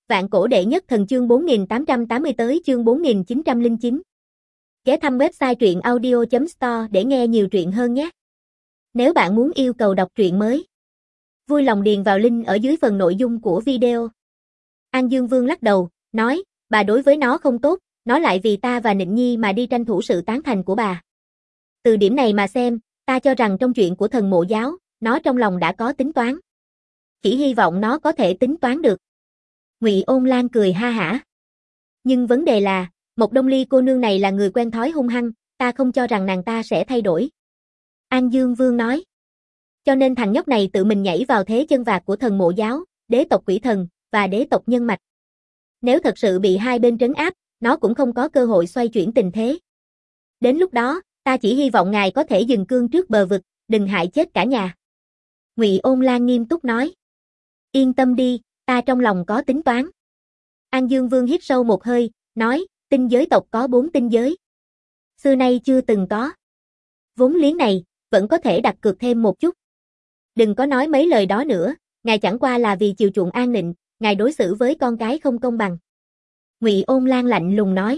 Vạn cổ đệ nhất thần chương 4880 tới chương 4909. Ghé thăm website truyện audio.store để nghe nhiều truyện hơn nhé. Nếu bạn muốn yêu cầu đọc truyện mới, vui lòng điền vào link ở dưới phần nội dung của video. An Dương Vương lắc đầu, nói, bà đối với nó không tốt, nó lại vì ta và Nịnh Nhi mà đi tranh thủ sự tán thành của bà. Từ điểm này mà xem, ta cho rằng trong chuyện của thần mộ giáo, nó trong lòng đã có tính toán. Chỉ hy vọng nó có thể tính toán được. Ngụy Ôn Lan cười ha hả. Nhưng vấn đề là, Mộc Đông Ly cô nương này là người quen thói hung hăng, ta không cho rằng nàng ta sẽ thay đổi. An Dương Vương nói. Cho nên thằng nhóc này tự mình nhảy vào thế chân vạc của thần mộ giáo, đế tộc quỷ thần, và đế tộc nhân mạch. Nếu thật sự bị hai bên trấn áp, nó cũng không có cơ hội xoay chuyển tình thế. Đến lúc đó, ta chỉ hy vọng ngài có thể dừng cương trước bờ vực, đừng hại chết cả nhà. Ngụy Ôn Lan nghiêm túc nói. Yên tâm đi, ta trong lòng có tính toán. An Dương Vương hít sâu một hơi, nói, tinh giới tộc có 4 tinh giới. Xưa nay chưa từng có. Vốn liếng này, vẫn có thể đặt cược thêm một chút. Đừng có nói mấy lời đó nữa, ngài chẳng qua là vì chiều chuộng An Nịnh, ngài đối xử với con cái không công bằng. Ngụy Ôn Lan lạnh lùng nói.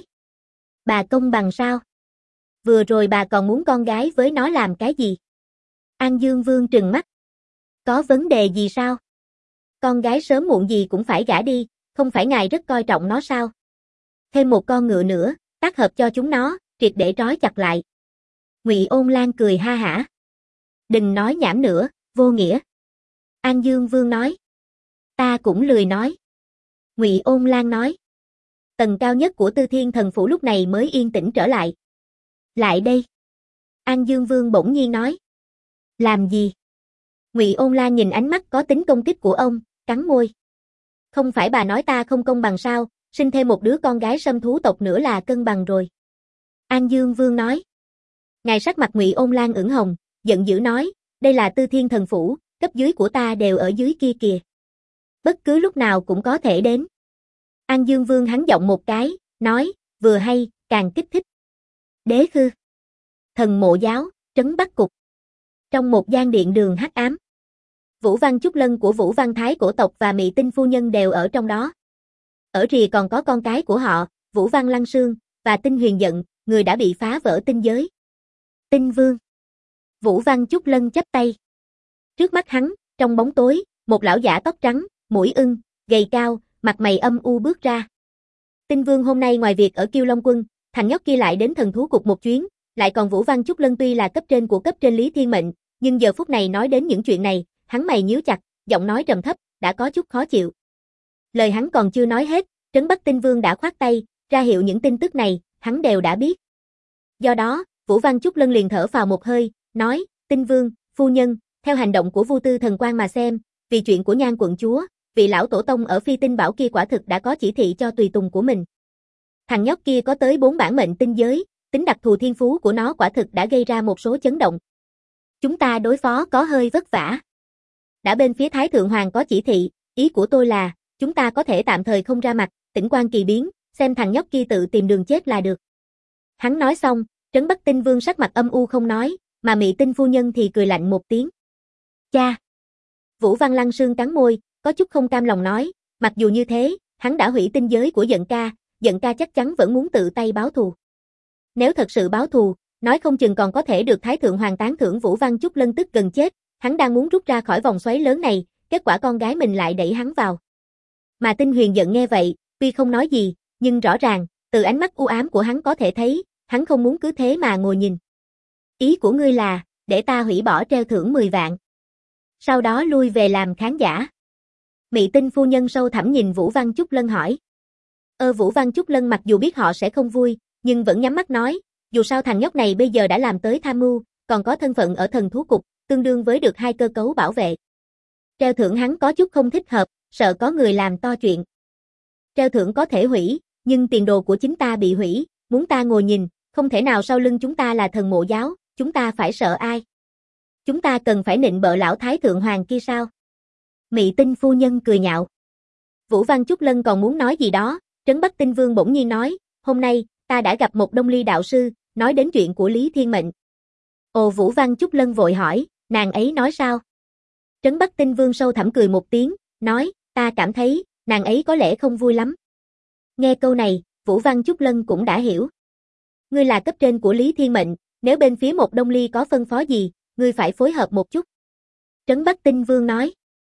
Bà công bằng sao? Vừa rồi bà còn muốn con gái với nó làm cái gì? An Dương Vương trừng mắt. Có vấn đề gì sao? Con gái sớm muộn gì cũng phải gả đi, không phải ngài rất coi trọng nó sao? Thêm một con ngựa nữa, tác hợp cho chúng nó, triệt để trói chặt lại. Ngụy Ôn Lan cười ha hả. Đừng nói nhảm nữa, vô nghĩa. An Dương Vương nói. Ta cũng lười nói. Ngụy Ôn Lan nói. Tầng cao nhất của Tư Thiên Thần Phủ lúc này mới yên tĩnh trở lại. Lại đây. An Dương Vương bỗng nhiên nói. Làm gì? Ngụy Ôn Lan nhìn ánh mắt có tính công kích của ông, cắn môi. Không phải bà nói ta không công bằng sao, sinh thêm một đứa con gái sâm thú tộc nữa là cân bằng rồi. An Dương Vương nói. Ngài sắc mặt Ngụy Ôn Lan ửng hồng, giận dữ nói, đây là Tư Thiên Thần Phủ, cấp dưới của ta đều ở dưới kia kìa. Bất cứ lúc nào cũng có thể đến. An Dương Vương hắn giọng một cái, nói, vừa hay, càng kích thích. Đế khư. Thần mộ giáo, trấn Bắc Cục. Trong một gian điện đường hắc ám. Vũ Văn Chúc Lân của Vũ Văn Thái cổ tộc và Mị Tinh phu nhân đều ở trong đó. Ở rìa còn có con cái của họ, Vũ Văn Lăng Sương, và Tinh Huyền Giận, người đã bị phá vỡ tinh giới. Tinh Vương. Vũ Văn Chúc Lân chắp tay. Trước mắt hắn, trong bóng tối, một lão giả tóc trắng, mũi ưng, gầy cao, mặt mày âm u bước ra. Tinh Vương hôm nay ngoài việc ở Kiêu Long Quân, thằng nhóc kia lại đến thần thú cục một chuyến, lại còn Vũ Văn Chúc Lân tuy là cấp trên của cấp trên Lý Thiên Mệnh, nhưng giờ phút này nói đến những chuyện này, hắn mày nhíu chặt, giọng nói trầm thấp, đã có chút khó chịu. Lời hắn còn chưa nói hết, Trấn Bắc Tinh Vương đã khoát tay, ra hiệu những tin tức này, hắn đều đã biết. Do đó, Vũ Văn Chúc Lân liền thở phào một hơi, nói, Tinh Vương, phu nhân, theo hành động của Vu Tư Thần Quan mà xem, vì chuyện của Nhan quận chúa, vị lão tổ tông ở Phi Tinh Bảo kia quả thực đã có chỉ thị cho tùy tùng của mình. Thằng nhóc kia có tới 4 bản mệnh tinh giới, tính đặc thù thiên phú của nó quả thực đã gây ra một số chấn động. Chúng ta đối phó có hơi vất vả. Đã bên phía Thái Thượng Hoàng có chỉ thị, ý của tôi là, chúng ta có thể tạm thời không ra mặt, tĩnh quan kỳ biến, xem thằng nhóc kia tự tìm đường chết là được. Hắn nói xong, Trấn Bắc Tinh Vương sắc mặt âm u không nói, mà Mị Tinh phu nhân thì cười lạnh một tiếng. Cha! Vũ Văn Lăng Sương cắn môi, có chút không cam lòng nói, mặc dù như thế, hắn đã hủy tinh giới của Giận ca chắc chắn vẫn muốn tự tay báo thù. Nếu thật sự báo thù, nói không chừng còn có thể được Thái Thượng Hoàng tán thưởng. Vũ Văn Chúc Lân tức gần chết, hắn đang muốn rút ra khỏi vòng xoáy lớn này, kết quả con gái mình lại đẩy hắn vào. Mà Tinh Huyền Giận nghe vậy, tuy không nói gì, nhưng rõ ràng, từ ánh mắt u ám của hắn có thể thấy, hắn không muốn cứ thế mà ngồi nhìn. Ý của ngươi là, để ta hủy bỏ treo thưởng 10 vạn. Sau đó lui về làm khán giả. Mị Tinh phu nhân sâu thẳm nhìn Vũ Văn Chúc Lân hỏi. Vũ Văn Chúc Lân mặc dù biết họ sẽ không vui, nhưng vẫn nhắm mắt nói, dù sao thằng nhóc này bây giờ đã làm tới tham mưu, còn có thân phận ở thần thú cục, tương đương với được 2 cơ cấu bảo vệ. Treo thưởng hắn có chút không thích hợp, sợ có người làm to chuyện. Treo thưởng có thể hủy, nhưng tiền đồ của chính ta bị hủy, muốn ta ngồi nhìn, không thể nào. Sau lưng chúng ta là thần mộ giáo, chúng ta phải sợ ai? Chúng ta cần phải nịnh bợ lão Thái Thượng Hoàng kia sao? Mị Tinh phu nhân cười nhạo. Vũ Văn Chúc Lân còn muốn nói gì đó, Trấn Bắc Tinh Vương bỗng nhiên nói, hôm nay, ta đã gặp một Đông Ly đạo sư, nói đến chuyện của Lý Thiên Mệnh. Ồ, Vũ Văn Chúc Lân vội hỏi, nàng ấy nói sao? Trấn Bắc Tinh Vương sâu thẳm cười một tiếng, nói, ta cảm thấy, nàng ấy có lẽ không vui lắm. Nghe câu này, Vũ Văn Chúc Lân cũng đã hiểu. Ngươi là cấp trên của Lý Thiên Mệnh, nếu bên phía Một Đông Ly có phân phó gì, ngươi phải phối hợp một chút. Trấn Bắc Tinh Vương nói.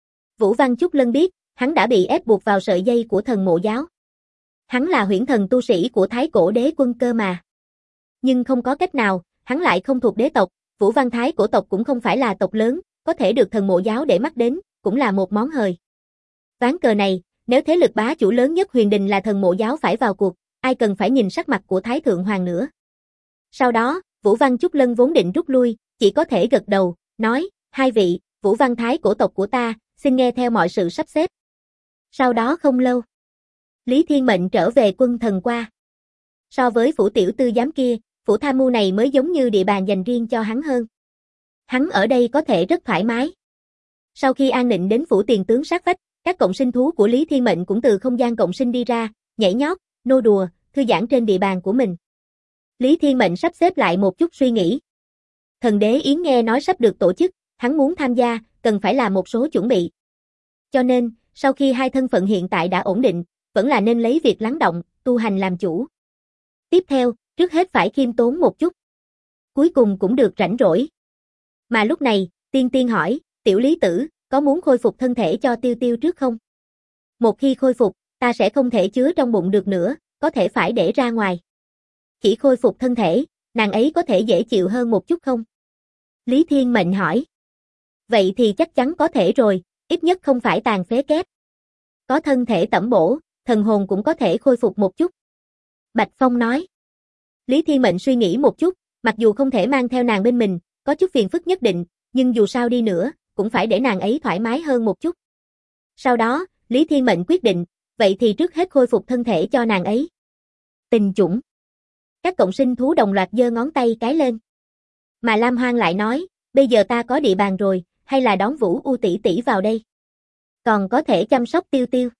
Vũ Văn Chúc Lân biết, hắn đã bị ép buộc vào sợi dây của thần mộ giáo. Hắn là huyễn thần tu sĩ của Thái Cổ Đế Quân cơ mà. Nhưng không có cách nào, hắn lại không thuộc đế tộc, Vũ Văn Thái cổ tộc cũng không phải là tộc lớn, có thể được thần mộ giáo để mắt đến, cũng là một món hời. Ván cờ này, nếu thế lực bá chủ lớn nhất Huyền Đình là thần mộ giáo phải vào cuộc, ai cần phải nhìn sắc mặt của Thái Thượng Hoàng nữa. Sau đó, Vũ Văn Chúc Lân vốn định rút lui, chỉ có thể gật đầu, nói, hai vị, Vũ Văn Thái cổ tộc của ta, xin nghe theo mọi sự sắp xếp. Sau đó không lâu, Lý Thiên Mệnh trở về Quân Thần qua. So với phủ tiểu tư giám kia, phủ tham mưu này mới giống như địa bàn dành riêng cho hắn hơn. Hắn ở đây có thể rất thoải mái. Sau khi an định đến phủ tiền tướng sát vách, các cộng sinh thú của Lý Thiên Mệnh cũng từ không gian cộng sinh đi ra, nhảy nhót, nô đùa, thư giãn trên địa bàn của mình. Lý Thiên Mệnh sắp xếp lại một chút suy nghĩ. Thần đế Yến nghe nói sắp được tổ chức, hắn muốn tham gia, cần phải làm một số chuẩn bị. Cho nên, sau khi hai thân phận hiện tại đã ổn định, vẫn là nên lấy việc lắng động, tu hành làm chủ. Tiếp theo, trước hết phải khiêm tốn một chút. Cuối cùng cũng được rảnh rỗi. Mà lúc này, Tiên Tiên hỏi, tiểu Lý tử, có muốn khôi phục thân thể cho Tiêu Tiêu trước không? Một khi khôi phục, ta sẽ không thể chứa trong bụng được nữa, có thể phải để ra ngoài. Chỉ khôi phục thân thể, nàng ấy có thể dễ chịu hơn một chút không? Lý Thiên Mệnh hỏi. Vậy thì chắc chắn có thể rồi, ít nhất không phải tàn phế kép. Có thân thể tẩm bổ, thần hồn cũng có thể khôi phục một chút. Bạch Phong nói. Lý Thiên Mệnh suy nghĩ một chút, mặc dù không thể mang theo nàng bên mình, có chút phiền phức nhất định, nhưng dù sao đi nữa, cũng phải để nàng ấy thoải mái hơn một chút. Sau đó, Lý Thiên Mệnh quyết định, vậy thì trước hết khôi phục thân thể cho nàng ấy. Tình chủng. Các cộng sinh thú đồng loạt giơ ngón tay cái lên. Mà Lam Hoang lại nói, bây giờ ta có địa bàn rồi, hay là đón Vũ U tỷ tỷ vào đây. Còn có thể chăm sóc Tiêu Tiêu.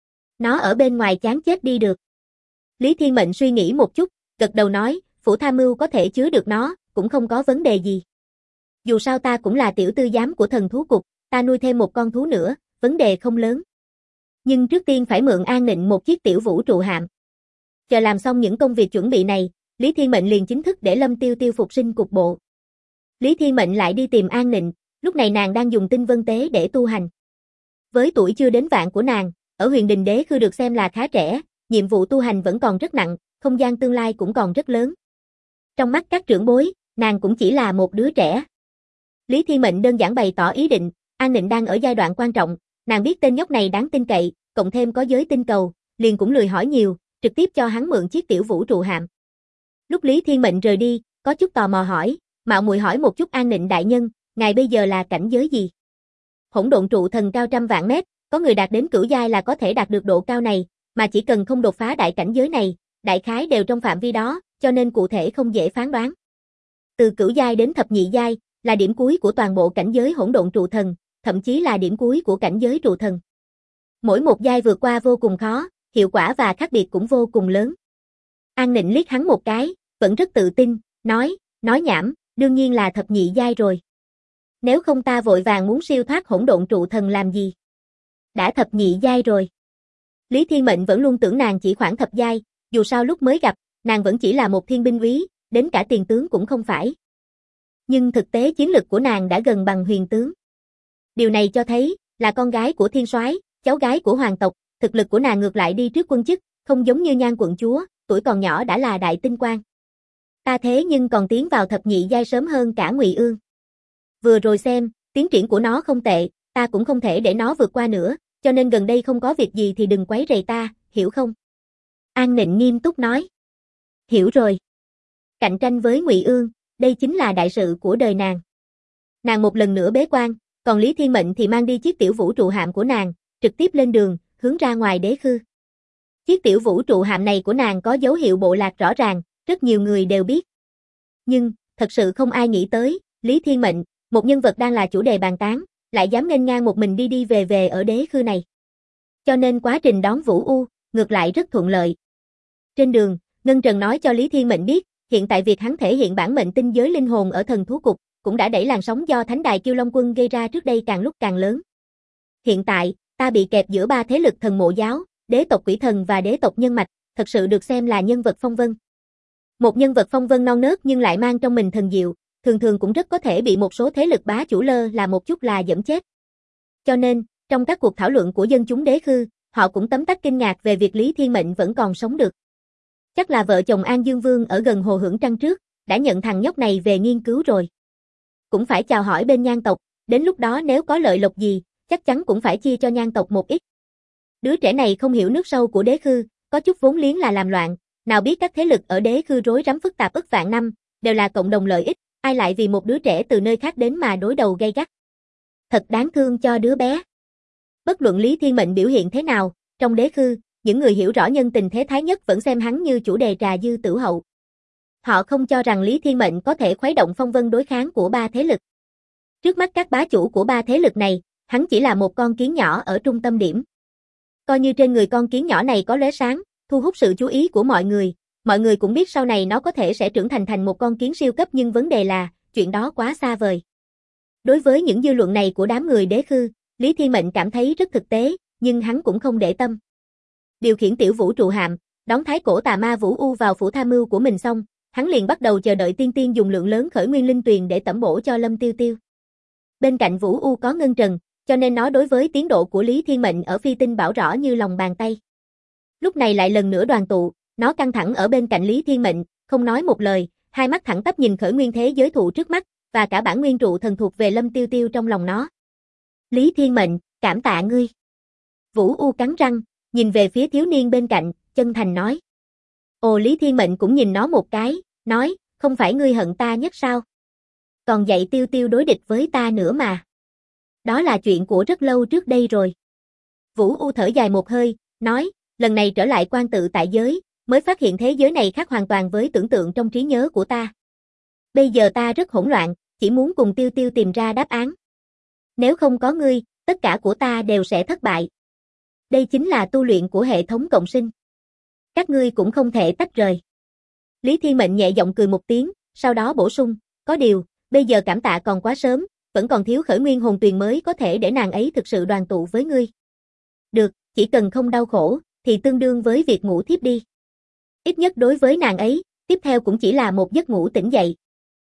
Nó ở bên ngoài chán chết đi được. Lý Thiên Mệnh suy nghĩ một chút, gật đầu nói, phủ tham mưu có thể chứa được nó, cũng không có vấn đề gì. Dù sao ta cũng là tiểu tư giám của thần thú cục, ta nuôi thêm một con thú nữa, vấn đề không lớn. Nhưng trước tiên phải mượn An Nịnh một chiếc tiểu vũ trụ hạm. Chờ làm xong những công việc chuẩn bị này, Lý Thiên Mệnh liền chính thức để Lâm Tiêu Tiêu phục sinh cục bộ. Lý Thiên Mệnh lại đi tìm An Nịnh, lúc này nàng đang dùng tinh vân tế để tu hành. Với tuổi chưa đến vạn của nàng, ở Huyền Đình Đế Khư được xem là khá trẻ, nhiệm vụ tu hành vẫn còn rất nặng, không gian tương lai cũng còn rất lớn. Trong mắt các trưởng bối, nàng cũng chỉ là một đứa trẻ. Lý Thiên Mệnh đơn giản bày tỏ ý định, An Nịnh đang ở giai đoạn quan trọng, nàng biết tên nhóc này đáng tin cậy, cộng thêm có giới tinh cầu, liền cũng lười hỏi nhiều, trực tiếp cho hắn mượn chiếc tiểu vũ trụ hạm. Lúc Lý Thiên Mệnh rời đi, có chút tò mò hỏi, mạo muội hỏi một chút An Nịnh đại nhân, ngài bây giờ là cảnh giới gì? Hỗn độn trụ thần cao trăm vạn mét, có người đạt đến cửu giai là có thể đạt được độ cao này, mà chỉ cần không đột phá đại cảnh giới này, đại khái đều trong phạm vi đó, cho nên cụ thể không dễ phán đoán. Từ cửu giai đến thập nhị giai, là điểm cuối của toàn bộ cảnh giới hỗn độn trụ thần, thậm chí là điểm cuối của cảnh giới trụ thần. Mỗi một giai vượt qua vô cùng khó, hiệu quả và khác biệt cũng vô cùng lớn. An Nịnh liếc hắn một cái, vẫn rất tự tin, nói nhảm, đương nhiên là thập nhị giai rồi. Nếu không ta vội vàng muốn siêu thoát hỗn độn trụ thần làm gì? Đã thập nhị giai rồi. Lý Thiên Mệnh vẫn luôn tưởng nàng chỉ khoảng thập giai, dù sao lúc mới gặp, nàng vẫn chỉ là một thiên binh úy, đến cả tiền tướng cũng không phải. Nhưng thực tế chiến lực của nàng đã gần bằng huyền tướng. Điều này cho thấy, là con gái của thiên soái, cháu gái của hoàng tộc, thực lực của nàng ngược lại đi trước quân chức, không giống như Nhan quận chúa, tuổi còn nhỏ đã là đại tinh quan. Ta thế nhưng còn tiến vào thập nhị giai sớm hơn cả Ngụy Ương. Vừa rồi xem, tiến triển của nó không tệ, ta cũng không thể để nó vượt qua nữa, cho nên gần đây không có việc gì thì đừng quấy rầy ta, hiểu không? An Nịnh nghiêm túc nói. Hiểu rồi. Cạnh tranh với Ngụy Ương, đây chính là đại sự của đời nàng. Nàng một lần nữa bế quan, còn Lý Thiên Mệnh thì mang đi chiếc tiểu vũ trụ hạm của nàng, trực tiếp lên đường, hướng ra ngoài đế khư. Chiếc tiểu vũ trụ hạm này của nàng có dấu hiệu bộ lạc rõ ràng, rất nhiều người đều biết. Nhưng, thật sự không ai nghĩ tới, Lý Thiên Mệnh, một nhân vật đang là chủ đề bàn tán, lại dám nghênh ngang một mình đi đi về về ở đế khư này. Cho nên quá trình đón Vũ U, ngược lại rất thuận lợi. Trên đường, Ngân Trần nói cho Lý Thiên Mệnh biết, hiện tại việc hắn thể hiện bản mệnh tinh giới linh hồn ở thần thú cục, cũng đã đẩy làn sóng do Thánh đài Kiêu Long quân gây ra trước đây càng lúc càng lớn. Hiện tại, Ta bị kẹp giữa ba thế lực thần mộ giáo, đế tộc quỷ thần và đế tộc nhân mạch, thật sự được xem là nhân vật phong vân. Một nhân vật phong vân non nớt nhưng lại mang trong mình thần diệu, thường thường cũng rất có thể bị một số thế lực bá chủ lơ là một chút là giẫm chết. Cho nên, trong các cuộc thảo luận của dân chúng đế khư, họ cũng tấm tắc kinh ngạc về việc Lý Thiên Mệnh vẫn còn sống được. Chắc là vợ chồng An Dương Vương ở gần Hồ Hưởng Trăng trước, đã nhận thằng nhóc này về nghiên cứu rồi. Cũng phải chào hỏi bên Nhan tộc, đến lúc đó nếu có lợi lộc gì, chắc chắn cũng phải chia cho Nhan tộc một ít. Đứa trẻ này không hiểu nước sâu của đế khư, có chút vốn liếng là làm loạn, nào biết các thế lực ở đế khư rối rắm phức tạp ức vạn năm, đều là cộng đồng lợi ích, ai lại vì một đứa trẻ từ nơi khác đến mà đối đầu gay gắt. Thật đáng thương cho đứa bé. Bất luận Lý Thiên Mệnh biểu hiện thế nào, trong đế khư, những người hiểu rõ nhân tình thế thái nhất vẫn xem hắn như chủ đề trà dư tửu hậu. Họ không cho rằng Lý Thiên Mệnh có thể khuấy động phong vân đối kháng của ba thế lực. Trước mắt các bá chủ của ba thế lực này, hắn chỉ là một con kiến nhỏ ở trung tâm điểm. Coi như trên người con kiến nhỏ này có lóe sáng, thu hút sự chú ý của mọi người cũng biết sau này nó có thể sẽ trưởng thành một con kiến siêu cấp, nhưng vấn đề là, chuyện đó quá xa vời. Đối với những dư luận này của đám người đế khư, Lý Thiên Mệnh cảm thấy rất thực tế, nhưng hắn cũng không để tâm. Điều khiển tiểu vũ trụ hạm, đón thái cổ tà ma Vũ U vào phủ tham mưu của mình xong, hắn liền bắt đầu chờ đợi tiên tiên dùng lượng lớn khởi nguyên linh tuyền để tẩm bổ cho Lâm Tiêu Tiêu. Bên cạnh Vũ U có ngân trần, cho nên nó đối với tiến độ của Lý Thiên Mệnh ở phi tinh bảo rõ như lòng bàn tay. Lúc này lại lần nữa đoàn tụ, nó căng thẳng ở bên cạnh Lý Thiên Mệnh, không nói một lời, hai mắt thẳng tắp nhìn khởi nguyên thế giới thụ trước mắt, và cả bản nguyên trụ thần thuộc về Lâm Tiêu Tiêu trong lòng nó. Lý Thiên Mệnh, cảm tạ ngươi. Vũ U cắn răng, nhìn về phía thiếu niên bên cạnh, chân thành nói. Ồ, Lý Thiên Mệnh cũng nhìn nó một cái, nói, không phải ngươi hận ta nhất sao? Còn dạy Tiêu Tiêu đối địch với ta nữa mà. Đó là chuyện của rất lâu trước đây rồi. Vũ U thở dài một hơi, nói, lần này trở lại Quan Tự Tại giới, mới phát hiện thế giới này khác hoàn toàn với tưởng tượng trong trí nhớ của ta. Bây giờ ta rất hỗn loạn, chỉ muốn cùng Tiêu Tiêu tìm ra đáp án. Nếu không có ngươi, tất cả của ta đều sẽ thất bại. Đây chính là tu luyện của hệ thống cộng sinh. Các ngươi cũng không thể tách rời. Lý Thiên Mệnh nhẹ giọng cười một tiếng, sau đó bổ sung, có điều, bây giờ cảm tạ còn quá sớm, vẫn còn thiếu khởi nguyên hồn tuyền mới có thể để nàng ấy thực sự đoàn tụ với ngươi. Được, chỉ cần không đau khổ, thì tương đương với việc ngủ thiếp đi. Ít nhất đối với nàng ấy, tiếp theo cũng chỉ là một giấc ngủ tỉnh dậy.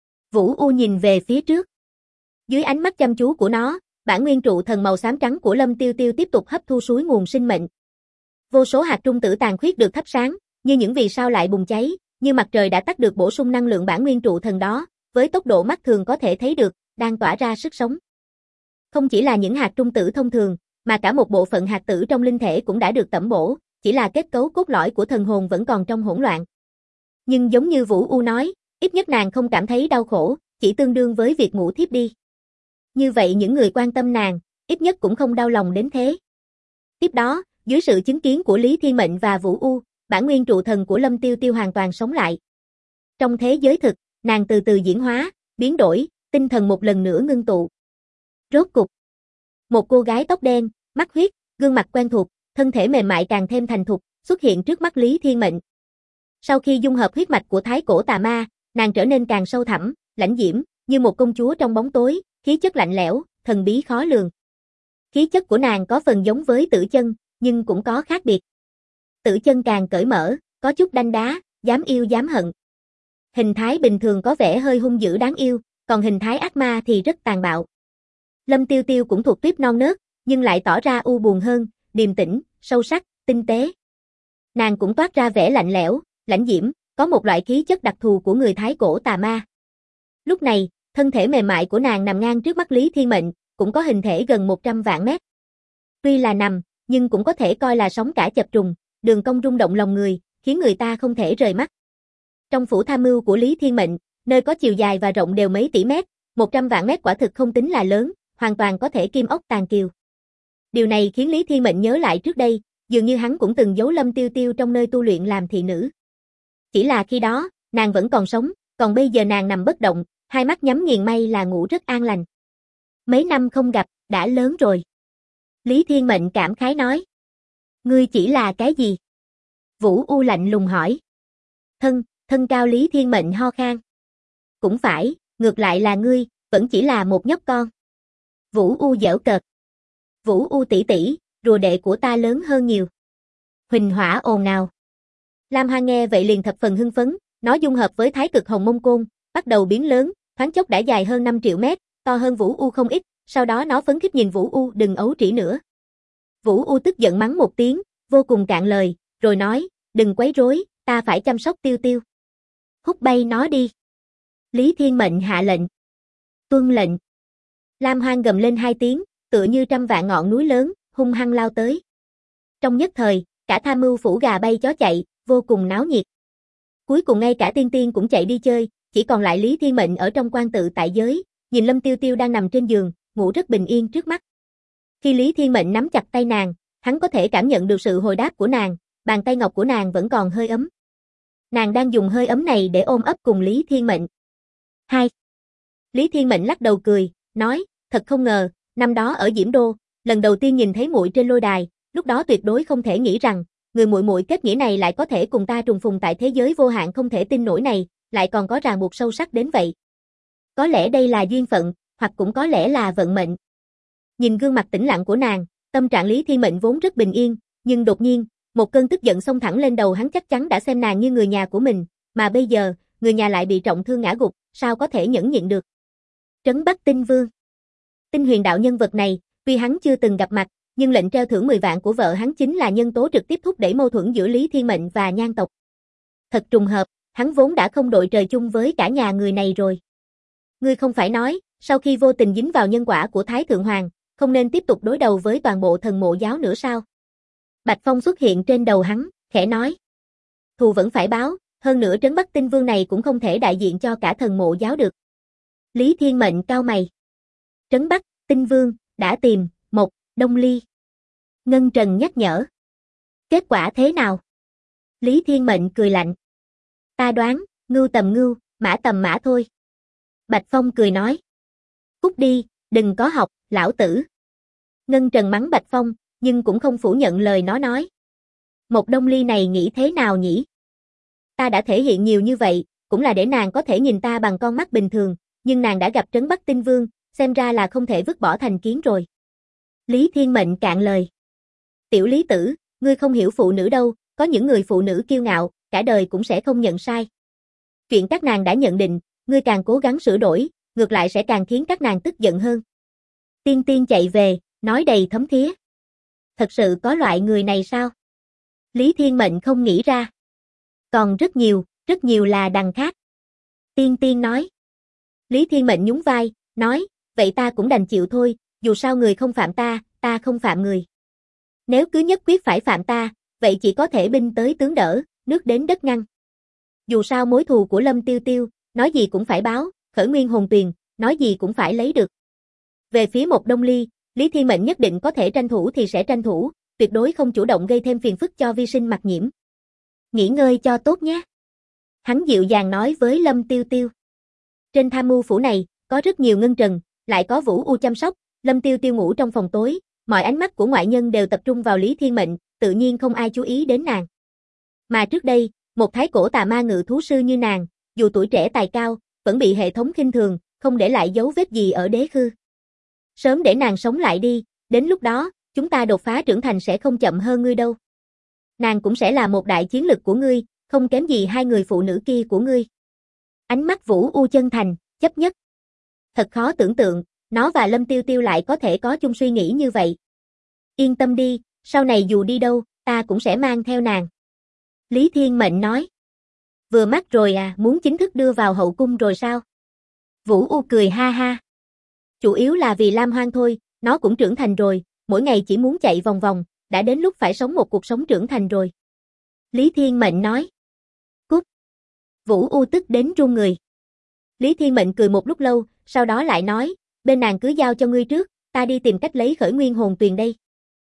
Vũ U nhìn về phía trước. Dưới ánh mắt chăm chú của nó, bản nguyên trụ thần màu xám trắng của Lâm Tiêu Tiêu tiếp tục hấp thu suối nguồn sinh mệnh. Vô số hạt trung tử tàn khuyết được thắp sáng, như những vì sao lại bùng cháy, như mặt trời đã tắt được bổ sung năng lượng bản nguyên trụ thần đó, với tốc độ mắt thường có thể thấy được, đang tỏa ra sức sống. Không chỉ là những hạt trung tử thông thường, mà cả một bộ phận hạt tử trong linh thể cũng đã được tẩm bổ, chỉ là kết cấu cốt lõi của thần hồn vẫn còn trong hỗn loạn. Nhưng giống như Vũ U nói, ít nhất nàng không cảm thấy đau khổ, chỉ tương đương với việc ngủ thiếp đi. Như vậy những người quan tâm nàng, ít nhất cũng không đau lòng đến thế. Tiếp đó, dưới sự chứng kiến của Lý Thiên Mệnh và Vũ U, bản nguyên trụ thần của Lâm Tiêu Tiêu hoàn toàn sống lại. Trong thế giới thực, nàng từ từ diễn hóa, biến đổi, tinh thần một lần nữa ngưng tụ. Rốt cục, một cô gái tóc đen, mắt huyết, gương mặt quen thuộc, thân thể mềm mại càng thêm thành thục, xuất hiện trước mắt Lý Thiên Mệnh. Sau khi dung hợp huyết mạch của thái cổ tà ma, nàng trở nên càng sâu thẳm, lãnh diễm, như một công chúa trong bóng tối, khí chất lạnh lẽo, thần bí khó lường. Khí chất của nàng có phần giống với Tử Chân, nhưng cũng có khác biệt. Tử Chân càng cởi mở, có chút đanh đá, dám yêu dám hận. Hình thái bình thường có vẻ hơi hung dữ đáng yêu, còn hình thái ác ma thì rất tàn bạo. Lâm Tiêu Tiêu cũng thuộc tuyếp non nớt, nhưng lại tỏ ra u buồn hơn, điềm tĩnh, sâu sắc, tinh tế. Nàng cũng toát ra vẻ lạnh lẽo, lãnh diễm, có một loại khí chất đặc thù của người thái cổ tà ma. Lúc này, thân thể mềm mại của nàng nằm ngang trước mắt Lý Thiên Mệnh, cũng có hình thể gần 100 vạn mét. Tuy là nằm, nhưng cũng có thể coi là sóng cả chập trùng, đường cong rung động lòng người, khiến người ta không thể rời mắt. Trong phủ tham mưu của Lý Thiên Mệnh, nơi có chiều dài và rộng đều mấy tỷ mét, 100 vạn mét quả thực không tính là lớn, hoàn toàn có thể kim ốc tàng kiều. Điều này khiến Lý Thiên Mệnh nhớ lại trước đây, dường như hắn cũng từng giấu Lâm Tiêu Tiêu trong nơi tu luyện làm thị nữ. Chỉ là khi đó, nàng vẫn còn sống, còn bây giờ nàng nằm bất động, hai mắt nhắm nghiền may là ngủ rất an lành. Mấy năm không gặp, đã lớn rồi. Lý Thiên Mệnh cảm khái nói. Ngươi chỉ là cái gì? Vũ U lạnh lùng hỏi. Thân cao Lý Thiên Mệnh ho khan. Cũng phải, ngược lại là ngươi, vẫn chỉ là một nhóc con. Vũ U giễu cợt. Vũ U tỷ tỷ, rùa đệ của ta lớn hơn nhiều. Huỳnh Hỏa ồn ào. Lam Hoang nghe vậy liền thập phần hưng phấn, nó dung hợp với Thái Cực Hồng Mông Côn, bắt đầu biến lớn, thoáng chốc đã dài hơn 5 triệu mét, to hơn Vũ U không ít, sau đó nó phấn khích nhìn Vũ U đừng ấu trĩ nữa. Vũ U tức giận mắng một tiếng, vô cùng cạn lời, rồi nói, đừng quấy rối, ta phải chăm sóc Tiêu Tiêu. Hút bay nó đi. Lý Thiên Mệnh hạ lệnh. Tuân lệnh. Lam Hoang gầm lên 2 tiếng, tựa như trăm vạn ngọn núi lớn, hung hăng lao tới. Trong nhất thời, cả tham mưu phủ gà bay chó chạy, vô cùng náo nhiệt. Cuối cùng ngay cả Tiên Tiên cũng chạy đi chơi, chỉ còn lại Lý Thiên Mệnh ở trong quan tự tại giới, nhìn Lâm Tiêu Tiêu đang nằm trên giường, ngủ rất bình yên trước mắt. Khi Lý Thiên Mệnh nắm chặt tay nàng, hắn có thể cảm nhận được sự hồi đáp của nàng, bàn tay ngọc của nàng vẫn còn hơi ấm. Nàng đang dùng hơi ấm này để ôm ấp cùng Lý Thiên Mệnh. 2. Lý Thiên Mệnh lắc đầu cười, nói, thật không ngờ, năm đó ở Diễm Đô, lần đầu tiên nhìn thấy muội trên lôi đài, lúc đó tuyệt đối không thể nghĩ rằng, người muội muội kết nghĩa này lại có thể cùng ta trùng phùng tại thế giới vô hạn không thể tin nổi này, lại còn có ràng buộc sâu sắc đến vậy. Có lẽ đây là duyên phận, hoặc cũng có lẽ là vận mệnh. Nhìn gương mặt tĩnh lặng của nàng, tâm trạng Lý Thiên Mệnh vốn rất bình yên, nhưng đột nhiên, một cơn tức giận xông thẳng lên đầu hắn, chắc chắn đã xem nàng như người nhà của mình, mà bây giờ, người nhà lại bị trọng thương ngã gục, sao có thể nhẫn nhịn được. Trấn Bắc Tinh Vương. Tinh Huyền đạo nhân vật này, tuy hắn chưa từng gặp mặt, nhưng lệnh treo thưởng 10 vạn của vợ hắn chính là nhân tố trực tiếp thúc đẩy mâu thuẫn giữa Lý Thiên Mệnh và Nhan tộc. Thật trùng hợp, hắn vốn đã không đội trời chung với cả nhà người này rồi. Ngươi không phải nói, sau khi vô tình dính vào nhân quả của Thái Thượng Hoàng, không nên tiếp tục đối đầu với toàn bộ thần mộ giáo nữa sao? Bạch Phong xuất hiện trên đầu hắn, khẽ nói. Thù vẫn phải báo, hơn nữa Trấn Bắc Tinh Vương này cũng không thể đại diện cho cả thần mộ giáo được. Lý Thiên Mệnh cau mày. Trấn Bắc, Tinh Vương, đã tìm, một, Đông Ly. Ngân Trần nhắc nhở. Kết quả thế nào? Lý Thiên Mệnh cười lạnh. Ta đoán, ngưu tầm ngưu, mã tầm mã thôi. Bạch Phong cười nói. Cút đi, đừng có học, lão tử. Ngân Trần mắng Bạch Phong, nhưng cũng không phủ nhận lời nó nói. Một Đông Ly này nghĩ thế nào nhỉ? Ta đã thể hiện nhiều như vậy, cũng là để nàng có thể nhìn ta bằng con mắt bình thường, nhưng nàng đã gặp Trấn Bắc Tinh Vương, xem ra là không thể vứt bỏ thành kiến rồi. Lý Thiên Mệnh cạn lời. Tiểu Lý tử, ngươi không hiểu phụ nữ đâu, có những người phụ nữ kiêu ngạo, cả đời cũng sẽ không nhận sai. Chuyện các nàng đã nhận định, ngươi càng cố gắng sửa đổi, ngược lại sẽ càng khiến các nàng tức giận hơn. Tiên Tiên chạy về, nói đầy thấm thía. Thật sự có loại người này sao? Lý Thiên Mệnh không nghĩ ra. Còn rất nhiều là đằng khác. Tiên Tiên nói. Lý Thiên Mệnh nhún vai, nói, vậy ta cũng đành chịu thôi, dù sao người không phạm ta, ta không phạm người. Nếu cứ nhất quyết phải phạm ta, vậy chỉ có thể binh tới tướng đỡ, nước đến đất ngăn. Dù sao mối thù của Lâm Tiêu Tiêu, nói gì cũng phải báo, khởi nguyên hồn tuyền, nói gì cũng phải lấy được. Về phía một Đông Ly, Lý Thiên Mệnh nhất định có thể tranh thủ thì sẽ tranh thủ, tuyệt đối không chủ động gây thêm phiền phức cho vi sinh Mặc Nhiễm. Nghỉ ngơi cho tốt nhé. Hắn dịu dàng nói với Lâm Tiêu Tiêu. Trên tham mưu phủ này, có rất nhiều ngân trần, lại có Vũ U chăm sóc, Lâm Tiêu Tiêu ngủ trong phòng tối, mọi ánh mắt của ngoại nhân đều tập trung vào Lý Thiên Mệnh, tự nhiên không ai chú ý đến nàng. Mà trước đây, một thái cổ tà ma ngự thú sư như nàng, dù tuổi trẻ tài cao, vẫn bị hệ thống khinh thường, không để lại dấu vết gì ở đế khư. Sớm để nàng sống lại đi, đến lúc đó, chúng ta đột phá trưởng thành sẽ không chậm hơn ngươi đâu. Nàng cũng sẽ là một đại chiến lực của ngươi, không kém gì hai người phụ nữ kia của ngươi. Ánh mắt Vũ U chân thành, chấp nhất. Thật khó tưởng tượng, nó và Lâm Tiêu Tiêu lại có thể có chung suy nghĩ như vậy. Yên tâm đi, sau này dù đi đâu, ta cũng sẽ mang theo nàng. Lý Thiên Mệnh nói. Vừa mắt rồi à, muốn chính thức đưa vào hậu cung rồi sao? Vũ U cười ha ha. Chủ yếu là vì Lam Hoang thôi, nó cũng trưởng thành rồi, mỗi ngày chỉ muốn chạy vòng vòng, đã đến lúc phải sống một cuộc sống trưởng thành rồi. Lý Thiên Mệnh nói. Cút. Vũ U tức đến run người. Lý Thiên Mệnh cười một lúc lâu, sau đó lại nói, bên nàng cứ giao cho ngươi trước, ta đi tìm cách lấy khởi nguyên hồn tuyền đây.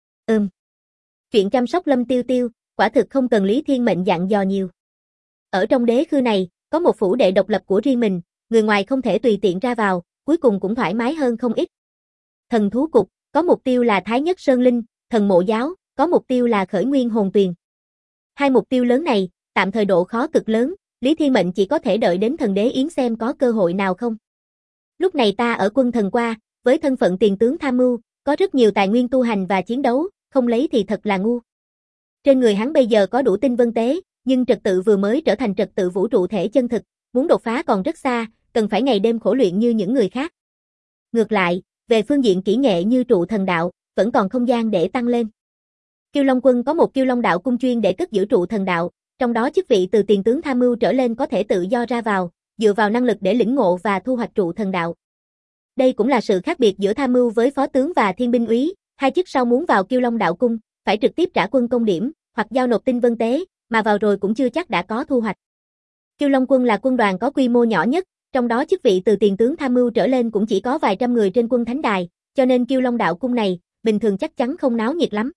Chuyện chăm sóc Lâm Tiêu Tiêu, quả thực không cần Lý Thiên Mệnh dặn dò nhiều. Ở trong đế khư này, có một phủ đệ độc lập của riêng mình, người ngoài không thể tùy tiện ra vào, cuối cùng cũng thoải mái hơn không ít. Thần thú cục, có mục tiêu là Thái Nhất Sơn Linh, thần mộ giáo, có mục tiêu là khởi nguyên hồn tuyền. Hai mục tiêu lớn này, tạm thời độ khó cực lớn, Lý Thiên Mệnh chỉ có thể đợi đến thần đế yến xem có cơ hội nào không. Lúc này ta ở quân thần qua, với thân phận tiền tướng tham mưu, có rất nhiều tài nguyên tu hành và chiến đấu, không lấy thì thật là ngu. Trên người hắn bây giờ có đủ tinh vân tế, nhưng trật tự vừa mới trở thành trật tự vũ trụ thể chân thực, muốn đột phá còn rất xa, cần phải ngày đêm khổ luyện như những người khác. Ngược lại, về phương diện kỹ nghệ như trụ thần đạo, vẫn còn không gian để tăng lên. Kiêu Long Quân có một Kiêu Long đạo cung chuyên để cất giữ trụ thần đạo, trong đó chức vị từ tiền tướng tham mưu trở lên có thể tự do ra vào, dựa vào năng lực để lĩnh ngộ và thu hoạch trụ thần đạo. Đây cũng là sự khác biệt giữa tham mưu với phó tướng và thiên binh úy, hai chức sau muốn vào Kiêu Long đạo cung, phải trực tiếp trả quân công điểm, hoặc giao nộp tinh vân tế, mà vào rồi cũng chưa chắc đã có thu hoạch. Kiêu Long Quân là quân đoàn có quy mô nhỏ nhất, trong đó chức vị từ tiền tướng tham mưu trở lên cũng chỉ có vài trăm người trên quân thánh đài, cho nên Kiêu Long đạo cung này, bình thường chắc chắn không náo nhiệt lắm.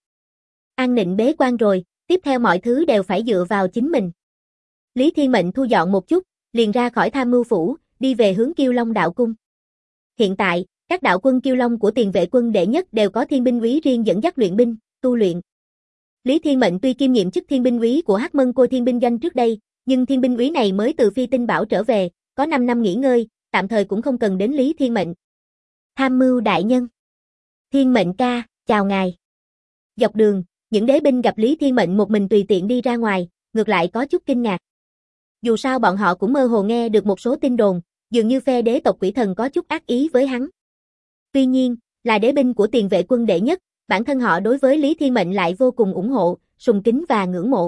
An Nịnh bế quan rồi, tiếp theo mọi thứ đều phải dựa vào chính mình. Lý Thiên Mệnh thu dọn một chút, liền ra khỏi tham mưu phủ, đi về hướng Kiêu Long đạo cung. Hiện tại, các đạo quân Kiêu Long của tiền vệ quân đệ nhất đều có thiên binh úy riêng dẫn dắt luyện binh, tu luyện. Lý Thiên Mệnh tuy kiêm nhiệm chức thiên binh úy của Hắc Mân Côi Thiên binh doanh trước đây, nhưng thiên binh úy này mới từ Phi Tinh Bảo trở về, có 5 năm nghỉ ngơi, tạm thời cũng không cần đến Lý Thiên Mệnh. Tham mưu đại nhân. Thiên Mệnh ca, chào ngài. Dọc đường, những đế binh gặp Lý Thiên Mệnh một mình tùy tiện đi ra ngoài, ngược lại có chút kinh ngạc. Dù sao bọn họ cũng mơ hồ nghe được một số tin đồn, dường như phe đế tộc quỷ thần có chút ác ý với hắn. Tuy nhiên, là đế binh của tiền vệ quân đệ nhất, bản thân họ đối với Lý Thiên Mệnh lại vô cùng ủng hộ, sùng kính và ngưỡng mộ.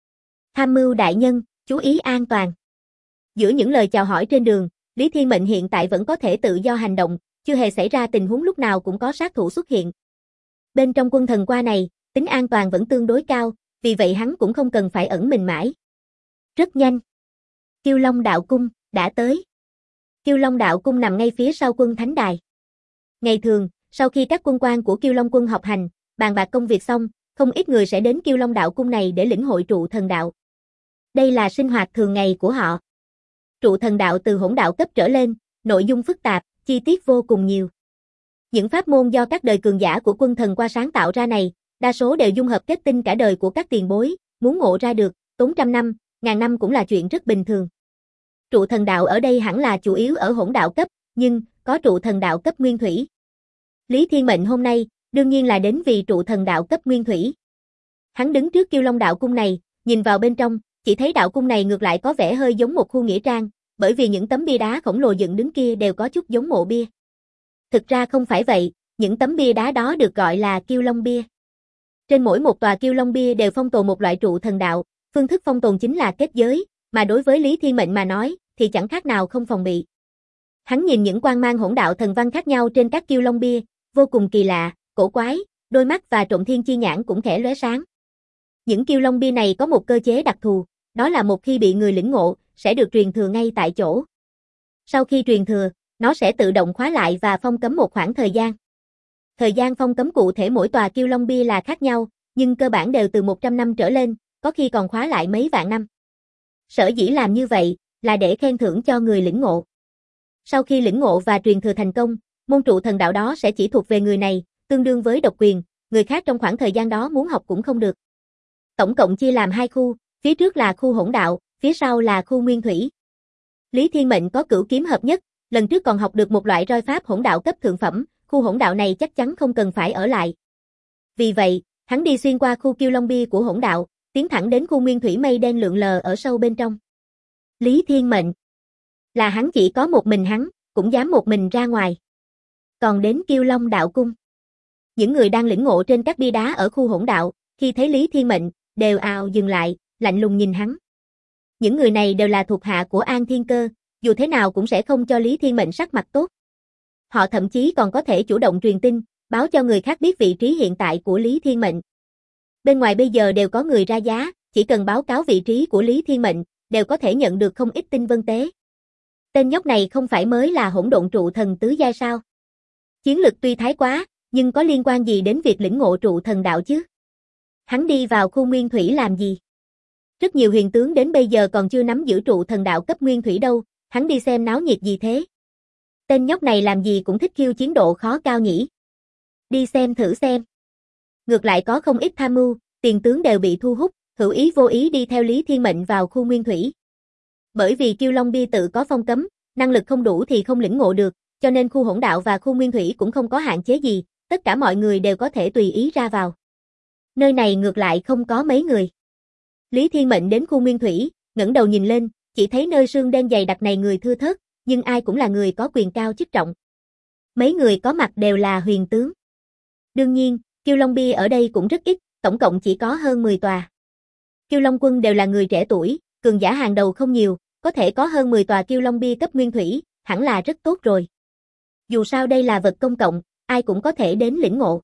Tham mưu đại nhân, chú ý an toàn. Giữa những lời chào hỏi trên đường, Lý Thiên Mệnh hiện tại vẫn có thể tự do hành động, chưa hề xảy ra tình huống lúc nào cũng có sát thủ xuất hiện. Bên trong quân thần qua này, tính an toàn vẫn tương đối cao, vì vậy hắn cũng không cần phải ẩn mình mãi. Rất nhanh. Kiêu Long đạo cung, đã tới. Kiêu Long đạo cung nằm ngay phía sau quân thánh đài. Ngày thường, sau khi các quân quan của Kiêu Long quân học hành, bàn bạc công việc xong, không ít người sẽ đến Kiêu Long đạo cung này để lĩnh hội trụ thần đạo. Đây là sinh hoạt thường ngày của họ. Trụ thần đạo từ hỗn đạo cấp trở lên, nội dung phức tạp, chi tiết vô cùng nhiều. Những pháp môn do các đời cường giả của quân thần qua sáng tạo ra này, đa số đều dung hợp kết tinh cả đời của các tiền bối, muốn ngộ ra được, tốn trăm năm, ngàn năm cũng là chuyện rất bình thường. Trụ thần đạo ở đây hẳn là chủ yếu ở hỗn đạo cấp, nhưng có trụ thần đạo cấp nguyên thủy. Lý Thiên Mệnh hôm nay, đương nhiên là đến vì trụ thần đạo cấp nguyên thủy. Hắn đứng trước Kiêu Long đạo cung này, nhìn vào bên trong, chỉ thấy đạo cung này ngược lại có vẻ hơi giống một khu nghĩa trang, bởi vì những tấm bia đá khổng lồ dựng đứng kia đều có chút giống mộ bia. Thực ra không phải vậy, những tấm bia đá đó được gọi là Kiêu Long bia. Trên mỗi một tòa Kiêu Long bia đều phong tồn một loại trụ thần đạo, phương thức phong tồn chính là kết giới, mà đối với Lý Thiên Mệnh mà nói, thì chẳng khác nào không phòng bị. Hắn nhìn những quang mang hỗn đạo thần văn khác nhau trên các Kiêu Long bia, vô cùng kỳ lạ, cổ quái, đôi mắt và Trộm Thiên chi nhãn cũng khẽ lóe sáng. Những Kiêu Long bia này có một cơ chế đặc thù, đó là một khi bị người lĩnh ngộ, sẽ được truyền thừa ngay tại chỗ. Sau khi truyền thừa, nó sẽ tự động khóa lại và phong cấm một khoảng thời gian. Thời gian phong cấm cụ thể mỗi tòa Kiêu Long bia là khác nhau, nhưng cơ bản đều từ 100 năm trở lên, có khi còn khóa lại mấy vạn năm. Sở dĩ làm như vậy, là để khen thưởng cho người lĩnh ngộ. Sau khi lĩnh ngộ và truyền thừa thành công, môn trụ thần đạo đó sẽ chỉ thuộc về người này, tương đương với độc quyền, người khác trong khoảng thời gian đó muốn học cũng không được. Tổng cộng chia làm 2 khu, phía trước là khu hỗn đạo, phía sau là khu nguyên thủy. Lý Thiên Mệnh có cửu kiếm hợp nhất, lần trước còn học được một loại roi pháp hỗn đạo cấp thượng phẩm, khu hỗn đạo này chắc chắn không cần phải ở lại. Vì vậy, hắn đi xuyên qua khu Kiêu Long bia của hỗn đạo, tiến thẳng đến khu nguyên thủy mây đen lượn lờ ở sâu bên trong. Lý Thiên Mệnh. Là hắn chỉ có một mình hắn, cũng dám một mình ra ngoài. Còn đến Kiêu Long đạo cung. Những người đang lĩnh ngộ trên các bia đá ở khu hỗn đạo, khi thấy Lý Thiên Mệnh, đều ào dừng lại, lạnh lùng nhìn hắn. Những người này đều là thuộc hạ của An Thiên Cơ, dù thế nào cũng sẽ không cho Lý Thiên Mệnh sắc mặt tốt. Họ thậm chí còn có thể chủ động truyền tin, báo cho người khác biết vị trí hiện tại của Lý Thiên Mệnh. Bên ngoài bây giờ đều có người ra giá, chỉ cần báo cáo vị trí của Lý Thiên Mệnh, đều có thể nhận được không ít tinh vân tế. Tên nhóc này không phải mới là hỗn độn trụ thần tứ giai sao? Chiến lực tuy thái quá, nhưng có liên quan gì đến việc lĩnh ngộ trụ thần đạo chứ? Hắn đi vào khu nguyên thủy làm gì? Rất nhiều huyền tướng đến bây giờ còn chưa nắm giữ trụ thần đạo cấp nguyên thủy đâu, hắn đi xem náo nhiệt gì thế? Tên nhóc này làm gì cũng thích khiêu chiến độ khó cao nhỉ? Đi xem thử xem. Ngược lại có không ít tham mưu, tiền tướng đều bị thu hút, hữu ý vô ý đi theo Lý Thiên Mệnh vào khu nguyên thủy. Bởi vì Kiêu Long bia tự có phong cấm, năng lực không đủ thì không lĩnh ngộ được, cho nên khu hỗn đạo và khu nguyên thủy cũng không có hạn chế gì, tất cả mọi người đều có thể tùy ý ra vào. Nơi này ngược lại không có mấy người. Lý Thiên Mệnh đến khu nguyên thủy, ngẩng đầu nhìn lên, chỉ thấy nơi sương đen dày đặc này người thưa thớt, nhưng ai cũng là người có quyền cao chức trọng. Mấy người có mặt đều là huyền tướng. Đương nhiên, Kiêu Long Bia ở đây cũng rất ít, tổng cộng chỉ có hơn 10 tòa. Kiêu Long quân đều là người trẻ tuổi, cường giả hàng đầu không nhiều, có thể có hơn 10 tòa Kiêu Long Bia cấp nguyên thủy, hẳn là rất tốt rồi. Dù sao đây là vật công cộng, ai cũng có thể đến lĩnh ngộ.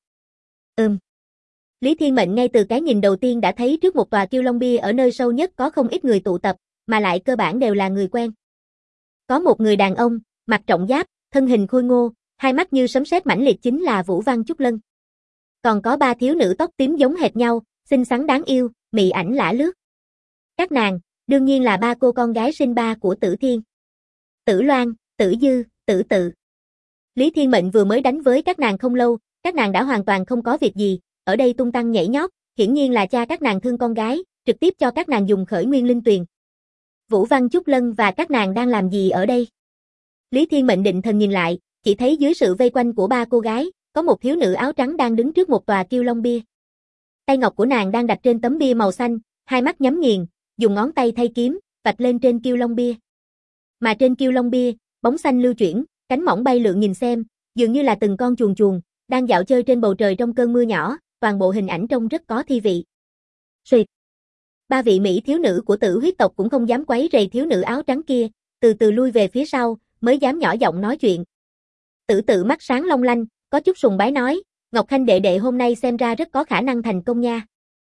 Lý Thiên Mệnh ngay từ cái nhìn đầu tiên đã thấy trước một tòa Kiêu Long Bia ở nơi sâu nhất có không ít người tụ tập, mà lại cơ bản đều là người quen. Có một người đàn ông, mặc trọng giáp, thân hình khôi ngô, hai mắt như sấm sét mãnh liệt chính là Vũ Văn Chúc Lân. Còn có ba thiếu nữ tóc tím giống hệt nhau, xinh xắn đáng yêu, mị ảnh lả lướt. Các nàng, đương nhiên là ba cô con gái sinh ba của Tử Thiên. Tử Loan, Tử Dư, Tử Tự. Lý Thiên Mệnh vừa mới đánh với các nàng không lâu, các nàng đã hoàn toàn không có việc gì, ở đây tung tăng nhảy nhót, hiển nhiên là cha các nàng thương con gái, trực tiếp cho các nàng dùng khởi nguyên linh tuyền. Vũ Văn Chúc Lân và các nàng đang làm gì ở đây? Lý Thiên Mệnh định thần nhìn lại, chỉ thấy dưới sự vây quanh của ba cô gái, có một thiếu nữ áo trắng đang đứng trước một tòa Kiêu Long Bia. Tay ngọc của nàng đang đặt trên tấm bia màu xanh, hai mắt nhắm nghiền, dùng ngón tay thay kiếm, vạch lên trên Kiêu Long Bia. Mà trên Kiêu Long Bia, bóng xanh lưu chuyển, cánh mỏng bay lượn nhìn xem, dường như là từng con chuồn chuồn, đang dạo chơi trên bầu trời trong cơn mưa nhỏ, toàn bộ hình ảnh trông rất có thi vị. Xuyệt. Ba vị mỹ thiếu nữ của Tử huyết tộc cũng không dám quấy rầy thiếu nữ áo trắng kia, từ từ lui về phía sau, mới dám nhỏ giọng nói chuyện. Tử Tự mắt sáng long lanh, có chút sùng bái nói, Ngọc Khanh đệ đệ hôm nay xem ra rất có khả năng thành công nha.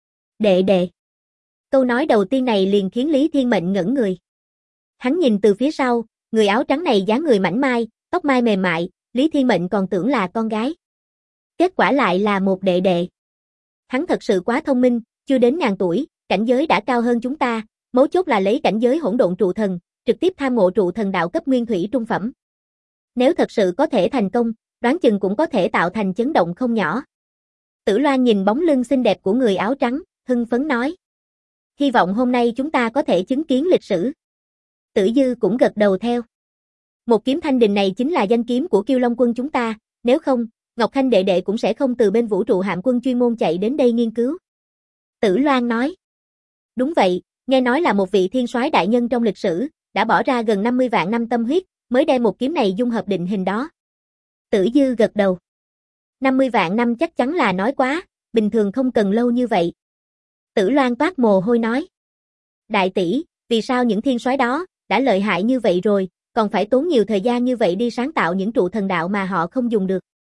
Đệ đệ. Câu nói đầu tiên này liền khiến Lý Thiên Mệnh ngẩn người. Hắn nhìn từ phía sau, người áo trắng này dáng người mảnh mai, tóc mai mềm mại, Lý Thiên Mệnh còn tưởng là con gái. Kết quả lại là một đệ đệ. Hắn thật sự quá thông minh, chưa đến ngàn tuổi, cảnh giới đã cao hơn chúng ta, mấu chốt là lấy cảnh giới hỗn độn trụ thần, trực tiếp tham ngộ trụ thần đạo cấp nguyên thủy trung phẩm. Nếu thật sự có thể thành công, đoán chừng cũng có thể tạo thành chấn động không nhỏ. Tử Loan nhìn bóng lưng xinh đẹp của người áo trắng, hưng phấn nói. Hy vọng hôm nay chúng ta có thể chứng kiến lịch sử. Tử Dư cũng gật đầu theo. Một kiếm thanh đình này chính là danh kiếm của Kiêu Long quân chúng ta, nếu không, Ngọc Khanh đệ đệ cũng sẽ không từ bên vũ trụ hạm quân chuyên môn chạy đến đây nghiên cứu. Tử Loan nói. Đúng vậy, nghe nói là một vị thiên soái đại nhân trong lịch sử, đã bỏ ra gần 50 vạn năm tâm huyết, mới đem một kiếm này dung hợp định hình đó. Tử Dư gật đầu. 50 vạn năm chắc chắn là nói quá, bình thường không cần lâu như vậy. Tử Loan toát mồ hôi nói. Đại tỷ, vì sao những thiên soái đó, đã lợi hại như vậy rồi, còn phải tốn nhiều thời gian như vậy đi sáng tạo những trụ thần đạo mà họ không dùng được?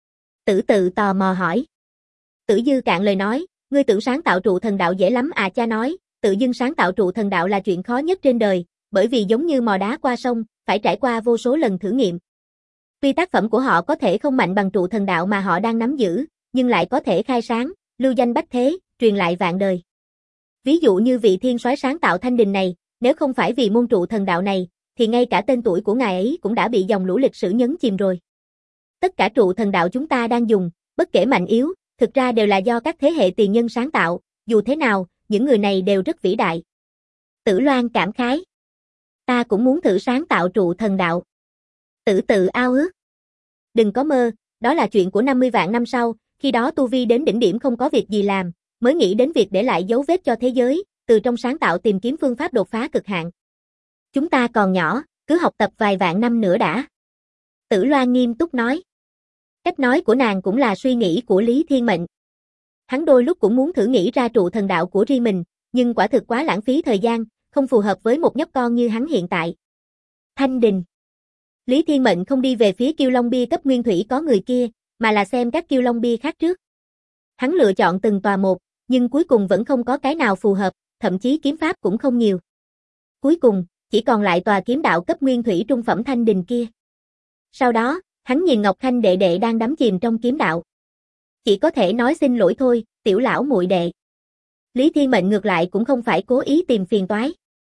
Tử Tự tò mò hỏi. Tử Dư cạn lời nói, ngươi tưởng sáng tạo trụ thần đạo dễ lắm à? Cha nói, tự dưng sáng tạo trụ thần đạo là chuyện khó nhất trên đời, bởi vì giống như mò đá qua sông, phải trải qua vô số lần thử nghiệm. Tuy tác phẩm của họ có thể không mạnh bằng trụ thần đạo mà họ đang nắm giữ, nhưng lại có thể khai sáng, lưu danh bách thế, truyền lại vạn đời. Ví dụ như vị thiên soái sáng tạo thanh đình này, nếu không phải vì môn trụ thần đạo này, thì ngay cả tên tuổi của ngài ấy cũng đã bị dòng lũ lịch sử nhấn chìm rồi. Tất cả trụ thần đạo chúng ta đang dùng, bất kể mạnh yếu, thực ra đều là do các thế hệ tiền nhân sáng tạo, dù thế nào, những người này đều rất vĩ đại. Tử Loan cảm khái. Ta cũng muốn thử sáng tạo trụ thần đạo. Tử Tự ao ước. Đừng có mơ, đó là chuyện của 50 vạn năm sau, khi đó tu vi đến đỉnh điểm không có việc gì làm, mới nghĩ đến việc để lại dấu vết cho thế giới, từ trong sáng tạo tìm kiếm phương pháp đột phá cực hạn. Chúng ta còn nhỏ, cứ học tập vài vạn năm nữa đã. Tử Loan nghiêm túc nói. Cách nói của nàng cũng là suy nghĩ của Lý Thiên Mệnh. Hắn đôi lúc cũng muốn thử nghĩ ra trụ thần đạo của riêng mình, nhưng quả thực quá lãng phí thời gian, không phù hợp với một nhóc con như hắn hiện tại. Thanh đình. Lý Thiên Mệnh không đi về phía Kiêu Long Bia cấp nguyên thủy có người kia, mà là xem các Kiêu Long Bia khác trước. Hắn lựa chọn từng tòa một, nhưng cuối cùng vẫn không có cái nào phù hợp, thậm chí kiếm pháp cũng không nhiều. Cuối cùng, chỉ còn lại tòa kiếm đạo cấp nguyên thủy trung phẩm thanh đình kia. Sau đó, hắn nhìn Ngọc Khanh đệ đệ đang đắm chìm trong kiếm đạo. Chỉ có thể nói xin lỗi thôi, tiểu lão muội đệ. Lý Thiên Mệnh ngược lại cũng không phải cố ý tìm phiền toái.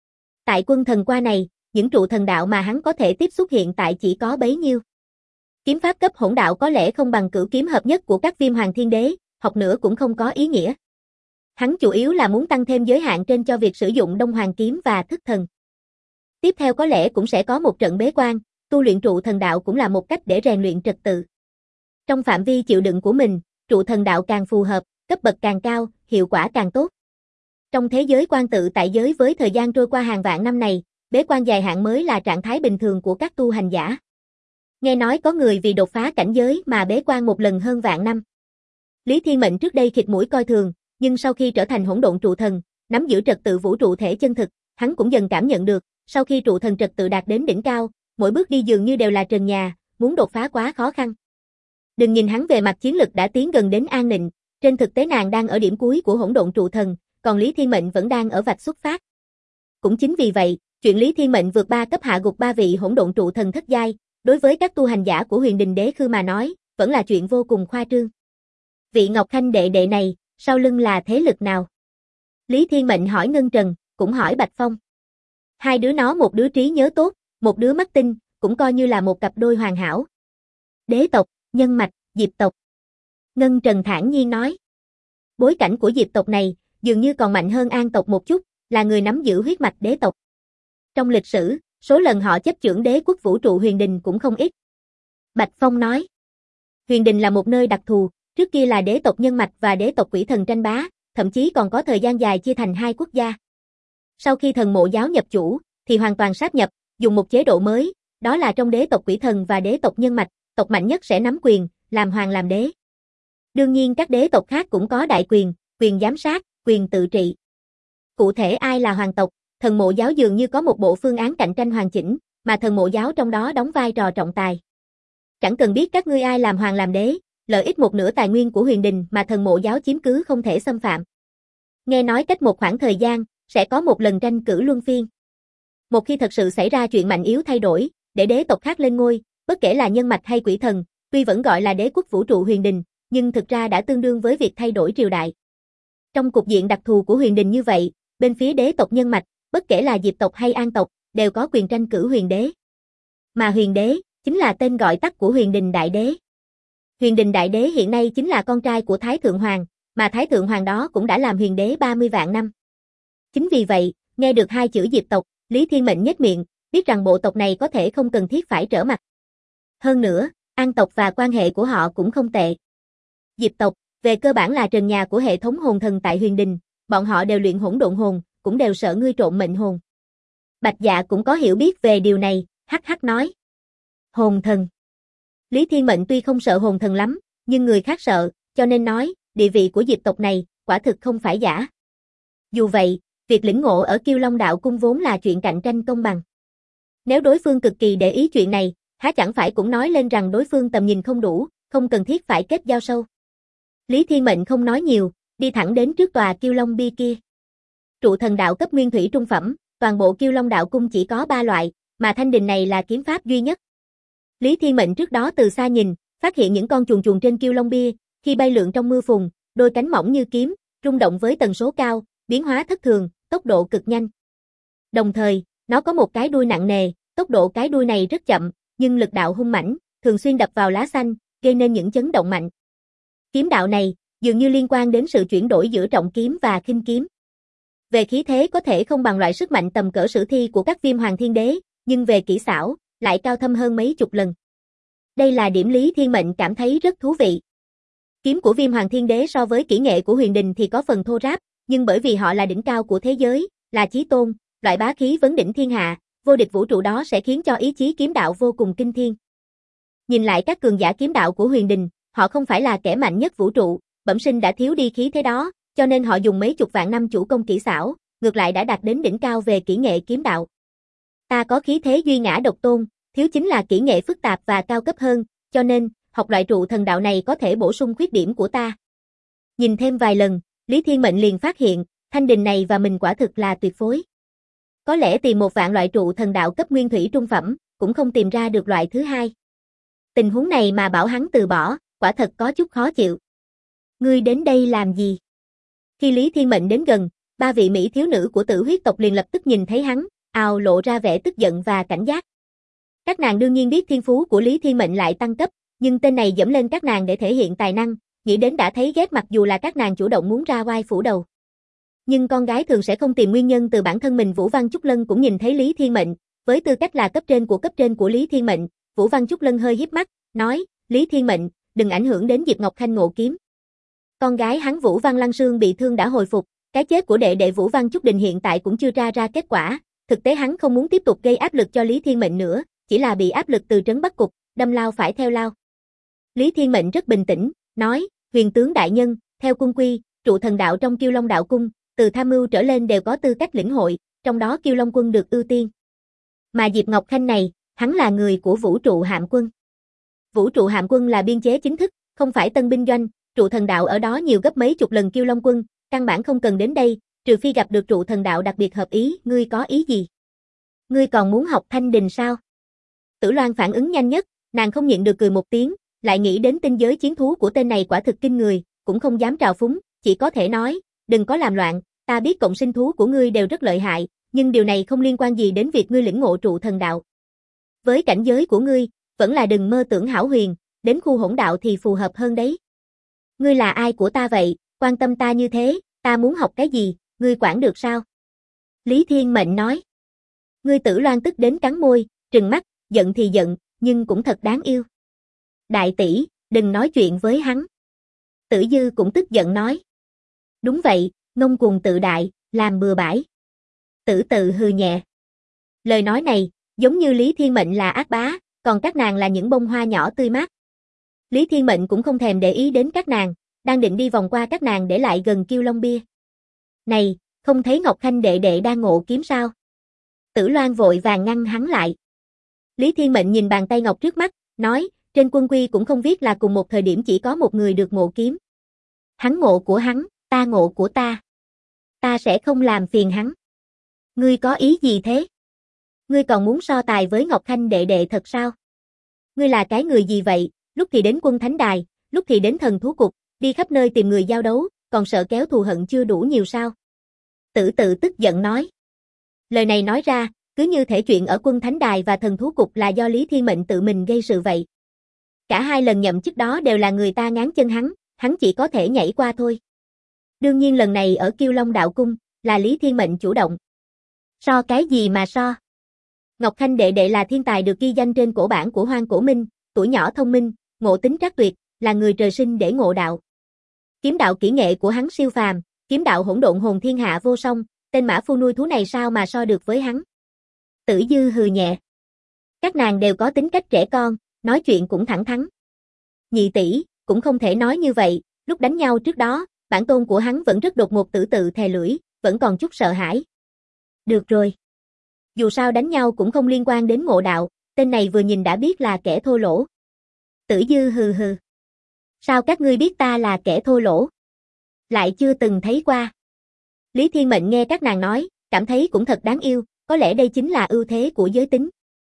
Tại quân thần qua này, những trụ thần đạo mà hắn có thể tiếp xúc hiện tại chỉ có bấy nhiêu. Kiếm pháp cấp hỗn đạo có lẽ không bằng cửu kiếm hợp nhất của các Viêm Hoàng Thiên Đế, học nữa cũng không có ý nghĩa. Hắn chủ yếu là muốn tăng thêm giới hạn trên cho việc sử dụng Đông Hoàng kiếm và thức thần. Tiếp theo có lẽ cũng sẽ có một trận bế quan, tu luyện trụ thần đạo cũng là một cách để rèn luyện trật tự. Trong phạm vi chịu đựng của mình, trụ thần đạo càng phù hợp, cấp bậc càng cao, hiệu quả càng tốt. Trong thế giới quan tự tại giới với thời gian trôi qua hàng vạn năm này, bế quan dài hạn mới là trạng thái bình thường của các tu hành giả. Nghe nói có người vì đột phá cảnh giới mà bế quan một lần hơn vạn năm. Lý Thiên Mệnh trước đây khịt mũi coi thường, nhưng sau khi trở thành hỗn độn trụ thần, nắm giữ trật tự vũ trụ thể chân thực, hắn cũng dần cảm nhận được, sau khi trụ thần trật tự đạt đến đỉnh cao, mỗi bước đi dường như đều là trần nhà, muốn đột phá quá khó khăn. Đừng nhìn hắn về mặt chiến lực đã tiến gần đến An Nịnh, trên thực tế nàng đang ở điểm cuối của hỗn độn trụ thần, còn Lý Thiên Mệnh vẫn đang ở vạch xuất phát. Cũng chính vì vậy, chuyện Lý Thiên Mệnh vượt 3 cấp hạ gục 3 vị hỗn độn trụ thần thất giai, đối với các tu hành giả của Huyền Đình Đế Khư mà nói, vẫn là chuyện vô cùng khoa trương. Vị Ngọc Khanh đệ đệ này, sau lưng là thế lực nào? Lý Thiên Mệnh hỏi Ngân Trần, cũng hỏi Bạch Phong. Hai đứa nó một đứa trí nhớ tốt, một đứa mắt tinh, cũng coi như là một cặp đôi hoàn hảo. Đế tộc, nhân mạch, Diệp tộc. Ngân Trần thản nhiên nói. Bối cảnh của Diệp tộc này, dường như còn mạnh hơn An tộc một chút, là người nắm giữ huyết mạch đế tộc. Trong lịch sử, số lần họ chấp chưởng đế quốc vũ trụ Huyền Đình cũng không ít. Bạch Phong nói. Huyền Đình là một nơi đặc thù, trước kia là đế tộc nhân mạch và đế tộc quỷ thần tranh bá, thậm chí còn có thời gian dài chia thành hai quốc gia. Sau khi thần mộ giáo nhập chủ, thì hoàn toàn sáp nhập, dùng một chế độ mới, đó là trong đế tộc quỷ thần và đế tộc nhân mạch, tộc mạnh nhất sẽ nắm quyền, làm hoàng làm đế. Đương nhiên các đế tộc khác cũng có đại quyền, quyền giám sát, quyền tự trị. Cụ thể ai là hoàng tộc, thần mộ giáo dường như có một bộ phương án cạnh tranh hoàn chỉnh, mà thần mộ giáo trong đó đóng vai trò trọng tài. Chẳng cần biết các ngươi ai làm hoàng làm đế, lợi ích một nửa tài nguyên của Huyền Đình mà thần mộ giáo chiếm cứ không thể xâm phạm. Nghe nói cách một khoảng thời gian, sẽ có một lần tranh cử luân phiên. Một khi thật sự xảy ra chuyện mạnh yếu thay đổi, để đế tộc khác lên ngôi, bất kể là nhân mạch hay quỷ thần, tuy vẫn gọi là đế quốc vũ trụ Huyền Đình, nhưng thực ra đã tương đương với việc thay đổi triều đại. Trong cục diện đặc thù của Huyền Đình như vậy, bên phía đế tộc nhân mạch, bất kể là Diệp tộc hay An tộc, đều có quyền tranh cử huyền đế. Mà huyền đế, chính là tên gọi tắt của Huyền Đình Đại Đế. Huyền Đình Đại Đế hiện nay chính là con trai của Thái Thượng Hoàng, mà Thái Thượng Hoàng đó cũng đã làm huyền đế 30 vạn năm. Chính vì vậy, nghe được hai chữ Diệp tộc, Lý Thiên Mệnh nhếch miệng, biết rằng bộ tộc này có thể không cần thiết phải trở mặt. Hơn nữa, An tộc và quan hệ của họ cũng không tệ. Diệp tộc, về cơ bản là trần nhà của hệ thống hồn thần tại Huyền Đình, bọn họ đều luyện hỗn độn hồn, cũng đều sợ ngươi trộn mệnh hồn. Bạch Dạ cũng có hiểu biết về điều này, hắc hắc nói. Hồn thần. Lý Thiên Mệnh tuy không sợ hồn thần lắm, nhưng người khác sợ, cho nên nói, địa vị của Diệp tộc này, quả thực không phải giả. Dù vậy, việc lĩnh ngộ ở Kiêu Long Đạo Cung vốn là chuyện cạnh tranh công bằng. Nếu đối phương cực kỳ để ý chuyện này, há chẳng phải cũng nói lên rằng đối phương tầm nhìn không đủ, không cần thiết phải kết giao sâu. Lý Thiên Mệnh không nói nhiều, đi thẳng đến trước tòa Kiêu Long Bia kia. Trụ thần đạo cấp nguyên thủy trung phẩm, toàn bộ Kiêu Long Đạo Cung chỉ có 3 loại, mà thanh đình này là kiếm pháp duy nhất. Lý Thiên Mệnh trước đó từ xa nhìn, phát hiện những con chuồn chuồn trên Kiêu Long Bia, khi bay lượn trong mưa phùn, đôi cánh mỏng như kiếm, rung động với tần số cao, biến hóa thất thường, tốc độ cực nhanh. Đồng thời, nó có một cái đuôi nặng nề, tốc độ cái đuôi này rất chậm, nhưng lực đạo hung mãnh, thường xuyên đập vào lá xanh, gây nên những chấn động mạnh. Kiếm đạo này, dường như liên quan đến sự chuyển đổi giữa trọng kiếm và khinh kiếm. Về khí thế có thể không bằng loại sức mạnh tầm cỡ sử thi của các Viêm Hoàng Thiên Đế, nhưng về kỹ xảo, lại cao thâm hơn mấy chục lần. Đây là điểm Lý Thiên Mệnh cảm thấy rất thú vị. Kiếm của Viêm Hoàng Thiên Đế so với kỹ nghệ của Huyền Đình thì có phần thô ráp, nhưng bởi vì họ là đỉnh cao của thế giới, là chí tôn, loại bá khí vấn đỉnh thiên hạ, vô địch vũ trụ đó sẽ khiến cho ý chí kiếm đạo vô cùng kinh thiên. Nhìn lại các cường giả kiếm đạo của Huyền Đình, họ không phải là kẻ mạnh nhất vũ trụ, bẩm sinh đã thiếu đi khí thế đó, cho nên họ dùng mấy chục vạn năm chủ công kỹ xảo, ngược lại đã đạt đến đỉnh cao về kỹ nghệ kiếm đạo. Ta có khí thế duy ngã độc tôn, thiếu chính là kỹ nghệ phức tạp và cao cấp hơn, cho nên, học loại trụ thần đạo này có thể bổ sung khuyết điểm của ta. Nhìn thêm vài lần, Lý Thiên Mệnh liền phát hiện, thanh đình này và mình quả thực là tuyệt phối. Có lẽ tìm một vạn loại trụ thần đạo cấp nguyên thủy trung phẩm, cũng không tìm ra được loại thứ hai. Tình huống này mà bảo hắn từ bỏ, quả thật có chút khó chịu. Ngươi đến đây làm gì? Khi Lý Thiên Mệnh đến gần, 3 vị mỹ thiếu nữ của Tử Huyết tộc liền lập tức nhìn thấy hắn, ào lộ ra vẻ tức giận và cảnh giác. Các nàng đương nhiên biết thiên phú của Lý Thiên Mệnh lại tăng cấp, nhưng tên này dẫm lên các nàng để thể hiện tài năng, nghĩ đến đã thấy ghét mặc dù là các nàng chủ động muốn ra oai phủ đầu. Nhưng con gái thường sẽ không tìm nguyên nhân từ bản thân mình. Vũ Văn Chúc Lân cũng nhìn thấy Lý Thiên Mệnh, với tư cách là cấp trên của Lý Thiên Mệnh, Vũ Văn Chúc Lân hơi híp mắt, nói, Lý Thiên Mệnh, đừng ảnh hưởng đến Diệp Ngọc Khanh ngộ kiếm. Con gái hắn Vũ Văn Lăng Sương bị thương đã hồi phục, cái chết của đệ đệ Vũ Văn Chúc Đình hiện tại cũng chưa ra kết quả, thực tế hắn không muốn tiếp tục gây áp lực cho Lý Thiên Mệnh nữa, chỉ là bị áp lực từ trấn Bắc Cục, đâm lao phải theo lao. Lý Thiên Mệnh rất bình tĩnh, nói, Huyền tướng đại nhân, theo quân quy, trụ thần đạo trong Kiêu Long đạo cung, từ tham mưu trở lên đều có tư cách lĩnh hội, trong đó Kiêu Long quân được ưu tiên. Mà Diệp Ngọc Khanh này, hắn là người của Vũ trụ hạm quân. Vũ trụ hạm quân là biên chế chính thức, không phải tân binh doanh, trụ thần đạo ở đó nhiều gấp mấy chục lần Kiêu Long quân, căn bản không cần đến đây, trừ phi gặp được trụ thần đạo đặc biệt hợp ý, ngươi có ý gì? Ngươi còn muốn học Thanh Đình sao? Tử Loan phản ứng nhanh nhất, nàng không nhịn được cười một tiếng, lại nghĩ đến tinh giới chiến thú của tên này quả thực kinh người, cũng không dám trào phúng, chỉ có thể nói, đừng có làm loạn, ta biết cộng sinh thú của ngươi đều rất lợi hại, nhưng điều này không liên quan gì đến việc ngươi lĩnh ngộ trụ thần đạo. Với cảnh giới của ngươi, vẫn là đừng mơ tưởng hão huyền, đến khu hỗn đạo thì phù hợp hơn đấy. Ngươi là ai của ta vậy, quan tâm ta như thế, ta muốn học cái gì, ngươi quản được sao? Lý Thiên Mệnh nói. Ngươi Tử Loan tức đến cắn môi, trừng mắt, giận thì giận, nhưng cũng thật đáng yêu. Đại tỷ, đừng nói chuyện với hắn. Tử Dư cũng tức giận nói. Đúng vậy, ngông cuồng tự đại, làm bừa bãi. Tử Tự hừ nhẹ. Lời nói này, giống như Lý Thiên Mệnh là ác bá, còn các nàng là những bông hoa nhỏ tươi mát. Lý Thiên Mệnh cũng không thèm để ý đến các nàng, đang định đi vòng qua các nàng để lại gần Kiêu Long bia. Này, không thấy Ngọc Khanh đệ đệ đang ngộ kiếm sao? Tử Loan vội vàng ngăn hắn lại. Lý Thiên Mệnh nhìn bàn tay ngọc trước mắt, nói, trên quân quy cũng không viết là cùng một thời điểm chỉ có một người được ngộ kiếm. Hắn ngộ của hắn, ta ngộ của ta. Ta sẽ không làm phiền hắn. Ngươi có ý gì thế? Ngươi còn muốn so tài với Ngọc Khanh đệ đệ thật sao? Ngươi là cái người gì vậy, lúc thì đến quân thánh đài, lúc thì đến thần thú cục, đi khắp nơi tìm người giao đấu, còn sợ kéo thù hận chưa đủ nhiều sao? Tử Tự tức giận nói. Lời này nói ra, cứ như thể chuyện ở quân thánh đài và thần thú cục là do Lý Thiên Mệnh tự mình gây sự vậy. Cả hai lần nhậm chức đó đều là người ta ngáng chân hắn chỉ có thể nhảy qua thôi. Đương nhiên lần này ở Kiêu Long đạo cung, là Lý Thiên Mệnh chủ động. So cái gì mà so? Ngọc Khanh đệ đệ là thiên tài được ghi danh trên cổ bản của Hoang Cổ Minh, tuổi nhỏ thông minh, ngộ tính trắc tuyệt, là người trời sinh để ngộ đạo. Kiếm đạo kỹ nghệ của hắn siêu phàm, kiếm đạo hỗn độn hồn thiên hạ vô song, tên mã phu nuôi thú này sao mà so được với hắn? Tử Dư hừ nhẹ. Các nàng đều có tính cách trẻ con, nói chuyện cũng thẳng thắn. Nhị tỷ, cũng không thể nói như vậy, lúc đánh nhau trước đó, bản tôn của hắn vẫn rất đột ngột. Tử Tự thè lưỡi, vẫn còn chút sợ hãi. Được rồi. Dù sao đánh nhau cũng không liên quan đến ngộ đạo, tên này vừa nhìn đã biết là kẻ thô lỗ. Tử Dư hừ hừ. Sao các ngươi biết ta là kẻ thô lỗ? Lại chưa từng thấy qua. Lý Thiên Mệnh nghe các nàng nói, cảm thấy cũng thật đáng yêu, có lẽ đây chính là ưu thế của giới tính.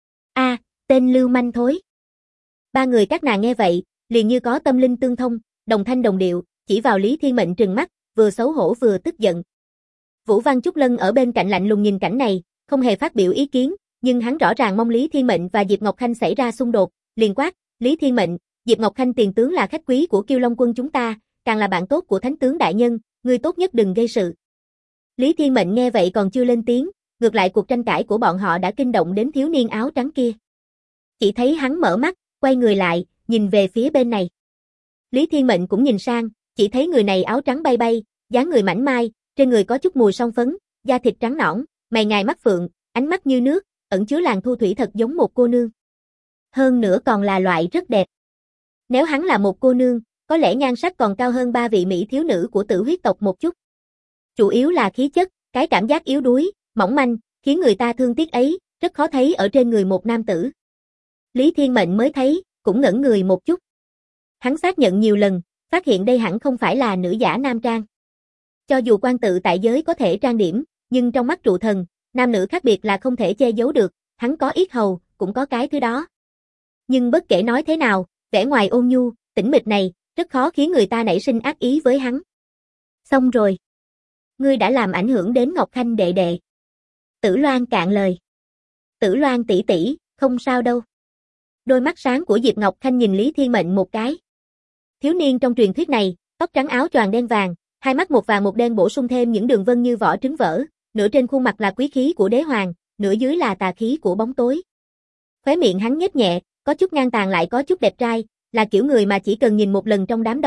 Tên lưu manh thối. Ba người các nàng nghe vậy, liền như có tâm linh tương thông, đồng thanh đồng điệu, chỉ vào Lý Thiên Mệnh trừng mắt, vừa xấu hổ vừa tức giận. Vũ Văn Chúc Lân ở bên cạnh lạnh lùng nhìn cảnh này, không hề phát biểu ý kiến, nhưng hắn rõ ràng mong Lý Thiên Mệnh và Diệp Ngọc Khanh xảy ra xung đột, liền quát, Lý Thiên Mệnh, Diệp Ngọc Khanh tiền tướng là khách quý của Kiêu Long quân chúng ta, càng là bạn tốt của Thánh tướng đại nhân, ngươi tốt nhất đừng gây sự. Lý Thiên Mệnh nghe vậy còn chưa lên tiếng, ngược lại cuộc tranh cãi của bọn họ đã kinh động đến thiếu niên áo trắng kia. Chỉ thấy hắn mở mắt, quay người lại, nhìn về phía bên này. Lý Thiên Mệnh cũng nhìn sang, chỉ thấy người này áo trắng bay bay, dáng người mảnh mai, trên người có chút mùi son phấn, da thịt trắng nõn, mày ngài mắt phượng, ánh mắt như nước, ẩn chứa làn thu thủy thật giống một cô nương. Hơn nữa còn là loại rất đẹp. Nếu hắn là một cô nương, có lẽ nhan sắc còn cao hơn ba vị mỹ thiếu nữ của Tử huyết tộc một chút. Chủ yếu là khí chất, cái cảm giác yếu đuối, mỏng manh, khiến người ta thương tiếc ấy, rất khó thấy ở trên người một nam tử. Lý Thiên Mệnh mới thấy, cũng ngẩn người một chút. Hắn xác nhận nhiều lần, phát hiện đây hẳn không phải là nữ giả nam trang. Cho dù quan tự tại giới có thể trang điểm, nhưng trong mắt trụ thần, nam nữ khác biệt là không thể che giấu được, hắn có yết hầu, cũng có cái thứ đó. Nhưng bất kể nói thế nào, vẻ ngoài ôn nhu, tĩnh mịch này, rất khó khiến người ta nảy sinh ác ý với hắn. Xong rồi. Ngươi đã làm ảnh hưởng đến Ngọc Khanh đệ đệ. Tử Loan cạn lời. Tử Loan tỷ tỷ, không sao đâu. Đôi mắt sáng của Diệp Ngọc Khanh nhìn Lý Thiên Mệnh một cái. Thiếu niên trong truyền thuyết này, tóc trắng áo choàng đen vàng, hai mắt một vàng một đen bổ sung thêm những đường vân như vỏ trứng vỡ, nửa trên khuôn mặt là quý khí của đế hoàng, nửa dưới là tà khí của bóng tối. Khóe miệng hắn nhếch nhẹ, có chút ngang tàn lại có chút đẹp trai, là kiểu người mà chỉ cần nhìn một lần trong đám đông,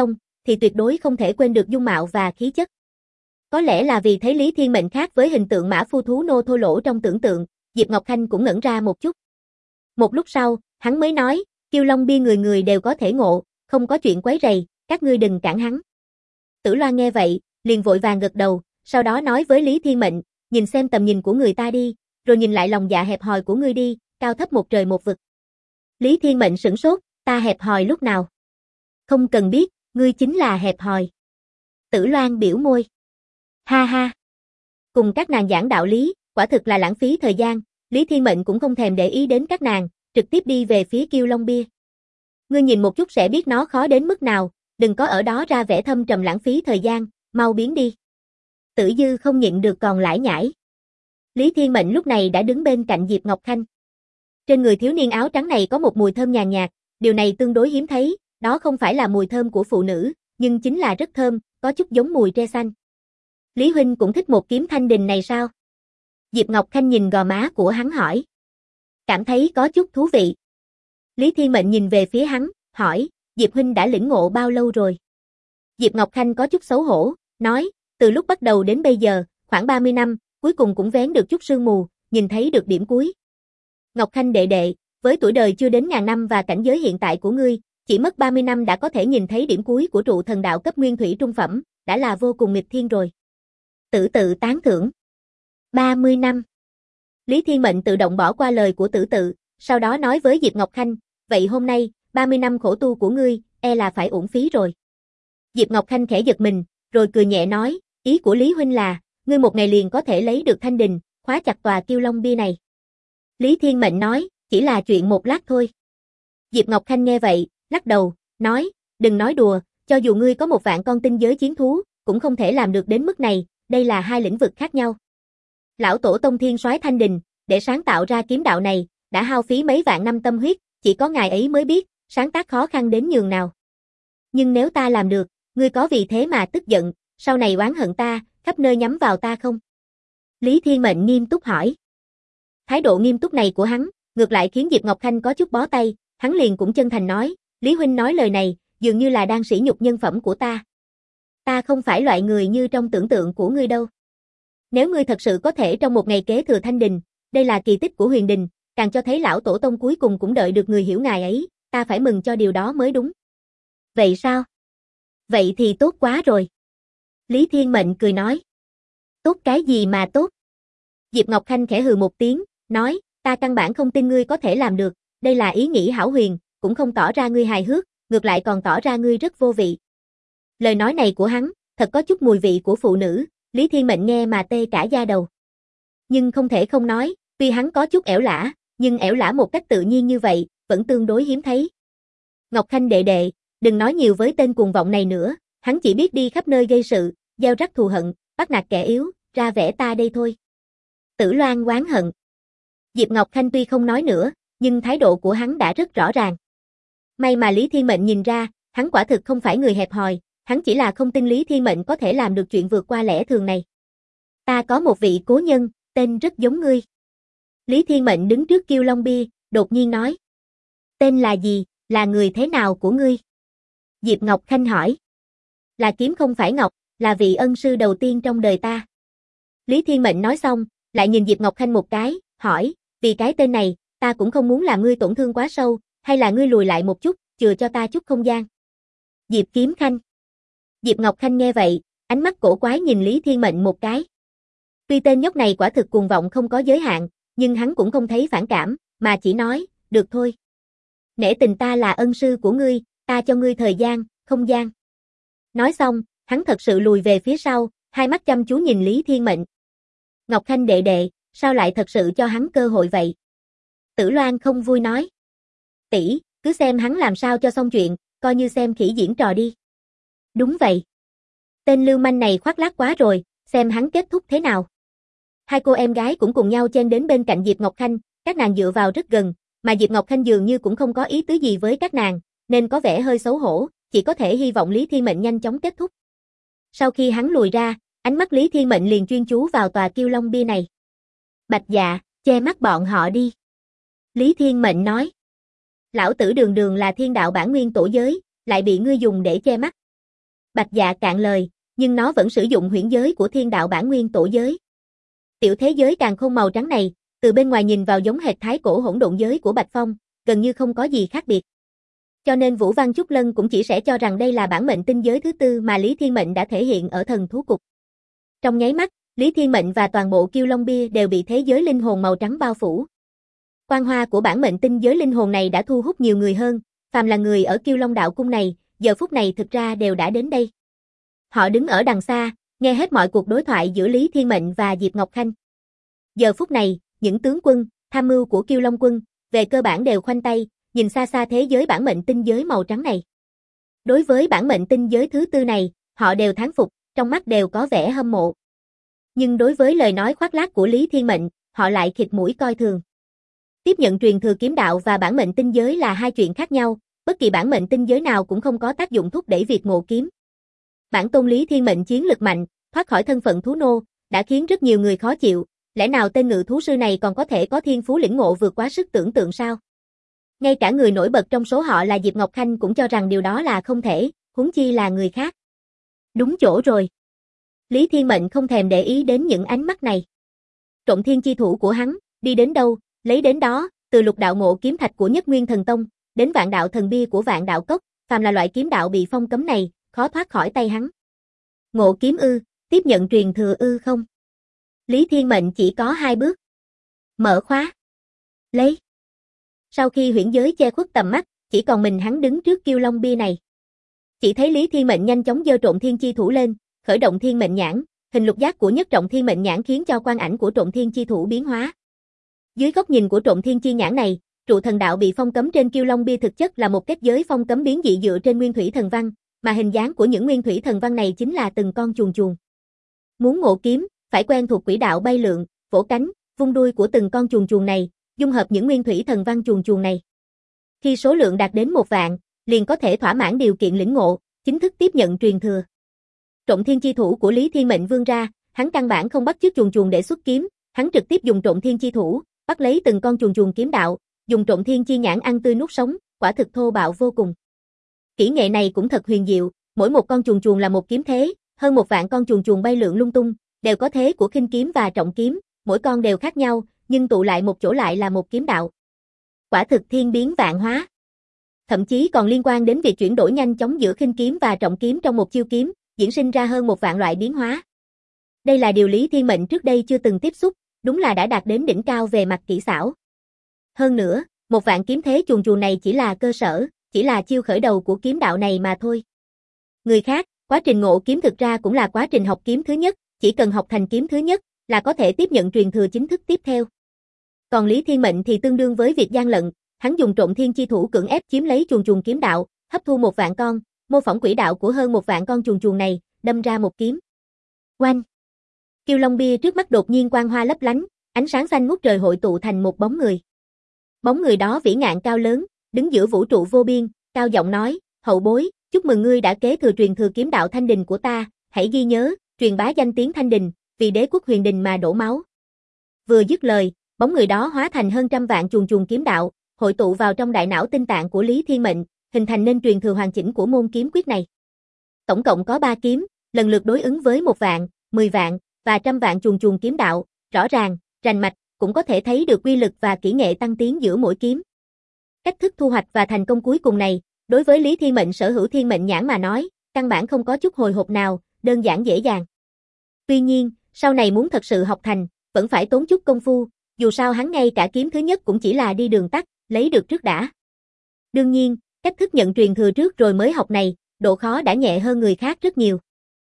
thì tuyệt đối không thể quên được dung mạo và khí chất. Có lẽ là vì thấy Lý Thiên Mệnh khác với hình tượng mã phu thú nô thô lỗ trong tưởng tượng, Diệp Ngọc Khanh cũng ngẩn ra một chút. Một lúc sau, hắn mới nói, Kiêu Long Bia người người đều có thể ngộ, không có chuyện quấy rầy, các ngươi đừng cản hắn. Tử Loan nghe vậy, liền vội vàng gật đầu, sau đó nói với Lý Thiên Mệnh, nhìn xem tầm nhìn của người ta đi, rồi nhìn lại lòng dạ hẹp hòi của ngươi đi, cao thấp một trời một vực. Lý Thiên Mệnh sửng sốt, ta hẹp hòi lúc nào? Không cần biết, ngươi chính là hẹp hòi. Tử Loan biểu môi. Ha ha. Cùng các nàng giảng đạo lý, quả thực là lãng phí thời gian, Lý Thiên Mệnh cũng không thèm để ý đến các nàng, trực tiếp đi về phía Kiêu Long Bia. Ngươi nhìn một chút sẽ biết nó khó đến mức nào, đừng có ở đó ra vẻ thâm trầm lãng phí thời gian, mau biến đi. Tử Dư không nhịn được còn lải nhải. Lý Thiên Mệnh lúc này đã đứng bên cạnh Diệp Ngọc Khanh. Trên người thiếu niên áo trắng này có một mùi thơm nhàn nhạt, điều này tương đối hiếm thấy, đó không phải là mùi thơm của phụ nữ, nhưng chính là rất thơm, có chút giống mùi tre xanh. Lý huynh cũng thích một kiếm thanh đình này sao? Diệp Ngọc Khanh nhìn gò má của hắn hỏi. Cảm thấy có chút thú vị. Lý Thiên Mệnh nhìn về phía hắn, hỏi, Diệp huynh đã lĩnh ngộ bao lâu rồi? Diệp Ngọc Khanh có chút xấu hổ, nói, từ lúc bắt đầu đến bây giờ, khoảng 30 năm, cuối cùng cũng vén được chút sương mù, nhìn thấy được điểm cuối. Ngọc Khanh đệ đệ, với tuổi đời chưa đến ngàn năm và cảnh giới hiện tại của ngươi, chỉ mất 30 năm đã có thể nhìn thấy điểm cuối của trụ thần đạo cấp nguyên thủy trung phẩm, đã là vô cùng nghịch thiên rồi. Tử tự tán thưởng. 30 năm. Lý Thiên Mệnh tự động bỏ qua lời của tử tự, sau đó nói với Diệp Ngọc Khanh, vậy hôm nay, 30 năm khổ tu của ngươi, e là phải uổng phí rồi. Diệp Ngọc Khanh khẽ giật mình, rồi cười nhẹ nói, ý của Lý huynh là, ngươi một ngày liền có thể lấy được thanh đình, khóa chặt tòa Kiêu Long Bia này. Lý Thiên Mệnh nói, chỉ là chuyện một lát thôi. Diệp Ngọc Khanh nghe vậy, lắc đầu, nói, đừng nói đùa, cho dù ngươi có một vạn con tinh giới chiến thú, cũng không thể làm được đến mức này, đây là hai lĩnh vực khác nhau. Lão tổ tông thiên soái thanh đình, để sáng tạo ra kiếm đạo này, đã hao phí mấy vạn năm tâm huyết, chỉ có ngài ấy mới biết, sáng tác khó khăn đến nhường nào. Nhưng nếu ta làm được, ngươi có vì thế mà tức giận, sau này oán hận ta, khắp nơi nhắm vào ta không? Lý Thiên Mệnh nghiêm túc hỏi. Thái độ nghiêm túc này của hắn, ngược lại khiến Diệp Ngọc Khanh có chút bó tay, hắn liền cũng chân thành nói, Lý huynh nói lời này, dường như là đang sỉ nhục nhân phẩm của ta. Ta không phải loại người như trong tưởng tượng của ngươi đâu. Nếu ngươi thật sự có thể trong một ngày kế thừa thanh đình, đây là kỳ tích của huyền đình, càng cho thấy lão tổ tông cuối cùng cũng đợi được người hiểu ngài ấy, ta phải mừng cho điều đó mới đúng. Vậy sao? Vậy thì tốt quá rồi. Lý Thiên Mệnh cười nói. Tốt cái gì mà tốt? Diệp Ngọc Khanh khẽ hừ một tiếng, nói, ta căn bản không tin ngươi có thể làm được, đây là ý nghĩ hão huyền, cũng không tỏ ra ngươi hài hước, ngược lại còn tỏ ra ngươi rất vô vị. Lời nói này của hắn, thật có chút mùi vị của phụ nữ, Lý Thiên Mệnh nghe mà tê cả da đầu. Nhưng không thể không nói, tuy hắn có chút ẻo lả, nhưng ẻo lả một cách tự nhiên như vậy, vẫn tương đối hiếm thấy. Ngọc Khanh đệ đệ, đừng nói nhiều với tên cuồng vọng này nữa, hắn chỉ biết đi khắp nơi gây sự, gieo rắc thù hận, bắt nạt kẻ yếu, ra vẻ ta đây thôi. Tử Loan oán hận. Diệp Ngọc Khanh tuy không nói nữa, nhưng thái độ của hắn đã rất rõ ràng. May mà Lý Thiên Mệnh nhìn ra, hắn quả thực không phải người hẹp hòi, hắn chỉ là không tin Lý Thiên Mệnh có thể làm được chuyện vượt qua lẽ thường này. Ta có một vị cố nhân, tên rất giống ngươi. Lý Thiên Mệnh đứng trước Kiêu Long Bia, đột nhiên nói. Tên là gì, là người thế nào của ngươi? Diệp Ngọc Khanh hỏi. Là kiếm không phải ngọc, là vị ân sư đầu tiên trong đời ta. Lý Thiên Mệnh nói xong, lại nhìn Diệp Ngọc Khanh một cái, hỏi, vì cái tên này, ta cũng không muốn làm ngươi tổn thương quá sâu, hay là ngươi lùi lại một chút, chừa cho ta chút không gian. Diệp Kiếm Khanh. Diệp Ngọc Khanh nghe vậy, ánh mắt cổ quái nhìn Lý Thiên Mệnh một cái. Tuy tên nhóc này quả thực cuồng vọng không có giới hạn, nhưng hắn cũng không thấy phản cảm, mà chỉ nói, được thôi. Nể tình ta là ân sư của ngươi, ta cho ngươi thời gian, không gian. Nói xong, hắn thật sự lùi về phía sau, hai mắt chăm chú nhìn Lý Thiên Mệnh. Ngọc Khanh đệ đệ, sao lại thật sự cho hắn cơ hội vậy? Tử Loan không vui nói. Tỷ, cứ xem hắn làm sao cho xong chuyện, coi như xem khỉ diễn trò đi. Đúng vậy. Tên lưu manh này khoác lác quá rồi, xem hắn kết thúc thế nào. Hai cô em gái cũng cùng nhau chen đến bên cạnh Diệp Ngọc Khanh, các nàng dựa vào rất gần, mà Diệp Ngọc Khanh dường như cũng không có ý tứ gì với các nàng, nên có vẻ hơi xấu hổ, chỉ có thể hy vọng Lý Thiên Mệnh nhanh chóng kết thúc. Sau khi hắn lùi ra, ánh mắt Lý Thiên Mệnh liền chuyên chú vào tòa Kiêu Long Bia này. Bạch Dạ, che mắt bọn họ đi. Lý Thiên Mệnh nói. Lão tử đường đường là thiên đạo bản nguyên tổ giới, lại bị ngươi dùng để che mắt. Bạch Dạ cạn lời, nhưng nó vẫn sử dụng huyễn giới của thiên đạo bản nguyên tổ giới. Tiểu thế giới càn khôn màu trắng này, từ bên ngoài nhìn vào giống hệt thái cổ hỗn độn giới của Bạch Phong, gần như không có gì khác biệt. Cho nên Vũ Văn Trúc Lân cũng chỉ sẽ cho rằng đây là bản mệnh tinh giới thứ tư mà Lý Thiên Mệnh đã thể hiện ở thần thú cục. Trong nháy mắt, Lý Thiên Mệnh và toàn bộ Kiêu Long Bia đều bị thế giới linh hồn màu trắng bao phủ. Quang hoa của bản mệnh tinh giới linh hồn này đã thu hút nhiều người hơn, phàm là người ở Kiêu Long đạo cung này, giờ phút này thực ra đều đã đến đây. Họ đứng ở đằng xa, nghe hết mọi cuộc đối thoại giữa Lý Thiên Mệnh và Diệp Ngọc Khanh. Giờ phút này, những tướng quân, tham mưu của Kiêu Long quân, về cơ bản đều khoanh tay, nhìn xa xa thế giới bản mệnh tinh giới màu trắng này. Đối với bản mệnh tinh giới thứ tư này, họ đều thán phục, trong mắt đều có vẻ hâm mộ. Nhưng đối với lời nói khoác lác của Lý Thiên Mệnh, họ lại khịt mũi coi thường. Tiếp nhận truyền thừa kiếm đạo và bản mệnh tinh giới là hai chuyện khác nhau, bất kỳ bản mệnh tinh giới nào cũng không có tác dụng thúc đẩy việc ngộ kiếm. Bản tôn Lý Thiên Mệnh chiến lực mạnh, thoát khỏi thân phận thú nô, đã khiến rất nhiều người khó chịu, lẽ nào tên ngự thú sư này còn có thể có thiên phú lĩnh ngộ vượt quá sức tưởng tượng sao? Ngay cả người nổi bật trong số họ là Diệp Ngọc Khanh cũng cho rằng điều đó là không thể, huống chi là người khác. Đúng chỗ rồi. Lý Thiên Mệnh không thèm để ý đến những ánh mắt này. Trộm thiên chi thủ của hắn, đi đến đâu, lấy đến đó, từ lục đạo ngộ kiếm thạch của Nhất Nguyên Thần Tông, đến vạn đạo thần bia của Vạn Đạo Cốc, phàm là loại kiếm đạo bị phong cấm này, khó thoát khỏi tay hắn. Ngộ kiếm ư, tiếp nhận truyền thừa ư không? Lý Thiên Mệnh chỉ có 2 bước. Mở khóa. Lấy. Sau khi huyễn giới che khuất tầm mắt, chỉ còn mình hắn đứng trước Kiêu Long Bia này. Chỉ thấy Lý Thiên Mệnh nhanh chóng giơ Trộm Thiên Chi Thủ lên, khởi động Thiên Mệnh Nhãn, hình lục giác của nhất trọng Thiên Mệnh Nhãn khiến cho quang ảnh của Trộm Thiên Chi Thủ biến hóa. Dưới góc nhìn của Trộm Thiên Chi Nhãn này, trụ thần đạo bị phong cấm trên Kiêu Long Bia thực chất là một kết giới phong cấm biến dị dựa trên nguyên thủy thần văn, mà hình dáng của những nguyên thủy thần văn này chính là từng con chuồn chuồn. Muốn ngộ kiếm, phải quen thuộc quỹ đạo bay lượn, vỗ cánh, vung đuôi của từng con chuồn chuồn này, dung hợp những nguyên thủy thần văn chuồn chuồn này. Khi số lượng đạt đến 1 vạn, liền có thể thỏa mãn điều kiện lĩnh ngộ, chính thức tiếp nhận truyền thừa. Trộm Thiên Chi Thủ của Lý Thiên Mệnh vươn ra, hắn căn bản không bắt chước chuồn chuồn để xuất kiếm, hắn trực tiếp dùng Trộm Thiên Chi Thủ, bắt lấy từng con chuồn chuồn kiếm đạo, dùng Trộm Thiên Chi Nhãn ăn tươi nuốt sống, quả thực thô bạo vô cùng. Kỹ nghệ này cũng thật huyền diệu, mỗi một con chuồn chuồn là một kiếm thế, hơn 1 vạn con chuồn chuồn bay lượn lung tung, đều có thế của khinh kiếm và trọng kiếm, mỗi con đều khác nhau, nhưng tụ lại một chỗ lại là một kiếm đạo. Quả thực thiên biến vạn hóa. Thậm chí còn liên quan đến việc chuyển đổi nhanh chóng giữa khinh kiếm và trọng kiếm trong một chiêu kiếm, diễn sinh ra hơn 1 vạn loại biến hóa. Đây là điều Lý Thiên Mệnh trước đây chưa từng tiếp xúc, đúng là đã đạt đến đỉnh cao về mặt kỹ xảo. Hơn nữa, 1 vạn kiếm thế chuồn chuồn này chỉ là cơ sở, chỉ là chiêu khởi đầu của kiếm đạo này mà thôi. Người khác, quá trình ngộ kiếm thực ra cũng là quá trình học kiếm thứ nhất, chỉ cần học thành kiếm thứ nhất là có thể tiếp nhận truyền thừa chính thức tiếp theo. Còn Lý Thiên Mệnh thì tương đương với việc gian lận, hắn dùng Trộm Thiên Chi Thủ cưỡng ép chiếm lấy chuồn chuồn kiếm đạo, hấp thu 1 vạn con, mô phỏng quỹ đạo của hơn 1 vạn con chuồn chuồn này, đâm ra một kiếm. Oanh! Kiêu Long Bia trước mắt đột nhiên quang hoa lấp lánh, ánh sáng xanh ngút trời hội tụ thành một bóng người. Bóng người đó vĩ ngạn cao lớn, đứng giữa vũ trụ vô biên, cao giọng nói, hậu bối, chúc mừng ngươi đã kế thừa truyền thừa kiếm đạo Thanh Đình của ta, hãy ghi nhớ, truyền bá danh tiếng Thanh Đình, vì đế quốc Huyền Đình mà đổ máu. Vừa dứt lời, bóng người đó hóa thành hơn trăm vạn chuồn chuồn kiếm đạo, hội tụ vào trong đại não tinh tạng của Lý Thiên Mệnh, hình thành nên truyền thừa hoàn chỉnh của môn kiếm quyết này. Tổng cộng có 3 kiếm, lần lượt đối ứng với 1 vạn, 10 vạn và 100 vạn chuồn chuồn kiếm đạo, rõ ràng, rành mạch, cũng có thể thấy được quy lực và kỹ nghệ tăng tiến giữa mỗi kiếm. Cách thức thu hoạch và thành công cuối cùng này, đối với Lý Thiên Mệnh sở hữu Thiên Mệnh Nhãn mà nói, căn bản không có chút hồi hộp nào, đơn giản dễ dàng. Tuy nhiên, sau này muốn thật sự học thành, vẫn phải tốn chút công phu, dù sao hắn ngay cả kiếm thứ nhất cũng chỉ là đi đường tắt, lấy được trước đã. Đương nhiên, cách thức nhận truyền thừa trước rồi mới học này, độ khó đã nhẹ hơn người khác rất nhiều.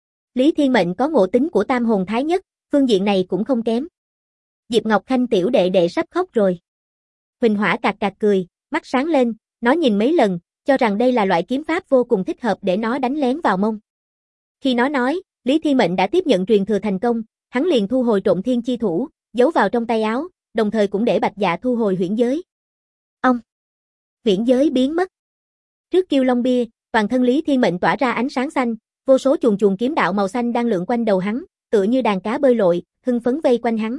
Lý Thiên Mệnh có ngộ tính của tam hồn thái nhất, phương diện này cũng không kém. Diệp Ngọc Khanh tiểu đệ đệ sắp khóc rồi. Huỳnh Hỏa cạc cạc cười, mắt sáng lên, nó nhìn mấy lần, cho rằng đây là loại kiếm pháp vô cùng thích hợp để nó đánh lén vào mông. Khi nó nói, Lý Thiên Mệnh đã tiếp nhận truyền thừa thành công, hắn liền thu hồi Trộm Thiên Chi Thủ, giấu vào trong tay áo, đồng thời cũng để Bạch Dạ thu hồi huyễn giới. Ông! Huyễn giới biến mất. Trước Kiêu Long Bia, toàn thân Lý Thiên Mệnh tỏa ra ánh sáng xanh, vô số chuồn chuồn kiếm đạo màu xanh đang lượn quanh đầu hắn, tựa như đàn cá bơi lội, hưng phấn vây quanh hắn.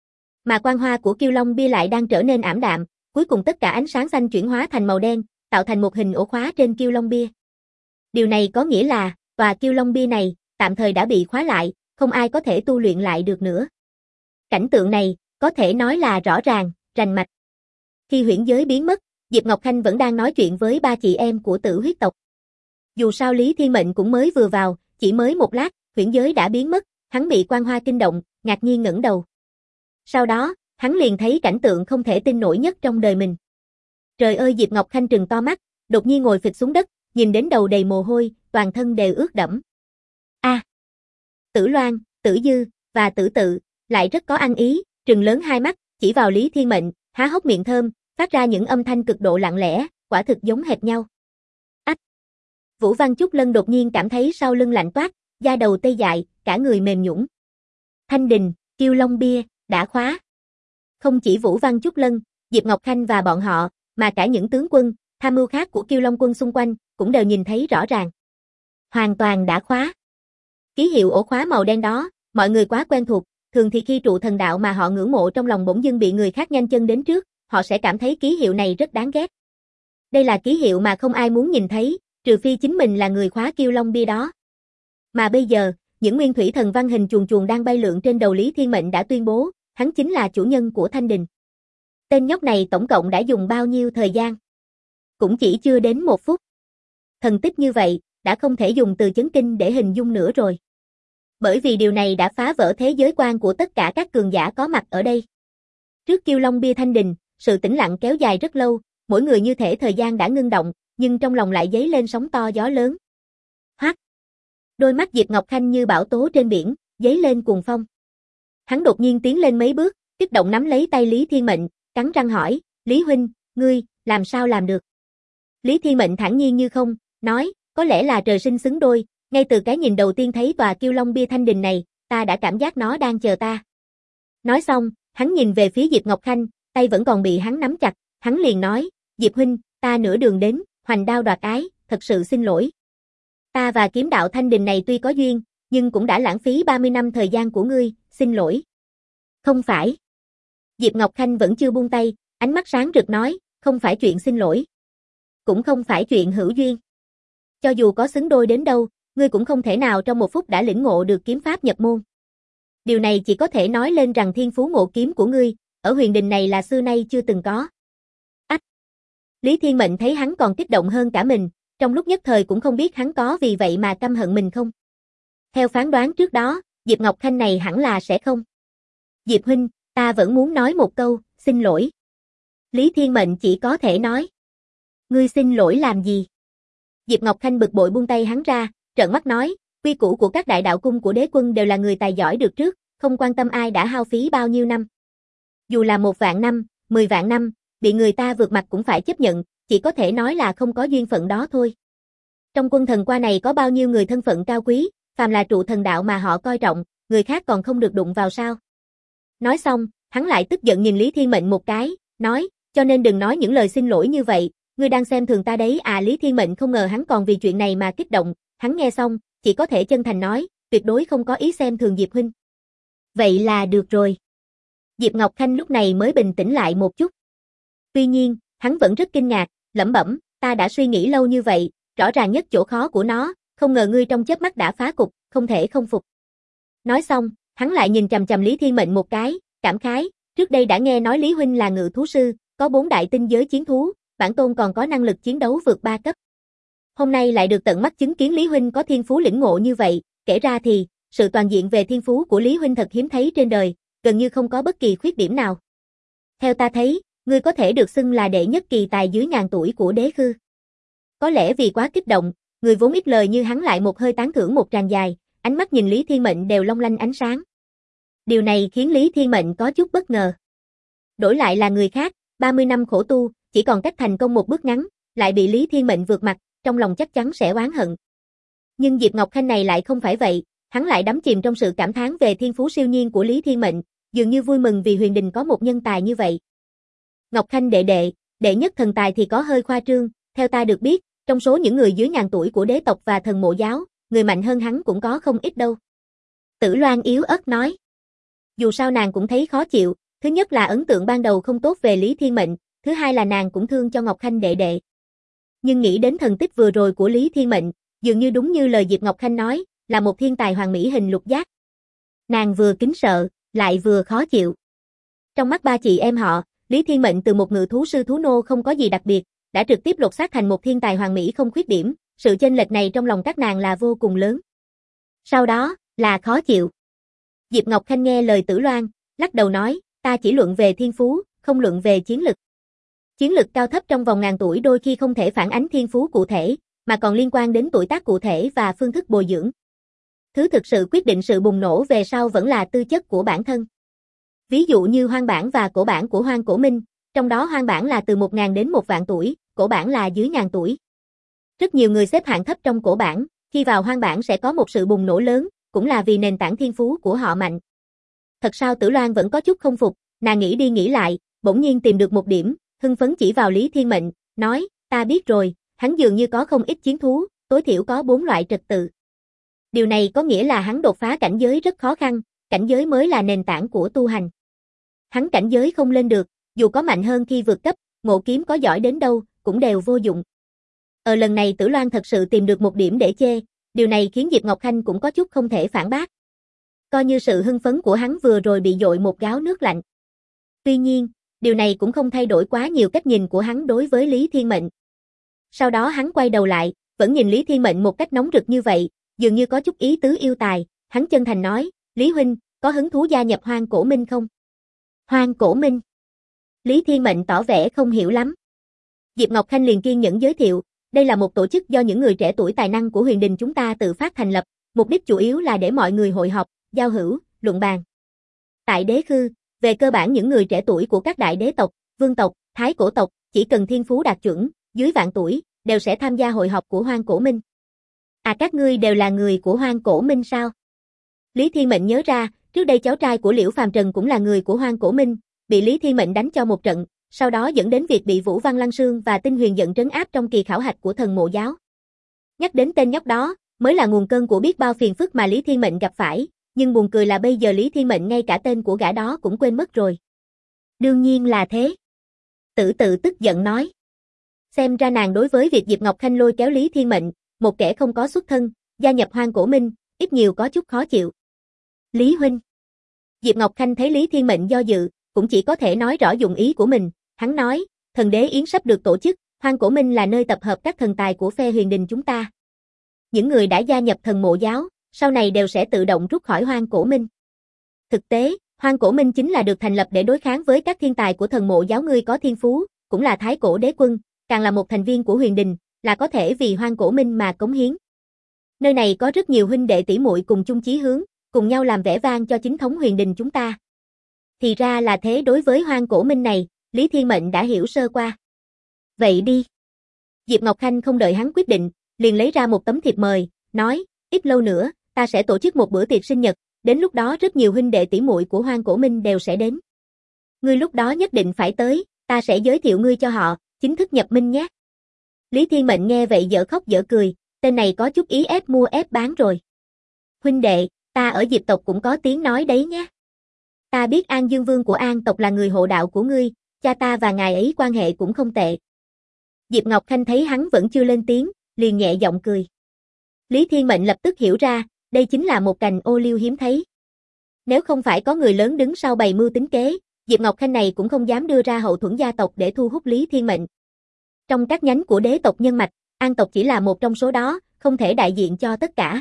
Mà quang hoa của Kiêu Long Bia lại đang trở nên ảm đạm, cuối cùng tất cả ánh sáng xanh chuyển hóa thành màu đen, tạo thành một hình ổ khóa trên Kiêu Long Bia. Điều này có nghĩa là, tòa Kiêu Long bia này, tạm thời đã bị khóa lại, không ai có thể tu luyện lại được nữa. Cảnh tượng này, có thể nói là rõ ràng, rành mạch. Khi huyễn giới biến mất, Diệp Ngọc Khanh vẫn đang nói chuyện với ba chị em của Tử huyết tộc. Dù sao Lý Thiên Mệnh cũng mới vừa vào, chỉ mới một lát, huyễn giới đã biến mất, hắn bị quang hoa kinh động, ngạc nhiên ngẩng đầu. Sau đó, hắn liền thấy cảnh tượng không thể tin nổi nhất trong đời mình. Trời ơi, Diệp Ngọc Khanh trừng to mắt, đột nhiên ngồi phịch xuống đất, nhìn đến đầu đầy mồ hôi, toàn thân đều ướt đẫm. Tử Loan, Tử Dư, và Tử Tự, lại rất có ăn ý, trừng lớn hai mắt, chỉ vào Lý Thiên Mệnh, há hốc miệng thơm, phát ra những âm thanh cực độ lặng lẽ, quả thực giống hệt nhau. Vũ Văn Chúc Lân đột nhiên cảm thấy sau lưng lạnh toát, da đầu tê dại, cả người mềm nhũn. Thanh Đình, Kiêu Long bia, đã khóa. Không chỉ Vũ Văn Chúc Lân, Diệp Ngọc Khanh và bọn họ, mà cả những tướng quân, tham mưu khác của Kiêu Long quân xung quanh, cũng đều nhìn thấy rõ ràng. Hoàn toàn đã khóa. Ký hiệu ổ khóa màu đen đó, mọi người quá quen thuộc, thường thì khi trụ thần đạo mà họ ngưỡng mộ trong lòng bỗng dưng bị người khác nhanh chân đến trước, họ sẽ cảm thấy ký hiệu này rất đáng ghét. Đây là ký hiệu mà không ai muốn nhìn thấy, trừ phi chính mình là người khóa Kiêu Long bia đó. Mà bây giờ, những nguyên thủy thần văn hình chuồn chuồn đang bay lượn trên đầu Lý Thiên Mệnh đã tuyên bố, hắn chính là chủ nhân của Thanh Đình. Tên nhóc này tổng cộng đã dùng bao nhiêu thời gian? Cũng chỉ chưa đến 1 phút. Thần tích như vậy, đã không thể dùng từ chấn kinh để hình dung nữa rồi. Bởi vì điều này đã phá vỡ thế giới quan của tất cả các cường giả có mặt ở đây. Trước Kiêu Long bia Thanh Đình, sự tĩnh lặng kéo dài rất lâu, mỗi người như thể thời gian đã ngưng động, nhưng trong lòng lại dấy lên sóng to gió lớn. Hoắc. Đôi mắt Diệp Ngọc Khanh như bão tố trên biển, dấy lên cuồng phong. Hắn đột nhiên tiến lên mấy bước, kích động nắm lấy tay Lý Thiên Mệnh, cắn răng hỏi, Lý huynh, ngươi, làm sao làm được? Lý Thiên Mệnh thản nhiên như không, nói, có lẽ là trời sinh xứng đôi, ngay từ cái nhìn đầu tiên thấy tòa Kiêu Long bia Thanh Đình này, ta đã cảm giác nó đang chờ ta. Nói xong, hắn nhìn về phía Diệp Ngọc Khanh, tay vẫn còn bị hắn nắm chặt, hắn liền nói, Diệp huynh, ta nửa đường đến, hoành đao đoạt ái, thật sự xin lỗi. Ta và kiếm đạo Thanh Đình này tuy có duyên, nhưng cũng đã lãng phí 30 năm thời gian của ngươi, xin lỗi. Không phải. Diệp Ngọc Khanh vẫn chưa buông tay, ánh mắt sáng rực nói, không phải chuyện xin lỗi. Cũng không phải chuyện hữu duyên. Cho dù có xứng đôi đến đâu, ngươi cũng không thể nào trong 1 phút đã lĩnh ngộ được kiếm pháp nhập môn. Điều này chỉ có thể nói lên rằng thiên phú ngộ kiếm của ngươi, ở huyền đình này là xưa nay chưa từng có. Lý Thiên Mệnh thấy hắn còn kích động hơn cả mình, trong lúc nhất thời cũng không biết hắn có vì vậy mà căm hận mình không. Theo phán đoán trước đó, Diệp Ngọc Khanh này hẳn là sẽ không. Diệp huynh, ta vẫn muốn nói một câu, xin lỗi. Lý Thiên Mệnh chỉ có thể nói. Ngươi xin lỗi làm gì? Diệp Ngọc Khanh bực bội buông tay hắn ra, trợn mắt nói, quy củ của các đại đạo cung của đế quân đều là người tài giỏi được trước, không quan tâm ai đã hao phí bao nhiêu năm. Dù là 1 vạn năm, 10 vạn năm, bị người ta vượt mặt cũng phải chấp nhận, chỉ có thể nói là không có duyên phận đó thôi. Trong quân thần qua này có bao nhiêu người thân phận cao quý, phàm là trụ thần đạo mà họ coi trọng, người khác còn không được đụng vào sao. Nói xong, hắn lại tức giận nhìn Lý Thiên Mệnh một cái, nói, cho nên đừng nói những lời xin lỗi như vậy, ngươi đang xem thường ta đấy à. Lý Thiên Mệnh không ngờ hắn còn vì chuyện này mà kích động, hắn nghe xong, chỉ có thể chân thành nói, tuyệt đối không có ý xem thường Diệp huynh. Vậy là được rồi. Diệp Ngọc Khanh lúc này mới bình tĩnh lại một chút. Tuy nhiên, hắn vẫn rất kinh ngạc, lẩm bẩm, ta đã suy nghĩ lâu như vậy, rõ ràng nhất chỗ khó của nó, không ngờ ngươi trong chớp mắt đã phá cục, không thể không phục. Nói xong, hắn lại nhìn chằm chằm Lý Thiên Mệnh một cái, cảm khái, trước đây đã nghe nói Lý huynh là ngự thú sư, có 4 đại tinh giới chiến thú, bản tôn còn có năng lực chiến đấu vượt 3 cấp. Hôm nay lại được tận mắt chứng kiến Lý huynh có thiên phú lĩnh ngộ như vậy, kể ra thì, sự toàn diện về thiên phú của Lý huynh thật hiếm thấy trên đời, gần như không có bất kỳ khuyết điểm nào. Theo ta thấy, ngươi có thể được xưng là đệ nhất kỳ tài dưới ngàn tuổi của đế khư. Có lẽ vì quá kích động, người vốn ít lời như hắn lại một hơi tán thưởng một tràng dài, ánh mắt nhìn Lý Thiên Mệnh đều long lanh ánh sáng. Điều này khiến Lý Thiên Mệnh có chút bất ngờ. Đổi lại là người khác, 30 năm khổ tu, chỉ còn cách thành công một bước ngắn, lại bị Lý Thiên Mệnh vượt mặt, trong lòng chắc chắn sẽ oán hận. Nhưng Diệp Ngọc Khanh này lại không phải vậy, hắn lại đắm chìm trong sự cảm thán về thiên phú siêu nhiên của Lý Thiên Mệnh, dường như vui mừng vì huyền đình có một nhân tài như vậy. Ngọc Khanh đệ đệ, đệ nhất thần tài thì có hơi khoa trương, theo ta được biết, trong số những người dưới ngàn tuổi của đế tộc và thần mộ giáo, người mạnh hơn hắn cũng có không ít đâu. Tử Loan yếu ớt nói. Dù sao nàng cũng thấy khó chịu, thứ nhất là ấn tượng ban đầu không tốt về Lý Thiên Mệnh, thứ hai là nàng cũng thương cho Ngọc Khanh đệ đệ. Nhưng nghĩ đến thần tích vừa rồi của Lý Thiên Mệnh, dường như đúng như lời Diệp Ngọc Khanh nói, là một thiên tài hoàn mỹ hình lục giác. Nàng vừa kính sợ, lại vừa khó chịu. Trong mắt ba chị em họ, Lý Thiên Mệnh từ một ngự thú sư thú nô không có gì đặc biệt, đã trực tiếp lột xác thành một thiên tài hoàn mỹ không khuyết điểm, sự chênh lệch này trong lòng các nàng là vô cùng lớn. Sau đó, là khó chịu. Diệp Ngọc Khanh nghe lời Tử Loan, lắc đầu nói, ta chỉ luận về thiên phú, không luận về chiến lực. Chiến lực cao thấp trong vòng ngàn tuổi đôi khi không thể phản ánh thiên phú cụ thể, mà còn liên quan đến tuổi tác cụ thể và phương thức bồi dưỡng. Thứ thực sự quyết định sự bùng nổ về sau vẫn là tư chất của bản thân. Ví dụ như hoang bản và cổ bản của Hoang Cổ Minh, trong đó hoang bản là từ 1000 đến 1 vạn tuổi, cổ bản là dưới 1000 tuổi. Rất nhiều người xếp hạng thấp trong cổ bản, khi vào hoang bản sẽ có một sự bùng nổ lớn, cũng là vì nền tảng thiên phú của họ mạnh. Thật sao Tử Loan vẫn có chút không phục, nàng nghĩ đi nghĩ lại, bỗng nhiên tìm được một điểm, hưng phấn chỉ vào Lý Thiên Mệnh, nói, ta biết rồi, hắn dường như có không ít chiến thú, tối thiểu có 4 loại trật tự. Điều này có nghĩa là hắn đột phá cảnh giới rất khó khăn, cảnh giới mới là nền tảng của tu hành. Hắn cảnh giới không lên được, dù có mạnh hơn khi vượt cấp, ngộ kiếm có giỏi đến đâu, cũng đều vô dụng. Lần này Tử Loan thật sự tìm được một điểm để chê, điều này khiến Diệp Ngọc Khanh cũng có chút không thể phản bác. Coi như sự hưng phấn của hắn vừa rồi bị dội một gáo nước lạnh. Tuy nhiên, điều này cũng không thay đổi quá nhiều cách nhìn của hắn đối với Lý Thiên Mệnh. Sau đó hắn quay đầu lại, vẫn nhìn Lý Thiên Mệnh một cách nóng rực như vậy, dường như có chút ý tứ yêu tài, hắn chân thành nói, Lý Huynh, có hứng thú gia nhập Hoang Cổ Minh không? Hoang Cổ Minh. Lý Thiên Mệnh tỏ vẻ không hiểu lắm. Diệp Ngọc Khanh liền kiên nhẫn giới thiệu, đây là một tổ chức do những người trẻ tuổi tài năng của Huyền Đình chúng ta tự phát thành lập, mục đích chủ yếu là để mọi người hội họp, giao hữu, luận bàn. Tại Đế Khư, về cơ bản những người trẻ tuổi của các đại đế tộc, vương tộc, thái cổ tộc, chỉ cần thiên phú đạt chuẩn, dưới vạn tuổi, đều sẽ tham gia hội họp của Hoang Cổ Minh. À, các ngươi đều là người của Hoang Cổ Minh sao? Lý Thiên Mệnh nhớ ra, trước đây cháu trai của Liễu Phàm Trần cũng là người của Hoang Cổ Minh, bị Lý Thiên Mệnh đánh cho một trận, sau đó dẫn đến việc bị Vũ Văn Lăng Sương và Tinh Huyền Giận trấn áp trong kỳ khảo hạch của Thần Mộ Giáo. Nhắc đến tên nhóc đó, mới là nguồn cơn của biết bao phiền phức mà Lý Thiên Mệnh gặp phải, nhưng buồn cười là bây giờ Lý Thiên Mệnh ngay cả tên của gã đó cũng quên mất rồi. Đương nhiên là thế. Tử Tự tức giận nói. Xem ra nàng đối với việc Diệp Ngọc Khanh lôi kéo Lý Thiên Mệnh, một kẻ không có xuất thân, gia nhập Hoang Cổ Minh, ít nhiều có chút khó chịu. Lý Huynh. Diệp Ngọc Khanh thấy Lý Thiên Mệnh do dự, cũng chỉ có thể nói rõ dụng ý của mình, hắn nói, thần đế yến sắp được tổ chức, Hoang Cổ Minh là nơi tập hợp các thần tài của phe Huyền Đình chúng ta. Những người đã gia nhập Thần Mộ Giáo, sau này đều sẽ tự động rút khỏi Hoang Cổ Minh. Thực tế, Hoang Cổ Minh chính là được thành lập để đối kháng với các thiên tài của Thần Mộ Giáo, ngươi có thiên phú, cũng là thái cổ đế quân, càng là một thành viên của Huyền Đình, là có thể vì Hoang Cổ Minh mà cống hiến. Nơi này có rất nhiều huynh đệ tỷ muội cùng chung chí hướng, cùng nhau làm vẻ vang cho chính thống Huyền Đình chúng ta. Thì ra là thế, đối với Hoang Cổ Minh này, Lý Thiên Mệnh đã hiểu sơ qua. Vậy đi. Diệp Ngọc Khanh không đợi hắn quyết định, liền lấy ra một tấm thiệp mời, nói, ít lâu nữa, ta sẽ tổ chức một bữa tiệc sinh nhật, đến lúc đó rất nhiều huynh đệ tỷ muội của Hoang Cổ Minh đều sẽ đến. Ngươi lúc đó nhất định phải tới, ta sẽ giới thiệu ngươi cho họ, chính thức nhập minh nhé. Lý Thiên Mệnh nghe vậy dở khóc dở cười, tên này có chút ý ép mua ép bán rồi. Huynh đệ, ta ở Diệp tộc cũng có tiếng nói đấy nhé. Ta biết An Dương Vương của An tộc là người hộ đạo của ngươi, cha ta và ngài ấy quan hệ cũng không tệ. Diệp Ngọc Khanh thấy hắn vẫn chưa lên tiếng, liền nhẹ giọng cười. Lý Thiên Mệnh lập tức hiểu ra, đây chính là một cành ô liu hiếm thấy. Nếu không phải có người lớn đứng sau bày mưu tính kế, Diệp Ngọc Khanh này cũng không dám đưa ra hậu thuẫn gia tộc để thu hút Lý Thiên Mệnh. Trong các nhánh của đế tộc nhân mạch, An tộc chỉ là một trong số đó, không thể đại diện cho tất cả.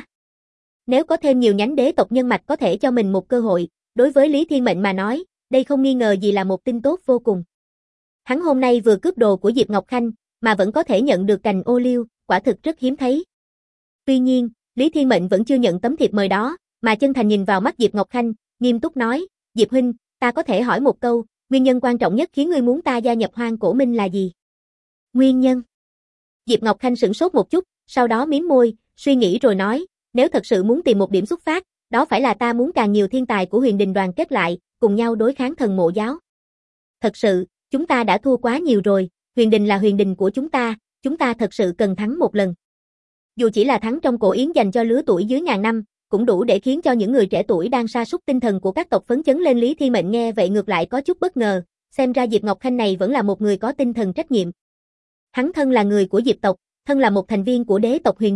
Nếu có thêm nhiều nhánh đế tộc nhân mạch có thể cho mình một cơ hội, đối với Lý Thiên Mệnh mà nói, đây không nghi ngờ gì là một tin tốt vô cùng. Hắn hôm nay vừa cướp đồ của Diệp Ngọc Khanh, mà vẫn có thể nhận được cành ô liu, quả thực rất hiếm thấy. Tuy nhiên, Lý Thiên Mệnh vẫn chưa nhận tấm thiệp mời đó, mà chân thành nhìn vào mắt Diệp Ngọc Khanh, nghiêm túc nói, Diệp huynh, ta có thể hỏi một câu, nguyên nhân quan trọng nhất khiến ngươi muốn ta gia nhập Hoang Cổ Minh là gì? Nguyên nhân? Diệp Ngọc Khanh sửng sốt một chút, sau đó mím môi, suy nghĩ rồi nói, nếu thật sự muốn tìm một điểm xuất phát, đó phải là ta muốn càng nhiều thiên tài của Huyền Đình đoàn kết lại, cùng nhau đối kháng Thần Mộ Giáo. Thật sự, chúng ta đã thua quá nhiều rồi, Huyền Đình là Huyền Đình của chúng ta thật sự cần thắng một lần. Dù chỉ là thắng trong cổ yến dành cho lứa tuổi dưới 1000 năm, cũng đủ để khiến cho những người trẻ tuổi đang sa sút tinh thần của các tộc phấn chấn lên. Lý Thiên Mệnh nghe vậy ngược lại có chút bất ngờ, xem ra Diệp Ngọc Khanh này vẫn là một người có tinh thần trách nhiệm. Hắn thân là người của Diệp tộc, thân là một thành viên của đế tộc Huyền Đình,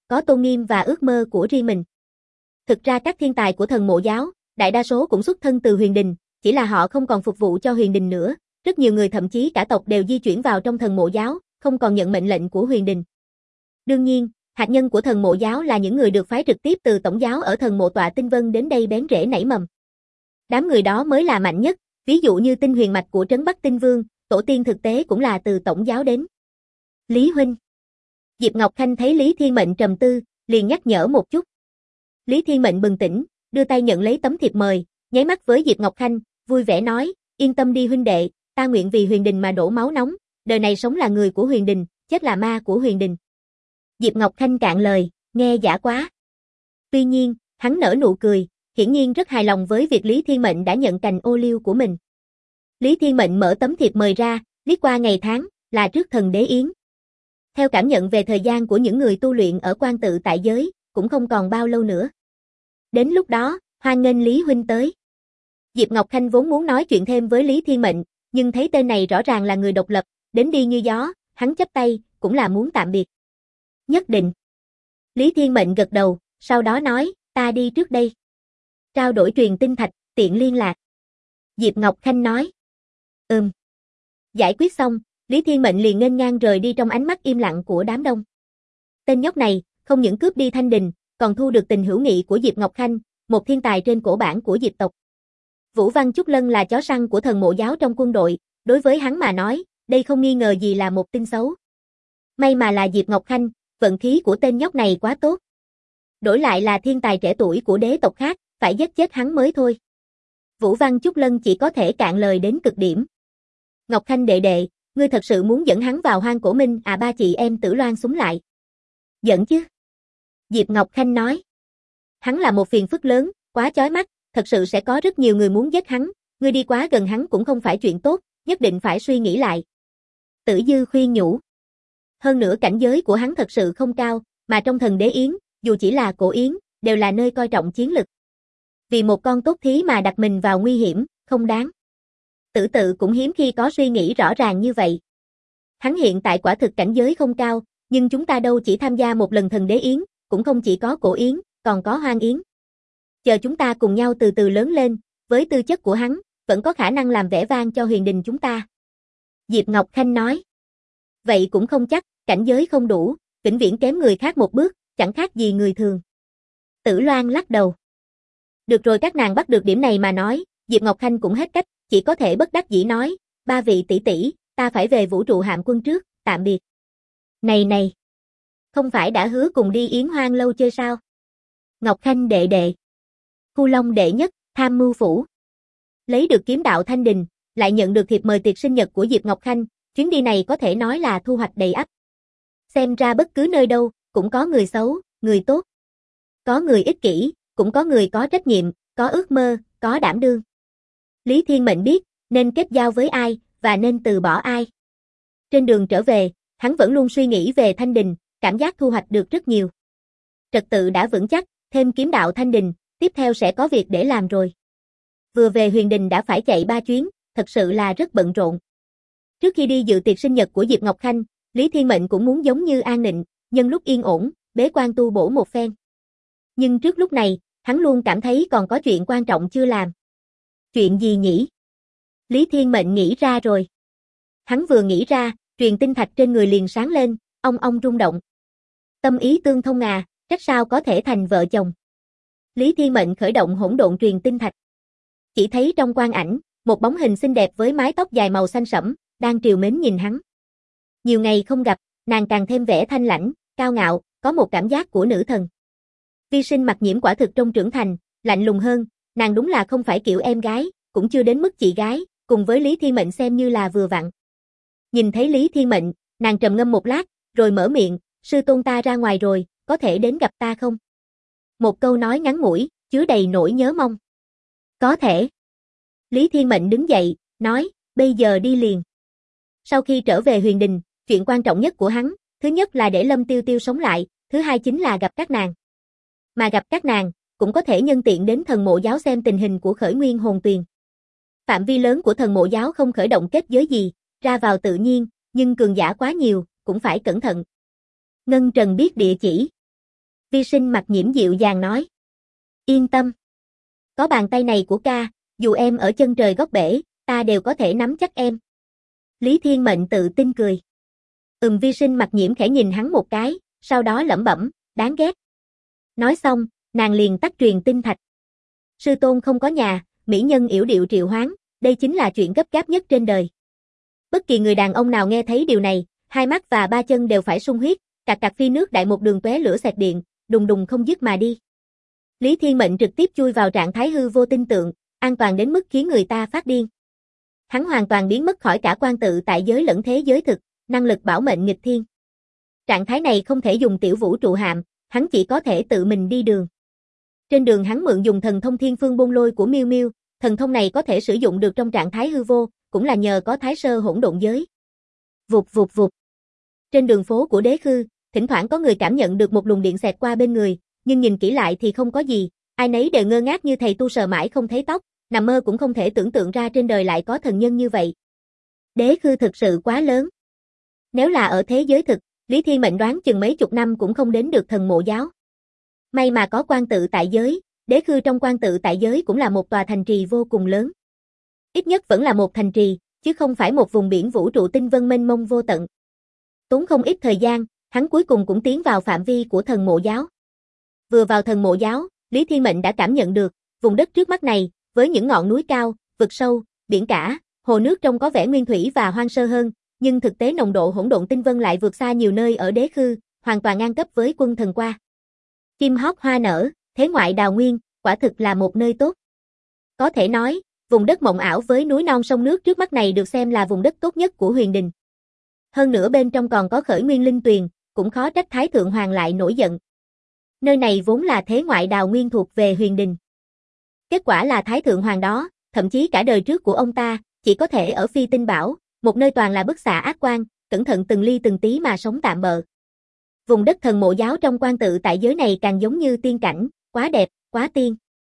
có tôn nghiêm và ước mơ của riêng mình. Thực ra các thiên tài của thần mộ giáo, đại đa số cũng xuất thân từ huyền đình, chỉ là họ không còn phục vụ cho huyền đình nữa. Rất nhiều người thậm chí cả tộc đều di chuyển vào trong thần mộ giáo, không còn nhận mệnh lệnh của huyền đình. Đương nhiên, hạt nhân của thần mộ giáo là những người được phái trực tiếp từ tổng giáo ở thần mộ tọa tinh vân đến đây bén rễ nảy mầm. Đám người đó mới là mạnh nhất, ví dụ như tinh huyền mạch của trấn Bắc Tinh Vương, tổ tiên thực tế cũng là từ tổng giáo đến. Lý huynh. Diệp Ngọc Khanh thấy Lý Thiên Mệnh trầm tư, liền nhắc nhở một chút. Lý Thiên Mệnh bừng tỉnh, đưa tay nhận lấy tấm thiệp mời, nháy mắt với Diệp Ngọc Khanh, vui vẻ nói, yên tâm đi huynh đệ, ta nguyện vì huyền đình mà đổ máu nóng, đời này sống là người của huyền đình, chết là ma của huyền đình. Diệp Ngọc Khanh cạn lời, nghe giả quá. Tuy nhiên, hắn nở nụ cười, hiển nhiên rất hài lòng với việc Lý Thiên Mệnh đã nhận cành ô liu của mình. Lý Thiên Mệnh mở tấm thiệp mời ra, liếc qua ngày tháng, là trước thần đế yến. Theo cảm nhận về thời gian của những người tu luyện ở quan tự tại giới, cũng không còn bao lâu nữa. Đến lúc đó, hoan nghênh Lý huynh tới. Diệp Ngọc Khanh vốn muốn nói chuyện thêm với Lý Thiên Mệnh, nhưng thấy tên này rõ ràng là người độc lập, đến đi như gió, hắn chắp tay, cũng là muốn tạm biệt. Nhất định. Lý Thiên Mệnh gật đầu, sau đó nói, ta đi trước đây. Trao đổi truyền tinh thạch, tiện liên lạc. Diệp Ngọc Khanh nói. Giải quyết xong, Lý Thiên Mệnh liền nghênh ngang rời đi trong ánh mắt im lặng của đám đông. Tên nhóc này, không những cướp đi Thanh Đình, còn thu được tình hữu nghị của Diệp Ngọc Khanh, một thiên tài trên cổ bản của Diệp tộc. Vũ Văn Chúc Lân là chó săn của thần mộ giáo trong quân đội, đối với hắn mà nói, đây không nghi ngờ gì là một tin xấu. May mà là Diệp Ngọc Khanh, vận khí của tên nhóc này quá tốt. Đổi lại là thiên tài trẻ tuổi của đế tộc khác, phải giết chết hắn mới thôi. Vũ Văn Chúc Lân chỉ có thể cạn lời đến cực điểm. Ngọc Khanh đệ đệ, ngươi thật sự muốn dẫn hắn vào hoang cổ minh à? Ba chị em Tử Loan súng lại. Dẫn chứ. Diệp Ngọc Khanh nói. Hắn là một phiền phức lớn, quá chói mắt, thật sự sẽ có rất nhiều người muốn giết hắn, ngươi đi quá gần hắn cũng không phải chuyện tốt, nhất định phải suy nghĩ lại. Tử Dư khuyên nhủ. Hơn nữa cảnh giới của hắn thật sự không cao, mà trong thần đế yến, dù chỉ là cổ yến, đều là nơi coi trọng chiến lực. Vì một con tốt thí mà đặt mình vào nguy hiểm, không đáng. Tử Tự cũng hiếm khi có suy nghĩ rõ ràng như vậy. Hắn hiện tại quả thực cảnh giới không cao, nhưng chúng ta đâu chỉ tham gia một lần thần đế yến, cũng không chỉ có cổ yến, còn có hoang yến. Chờ chúng ta cùng nhau từ từ lớn lên, với tư chất của hắn, vẫn có khả năng làm vẻ vang cho huyền đình chúng ta. Diệp Ngọc Khanh nói. Vậy cũng không chắc, cảnh giới không đủ, vĩnh viễn kém người khác một bước, chẳng khác gì người thường. Tử Loan lắc đầu. Được rồi, các nàng bắt được điểm này mà nói, Diệp Ngọc Khanh cũng hết cách, chỉ có thể bất đắc dĩ nói, ba vị tỷ tỷ, ta phải về vũ trụ hạm quân trước, tạm biệt. Này, không phải đã hứa cùng đi yến hoang lâu chơi sao? Ngọc Khanh đệ đệ. Khu Long đệ nhất, tham mưu phủ. Lấy được kiếm đạo Thanh Đình, lại nhận được thiệp mời tiệc sinh nhật của Diệp Ngọc Khanh, chuyến đi này có thể nói là thu hoạch đầy ắp. Xem ra bất cứ nơi đâu, cũng có người xấu, người tốt. Có người ích kỷ, cũng có người có trách nhiệm, có ước mơ, có đảm đương. Lý Thiên Mệnh biết, nên kết giao với ai, và nên từ bỏ ai. Trên đường trở về, hắn vẫn luôn suy nghĩ về Thanh Đình, cảm giác thu hoạch được rất nhiều. Trật tự đã vững chắc, thêm kiếm đạo Thanh Đình, tiếp theo sẽ có việc để làm rồi. Vừa về huyền đình đã phải chạy 3 chuyến, thật sự là rất bận rộn. Trước khi đi dự tiệc sinh nhật của Diệp Ngọc Khanh, Lý Thiên Mệnh cũng muốn giống như An Nịnh, nhân lúc yên ổn, bế quan tu bổ một phen. Nhưng trước lúc này, hắn luôn cảm thấy còn có chuyện quan trọng chưa làm. Chuyện gì nhỉ? Lý Thiên Mệnh nghĩ ra rồi. Hắn vừa nghĩ ra, truyền tinh thạch trên người liền sáng lên, ong rung động. Tâm ý tương thông à, trách sao có thể thành vợ chồng. Lý Thiên Mệnh khởi động hỗn độn truyền tinh thạch. Chỉ thấy trong quang ảnh, một bóng hình xinh đẹp với mái tóc dài màu xanh sẫm, đang trìu mến nhìn hắn. Nhiều ngày không gặp, nàng càng thêm vẻ thanh lãnh, cao ngạo, có một cảm giác của nữ thần. Vi Sinh Mặc Nhiễm quả thực trông trưởng thành, lạnh lùng hơn, nàng đúng là không phải kiểu em gái, cũng chưa đến mức chị gái, cùng với Lý Thiên Mệnh xem như là vừa vặn. Nhìn thấy Lý Thiên Mệnh, nàng trầm ngâm một lát, rồi mở miệng, sư tôn ta ra ngoài rồi, có thể đến gặp ta không? Một câu nói ngắn ngủi, chứa đầy nỗi nhớ mong. Có thể. Lý Thiên Mệnh đứng dậy, nói, bây giờ đi liền. Sau khi trở về huyền đình, chuyện quan trọng nhất của hắn, thứ nhất là để Lâm Tiêu Tiêu sống lại, thứ hai chính là gặp các nàng. Mà gặp các nàng, cũng có thể nhân tiện đến thần mộ giáo xem tình hình của khởi nguyên hồn tuyền. Phạm vi lớn của thần mộ giáo không khởi động kết giới gì, ra vào tự nhiên, nhưng cường giả quá nhiều, cũng phải cẩn thận. Ngân Trần biết địa chỉ. Vi Sinh Mặc Nhiễm dịu dàng nói. Yên tâm. Có bàn tay này của ca, dù em ở chân trời góc bể, ta đều có thể nắm chắc em. Lý Thiên Mệnh tự tin cười. Vi Sinh Mặc Nhiễm khẽ nhìn hắn một cái, sau đó lẩm bẩm, đáng ghét. Nói xong, nàng liền tắt truyền tinh thạch. Sư tôn không có nhà, mỹ nhân yểu điệu triệu hoán, đây chính là chuyện gấp gáp nhất trên đời. Bất kỳ người đàn ông nào nghe thấy điều này, hai mắt và ba chân đều phải sung huyết, cạc cạc phi nước đại một đường tóe lửa xẹt điện, đùng đùng không dứt mà đi. Lý Thiên Mệnh trực tiếp chui vào trạng thái hư vô tinh tượng, an toàn đến mức khiến người ta phát điên. Hắn hoàn toàn biến mất khỏi cả quan tự tại giới lẫn thế giới thực, năng lực bảo mệnh nghịch thiên. Trạng thái này không thể dùng tiểu vũ trụ hạm, hắn chỉ có thể tự mình đi đường. Trên đường hắn mượn dùng thần thông Thiên Phương Bôn Lôi của Miêu Miêu, thần thông này có thể sử dụng được trong trạng thái hư vô, cũng là nhờ có Thái Sơ Hỗn Độn Giới. Vụt vụt vụt. Trên đường phố của Đế Khư, thỉnh thoảng có người cảm nhận được một luồng điện xẹt qua bên người, nhưng nhìn kỹ lại thì không có gì, ai nấy đều ngơ ngác như thầy tu sờ mãi không thấy tóc, nằm mơ cũng không thể tưởng tượng ra trên đời lại có thần nhân như vậy. Đế Khư thực sự quá lớn. Nếu là ở thế giới thực, Lý Thiên Mệnh đoán chừng mấy chục năm cũng không đến được thần mộ giáo. May mà có quan tự tại giới, Đế Khư trong quan tự tại giới cũng là một tòa thành trì vô cùng lớn. Ít nhất vẫn là một thành trì, chứ không phải một vùng biển vũ trụ tinh vân mênh mông vô tận. Tốn không ít thời gian, hắn cuối cùng cũng tiến vào phạm vi của thần mộ giáo. Vừa vào thần mộ giáo, Lý Thiên Mệnh đã cảm nhận được, vùng đất trước mắt này, với những ngọn núi cao, vực sâu, biển cả, hồ nước trông có vẻ nguyên thủy và hoang sơ hơn, nhưng thực tế nồng độ hỗn độn tinh vân lại vượt xa nhiều nơi ở Đế Khư, hoàn toàn ngang cấp với Quân Thần Qua. Kim hót hoa nở, thế ngoại đào nguyên, quả thực là một nơi tốt. Có thể nói, vùng đất mộng ảo với núi non sông nước trước mắt này được xem là vùng đất tốt nhất của Huyền Đình. Hơn nữa bên trong còn có khởi nguyên linh tuyền, cũng khó trách Thái Thượng Hoàng lại nổi giận. Nơi này vốn là thế ngoại đào nguyên thuộc về Huyền Đình. Kết quả là Thái Thượng Hoàng đó, thậm chí cả đời trước của ông ta, chỉ có thể ở Phi Tinh Bảo, một nơi toàn là bức xạ ác quan, cẩn thận từng ly từng tí mà sống tạm bợ. Vùng đất thần mộ giáo trong quan tự tại giới này càng giống như tiên cảnh, quá đẹp, quá tiên.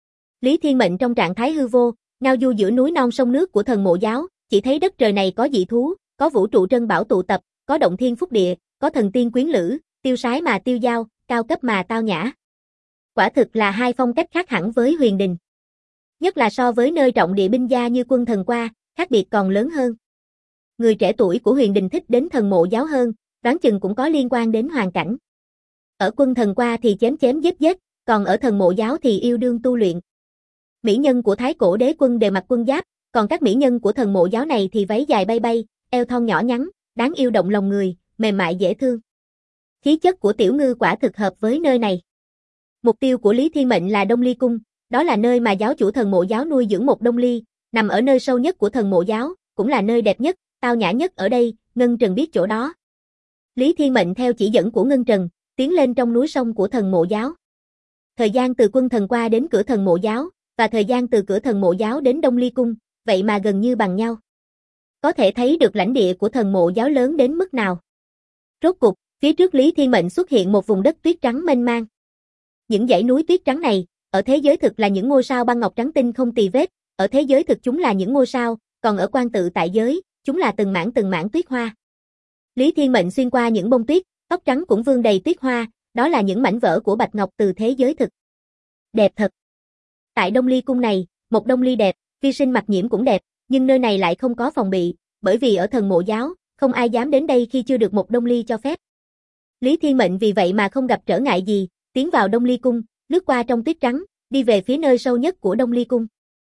Lý Thiên Mệnh trong trạng thái hư vô, ngao du giữa núi non sông nước của thần mộ giáo, chỉ thấy đất trời này có dị thú, có vũ trụ trân bảo tụ tập, có động thiên phúc địa, có thần tiên quyến lữ, tiêu sái mà tiêu dao, cao cấp mà tao nhã. Quả thực là hai phong cách khác hẳn với Huyền Đình. Nhất là so với nơi trọng địa binh gia như Quân Thần Qua, khác biệt còn lớn hơn. Người trẻ tuổi của Huyền Đình thích đến thần mộ giáo hơn, đoán chừng cũng có liên quan đến hoàn cảnh. Ở Quân Thần Qua thì chém chém giết giết, còn ở thần mộ giáo thì yêu đương tu luyện. Mỹ nhân của Thái Cổ Đế Quân đều mặc quân giáp, còn các mỹ nhân của thần mộ giáo này thì váy dài bay bay, eo thon nhỏ nhắn, đáng yêu động lòng người, mềm mại dễ thương. Khí chất của Tiểu Ngư quả thực hợp với nơi này. Mục tiêu của Lý Thiên Mệnh là Đông Ly Cung, đó là nơi mà giáo chủ thần mộ giáo nuôi dưỡng một Đông Ly, nằm ở nơi sâu nhất của thần mộ giáo, cũng là nơi đẹp nhất, tao nhã nhất ở đây, Ngân Trần biết chỗ đó. Lý Thiên Mệnh theo chỉ dẫn của Ngân Trần, tiến lên trong núi sông của thần mộ giáo. Thời gian từ Quân Thần Qua đến cửa thần mộ giáo, và thời gian từ cửa thần mộ giáo đến Đông Ly Cung, vậy mà gần như bằng nhau. Có thể thấy được lãnh địa của thần mộ giáo lớn đến mức nào. Rốt cục, phía trước Lý Thiên Mệnh xuất hiện một vùng đất tuyết trắng mênh mang. Những dãy núi tuyết trắng này, ở thế giới thực là những ngôi sao băng ngọc trắng tinh không tì vết, ở thế giới thực chúng là những ngôi sao, còn ở quan tự tại giới, chúng là từng mảng tuyết hoa. Lý Thiên Mệnh xuyên qua những bông tuyết, tóc trắng cũng vương đầy tuyết hoa, đó là những mảnh vỡ của bạch ngọc từ thế giới thực. Đẹp thật. Tại Đông Ly Cung này, một Đông Ly đẹp, Vi Sinh Mặc Nhiễm cũng đẹp, nhưng nơi này lại không có phòng bị, bởi vì ở thần mộ giáo, không ai dám đến đây khi chưa được một Đông Ly cho phép. Lý Thiên Mệnh vì vậy mà không gặp trở ngại gì, tiến vào Đông Ly Cung, lướt qua trong tuyết trắng, đi về phía nơi sâu nhất của Đông Ly Cung.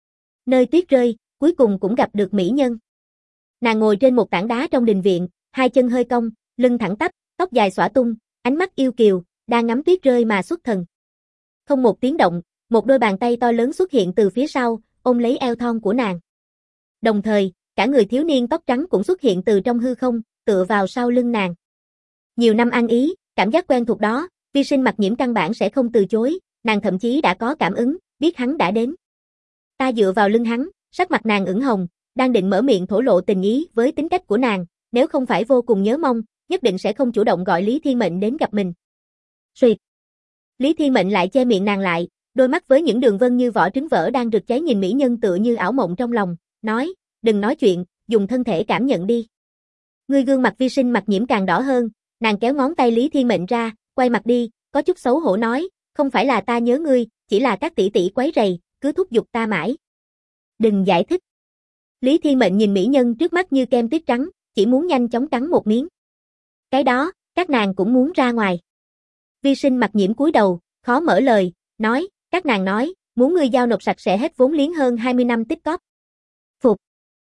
Nơi tuyết rơi, cuối cùng cũng gặp được mỹ nhân. Nàng ngồi trên một tảng đá trong đình viện, hai chân hơi cong, lưng thẳng tắp, tóc dài xõa tung, ánh mắt yêu kiều, đang ngắm tuyết rơi mà xuất thần. Không một tiếng động, một đôi bàn tay to lớn xuất hiện từ phía sau, ôm lấy eo thon của nàng. Đồng thời, cả người thiếu niên tóc trắng cũng xuất hiện từ trong hư không, tựa vào sau lưng nàng. Nhiều năm ăn ý, cảm giác quen thuộc đó, Vi Sinh Mặc Nhiễm căn bản sẽ không từ chối, nàng thậm chí đã có cảm ứng, biết hắn đã đến. Ta dựa vào lưng hắn, sắc mặt nàng ửng hồng, đang định mở miệng thổ lộ tình ý với tính cách của nàng, nếu không phải vô cùng nhớ mong, nhất định sẽ không chủ động gọi Lý Thiên Mệnh đến gặp mình. Xuyệt. Lý Thiên Mệnh lại che miệng nàng lại, đôi mắt với những đường vân như vỏ trứng vỡ đang rực cháy nhìn mỹ nhân tựa như ảo mộng trong lòng, nói, đừng nói chuyện, dùng thân thể cảm nhận đi. Ngươi gương mặt Vi Sinh Mặc Nhiễm càng đỏ hơn, nàng kéo ngón tay Lý Thiên Mệnh ra, quay mặt đi, có chút xấu hổ nói, không phải là ta nhớ ngươi, chỉ là các tỷ tỷ quấy rầy, cứ thúc giục ta mãi. Đừng giải thích. Lý Thiên Mệnh nhìn mỹ nhân trước mắt như kem tuyết trắng, chỉ muốn nhanh chóng cắn một miếng. Cái đó, các nàng cũng muốn ra ngoài. Vi Sinh Mặc Nhiễm cúi đầu, khó mở lời, nói, các nàng nói, muốn ngươi giao nộp sạch sẽ hết vốn liếng hơn 20 năm tích cóp. Phục.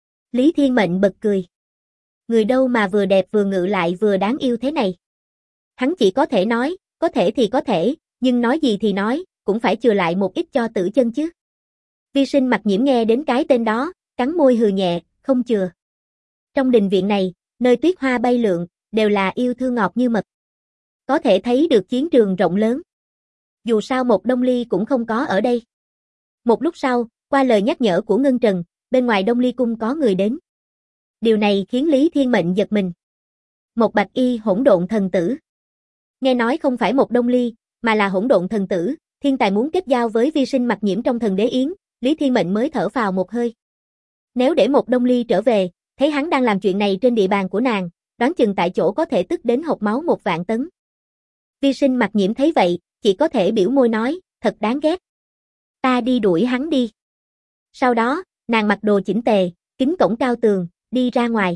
Lý Thiên Mệnh bật cười. Người đâu mà vừa đẹp vừa ngự lại vừa đáng yêu thế này. Hắn chỉ có thể nói, có thể thì có thể, nhưng nói gì thì nói, cũng phải chừa lại một ít cho Tử Chân chứ. Vi Sinh Mặc Nhiễm nghe đến cái tên đó, cắn môi hừ nhẹ, không chừa. Trong đình viện này, nơi tuyết hoa bay lượn, đều là yêu thương ngọt như mật. Có thể thấy được chiến trường rộng lớn. Dù sao một Đông Ly cũng không có ở đây. Một lúc sau, qua lời nhắc nhở của Ngân Trần, bên ngoài Đông Ly cung có người đến. Điều này khiến Lý Thiên Mệnh giật mình. Một Bạch Y hỗn độn thần tử. Nghe nói không phải một Đông Ly, mà là hỗn độn thần tử, thiên tài muốn kết giao với Vi Sinh Mặc Nhiễm trong Thần Đế Yến, Lý Thiên Mệnh mới thở phào một hơi. Nếu để một Đông Ly trở về, thấy hắn đang làm chuyện này trên địa bàn của nàng, đoán chừng tại chỗ có thể tức đến hộc máu 1.000 tấn. Vi Sinh Mặc Nhiễm thấy vậy, chỉ có thể biểu môi nói, thật đáng ghét. Ta đi đuổi hắn đi. Sau đó, nàng mặc đồ chỉnh tề, kính cổng cao tường, đi ra ngoài.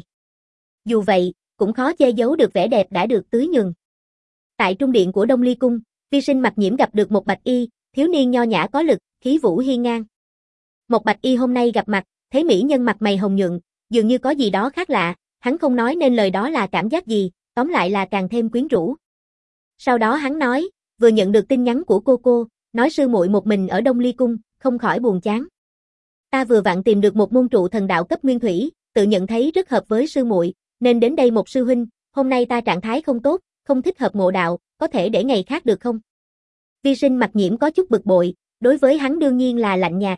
Dù vậy, cũng khó che giấu được vẻ đẹp đã được tưới nhường. Tại trung điện của Đông Ly cung, Vi Sinh Mặc Nhiễm gặp được một Bạch Y, thiếu niên nho nhã có lực, khí vũ hiên ngang. Một Bạch Y hôm nay gặp mặt, thấy mỹ nhân mặt mày hồng nhuận, dường như có gì đó khác lạ, hắn không nói nên lời đó là cảm giác gì, tóm lại là càng thêm quyến rũ. Sau đó hắn nói, vừa nhận được tin nhắn của cô, nói sư muội một mình ở Đông Ly cung, không khỏi buồn chán. Ta vừa vặn tìm được một môn trụ thần đạo cấp nguyên thủy, tự nhận thấy rất hợp với sư muội, nên đến đây một sư huynh, hôm nay ta trạng thái không tốt, không thích hợp ngộ đạo, có thể để ngày khác được không? Vi Sinh Mặc Nhiễm có chút bực bội, đối với hắn đương nhiên là lạnh nhạt.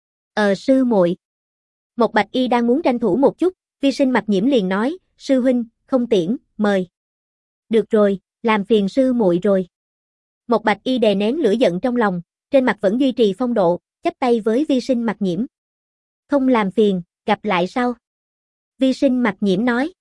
Sư muội. Một Bạch Y đang muốn tranh thủ một chút, Vi Sinh Mặc Nhiễm liền nói, sư huynh, không tiễn, mời. Được rồi, làm phiền sư muội rồi. Một Bạch Y đè nén lửa giận trong lòng, trên mặt vẫn duy trì phong độ, chắp tay với Vi Sinh Mặc Nhiễm. Không làm phiền, gặp lại sau. Vi Sinh Mặc Nhiễm nói.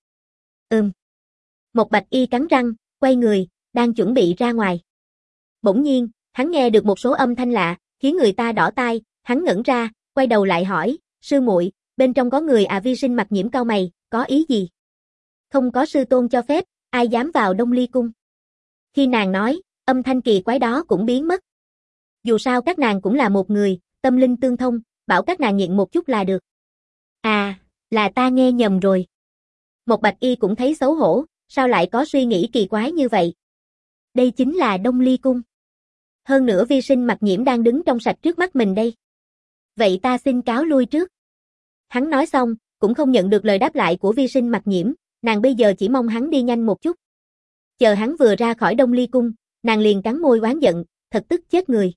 Một Bạch Y cắn răng, quay người, đang chuẩn bị ra ngoài. Bỗng nhiên, hắn nghe được một số âm thanh lạ, khiến người ta đỏ tai, hắn ngẩn ra, quay đầu lại hỏi, sư muội, bên trong có người à? Vi Sinh Mặc Nhiễm cau mày, có ý gì? Không có sư tôn cho phép, ai dám vào Đông Ly cung? Khi nàng nói, âm thanh kỳ quái đó cũng biến mất. Dù sao các nàng cũng là một người, tâm linh tương thông, bảo các nàng nhịn một chút là được. À, là ta nghe nhầm rồi. Một Bạch Y cũng thấy xấu hổ, sao lại có suy nghĩ kỳ quái như vậy? Đây chính là Đông Ly cung. Hơn nữa Vi Sinh Mặc Nhiễm đang đứng trong sạch trước mắt mình đây. Vậy ta xin cáo lui trước. Hắn nói xong, cũng không nhận được lời đáp lại của Vi Sinh Mặc Nhiễm, nàng bây giờ chỉ mong hắn đi nhanh một chút. Chờ hắn vừa ra khỏi Đông Ly cung, nàng liền cắn môi oán giận, thật tức chết người.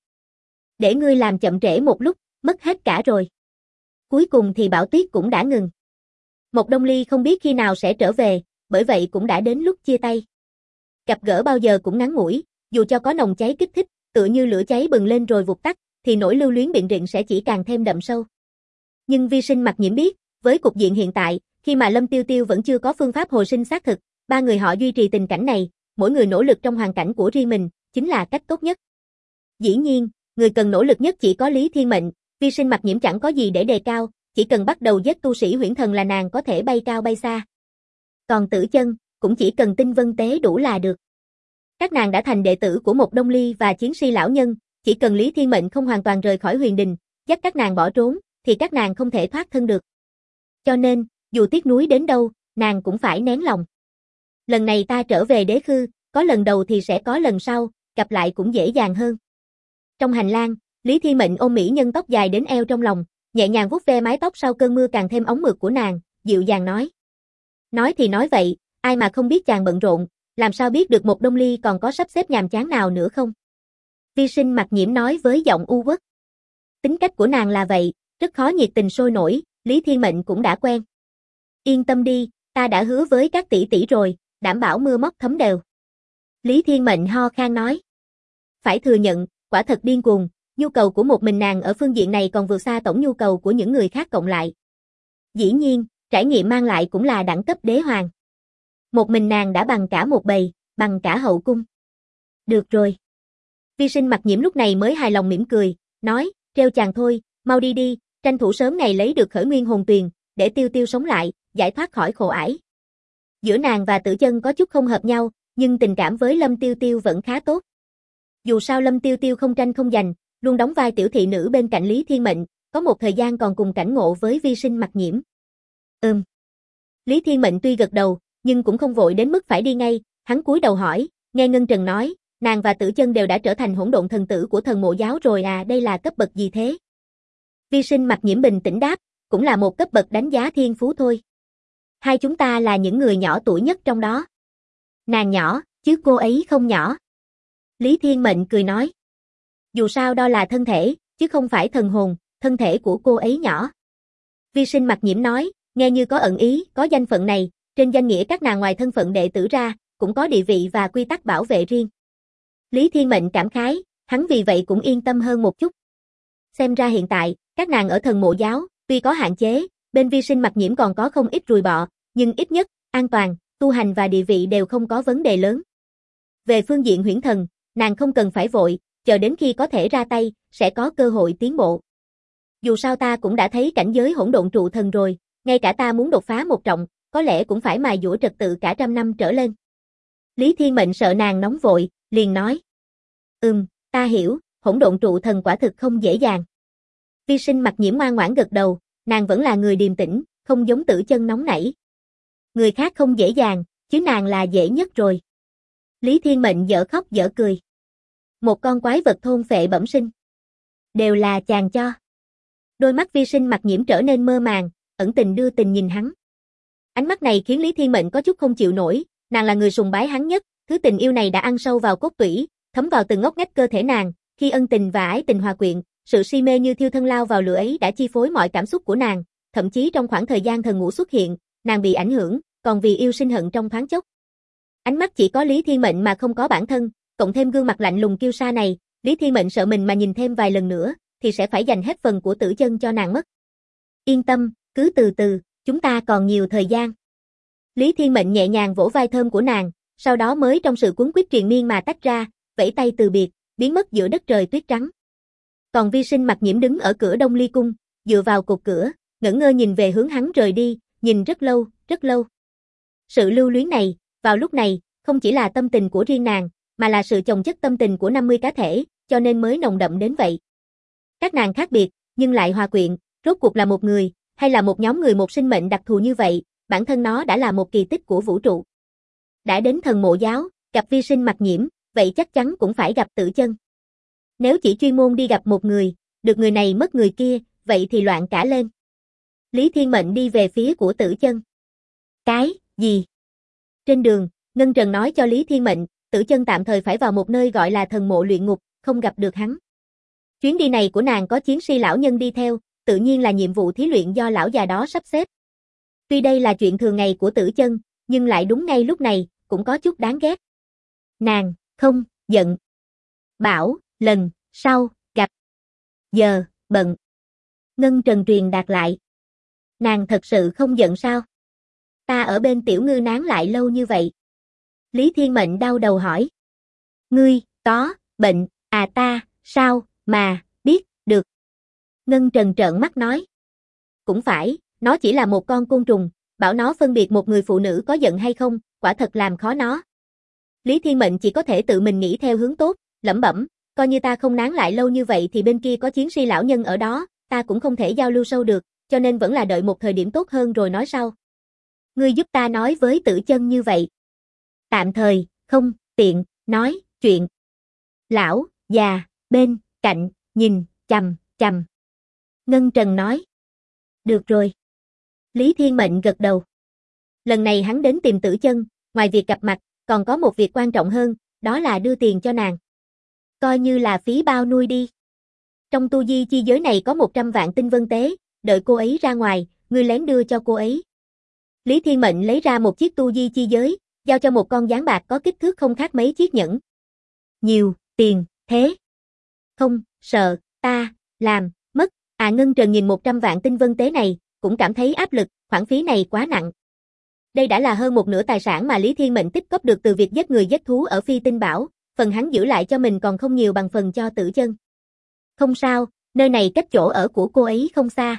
Để ngươi làm chậm trễ một lúc, mất hết cả rồi. Cuối cùng thì bão tuyết cũng đã ngừng. Một Đông Ly không biết khi nào sẽ trở về, bởi vậy cũng đã đến lúc chia tay. Gặp gỡ bao giờ cũng ngắn ngủi, dù cho có nồng cháy kích thích, tựa như lửa cháy bừng lên rồi vụt tắt, thì nỗi lưu luyến biện rịn sẽ chỉ càng thêm đậm sâu. Nhưng Vi Sinh Mặc Nhiễm biết, với cục diện hiện tại, khi mà Lâm Tiêu Tiêu vẫn chưa có phương pháp hồi sinh xác thực, ba người họ duy trì tình cảnh này, mỗi người nỗ lực trong hoàn cảnh của riêng mình, chính là cách tốt nhất. Dĩ nhiên, người cần nỗ lực nhất chỉ có Lý Thiên Mệnh, Vi Sinh Mặc Nhiễm chẳng có gì để đề cao, chỉ cần bắt đầu giết tu sĩ huyễn thần là nàng có thể bay cao bay xa. Còn Tử Chân, cũng chỉ cần tinh vân tế đủ là được. Các nàng đã thành đệ tử của một Đông Ly và chiến si lão nhân, chỉ cần Lý Thiên Mệnh không hoàn toàn rời khỏi huyền đình, dắt các nàng bỏ trốn, thì các nàng không thể thoát thân được. Cho nên, dù tiếc nuối đến đâu, nàng cũng phải nén lòng. Lần này ta trở về Đế Khư, có lần đầu thì sẽ có lần sau, gặp lại cũng dễ dàng hơn. Trong hành lang, Lý Thiên Mệnh ôm mỹ nhân tóc dài đến eo trong lòng, nhẹ nhàng vuốt ve mái tóc sau cơn mưa càng thêm óng mượt của nàng, dịu dàng nói. Nói thì nói vậy, ai mà không biết chàng bận rộn, làm sao biết được một Đông Ly còn có sắp xếp nhàm chán nào nữa không? Vi Sinh Mặc Nhiễm nói với giọng u uất. Tính cách của nàng là vậy, rất khó nhiệt tình sôi nổi, Lý Thiên Mệnh cũng đã quen. Yên tâm đi, ta đã hứa với các tỷ tỷ rồi, đảm bảo mưa móc thấm đều. Lý Thiên Mệnh ho khan nói. Phải thừa nhận, quả thật điên cuồng, nhu cầu của một mình nàng ở phương diện này còn vượt xa tổng nhu cầu của những người khác cộng lại. Dĩ nhiên, trải nghiệm mang lại cũng là đẳng cấp đế hoàng. Một mình nàng đã bằng cả một bầy, bằng cả hậu cung. Được rồi. Vi Sinh Mặc Nhiễm lúc này mới hài lòng mỉm cười, nói, trêu chàng thôi, mau đi đi, tranh thủ sớm ngày lấy được Khởi Nguyên Hồn Tuyền, để Tiêu Tiêu sống lại, giải thoát khỏi khổ ải. Giữa nàng và Tử Chân có chút không hợp nhau, nhưng tình cảm với Lâm Tiêu Tiêu vẫn khá tốt. Dù sao Lâm Tiêu Tiêu không tranh không giành, luôn đóng vai tiểu thị nữ bên cạnh Lý Thiên Mệnh, có một thời gian còn cùng cảnh ngộ với Vi Sinh Mặc Nhiễm. Lý Thiên Mệnh tuy gật đầu, nhưng cũng không vội đến mức phải đi ngay, hắn cúi đầu hỏi, nghe Ngân Trần nói, nàng và Tử Chân đều đã trở thành hỗn độn thần tử của thần mộ giáo rồi à, đây là cấp bậc gì thế? Vi Sinh Mặc Nhiễm bình tĩnh đáp, cũng là một cấp bậc đánh giá thiên phú thôi. Hai chúng ta là những người nhỏ tuổi nhất trong đó. Nàng nhỏ, chứ cô ấy không nhỏ. Lý Thiên Mệnh cười nói. Dù sao đo là thân thể, chứ không phải thần hồn, thân thể của cô ấy nhỏ. Vi Sinh Mặc Nhiễm nói, nghe như có ẩn ý, có danh phận này, trên danh nghĩa các nàng ngoài thân phận đệ tử ra, cũng có địa vị và quy tắc bảo vệ riêng. Lý Thiên Mệnh cảm khái, hắn vì vậy cũng yên tâm hơn một chút. Xem ra hiện tại, các nàng ở thần mộ giáo, tuy có hạn chế, bên Vi Sinh Mặc Nhiễm còn có không ít ruồi bọ, nhưng ít nhất, an toàn, tu hành và địa vị đều không có vấn đề lớn. Về phương diện huyễn thần, nàng không cần phải vội, chờ đến khi có thể ra tay, sẽ có cơ hội tiến bộ. Dù sao ta cũng đã thấy cảnh giới hỗn độn trụ thần rồi, ngay cả ta muốn đột phá một trọng, có lẽ cũng phải mài dũa trật tự cả 100 năm trở lên. Lý Thiên Mệnh sợ nàng nóng vội, liền nói. Ta hiểu, hỗn độn trụ thần quả thực không dễ dàng. Vi Sinh Mặc Nhiễm ngoan ngoãn gật đầu, nàng vẫn là người điềm tĩnh, không giống Tử Chân nóng nảy. Người khác không dễ dàng, chứ nàng là dễ nhất rồi. Lý Thiên Mệnh dở khóc dở cười. Một con quái vật thôn phệ bẩm sinh. Đều là chàng cho. Đôi mắt Vi Sinh Mặc Nhiễm trở nên mơ màng, ẩn tình đưa tình nhìn hắn. Ánh mắt này khiến Lý Thiên Mệnh có chút không chịu nổi, nàng là người sùng bái hắn nhất, thứ tình yêu này đã ăn sâu vào cốt tủy, thấm vào từng ngóc ngách cơ thể nàng, khi ân tình và ái tình hòa quyện, sự si mê như thiêu thân lao vào lửa ấy đã chi phối mọi cảm xúc của nàng, thậm chí trong khoảng thời gian thần ngũ xuất hiện, nàng bị ảnh hưởng, còn vì yêu sinh hận trong thoáng chốc. Ánh mắt chỉ có Lý Thiên Mệnh mà không có bản thân, cộng thêm gương mặt lạnh lùng kiêu sa này, Lý Thiên Mệnh sợ mình mà nhìn thêm vài lần nữa, thì sẽ phải dành hết phần của Tử Chân cho nàng mất. Yên tâm, cứ từ từ, chúng ta còn nhiều thời gian. Lý Thiên Mệnh nhẹ nhàng vỗ vai thơm của nàng, sau đó mới trong sự cuống quýt triền miên mà tách ra, vẫy tay từ biệt, biến mất giữa đất trời tuyết trắng. Còn Vi Sinh Mặc Nhiễm đứng ở cửa Đông Ly cung, dựa vào cột cửa, ngẩn ngơ nhìn về hướng hắn rời đi, nhìn rất lâu, rất lâu. Sự lưu luyến này, vào lúc này, không chỉ là tâm tình của riêng nàng, mà là sự chồng chất tâm tình của 50 cá thể, cho nên mới nồng đậm đến vậy. Các nàng khác biệt, nhưng lại hòa quyện, rốt cuộc là một người, hay là một nhóm người một sinh mệnh đặc thù như vậy, bản thân nó đã là một kỳ tích của vũ trụ. Đã đến thần mộ giáo, gặp Vi Sinh Mặc Nhiễm, vậy chắc chắn cũng phải gặp Tử Chân. Nếu chỉ chuyên môn đi gặp một người, được người này mất người kia, vậy thì loạn cả lên. Lý Thiên Mệnh đi về phía của Tử Chân. Cái gì? Trên đường, Ngân Trần nói cho Lý Thiên Mệnh, Tử Chân tạm thời phải vào một nơi gọi là thần mộ luyện ngục, không gặp được hắn. Chuyến đi này của nàng có chiến si lão nhân đi theo, tự nhiên là nhiệm vụ thí luyện do lão già đó sắp xếp. Tuy đây là chuyện thường ngày của Tử Chân, nhưng lại đúng ngay lúc này, cũng có chút đáng ghét. Nàng, không, giận. Bảo, lần, sau, gặp. Giờ, bận. Ngân Trần truyền đạt lại. Nàng thật sự không giận sao? Ta ở bên Tiểu Ngư nán lại lâu như vậy. Lý Thiên Mệnh đau đầu hỏi. Ngươi, có, bệnh, à ta, sao, mà, biết, được. Ngân Trần trợn mắt nói. Cũng phải, nó chỉ là một con côn trùng, bảo nó phân biệt một người phụ nữ có giận hay không, quả thật làm khó nó. Lý Thiên Mệnh chỉ có thể tự mình nghĩ theo hướng tốt, lẩm bẩm, coi như ta không nán lại lâu như vậy thì bên kia có chiến si lão nhân ở đó, ta cũng không thể giao lưu sâu được, cho nên vẫn là đợi một thời điểm tốt hơn rồi nói sau. Ngươi giúp ta nói với Tử Chân như vậy. Tạm thời, không, tiện, nói, chuyện. Lão, già, bên, cạnh, nhìn, chằm, chằm. Ngân Trần nói. Được rồi. Lý Thiên Mệnh gật đầu. Lần này hắn đến tìm Tử Chân, ngoài việc gặp mặt, còn có một việc quan trọng hơn, đó là đưa tiền cho nàng. Coi như là phí bao nuôi đi. Trong tu di chi giới này có 100 vạn tinh vân tế, đợi cô ấy ra ngoài, ngươi lén đưa cho cô ấy. Lý Thiên Mệnh lấy ra một chiếc tu di chi giới, giao cho một con gián bạc có kích thước không khác mấy chiếc nhẫn. Nhiều, tiền, thế. Không, sợ, ta, làm, mất. À Ngân Trần nhìn 100 vạn tinh vân tế này, cũng cảm thấy áp lực, khoản phí này quá nặng. Đây đã là hơn một nửa tài sản mà Lý Thiên Mệnh tích góp được từ việc giết người giết thú ở Phi Tinh Bảo, phần hắn giữ lại cho mình còn không nhiều bằng phần cho Tử Chân. Không sao, nơi này cách chỗ ở của cô ấy không xa.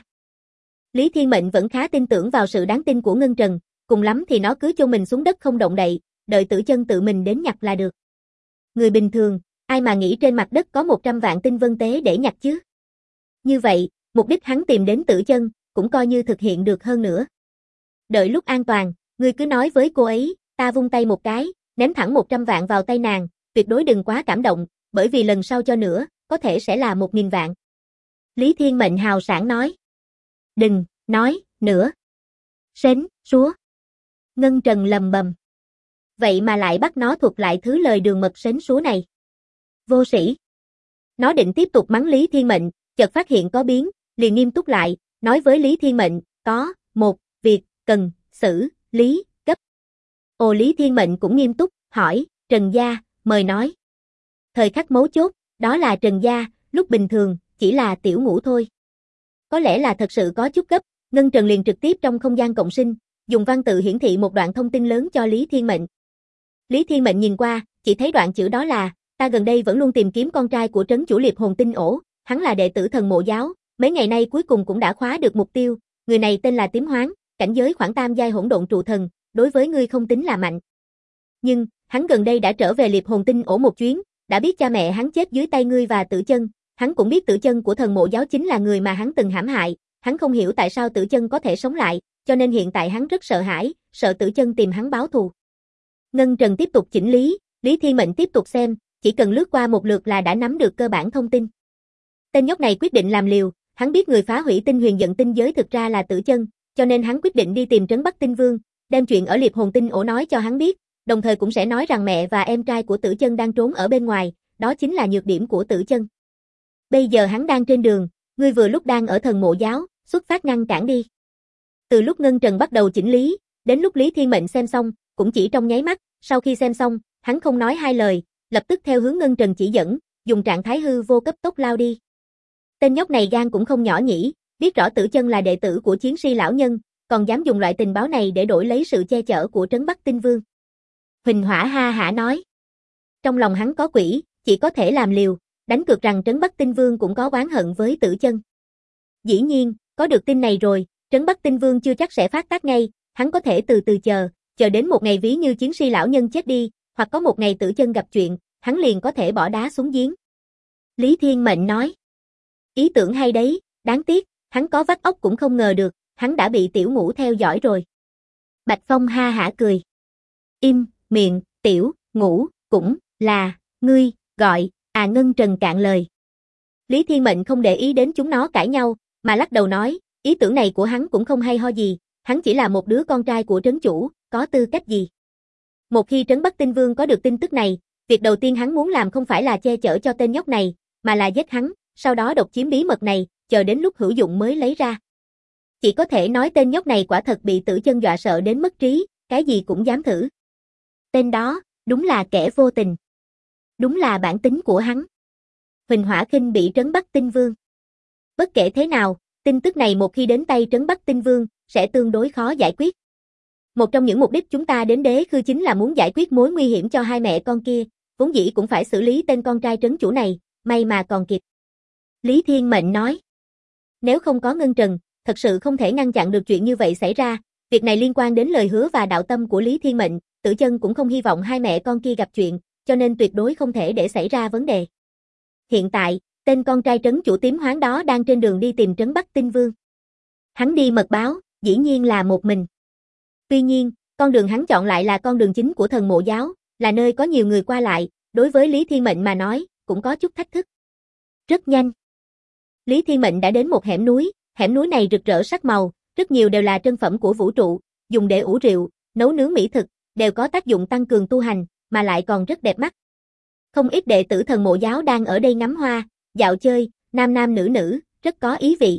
Lý Thiên Mệnh vẫn khá tin tưởng vào sự đáng tin của Ngân Trần, cùng lắm thì nó cứ chôn mình xuống đất không động đậy, đợi Tử Chân tự mình đến nhặt là được. Người bình thường, ai mà nghĩ trên mặt đất có 100 vạn tinh vân tế để nhặt chứ? Như vậy, mục đích hắn tìm đến Tử Chân, cũng coi như thực hiện được hơn nữa. Đợi lúc an toàn, ngươi cứ nói với cô ấy, ta vung tay một cái, ném thẳng 100 vạn vào tay nàng, tuyệt đối đừng quá cảm động, bởi vì lần sau cho nữa, có thể sẽ là 1000 vạn. Lý Thiên Mệnh hào sảng nói. Đừng, nói, nữa. Sến, súa. Ngân Trần lầm bầm. Vậy mà lại bắt nó thuật lại thứ lời đường mật sến súa này. Vô sĩ. Nó định tiếp tục mắng Lý Thiên Mệnh, chợt phát hiện có biến, liền nghiêm túc lại, nói với Lý Thiên Mệnh, có, một, việc, cần, xử, lý, cấp. Ồ Lý Thiên Mệnh cũng nghiêm túc, hỏi, Trần Gia, mời nói. Thời khắc mấu chốt, đó là Trần Gia, lúc bình thường, chỉ là tiểu ngũ thôi. Có lẽ là thật sự có chút gấp, Ngân Trần liền trực tiếp trong không gian cộng sinh, dùng văn tự hiển thị một đoạn thông tin lớn cho Lý Thiên Mệnh. Lý Thiên Mệnh nhìn qua, chỉ thấy đoạn chữ đó là, ta gần đây vẫn luôn tìm kiếm con trai của trấn chủ Liệp Hồn Tinh Ổ, hắn là đệ tử Thần Mộ Giáo, mấy ngày nay cuối cùng cũng đã khóa được mục tiêu, người này tên là Tím Hoáng, cảnh giới khoảng tam giai hỗn độn trụ thần, đối với ngươi không tính là mạnh. Nhưng, hắn gần đây đã trở về Liệp Hồn Tinh Ổ một chuyến, đã biết cha mẹ hắn chết dưới tay ngươi và Tử Chân, hắn cũng biết Tử Chân của Thần Mộ Giáo chính là người mà hắn từng hãm hại, hắn không hiểu tại sao Tử Chân có thể sống lại, cho nên hiện tại hắn rất sợ hãi, sợ Tử Chân tìm hắn báo thù. Ngân Trần tiếp tục chỉnh lý, Lý Thiên Mệnh tiếp tục xem, chỉ cần lướt qua một lượt là đã nắm được cơ bản thông tin. Tên nhóc này quyết định làm liều, hắn biết người phá hủy Tinh Huyền Giận Tinh giới thực ra là Tử Chân, cho nên hắn quyết định đi tìm trấn Bắc Tinh Vương, đem chuyện ở Liệp Hồn Tinh Ổ nói cho hắn biết, đồng thời cũng sẽ nói rằng mẹ và em trai của Tử Chân đang trốn ở bên ngoài, đó chính là nhược điểm của Tử Chân. Bây giờ hắn đang trên đường, ngươi vừa lúc đang ở Thần Mộ Giáo, xuất phát ngăn cản đi. Từ lúc Ngân Trần bắt đầu chỉnh lý, đến lúc Lý Thiên Mệnh xem xong, cũng chỉ trong nháy mắt, sau khi xem xong, hắn không nói hai lời, lập tức theo hướng Ngân Trần chỉ dẫn, dùng trạng thái hư vô cấp tốc lao đi. Tên nhóc này gan cũng không nhỏ nhỉ, biết rõ Tử Chân là đệ tử của chiến si lão nhân, còn dám dùng loại tình báo này để đổi lấy sự che chở của trấn Bắc Tinh Vương. Huỳnh Hỏa ha hả nói. Trong lòng hắn có quỷ, chỉ có thể làm liều, đánh cược rằng trấn Bắc Tinh Vương cũng có oán hận với Tử Chân. Dĩ nhiên, có được tin này rồi, trấn Bắc Tinh Vương chưa chắc sẽ phát tác ngay, hắn có thể từ từ chờ đến một ngày ví như chiến si lão nhân chết đi, hoặc có một ngày Tử Chân gặp chuyện, hắn liền có thể bỏ đá xuống giếng. Lý Thiên Mệnh nói. Ý tưởng hay đấy, đáng tiếc, hắn có vắt óc cũng không ngờ được, hắn đã bị tiểu ngũ theo dõi rồi. Bạch Phong ha hả cười. Im, miệng, tiểu, ngũ, cũng, là, ngươi, gọi, Ngân Trần cạn lời. Lý Thiên Mệnh không để ý đến chúng nó cãi nhau, mà lắc đầu nói, ý tưởng này của hắn cũng không hay ho gì, hắn chỉ là một đứa con trai của trấn chủ, có tư cách gì. Một khi trấn Bắc Tinh Vương có được tin tức này, việc đầu tiên hắn muốn làm không phải là che chở cho tên nhóc này, mà là giết hắn, sau đó độc chiếm bí mật này, chờ đến lúc hữu dụng mới lấy ra. Chỉ có thể nói tên nhóc này quả thật bị Tử Chân dọa sợ đến mất trí, cái gì cũng dám thử. Tên đó, đúng là kẻ vô tình. Đúng là bản tính của hắn. Huỳnh Hỏa khinh bị trấn Bắc Tinh Vương. Bất kể thế nào, tin tức này một khi đến tay trấn Bắc Tinh Vương, sẽ tương đối khó giải quyết. Một trong những mục đích chúng ta đến Đế Khư chính là muốn giải quyết mối nguy hiểm cho hai mẹ con kia, vốn dĩ cũng phải xử lý tên con trai trấn chủ này, may mà còn kịp. Lý Thiên Mệnh nói. Nếu không có Ngân Trần, thật sự không thể ngăn chặn được chuyện như vậy xảy ra, việc này liên quan đến lời hứa và đạo tâm của Lý Thiên Mệnh, Tử Chân cũng không hy vọng hai mẹ con kia gặp chuyện, cho nên tuyệt đối không thể để xảy ra vấn đề. Hiện tại, tên con trai trấn chủ Tím Hoáng đó đang trên đường đi tìm trấn Bắc Tinh Vương. Hắn đi mật báo, dĩ nhiên là một mình. Tuy nhiên, con đường hắn chọn lại là con đường chính của Thần Mộ Giáo, là nơi có nhiều người qua lại, đối với Lý Thiên Mệnh mà nói, cũng có chút thách thức. Rất nhanh. Lý Thiên Mệnh đã đến một hẻm núi này rực rỡ sắc màu, rất nhiều đều là trân phẩm của vũ trụ, dùng để ủ rượu, nấu nướng mỹ thực, đều có tác dụng tăng cường tu hành, mà lại còn rất đẹp mắt. Không ít đệ tử Thần Mộ Giáo đang ở đây ngắm hoa, dạo chơi, nam nam nữ nữ, rất có ý vị.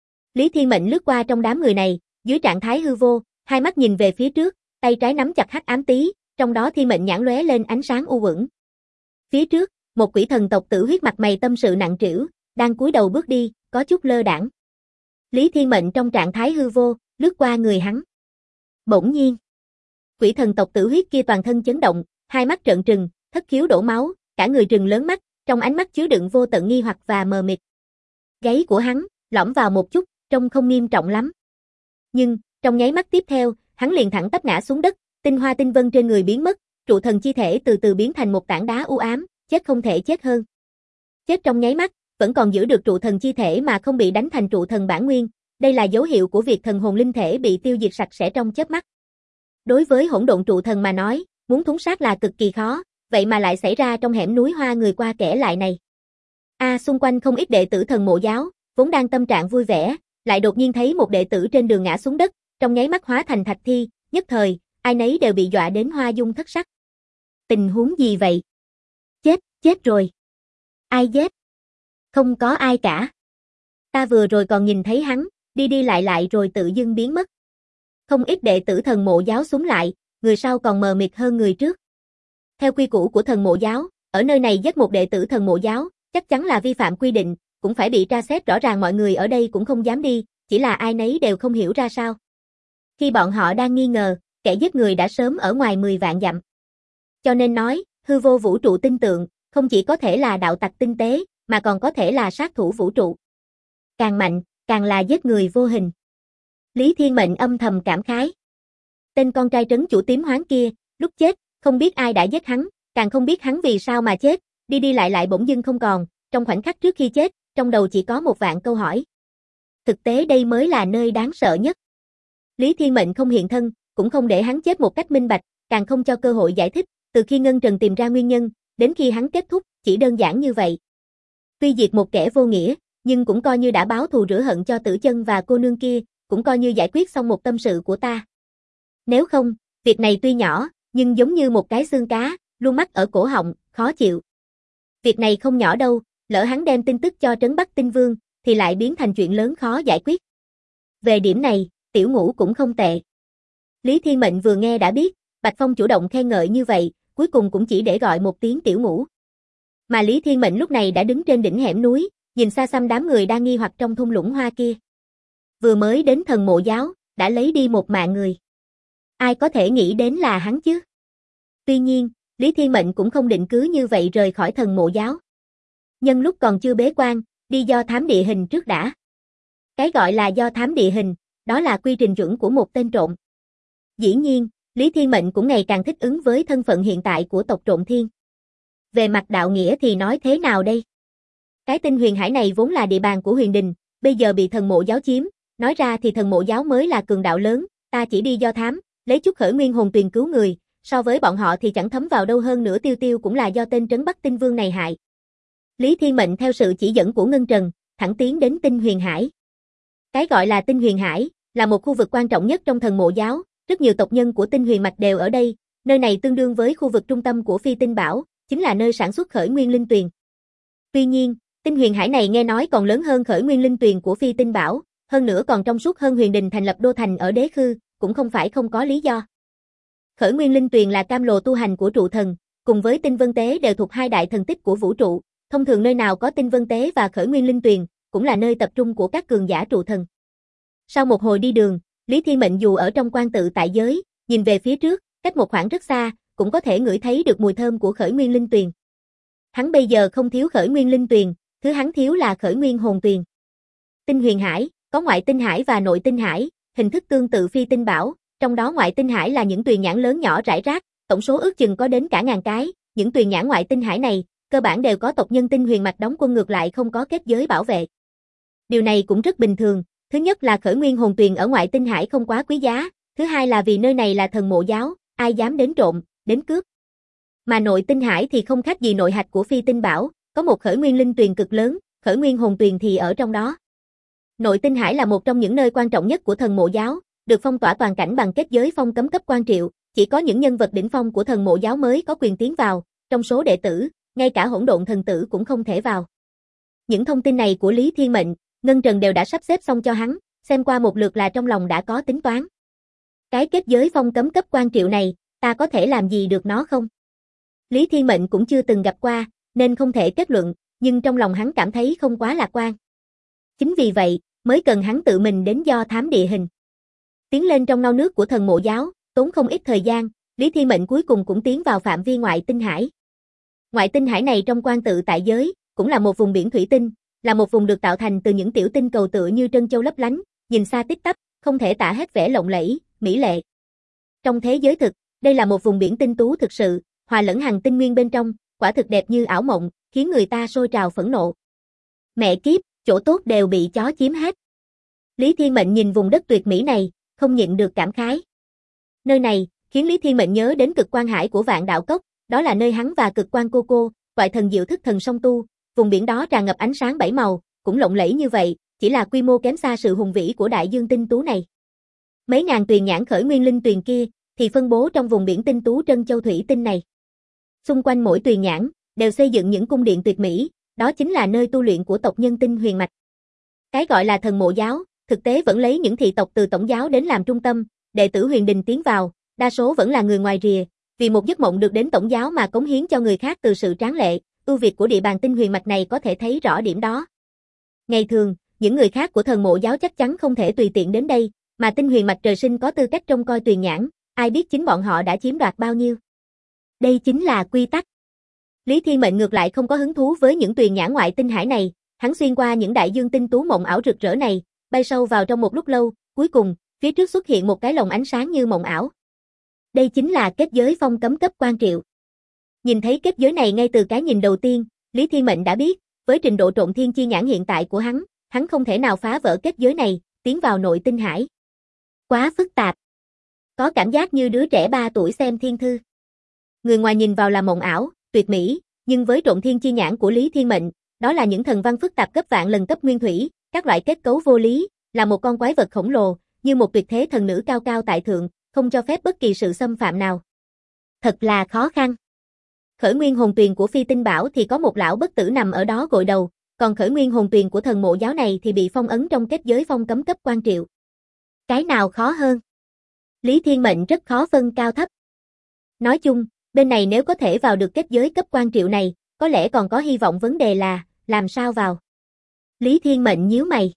Lý Thiên Mệnh lướt qua trong đám người này, dưới trạng thái hư vô, hai mắt nhìn về phía trước, tay trái nắm chặt hắc ám tí, trong đó Thiên Mệnh nhãn lóe lên ánh sáng u uẩn. Phía trước, một quỷ thần tộc tử huyết mặt mày tâm sự nặng trĩu, đang cúi đầu bước đi, có chút lơ đãng. Lý Thiên Mệnh trong trạng thái hư vô, lướt qua người hắn. Bỗng nhiên, quỷ thần tộc tử huyết kia toàn thân chấn động, hai mắt trợn trừng, thất khiếu đổ máu, cả người trừng lớn mắt, trong ánh mắt chứa đựng vô tận nghi hoặc và mờ mịt. Gáy của hắn lõm vào một chút, trông không nghiêm trọng lắm. Nhưng, trong nháy mắt tiếp theo, hắn liền thẳng tắp ngã xuống đất, tinh hoa tinh vân trên người biến mất, trụ thần chi thể từ từ biến thành một tảng đá u ám, chết không thể chết hơn. Chết trong nháy mắt, vẫn còn giữ được trụ thần chi thể mà không bị đánh thành trụ thần bản nguyên, đây là dấu hiệu của việc thần hồn linh thể bị tiêu diệt sạch sẽ trong chớp mắt. Đối với hỗn độn trụ thần mà nói, muốn thúng sát là cực kỳ khó, vậy mà lại xảy ra trong hẻm núi hoa người qua kẻ lại này. Xung quanh không ít đệ tử thần mộ giáo, vốn đang tâm trạng vui vẻ, lại đột nhiên thấy một đệ tử trên đường ngã xuống đất, trong nháy mắt hóa thành thạch thi, nhất thời, ai nấy đều bị dọa đến hoa dung thất sắc. Tình huống gì vậy? Chết rồi. Ai giết? Không có ai cả. Ta vừa rồi còn nhìn thấy hắn, đi lại rồi tự dưng biến mất. Không ít đệ tử thần mộ giáo xúm lại, người sau còn mờ mịt hơn người trước. Theo quy củ của thần mộ giáo, ở nơi này giết một đệ tử thần mộ giáo, chắc chắn là vi phạm quy định, cũng phải bị tra xét rõ ràng, mọi người ở đây cũng không dám đi, chỉ là ai nấy đều không hiểu ra sao. Khi bọn họ đang nghi ngờ, kẻ giết người đã sớm ở ngoài 10 vạn dặm. Cho nên nói, hư vô vũ trụ tinh tượng, không chỉ có thể là đạo tặc tinh tế, mà còn có thể là sát thủ vũ trụ. Càng mạnh, càng là giết người vô hình. Lý Thiên Mệnh âm thầm cảm khái. Tên con trai trấn chủ tím hoáng kia, lúc chết, không biết ai đã giết hắn, càng không biết hắn vì sao mà chết, đi lại bỗng dưng không còn, trong khoảnh khắc trước khi chết, trong đầu chỉ có 1 vạn câu hỏi. Thực tế đây mới là nơi đáng sợ nhất. Lý Thiên Mệnh không hiện thân, cũng không để hắn chết một cách minh bạch, càng không cho cơ hội giải thích, từ khi Ngân Trần tìm ra nguyên nhân, đến khi hắn kết thúc, chỉ đơn giản như vậy. Tuy diệt một kẻ vô nghĩa, nhưng cũng coi như đã báo thù rửa hận cho Tử Chân và cô nương kia, cũng coi như giải quyết xong một tâm sự của ta. Nếu không, việc này tuy nhỏ, nhưng giống như một cái xương cá, luôn mắc ở cổ họng, khó chịu. Việc này không nhỏ đâu, lỡ hắn đem tin tức cho Trấn Bắc Tinh Vương, thì lại biến thành chuyện lớn khó giải quyết. Về điểm này, Tiểu Ngũ cũng không tệ. Lý Thiên Mệnh vừa nghe đã biết, Bạch Phong chủ động khen ngợi như vậy, cuối cùng cũng chỉ để gọi một tiếng Tiểu Ngũ. Mà Lý Thiên Mệnh lúc này đã đứng trên đỉnh hẻm núi, nhìn xa xăm đám người đang nghi hoặc trong thung lũng hoa kia. Vừa mới đến thần mộ giáo, đã lấy đi một mạng người. Ai có thể nghĩ đến là hắn chứ? Tuy nhiên, Lý Thiên Mệnh cũng không định cứ như vậy rời khỏi thần mộ giáo. Nhân lúc còn chưa bế quan, đi do thám địa hình trước đã. Cái gọi là do thám địa hình, đó là quy trình chuẩn của một tên trộm. Dĩ nhiên, Lý Thiên Mệnh cũng ngày càng thích ứng với thân phận hiện tại của tộc Trộm Thiên. Về mặt đạo nghĩa thì nói thế nào đây? Cái tinh huyền hải này vốn là địa bàn của huyền đình, bây giờ bị thần mộ giáo chiếm, nói ra thì thần mộ giáo mới là cường đạo lớn, ta chỉ đi do thám, lấy chút khởi nguyên hồn tuyền cứu người, so với bọn họ thì chẳng thấm vào đâu, hơn nữa Tiêu cũng là do tên Trấn Bắc Tinh Vương này hại. Lý Thiên Mệnh theo sự chỉ dẫn của Ngân Trần, thẳng tiến đến tinh huyền hải. Cái gọi là tinh huyền hải, là một khu vực quan trọng nhất trong thần mộ giáo, rất nhiều tộc nhân của tinh huyền mạch đều ở đây, nơi này tương đương với khu vực trung tâm của Phi Tinh Bảo, chính là nơi sản xuất khởi nguyên linh tuyền. Tuy nhiên, tinh huyền hải này nghe nói còn lớn hơn khởi nguyên linh tuyền của Phi Tinh Bảo, hơn nữa còn trong suốt hơn huyền đình thành lập đô thành ở Đế Khư, cũng không phải không có lý do. Khởi nguyên linh tuyền là cam lồ tu hành của trụ thần, cùng với tinh vân tế đều thuộc 2 đại thần tích của vũ trụ, thông thường nơi nào có tinh vân tế và khởi nguyên linh tuyền, cũng là nơi tập trung của các cường giả trụ thần. Sau một hồi đi đường, Lý Thiên Mệnh dù ở trong quan tự tại giới, nhìn về phía trước, cách một khoảng rất xa, cũng có thể ngửi thấy được mùi thơm của khởi nguyên linh tuyền. Hắn bây giờ không thiếu khởi nguyên linh tuyền, thứ hắn thiếu là khởi nguyên hồn tuyền. Tinh huyền hải, có ngoại tinh hải và nội tinh hải, hình thức tương tự Phi Tinh Bảo, trong đó ngoại tinh hải là những tuyền nhãn lớn nhỏ rải rác, tổng số ước chừng có đến cả ngàn cái, những tuyền nhãn ngoại tinh hải này, cơ bản đều có tộc nhân tinh huyền mạch đóng quân, ngược lại không có kết giới bảo vệ. Điều này cũng rất bình thường, thứ nhất là khởi nguyên hồn tuyền ở ngoại tinh hải không quá quý giá, thứ hai là vì nơi này là thần mộ giáo, ai dám đến trộm, đến cướp. Mà nội tinh hải thì không khác gì nội hạch của Phi Tinh Bảo, có một khởi nguyên linh tuyền cực lớn, khởi nguyên hồn tuyền thì ở trong đó. Nội tinh hải là một trong những nơi quan trọng nhất của thần mộ giáo, được phong tỏa toàn cảnh bằng kết giới phong cấm cấp quan triệu, chỉ có những nhân vật đỉnh phong của thần mộ giáo mới có quyền tiến vào, trong số đệ tử, ngay cả hỗn độn thần tử cũng không thể vào. Những thông tin này của Lý Thiên Mệnh, Ngân Trần đều đã sắp xếp xong cho hắn, xem qua một lượt là trong lòng đã có tính toán. Cái kết giới phong cấm cấp quan triệu này, ta có thể làm gì được nó không? Lý Thiên Mệnh cũng chưa từng gặp qua, nên không thể kết luận, nhưng trong lòng hắn cảm thấy không quá lạc quan. Chính vì vậy, mới cần hắn tự mình đến do thám địa hình. Tiến lên trong nao nước của thần mộ giáo, tốn không ít thời gian, Lý Thiên Mệnh cuối cùng cũng tiến vào phạm vi ngoại tinh hải. Ngoại tinh hải này trong quan tự tại giới, cũng là một vùng biển thủy tinh, là một vùng được tạo thành từ những tiểu tinh cầu tựa như trân châu lấp lánh, nhìn xa tít tắp, không thể tả hết vẻ lộng lẫy, mỹ lệ. Trong thế giới thực, đây là một vùng biển tinh tú thực sự, hòa lẫn hàng tinh nguyên bên trong, quả thực đẹp như ảo mộng, khiến người ta sôi trào phẫn nộ. Mẹ kiếp, chỗ tốt đều bị chó chiếm hết. Lý Thiên Mệnh nhìn vùng đất tuyệt mỹ này, không nhịn được cảm khái. Nơi này, khiến Lý Thiên Mệnh nhớ đến cực quan hải của Vạn Đạo Cốc, đó là nơi hắn và cực quan Cô, toại thần diệu thức thần song tu, vùng biển đó tràn ngập ánh sáng bảy màu, cũng lộng lẫy như vậy, chỉ là quy mô kém xa sự hùng vĩ của đại dương tinh tú này. Mấy ngàn tuyền nhãn khởi nguyên linh tuyền kia, thì phân bố trong vùng biển tinh tú trân châu thủy tinh này. Xung quanh mỗi tuyền nhãn, đều xây dựng những cung điện tuyệt mỹ, đó chính là nơi tu luyện của tộc nhân tinh huyền mạch. Cái gọi là thần mộ giáo, thực tế vẫn lấy những thị tộc từ tổng giáo đến làm trung tâm, đệ tử huyền đình tiến vào, đa số vẫn là người ngoài rìa, vì một giấc mộng được đến tổng giáo mà cống hiến cho người khác từ sự tráng lệ, ưu việt của địa bàn tinh huyền mạch này có thể thấy rõ điểm đó. Ngày thường, những người khác của thần mộ giáo chắc chắn không thể tùy tiện đến đây, mà tinh huyền mạch trời sinh có tư cách trông coi tuyền nhãn, ai biết chính bọn họ đã chiếm đoạt bao nhiêu. Đây chính là quy tắc. Lý Thiên Mệnh ngược lại không có hứng thú với những tuyền nhãn ngoại tinh hải này, hắn xuyên qua những đại dương tinh tú mộng ảo rực rỡ này, bay sâu vào trong một lúc lâu, cuối cùng, phía trước xuất hiện một cái lồng ánh sáng như mộng ảo. Đây chính là kết giới phong cấm cấp quan triệu. Nhìn thấy kết giới này ngay từ cái nhìn đầu tiên, Lý Thiên Mệnh đã biết, với trình độ trộn thiên chi nhãn hiện tại của hắn không thể nào phá vỡ kết giới này, tiến vào nội tinh hải. Quá phức tạp. Có cảm giác như đứa trẻ 3 tuổi xem thiên thư. Người ngoài nhìn vào là mộng ảo, tuyệt mỹ, nhưng với trộn thiên chi nhãn của Lý Thiên Mệnh, đó là những thần văn phức tạp gấp vạn lần cấp nguyên thủy, các loại kết cấu vô lý, là một con quái vật khổng lồ, như một tuyệt thế thần nữ cao cao tại thượng, không cho phép bất kỳ sự xâm phạm nào. Thật là khó khăn. Khởi nguyên hồn tuyền của Phi Tinh Bảo thì có một lão bất tử nằm ở đó gội đầu, còn khởi nguyên hồn tuyền của thần mộ giáo này thì bị phong ấn trong kết giới phong cấm cấp quan triệu. Cái nào khó hơn? Lý Thiên Mệnh rất khó phân cao thấp. Nói chung, bên này nếu có thể vào được kết giới cấp quan triệu này, có lẽ còn có hy vọng, vấn đề là, làm sao vào? Lý Thiên Mệnh nhíu mày.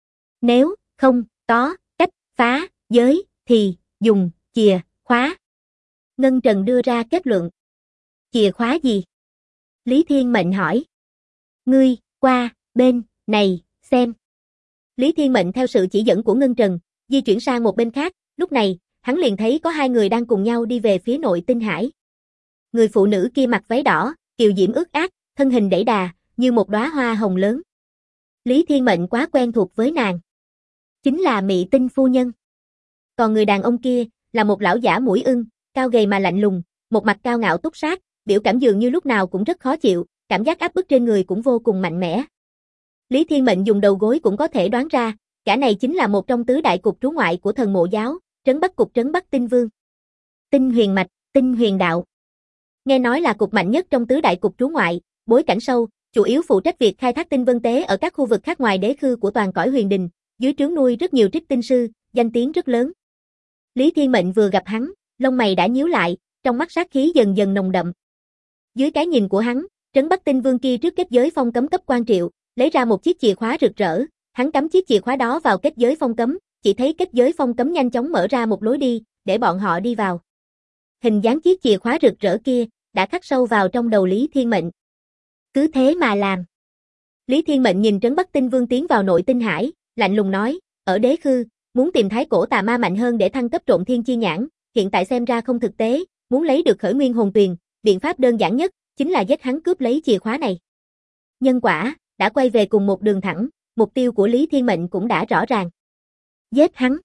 Nếu không có cách phá giới thì dùng chìa khóa. Ngân Trần đưa ra kết luận. Chìa khóa gì? Lý Thiên Mệnh hỏi. Ngươi, qua, bên, này, xem. Lý Thiên Mệnh theo sự chỉ dẫn của Ngân Trần, di chuyển sang một bên khác, lúc này, hắn liền thấy có hai người đang cùng nhau đi về phía nội tinh hải. Người phụ nữ kia mặc váy đỏ, kiều diễm ướt át, thân hình đẩy đà, như một đóa hoa hồng lớn. Lý Thiên Mệnh quá quen thuộc với nàng. Chính là Mị Tinh phu nhân. Còn người đàn ông kia, là một lão giả mũi ưng, cao gầy mà lạnh lùng, một mặt cao ngạo túc sát, biểu cảm dường như lúc nào cũng rất khó chịu, cảm giác áp bức trên người cũng vô cùng mạnh mẽ. Lý Thiên Mệnh dùng đầu gối cũng có thể đoán ra, gã này chính là một trong tứ đại cục trú ngoại của thần mộ giáo, trấn Bắc cục trấn Bắc Tinh Vương. Tinh huyền mạch, tinh huyền đạo. Nghe nói là cục mạnh nhất trong tứ đại cục trú ngoại, bối cảnh sâu, chủ yếu phụ trách việc khai thác tinh vân tế ở các khu vực khác ngoài đế khư của toàn cõi huyền đình, dưới trướng nuôi rất nhiều trích tinh sư, danh tiếng rất lớn. Lý Thiên Mệnh vừa gặp hắn, lông mày đã nhíu lại, trong mắt sát khí dần dần nồng đậm. Dưới cái nhìn của hắn, trấn Bắc Tinh Vương kia trước kết giới phong cấm cấp quan triệu, lấy ra một chiếc chìa khóa rực rỡ, hắn cắm chiếc chìa khóa đó vào kết giới phong cấm, chỉ thấy kết giới phong cấm nhanh chóng mở ra một lối đi, để bọn họ đi vào. Hình dáng chiếc chìa khóa rực rỡ kia, đã khắc sâu vào trong đầu Lý Thiên Mệnh. Cứ thế mà làm. Lý Thiên Mệnh nhìn trấn Bắc Tinh Vương tiến vào nội tinh hải, lạnh lùng nói, ở đế khư, muốn tìm thái cổ tà ma mạnh hơn để thăng cấp trộn thiên chi nhãn, hiện tại xem ra không thực tế, muốn lấy được khởi nguyên hồn tuyền, biện pháp đơn giản nhất, chính là giết hắn cướp lấy chìa khóa này. Nhân quả, đã quay về cùng một đường thẳng, mục tiêu của Lý Thiên Mệnh cũng đã rõ ràng. Giết hắn.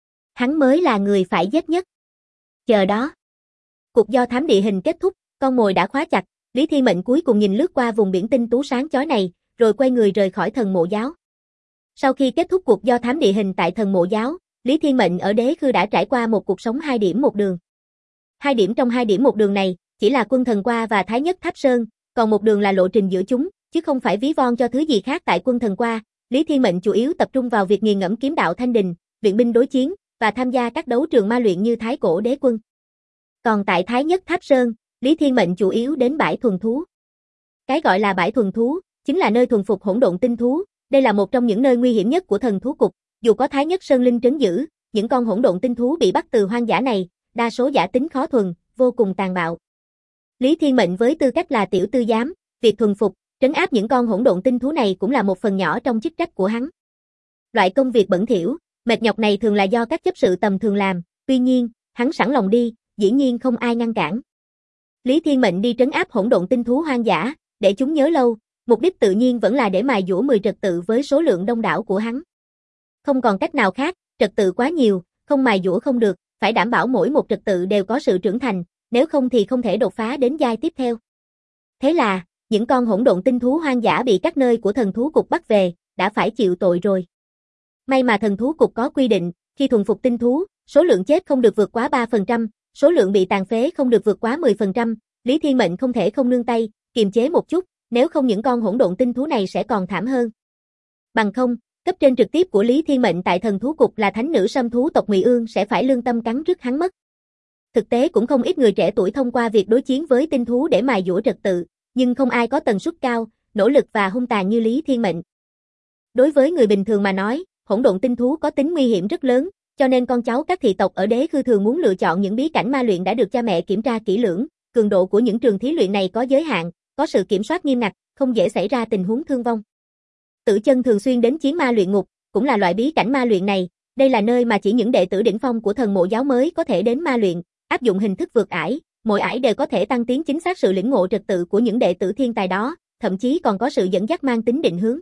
Hắn mới là người phải giết nhất. Chờ đó. Cuộc do thám địa hình kết thúc, con mồi đã khóa chặt, Lý Thiên Mệnh cuối cùng nhìn lướt qua vùng biển tinh tú sáng chói này, rồi quay người rời khỏi thần mộ giáo. Sau khi kết thúc cuộc do thám địa hình tại thần mộ giáo, Lý Thiên Mệnh ở đế khư đã trải qua một cuộc sống 2 điểm một đường. 2 điểm trong 2 điểm một đường này, chỉ là Quân Thần Qua và Thái Nhất Tháp Sơn, còn một đường là lộ trình giữa chúng, chứ không phải ví von cho thứ gì khác. Tại Quân Thần Qua, Lý Thiên Mệnh chủ yếu tập trung vào việc nghiền ngẫm kiếm đạo thanh đình, luyện binh đối chiến, và tham gia các đấu trường ma luyện như Thái Cổ Đế Quân. Còn tại Thái Nhất Tháp Sơn, Lý Thiên Mệnh chủ yếu đến bãi thuần thú. Cái gọi là bãi thuần thú, chính là nơi thuần phục hỗn độn tinh thú, đây là một trong những nơi nguy hiểm nhất của thần thú cục, dù có Thái Nhất Sơn Linh trấn giữ, những con hỗn độn tinh thú bị bắt từ hoang dã này, đa số giả tính khó thuần, vô cùng tàn bạo. Lý Thiên Mệnh với tư cách là tiểu tư giám, việc thuần phục, trấn áp những con hỗn độn tinh thú này cũng là một phần nhỏ trong chức trách của hắn. Loại công việc bẩn thỉu, mệt nhọc này thường là do các chấp sự tầm thường làm, tuy nhiên, hắn sẵn lòng đi, dĩ nhiên không ai ngăn cản. Lý Thiên Mệnh đi trấn áp hỗn độn tinh thú hoang dã, để chúng nhớ lâu, mục đích tự nhiên vẫn là để mài dũa 10 trật tự với số lượng đông đảo của hắn. Không còn cách nào khác, trật tự quá nhiều, không mài dũa không được, phải đảm bảo mỗi một trật tự đều có sự trưởng thành, nếu không thì không thể đột phá đến giai tiếp theo. Thế là, những con hỗn độn tinh thú hoang dã bị các nơi của thần thú cục bắt về, đã phải chịu tội rồi. May mà thần thú cục có quy định, khi thuần phục tinh thú, số lượng chết không được vượt quá 3%, số lượng bị tàn phế không được vượt quá 10%, Lý Thiên Mệnh không thể không nương tay, kiềm chế một chút, nếu không những con hỗn độn tinh thú này sẽ còn thảm hơn. Bằng không, cấp trên trực tiếp của Lý Thiên Mệnh tại thần thú cục là thánh nữ sâm thú tộc Ngụy Ương sẽ phải lương tâm cắn rứt hắn mất. Thực tế cũng không ít người trẻ tuổi thông qua việc đối chiến với tinh thú để mài dũa trật tự, nhưng không ai có tần suất cao, nỗ lực và hung tàn như Lý Thiên Mệnh. Đối với người bình thường mà nói, hỗn độn tinh thú có tính nguy hiểm rất lớn, cho nên con cháu các thị tộc ở Đế Khư thường muốn lựa chọn những bí cảnh ma luyện đã được cha mẹ kiểm tra kỹ lưỡng, cường độ của những trường thí luyện này có giới hạn, có sự kiểm soát nghiêm ngặt, không dễ xảy ra tình huống thương vong. Tử Chân thường xuyên đến chiến ma luyện ngục, cũng là loại bí cảnh ma luyện này, đây là nơi mà chỉ những đệ tử đỉnh phong của thần mộ giáo mới có thể đến ma luyện, áp dụng hình thức vượt ải, mỗi ải đều có thể tăng tiến chính xác sự lĩnh ngộ trật tự của những đệ tử thiên tài đó, thậm chí còn có sự dẫn dắt mang tính định hướng.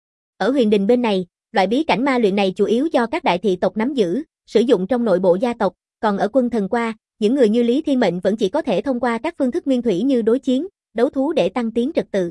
Ở Huyền Đình bên này, loại bí cảnh ma luyện này chủ yếu do các đại thị tộc nắm giữ, sử dụng trong nội bộ gia tộc, còn ở Quân Thần Qua, những người như Lý Thiên Mệnh vẫn chỉ có thể thông qua các phương thức nguyên thủy như đối chiến, đấu thú để tăng tiến trật tự.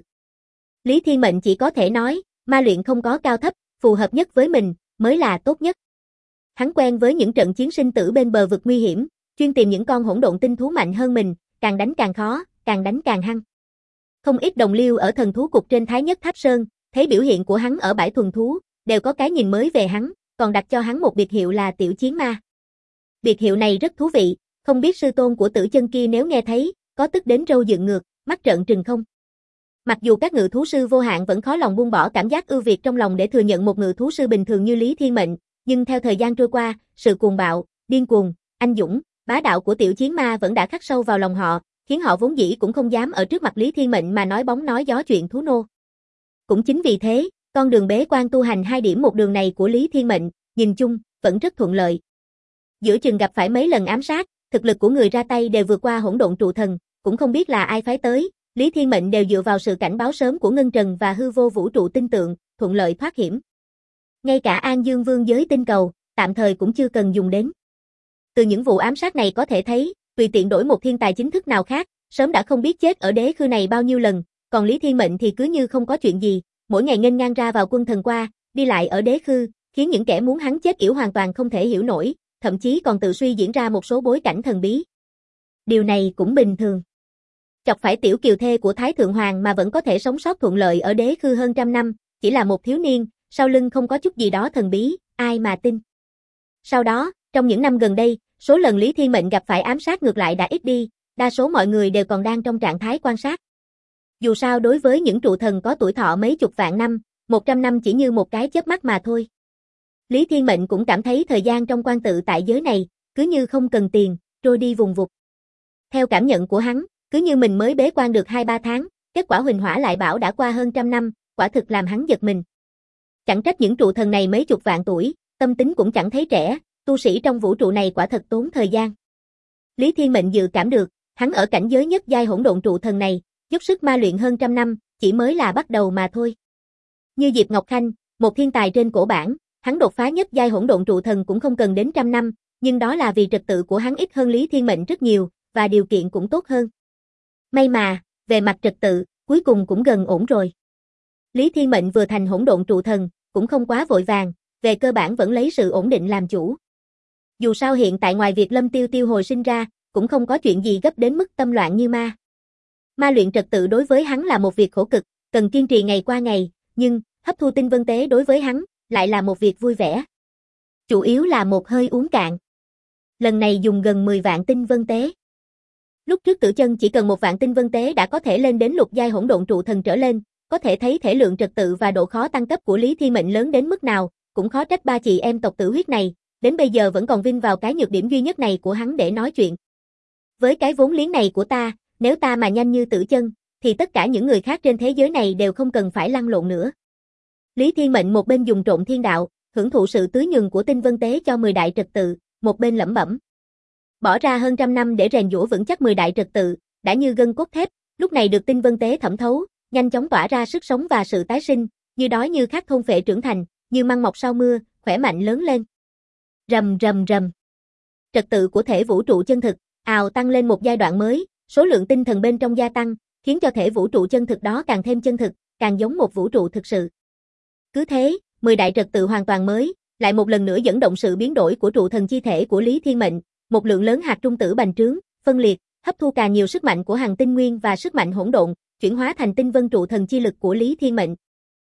Lý Thiên Mệnh chỉ có thể nói, ma luyện không có cao thấp, phù hợp nhất với mình, mới là tốt nhất. Hắn quen với những trận chiến sinh tử bên bờ vực nguy hiểm, chuyên tìm những con hỗn độn tinh thú mạnh hơn mình, càng đánh càng khó, càng đánh càng hăng. Không ít đồng liêu ở thần thú cục trên Thái Nhất Tháp Sơn, thấy biểu hiện của hắn ở bãi thuần thú, đều có cái nhìn mới về hắn, còn đặt cho hắn một biệt hiệu là Tiểu Chiến Ma. Biệt hiệu này rất thú vị, không biết sư tôn của Tử Chân kia nếu nghe thấy, có tức đến râu dựng ngược, mắt trợn trừng không? Mặc dù các ngự thú sư vô hạn vẫn khó lòng buông bỏ cảm giác ưu việt trong lòng để thừa nhận một ngự thú sư bình thường như Lý Thiên Mệnh, nhưng theo thời gian trôi qua, sự cuồng bạo, điên cuồng, anh dũng, bá đạo của Tiểu Chiến Ma vẫn đã khắc sâu vào lòng họ, khiến họ vốn dĩ cũng không dám ở trước mặt Lý Thiên Mệnh mà nói bóng nói gió chuyện thú nô. Cũng chính vì thế, con đường bế quan tu hành 2 điểm một đường này của Lý Thiên Mệnh, nhìn chung, vẫn rất thuận lợi. Giữa chừng gặp phải mấy lần ám sát, thực lực của người ra tay đều vượt qua hỗn độn trụ thần, cũng không biết là ai phái tới, Lý Thiên Mệnh đều dựa vào sự cảnh báo sớm của Ngân Trần và hư vô vũ trụ tinh tượng, thuận lợi thoát hiểm. Ngay cả An Dương Vương giới tinh cầu, tạm thời cũng chưa cần dùng đến. Từ những vụ ám sát này có thể thấy, tùy tiện đổi một thiên tài chính thức nào khác, sớm đã không biết chết ở Đế Khư này bao nhiêu lần, còn Lý Thiên Mệnh thì cứ như không có chuyện gì, mỗi ngày nghênh ngang ra vào Quân Thần Qua, đi lại ở Đế Khư, khiến những kẻ muốn hắn chết yểu hoàn toàn không thể hiểu nổi, thậm chí còn tự suy diễn ra một số bối cảnh thần bí. Điều này cũng bình thường. Chọc phải tiểu kiều thê của Thái Thượng Hoàng mà vẫn có thể sống sót thuận lợi ở Đế Khư hơn trăm năm, chỉ là một thiếu niên, sau lưng không có chút gì đó thần bí, ai mà tin. Sau đó, trong những năm gần đây, số lần Lý Thiên Mệnh gặp phải ám sát ngược lại đã ít đi, đa số mọi người đều còn đang trong trạng thái quan sát. Dù sao đối với những trụ thần có tuổi thọ mấy chục vạn năm, 100 năm chỉ như một cái chớp mắt mà thôi. Lý Thiên Mệnh cũng cảm thấy thời gian trong quan tự tại giới này, cứ như không cần tiền, trôi đi vùng vụt. Theo cảm nhận của hắn, cứ như mình mới bế quan được 2-3 tháng, kết quả Huỳnh Hỏa lại bảo đã qua hơn trăm năm, quả thực làm hắn giật mình. Chẳng trách những trụ thần này mấy chục vạn tuổi, tâm tính cũng chẳng thấy trẻ, tu sĩ trong vũ trụ này quả thật tốn thời gian. Lý Thiên Mệnh dự cảm được, hắn ở cảnh giới nhất giai hỗn độn trụ thần này, dốc sức ma luyện hơn trăm năm, chỉ mới là bắt đầu mà thôi. Như Diệp Ngọc Khanh, một thiên tài trên cổ bảng, hắn đột phá nhất giai hỗn độn trụ thần cũng không cần đến trăm năm, nhưng đó là vì trật tự của hắn ít hơn Lý Thiên Mệnh rất nhiều, và điều kiện cũng tốt hơn. May mà, về mặt trật tự, cuối cùng cũng gần ổn rồi. Lý Thiên Mệnh vừa thành hỗn độn trụ thần, cũng không quá vội vàng, về cơ bản vẫn lấy sự ổn định làm chủ. Dù sao hiện tại ngoài việc Lâm Tiêu Tiêu hồi sinh ra, cũng không có chuyện gì gấp đến mức tâm loạn như ma. Ma luyện trật tự đối với hắn là một việc khổ cực, cần kiên trì ngày qua ngày, nhưng hấp thu tinh vân tế đối với hắn lại là một việc vui vẻ. Chủ yếu là một hơi uống cạn. Lần này dùng gần 10 vạn tinh vân tế. Lúc trước Tử Chân chỉ cần 1 vạn tinh vân tế đã có thể lên đến lục giai hỗn độn trụ thần trở lên, có thể thấy thể lượng trật tự và độ khó tăng cấp của Lý Thiên Mệnh lớn đến mức nào, cũng khó trách ba chị em tộc Tử Huyết này, đến bây giờ vẫn còn vin vào cái nhược điểm duy nhất này của hắn để nói chuyện. Với cái vốn liếng này của ta, nếu ta mà nhanh như Tử Chân, thì tất cả những người khác trên thế giới này đều không cần phải lăn lộn nữa. Lý Thiên Mệnh một bên dùng trộn thiên đạo, hưởng thụ sự tưới nhường của tinh vân tế cho 10 đại trật tự, một bên lẩm bẩm. Bỏ ra hơn trăm năm để rèn giũa vững chắc 10 đại trật tự, đã như gân cốt thép, lúc này được tinh vân tế thẩm thấu, nhanh chóng tỏa ra sức sống và sự tái sinh, như đói như khát thôn phệ trưởng thành, như măng mọc sau mưa, khỏe mạnh lớn lên. Rầm rầm rầm. Trật tự của thể vũ trụ chân thực, ào tăng lên một giai đoạn mới, số lượng tinh thần bên trong gia tăng, khiến cho thể vũ trụ chân thực đó càng thêm chân thực, càng giống một vũ trụ thực sự. Cứ thế, 10 đại trật tự hoàn toàn mới, lại một lần nữa dẫn động sự biến đổi của trụ thần chi thể của Lý Thiên Mệnh, một lượng lớn hạt trung tử bành trướng, phân liệt, hấp thu càng nhiều sức mạnh của hằng tinh nguyên và sức mạnh hỗn độn, chuyển hóa thành tinh vân trụ thần chi lực của Lý Thiên Mệnh.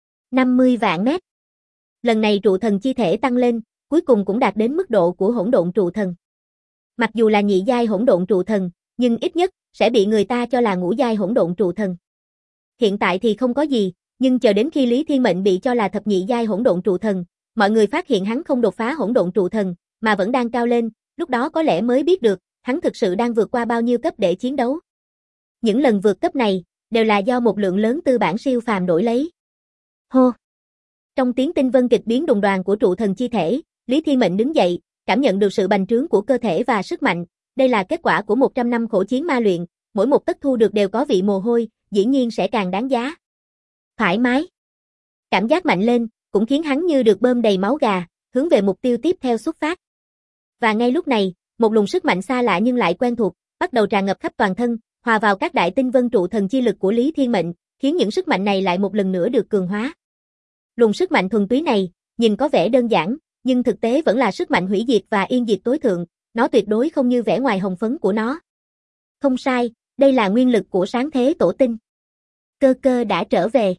50 vạn mét. Lần này trụ thần chi thể tăng lên, cuối cùng cũng đạt đến mức độ của hỗn độn trụ thần. Mặc dù là nhị giai hỗn độn trụ thần, nhưng ít nhất sẽ bị người ta cho là ngũ giai hỗn độn trụ thần. Hiện tại thì không có gì, nhưng chờ đến khi Lý Thiên Mệnh bị cho là thập nhị giai hỗn độn trụ thần, mọi người phát hiện hắn không đột phá hỗn độn trụ thần, mà vẫn đang cao lên, lúc đó có lẽ mới biết được, hắn thực sự đang vượt qua bao nhiêu cấp để chiến đấu. Những lần vượt cấp này, đều là do một lượng lớn tư bản siêu phàm đổi lấy. Hô! Trong tiếng tinh vân kịch biến đùng đoàn của trụ thần chi thể, Lý Thiên Mệnh đứng dậy, cảm nhận được sự bành trướng của cơ thể và sức mạnh, đây là kết quả của 100 năm khổ chiến ma luyện, mỗi một tấc thu được đều có vị mồ hôi, dĩ nhiên sẽ càng đáng giá. Thoải mái. Cảm giác mạnh lên, cũng khiến hắn như được bơm đầy máu gà, hướng về mục tiêu tiếp theo xuất phát. Và ngay lúc này, một luồng sức mạnh xa lạ nhưng lại quen thuộc, bắt đầu tràn ngập khắp toàn thân, hòa vào các đại tinh vân trụ thần chi lực của Lý Thiên Mệnh, khiến những sức mạnh này lại một lần nữa được cường hóa. Luồng sức mạnh thuần túy này, nhìn có vẻ đơn giản, nhưng thực tế vẫn là sức mạnh hủy diệt và yên diệt tối thượng, nó tuyệt đối không như vẻ ngoài hồng phấn của nó. Không sai, đây là nguyên lực của sáng thế tổ tinh. Cơ cơ đã trở về.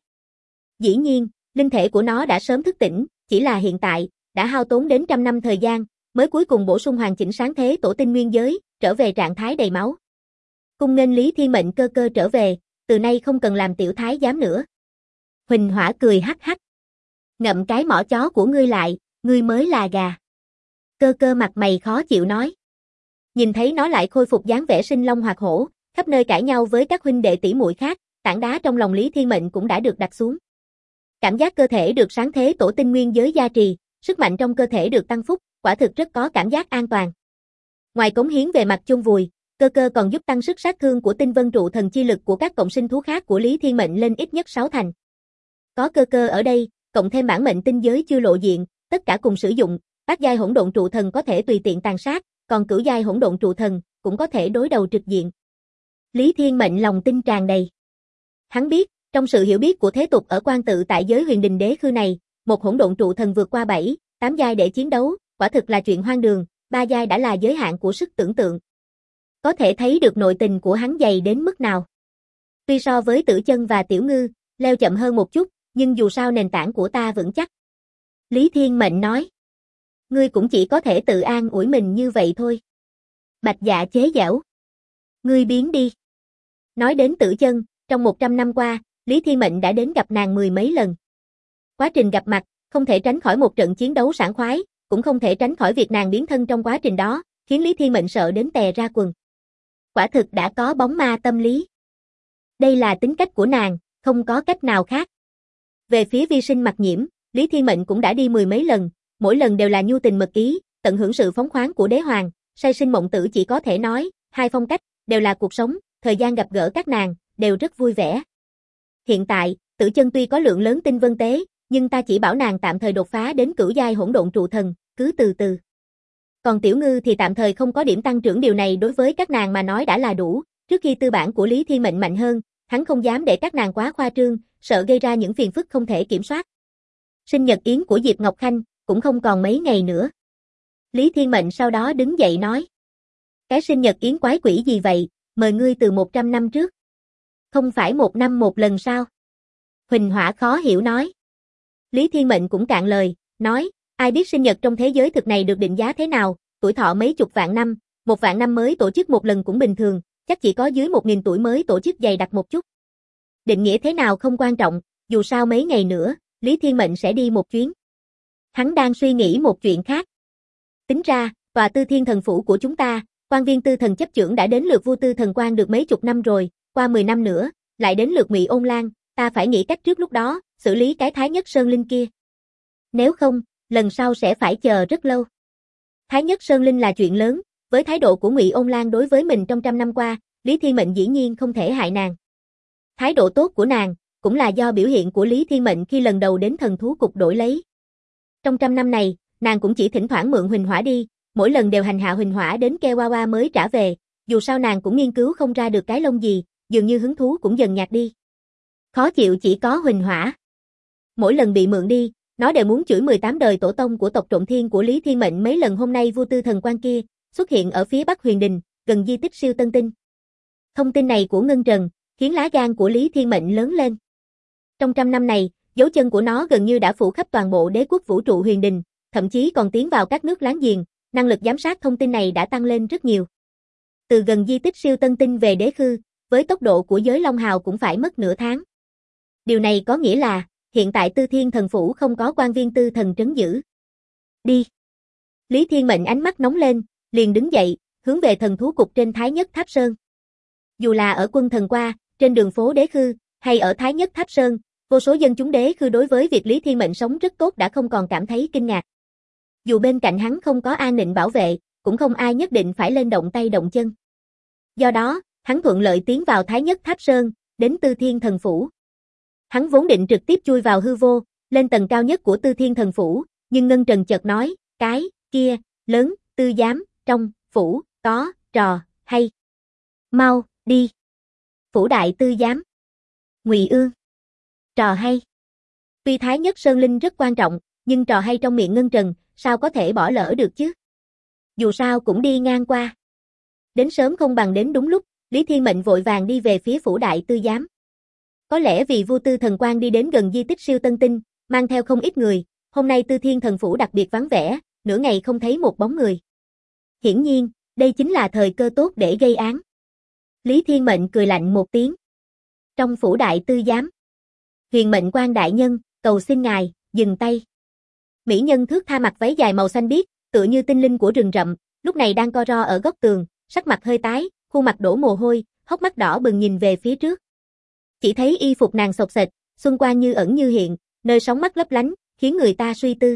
Dĩ nhiên, linh thể của nó đã sớm thức tỉnh, chỉ là hiện tại, đã hao tốn đến trăm năm thời gian, mới cuối cùng bổ sung hoàn chỉnh sáng thế tổ tinh nguyên giới, trở về trạng thái đầy máu. Cung nghênh Lý Thiên Mệnh cơ cơ trở về, từ nay không cần làm tiểu thái giám nữa. Huỳnh Hỏa cười hắc hắc. Ngậm cái mỏ chó của ngươi lại, ngươi mới là gà. Cơ cơ mặt mày khó chịu nói. Nhìn thấy nó lại khôi phục dáng vẻ sinh long hoạt hổ, khắp nơi cãi nhau với các huynh đệ tỷ muội khác, tảng đá trong lòng Lý Thiên Mệnh cũng đã được đặt xuống. Cảm giác cơ thể được sáng thế tổ tinh nguyên giới gia trì, sức mạnh trong cơ thể được tăng phúc, quả thực rất có cảm giác an toàn. Ngoài cống hiến về mặt chôn vùi, cơ cơ còn giúp tăng sức sát thương của tinh vân trụ thần chi lực của các cộng sinh thú khác của Lý Thiên Mệnh lên ít nhất 6 thành. Có cơ cơ ở đây, cộng thêm bản mệnh tinh giới chưa lộ diện, tất cả cùng sử dụng, bát giai hỗn độn trụ thần có thể tùy tiện tàn sát, còn cửu giai hỗn độn trụ thần cũng có thể đối đầu trực diện. Lý Thiên Mệnh lòng tin tràn đầy. Hắn biết, trong sự hiểu biết của thế tục ở quan tự tại giới huyền đình đế khư này, một hỗn độn trụ thần vượt qua 7, 8 giai để chiến đấu, quả thực là chuyện hoang đường, 3 giai đã là giới hạn của sức tưởng tượng. Có thể thấy được nội tình của hắn dày đến mức nào. Tuy so với Tử Chân và Tiểu Ngư, leo chậm hơn một chút, nhưng dù sao nền tảng của ta vững chắc. Lý Thiên Mệnh nói. Ngươi cũng chỉ có thể tự an ủi mình như vậy thôi. Bạch Dạ chế giễu. Ngươi biến đi. Nói đến Tử Chân, trong 100 năm qua, Lý Thiên Mệnh đã đến gặp nàng 10 mấy lần. Quá trình gặp mặt, không thể tránh khỏi một trận chiến đấu sảng khoái, cũng không thể tránh khỏi việc nàng biến thân trong quá trình đó, khiến Lý Thiên Mệnh sợ đến tè ra quần. Quả thực đã có bóng ma tâm lý. Đây là tính cách của nàng, không có cách nào khác. Về phía vi sinh Mặc Nhiễm, Lý Thiên Mệnh cũng đã đi 10 mấy lần, mỗi lần đều là nhu tình mật ý, tận hưởng sự phóng khoáng của đế hoàng, say sinh mộng tử chỉ có thể nói, hai phong cách, đều là cuộc sống, thời gian gặp gỡ các nàng, đều rất vui vẻ. Hiện tại, Tử Chân tuy có lượng lớn tinh vân tế, nhưng ta chỉ bảo nàng tạm thời đột phá đến cửu giai hỗn độn trụ thần, cứ từ từ. Còn Tiểu Ngư thì tạm thời không có điểm tăng trưởng, điều này đối với các nàng mà nói đã là đủ, trước khi tư bản của Lý Thiên Mệnh mạnh hơn, hắn không dám để các nàng quá khoa trương, sợ gây ra những phiền phức không thể kiểm soát. Sinh nhật yến của Diệp Ngọc Khanh, cũng không còn mấy ngày nữa. Lý Thiên Mệnh sau đó đứng dậy nói. Cái sinh nhật yến quái quỷ gì vậy, mời ngươi từ 100 năm trước. Không phải 1 năm một lần sao? Huỳnh Hỏa khó hiểu nói. Lý Thiên Mệnh cũng cạn lời, nói, ai biết sinh nhật trong thế giới thực này được định giá thế nào, tuổi thọ mấy chục vạn năm, 1 vạn năm mới tổ chức một lần cũng bình thường, chắc chỉ có dưới 1000 tuổi mới tổ chức dày đặc một chút. Định nghĩa thế nào không quan trọng, dù sao mấy ngày nữa, Lý Thiên Mệnh sẽ đi một chuyến. Hắn đang suy nghĩ một chuyện khác. Tính ra, tòa Tư Thiên Thần Phủ của chúng ta, Quan viên Tư Thần chấp chưởng đã đến lượt Vu Tư Thần quan được mấy chục năm rồi, qua 10 năm nữa, lại đến lượt Ngụy Ôn Lan, ta phải nghĩ cách trước lúc đó, xử lý cái Thái Nhất Sơn Linh kia. Nếu không, lần sau sẽ phải chờ rất lâu. Thái Nhất Sơn Linh là chuyện lớn, với thái độ của Ngụy Ôn Lan đối với mình trong trăm năm qua, Lý Thiên Mệnh dĩ nhiên không thể hại nàng. Thái độ tốt của nàng, cũng là do biểu hiện của Lý Thiên Mệnh khi lần đầu đến thần thú cục đổi lấy. Trong trăm năm này, nàng cũng chỉ thỉnh thoảng mượn huỳnh hỏa đi, mỗi lần đều hành hạ huỳnh hỏa đến Kewawa mới trả về, dù sao nàng cũng nghiên cứu không ra được cái lông gì, dường như hứng thú cũng dần nhạt đi. Khó chịu chỉ có huỳnh hỏa. Mỗi lần bị mượn đi, nó đều muốn chửi 18 đời tổ tông của tộc Trộm Thiên của Lý Thiên Mệnh mấy lần. Hôm nay Vu Tư Thần quan kia xuất hiện ở phía Bắc Huyền Đình, gần di tích Siêu Tân Tinh. Thông tin này của Ngân Trần khiến lá gan của Lý Thiên Mệnh lớn lên. Trong trăm năm này, dấu chân của nó gần như đã phủ khắp toàn bộ đế quốc vũ trụ Huyền Đình, thậm chí còn tiến vào các nước láng giềng, năng lực giám sát thông tin này đã tăng lên rất nhiều. Từ gần di tích Siêu Tân Tinh về đế khư, với tốc độ của giới Long Hào cũng phải mất nửa tháng. Điều này có nghĩa là, hiện tại Tư Thiên Thần Phủ không có quan viên Tư Thần trấn giữ. Đi. Lý Thiên Mệnh ánh mắt nóng lên, liền đứng dậy, hướng về thần thú cục trên Thái Nhất Tháp Sơn. Dù là ở Quân Thần Qua, trên đường phố đế khư, hay ở Thái Nhất Tháp Sơn, vô số dân chúng đế khư đối với việc Lý Thiên Mệnh sống rất tốt đã không còn cảm thấy kinh ngạc. Dù bên cạnh hắn không có an ninh bảo vệ, cũng không ai nhất định phải lên động tay động chân. Do đó, hắn thuận lợi tiến vào Thái Nhất Tháp Sơn, đến Tư Thiên Thần Phủ. Hắn vốn định trực tiếp chui vào hư vô, lên tầng cao nhất của Tư Thiên Thần Phủ, nhưng Ngân Trần chợt nói, cái kia, lớn, tư giám, trong phủ, có, trò, hay. Mau, đi. Phủ đại tư giám. Ngụy Ương. Trò hay. Tuy Thái Nhất Sơn Linh rất quan trọng, nhưng trò hay trong miệng Ngân Trần, sao có thể bỏ lỡ được chứ? Dù sao cũng đi ngang qua. Đến sớm không bằng đến đúng lúc, Lý Thiên Mệnh vội vàng đi về phía phủ đại tư giám. Có lẽ vì Vu Tư Thần quan đi đến gần di tích Siêu Tân Tinh, mang theo không ít người, hôm nay Tư Thiên Thần Phủ đặc biệt vắng vẻ, nửa ngày không thấy một bóng người. Hiển nhiên, đây chính là thời cơ tốt để gây án. Lý Thiên Mệnh cười lạnh một tiếng. Trong phủ đại tư giám. Huyền Mệnh Quan đại nhân, cầu xin ngài, dừng tay. Mỹ nhân thước tha mặc váy dài màu xanh biếc, tựa như tinh linh của rừng rậm, lúc này đang co ro ở góc tường, sắc mặt hơi tái, khuôn mặt đổ mồ hôi, hốc mắt đỏ bừng nhìn về phía trước. Chỉ thấy y phục nàng xộc xệch, xuân quang như ẩn như hiện, nơi sóng mắt lấp lánh, khiến người ta suy tư.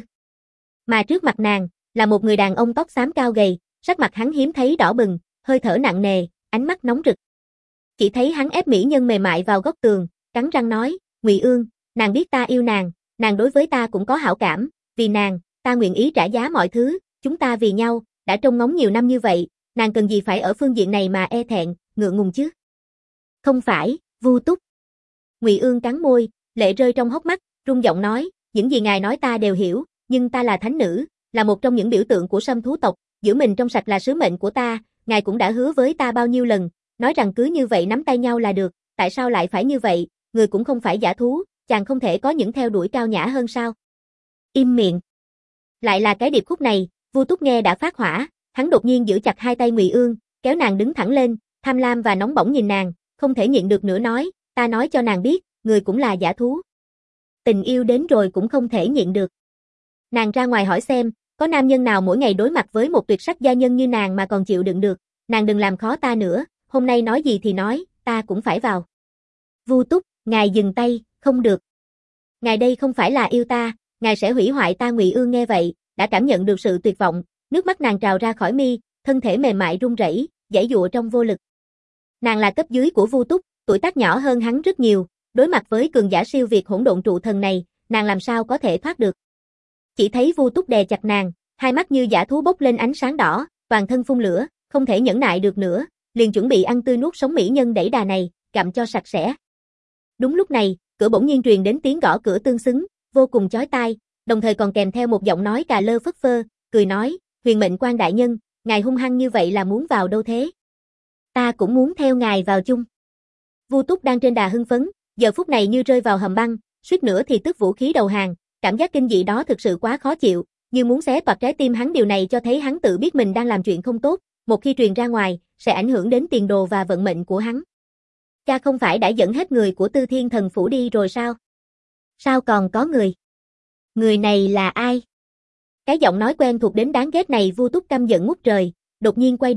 Mà trước mặt nàng, là một người đàn ông tóc xám cao gầy, sắc mặt hắn hiếm thấy đỏ bừng, hơi thở nặng nề, ánh mắt nóng rực. Chỉ thấy hắn ép mỹ nhân mềm mại vào góc tường, cắn răng nói, Ngụy Ương, nàng biết ta yêu nàng đối với ta cũng có hảo cảm, vì nàng, ta nguyện ý trả giá mọi thứ, chúng ta vì nhau, đã trông ngóng nhiều năm như vậy, nàng cần gì phải ở phương diện này mà e thẹn, ngượng ngùng chứ? Không phải, Vu Túc. Ngụy Ương cắn môi, lệ rơi trong hốc mắt, run giọng nói, những gì ngài nói ta đều hiểu, nhưng ta là thánh nữ, là một trong những biểu tượng của Sâm thú tộc, giữ mình trong sạch là sứ mệnh của ta, ngài cũng đã hứa với ta bao nhiêu lần, nói rằng cứ như vậy nắm tay nhau là được, tại sao lại phải như vậy, người cũng không phải giả thú, chàng không thể có những theo đuổi cao nhã hơn sao? Im miệng. Lại là cái điệp khúc này, Vu Túc nghe đã phát hỏa, hắn đột nhiên giữ chặt hai tay Ngụy Ương, kéo nàng đứng thẳng lên, tham lam và nóng bỏng nhìn nàng, không thể nhịn được nữa nói, ta nói cho nàng biết, người cũng là giả thú. Tình yêu đến rồi cũng không thể nhịn được. Nàng ra ngoài hỏi xem, có nam nhân nào mỗi ngày đối mặt với một tuyệt sắc gia nhân như nàng mà còn chịu đựng được, nàng đừng làm khó ta nữa, hôm nay nói gì thì nói, ta cũng phải vào. Vu Túc, ngài dừng tay, không được. Ngài đây không phải là yêu ta, ngài sẽ hủy hoại ta. Ngụy Ương nghe vậy, đã cảm nhận được sự tuyệt vọng, nước mắt nàng trào ra khỏi mi, thân thể mềm mại run rẩy, giãy giụa trong vô lực. Nàng là cấp dưới của Vu Túc, tuổi tác nhỏ hơn hắn rất nhiều, đối mặt với cường giả siêu việt hỗn độn trụ thần này, nàng làm sao có thể thoát được. Chỉ thấy Vu Túc đè chặt nàng, hai mắt như dã thú bốc lên ánh sáng đỏ, toàn thân phun lửa, không thể nhẫn nại được nữa, liền chuẩn bị ăn tươi nuốt sống mỹ nhân đẩy đà này, gặm cho sạch sẽ. Đúng lúc này, cửa bỗng nhiên truyền đến tiếng gõ cửa tương xứng, vô cùng chói tai, đồng thời còn kèm theo một giọng nói cà lơ phất phơ, cười nói, Huyền Mệnh Quan đại nhân, ngài hung hăng như vậy là muốn vào đâu thế? Ta cũng muốn theo ngài vào chung. Vu Túc đang trên đà hưng phấn, giờ phút này như rơi vào hầm băng, suýt nữa thì tức vũ khí đầu hàng, cảm giác kinh dị đó thực sự quá khó chịu, như muốn xé toạc trái tim hắn. Điều này cho thấy hắn tự biết mình đang làm chuyện không tốt, một khi truyền ra ngoài, sẽ ảnh hưởng đến tiền đồ và vận mệnh của hắn. Cha không phải đã dẫn hết người của Tư Thiên Thần Phủ đi rồi sao? Sao còn có người? Người này là ai? Cái giọng nói quen thuộc đến đáng ghét này. Vu Túc căm giận ngút trời, đột nhiên quay đầu,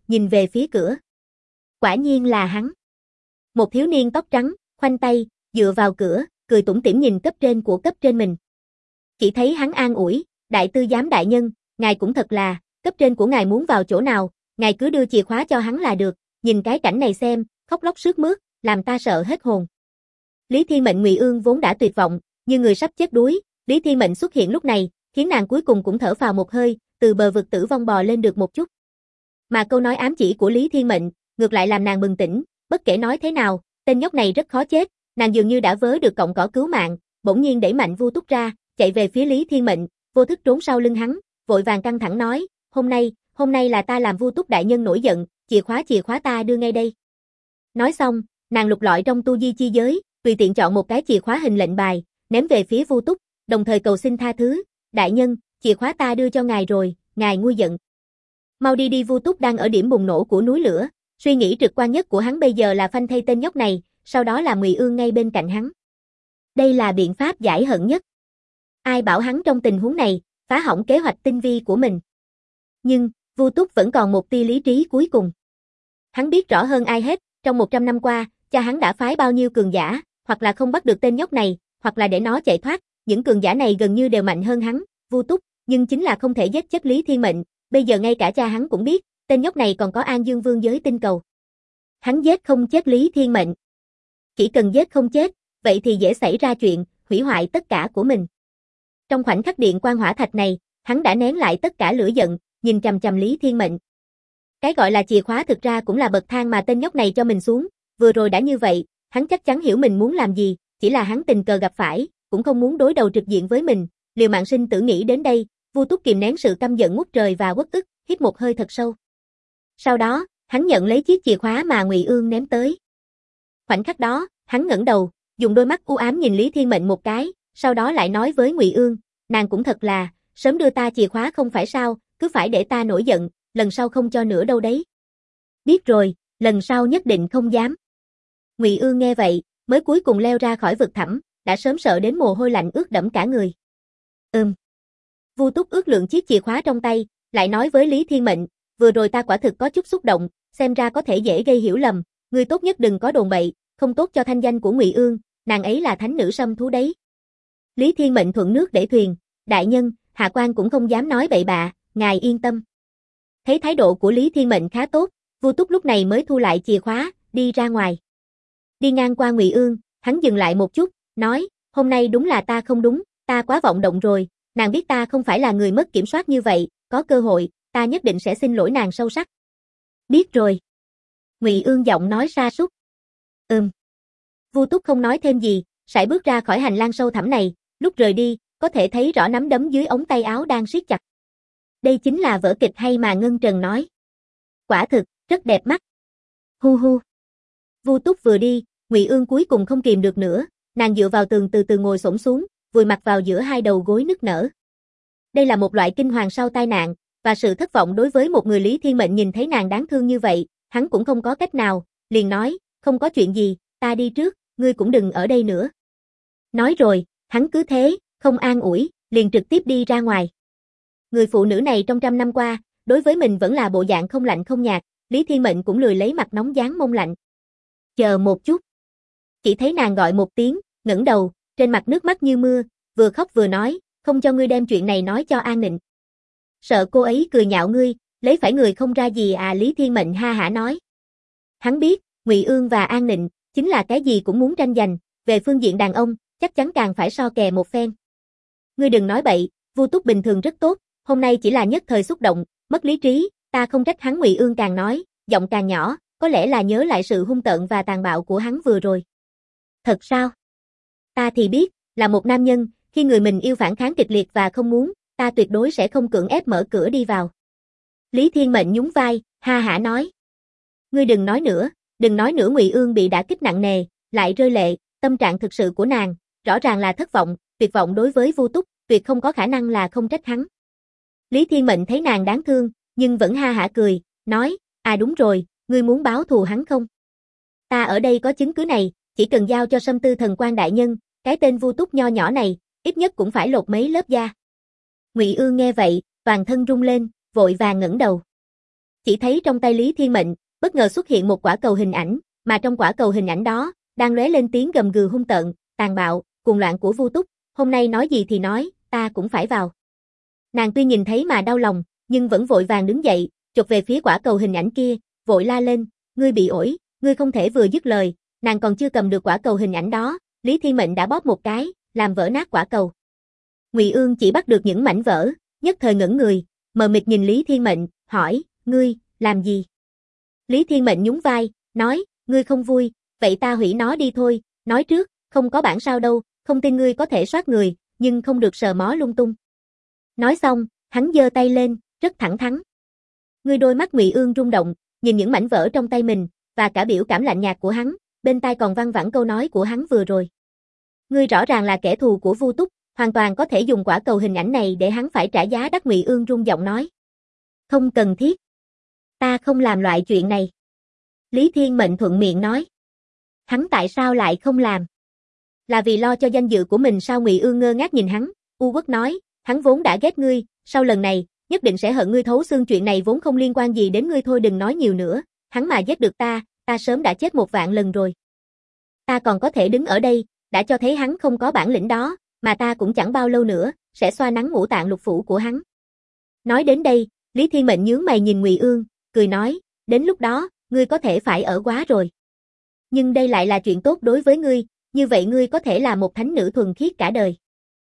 nhìn về phía cửa. Quả nhiên là hắn. Một thiếu niên tóc trắng, khoanh tay, dựa vào cửa, cười tủm tỉm nhìn cấp trên của cấp trên mình. Chỉ thấy hắn an ủi, đại tư giám đại nhân, ngài cũng thật là, cấp trên của ngài muốn vào chỗ nào, ngài cứ đưa chìa khóa cho hắn là được, nhìn cái cảnh này xem, khóc lóc sướt mướt, làm ta sợ hết hồn. Lý Thiên Mệnh Ngụy Ương vốn đã tuyệt vọng, như người sắp chết đuối, Lý Thiên Mệnh xuất hiện lúc này, khiến nàng cuối cùng cũng thở phào một hơi, từ bờ vực tử vong bò lên được một chút. Mà câu nói ám chỉ của Lý Thiên Mệnh, ngược lại làm nàng bừng tỉnh, bất kể nói thế nào, tên nhóc này rất khó chết, nàng dường như đã vớ được cọng cỏ cứu mạng, bỗng nhiên đẩy mạnh Vu Túc ra, chạy về phía Lý Thiên Mệnh, vô thức trốn sau lưng hắn, vội vàng căng thẳng nói, hôm nay là ta làm Vu Túc đại nhân nổi giận, chìa khóa ta đưa ngay đây. Nói xong, nàng lục lọi trong tu di chi giới, tùy tiện chọn một cái chìa khóa hình lệnh bài, ném về phía Vu Túc, đồng thời cầu xin tha thứ, đại nhân, chìa khóa ta đưa cho ngài rồi, ngài nguôi giận. Mau đi đi. Vu Túc đang ở điểm bùng nổ của núi lửa, suy nghĩ trực quan nhất của hắn bây giờ là phanh thay tên nhóc này, sau đó là Ngụy Ương ngay bên cạnh hắn. Đây là biện pháp giải hận nhất. Ai bảo hắn trong tình huống này, phá hỏng kế hoạch tinh vi của mình. Nhưng, Vu Túc vẫn còn một tia lý trí cuối cùng. Hắn biết rõ hơn ai hết, trong 100 năm qua, cha hắn đã phái bao nhiêu cường giả, hoặc là không bắt được tên nhóc này, hoặc là để nó chạy thoát, những cường giả này gần như đều mạnh hơn hắn, Vu Túc, nhưng chính là không thể giết chết Lý Thiên Mệnh, bây giờ ngay cả cha hắn cũng biết, tên nhóc này còn có An Dương Vương giới tinh cầu. Hắn giết không chết Lý Thiên Mệnh. Chỉ cần giết không chết, vậy thì dễ xảy ra chuyện, hủy hoại tất cả của mình. Trong khoảnh khắc điện quang hỏa thạch này, hắn đã nén lại tất cả lửa giận, nhìn chằm chằm Lý Thiên Mệnh. Cái gọi là chìa khóa thực ra cũng là bậc thang mà tên nhóc này cho mình xuống, vừa rồi đã như vậy, hắn chắc chắn hiểu mình muốn làm gì, chỉ là hắn tình cờ gặp phải, cũng không muốn đối đầu trực diện với mình, liều mạng sinh tử nghĩ đến đây, Vu Túc kìm nén sự căm giận ngút trời và uất ức, hít một hơi thật sâu. Sau đó, hắn nhận lấy chiếc chìa khóa mà Ngụy Ương ném tới. Khoảnh khắc đó, hắn ngẩng đầu, dùng đôi mắt u ám nhìn Lý Thiên Mệnh một cái, sau đó lại nói với Ngụy Ương, nàng cũng thật là, sớm đưa ta chìa khóa không phải sao, cứ phải để ta nổi giận, lần sau không cho nữa đâu đấy. Biết rồi, lần sau nhất định không dám. Ngụy Ương nghe vậy, mới cuối cùng leo ra khỏi vực thẳm, đã sớm sợ đến mồ hôi lạnh ướt đẫm cả người. Vu Túc ước lượng chiếc chìa khóa trong tay, lại nói với Lý Thiên Mệnh, vừa rồi ta quả thực có chút xúc động, xem ra có thể dễ gây hiểu lầm, ngươi tốt nhất đừng có đồn bậy, không tốt cho thanh danh của Ngụy Ương, nàng ấy là thánh nữ sâm thú đấy. Lý Thiên Mệnh thuận nước đẩy thuyền, đại nhân, hạ quan cũng không dám nói bậy bạ, ngài yên tâm. Thấy thái độ của Lý Thiên Mệnh khá tốt, Vu Túc lúc này mới thu lại chìa khóa, đi ra ngoài. Đi ngang qua Ngụy Ương, hắn dừng lại một chút, nói, hôm nay đúng là ta không đúng, ta quá vọng động rồi, nàng biết ta không phải là người mất kiểm soát như vậy, có cơ hội, ta nhất định sẽ xin lỗi nàng sâu sắc. Biết rồi. Ngụy Ương giọng nói sa sút. Vu Túc không nói thêm gì, sải bước ra khỏi hành lang sâu thẳm này, lúc rời đi, có thể thấy rõ nắm đấm dưới ống tay áo đang siết chặt. Đây chính là vở kịch hay mà Ngân Trần nói. Quả thực, rất đẹp mắt. Hu hu. Vu Túc vừa đi, Ngụy Ương cuối cùng không kìm được nữa, nàng dựa vào tường từ từ ngồi xổm xuống, vùi mặt vào giữa hai đầu gối nức nở. Đây là một loại kinh hoàng sau tai nạn, và sự thất vọng đối với một người. Lý Thiên Mệnh nhìn thấy nàng đáng thương như vậy, hắn cũng không có cách nào, liền nói, không có chuyện gì, ta đi trước, ngươi cũng đừng ở đây nữa. Nói rồi, hắn cứ thế, không an ủi, liền trực tiếp đi ra ngoài. Người phụ nữ này trong 100 năm qua, đối với mình vẫn là bộ dạng không lạnh không nhạt, Lý Thiên Mệnh cũng lười lấy mặt nóng dán mông lạnh. Chờ một chút. Chỉ thấy nàng gọi một tiếng, ngẩng đầu, trên mặt nước mắt như mưa, vừa khóc vừa nói, không cho ngươi đem chuyện này nói cho An Nịnh. Sợ cô ấy cười nhạo ngươi, lấy phải người không ra gì à. Lý Thiên Mệnh ha hả nói. Hắn biết, Ngụy Ương và An Nịnh, chính là cái gì cũng muốn tranh giành, về phương diện đàn ông, chắc chắn càng phải so kè một phen. Ngươi đừng nói bậy, Vu Túc bình thường rất tốt, hôm nay chỉ là nhất thời xúc động, mất lý trí, ta không trách hắn. Ngụy Ương càng nói, giọng càng nhỏ, có lẽ là nhớ lại sự hung tợn và tàn bạo của hắn vừa rồi. Thật sao? Ta thì biết, là một nam nhân, khi người mình yêu phản kháng kịch liệt và không muốn, ta tuyệt đối sẽ không cưỡng ép mở cửa đi vào. Lý Thiên Mệnh nhún vai, ha hả nói. Ngươi đừng nói nữa, đừng nói nữa. Ngụy Ương bị đả kích nặng nề, lại rơi lệ, tâm trạng thực sự của nàng, rõ ràng là thất vọng, tuyệt vọng đối với Vu Túc, tuyệt không có khả năng là không trách hắn. Lý Thiên Mệnh thấy nàng đáng thương, nhưng vẫn ha hả cười, nói, à đúng rồi, ngươi muốn báo thù hắn không? Ta ở đây có chứng cứ này, chỉ cần giao cho Sâm Tư Thần Quan đại nhân, cái tên Vu Túc nho nhỏ này, ít nhất cũng phải lột mấy lớp da. Ngụy Ương nghe vậy, toàn thân rung lên, vội vàng ngẩng đầu. Chỉ thấy trong tay Lý Thiên Mệnh, bất ngờ xuất hiện một quả cầu hình ảnh, mà trong quả cầu hình ảnh đó, đang lóe lên tiếng gầm gừ hung tợn, tàn bạo, cuồng loạn của Vu Túc, hôm nay nói gì thì nói, ta cũng phải vào. Nàng tuy nhìn thấy mà đau lòng, nhưng vẫn vội vàng đứng dậy, chụp về phía quả cầu hình ảnh kia, vội la lên, ngươi bị ổi, ngươi không thể. Vừa dứt lời, nàng còn chưa cầm được quả cầu hình ảnh đó, Lý Thiên Mệnh đã bóp một cái, làm vỡ nát quả cầu. Ngụy Ương chỉ bắt được những mảnh vỡ, nhất thời ngẩn người, mờ mịt nhìn Lý Thiên Mệnh, hỏi, ngươi, làm gì? Lý Thiên Mệnh nhún vai, nói, ngươi không vui, vậy ta hủy nó đi thôi, nói trước, không có bản sao đâu, không tin ngươi có thể soát người, nhưng không được sờ mó lung tung. Nói xong, hắn giơ tay lên, rất thẳng thắn. Ngươi. Đôi mắt Ngụy Ương rung động, nhìn những mảnh vỡ trong tay mình, và cả biểu cảm lạnh nhạt của hắn, bên tai còn văng vẳng câu nói của hắn vừa rồi. Ngươi rõ ràng là kẻ thù của Vu Túc, hoàn toàn có thể dùng quả cầu hình ảnh này để hắn phải trả giá đắt. Ngụy Ương rung giọng nói. Không cần thiết. Ta không làm loại chuyện này. Lý Thiên Mệnh thuận miệng nói. Hắn tại sao lại không làm? Là vì lo cho danh dự của mình sao? Ngụy Ương ngơ ngác nhìn hắn, u uất nói, hắn vốn đã ghét ngươi, sau lần này, nhất định sẽ hận ngươi thấu xương. Chuyện này vốn không liên quan gì đến ngươi, thôi đừng nói nhiều nữa, hắn mà giết được ta sớm đã chết 1.000 lần rồi. Ta còn có thể đứng ở đây, đã cho thấy hắn không có bản lĩnh đó, mà ta cũng chẳng bao lâu nữa, sẽ xoa nắn ngũ tạng lục phủ của hắn. Nói đến đây, Lý Thiên Mệnh nhướng mày nhìn Ngụy Ương, cười nói, đến lúc đó, ngươi có thể phải ở quá rồi. Nhưng đây lại là chuyện tốt đối với ngươi, như vậy ngươi có thể là một thánh nữ thuần khiết cả đời.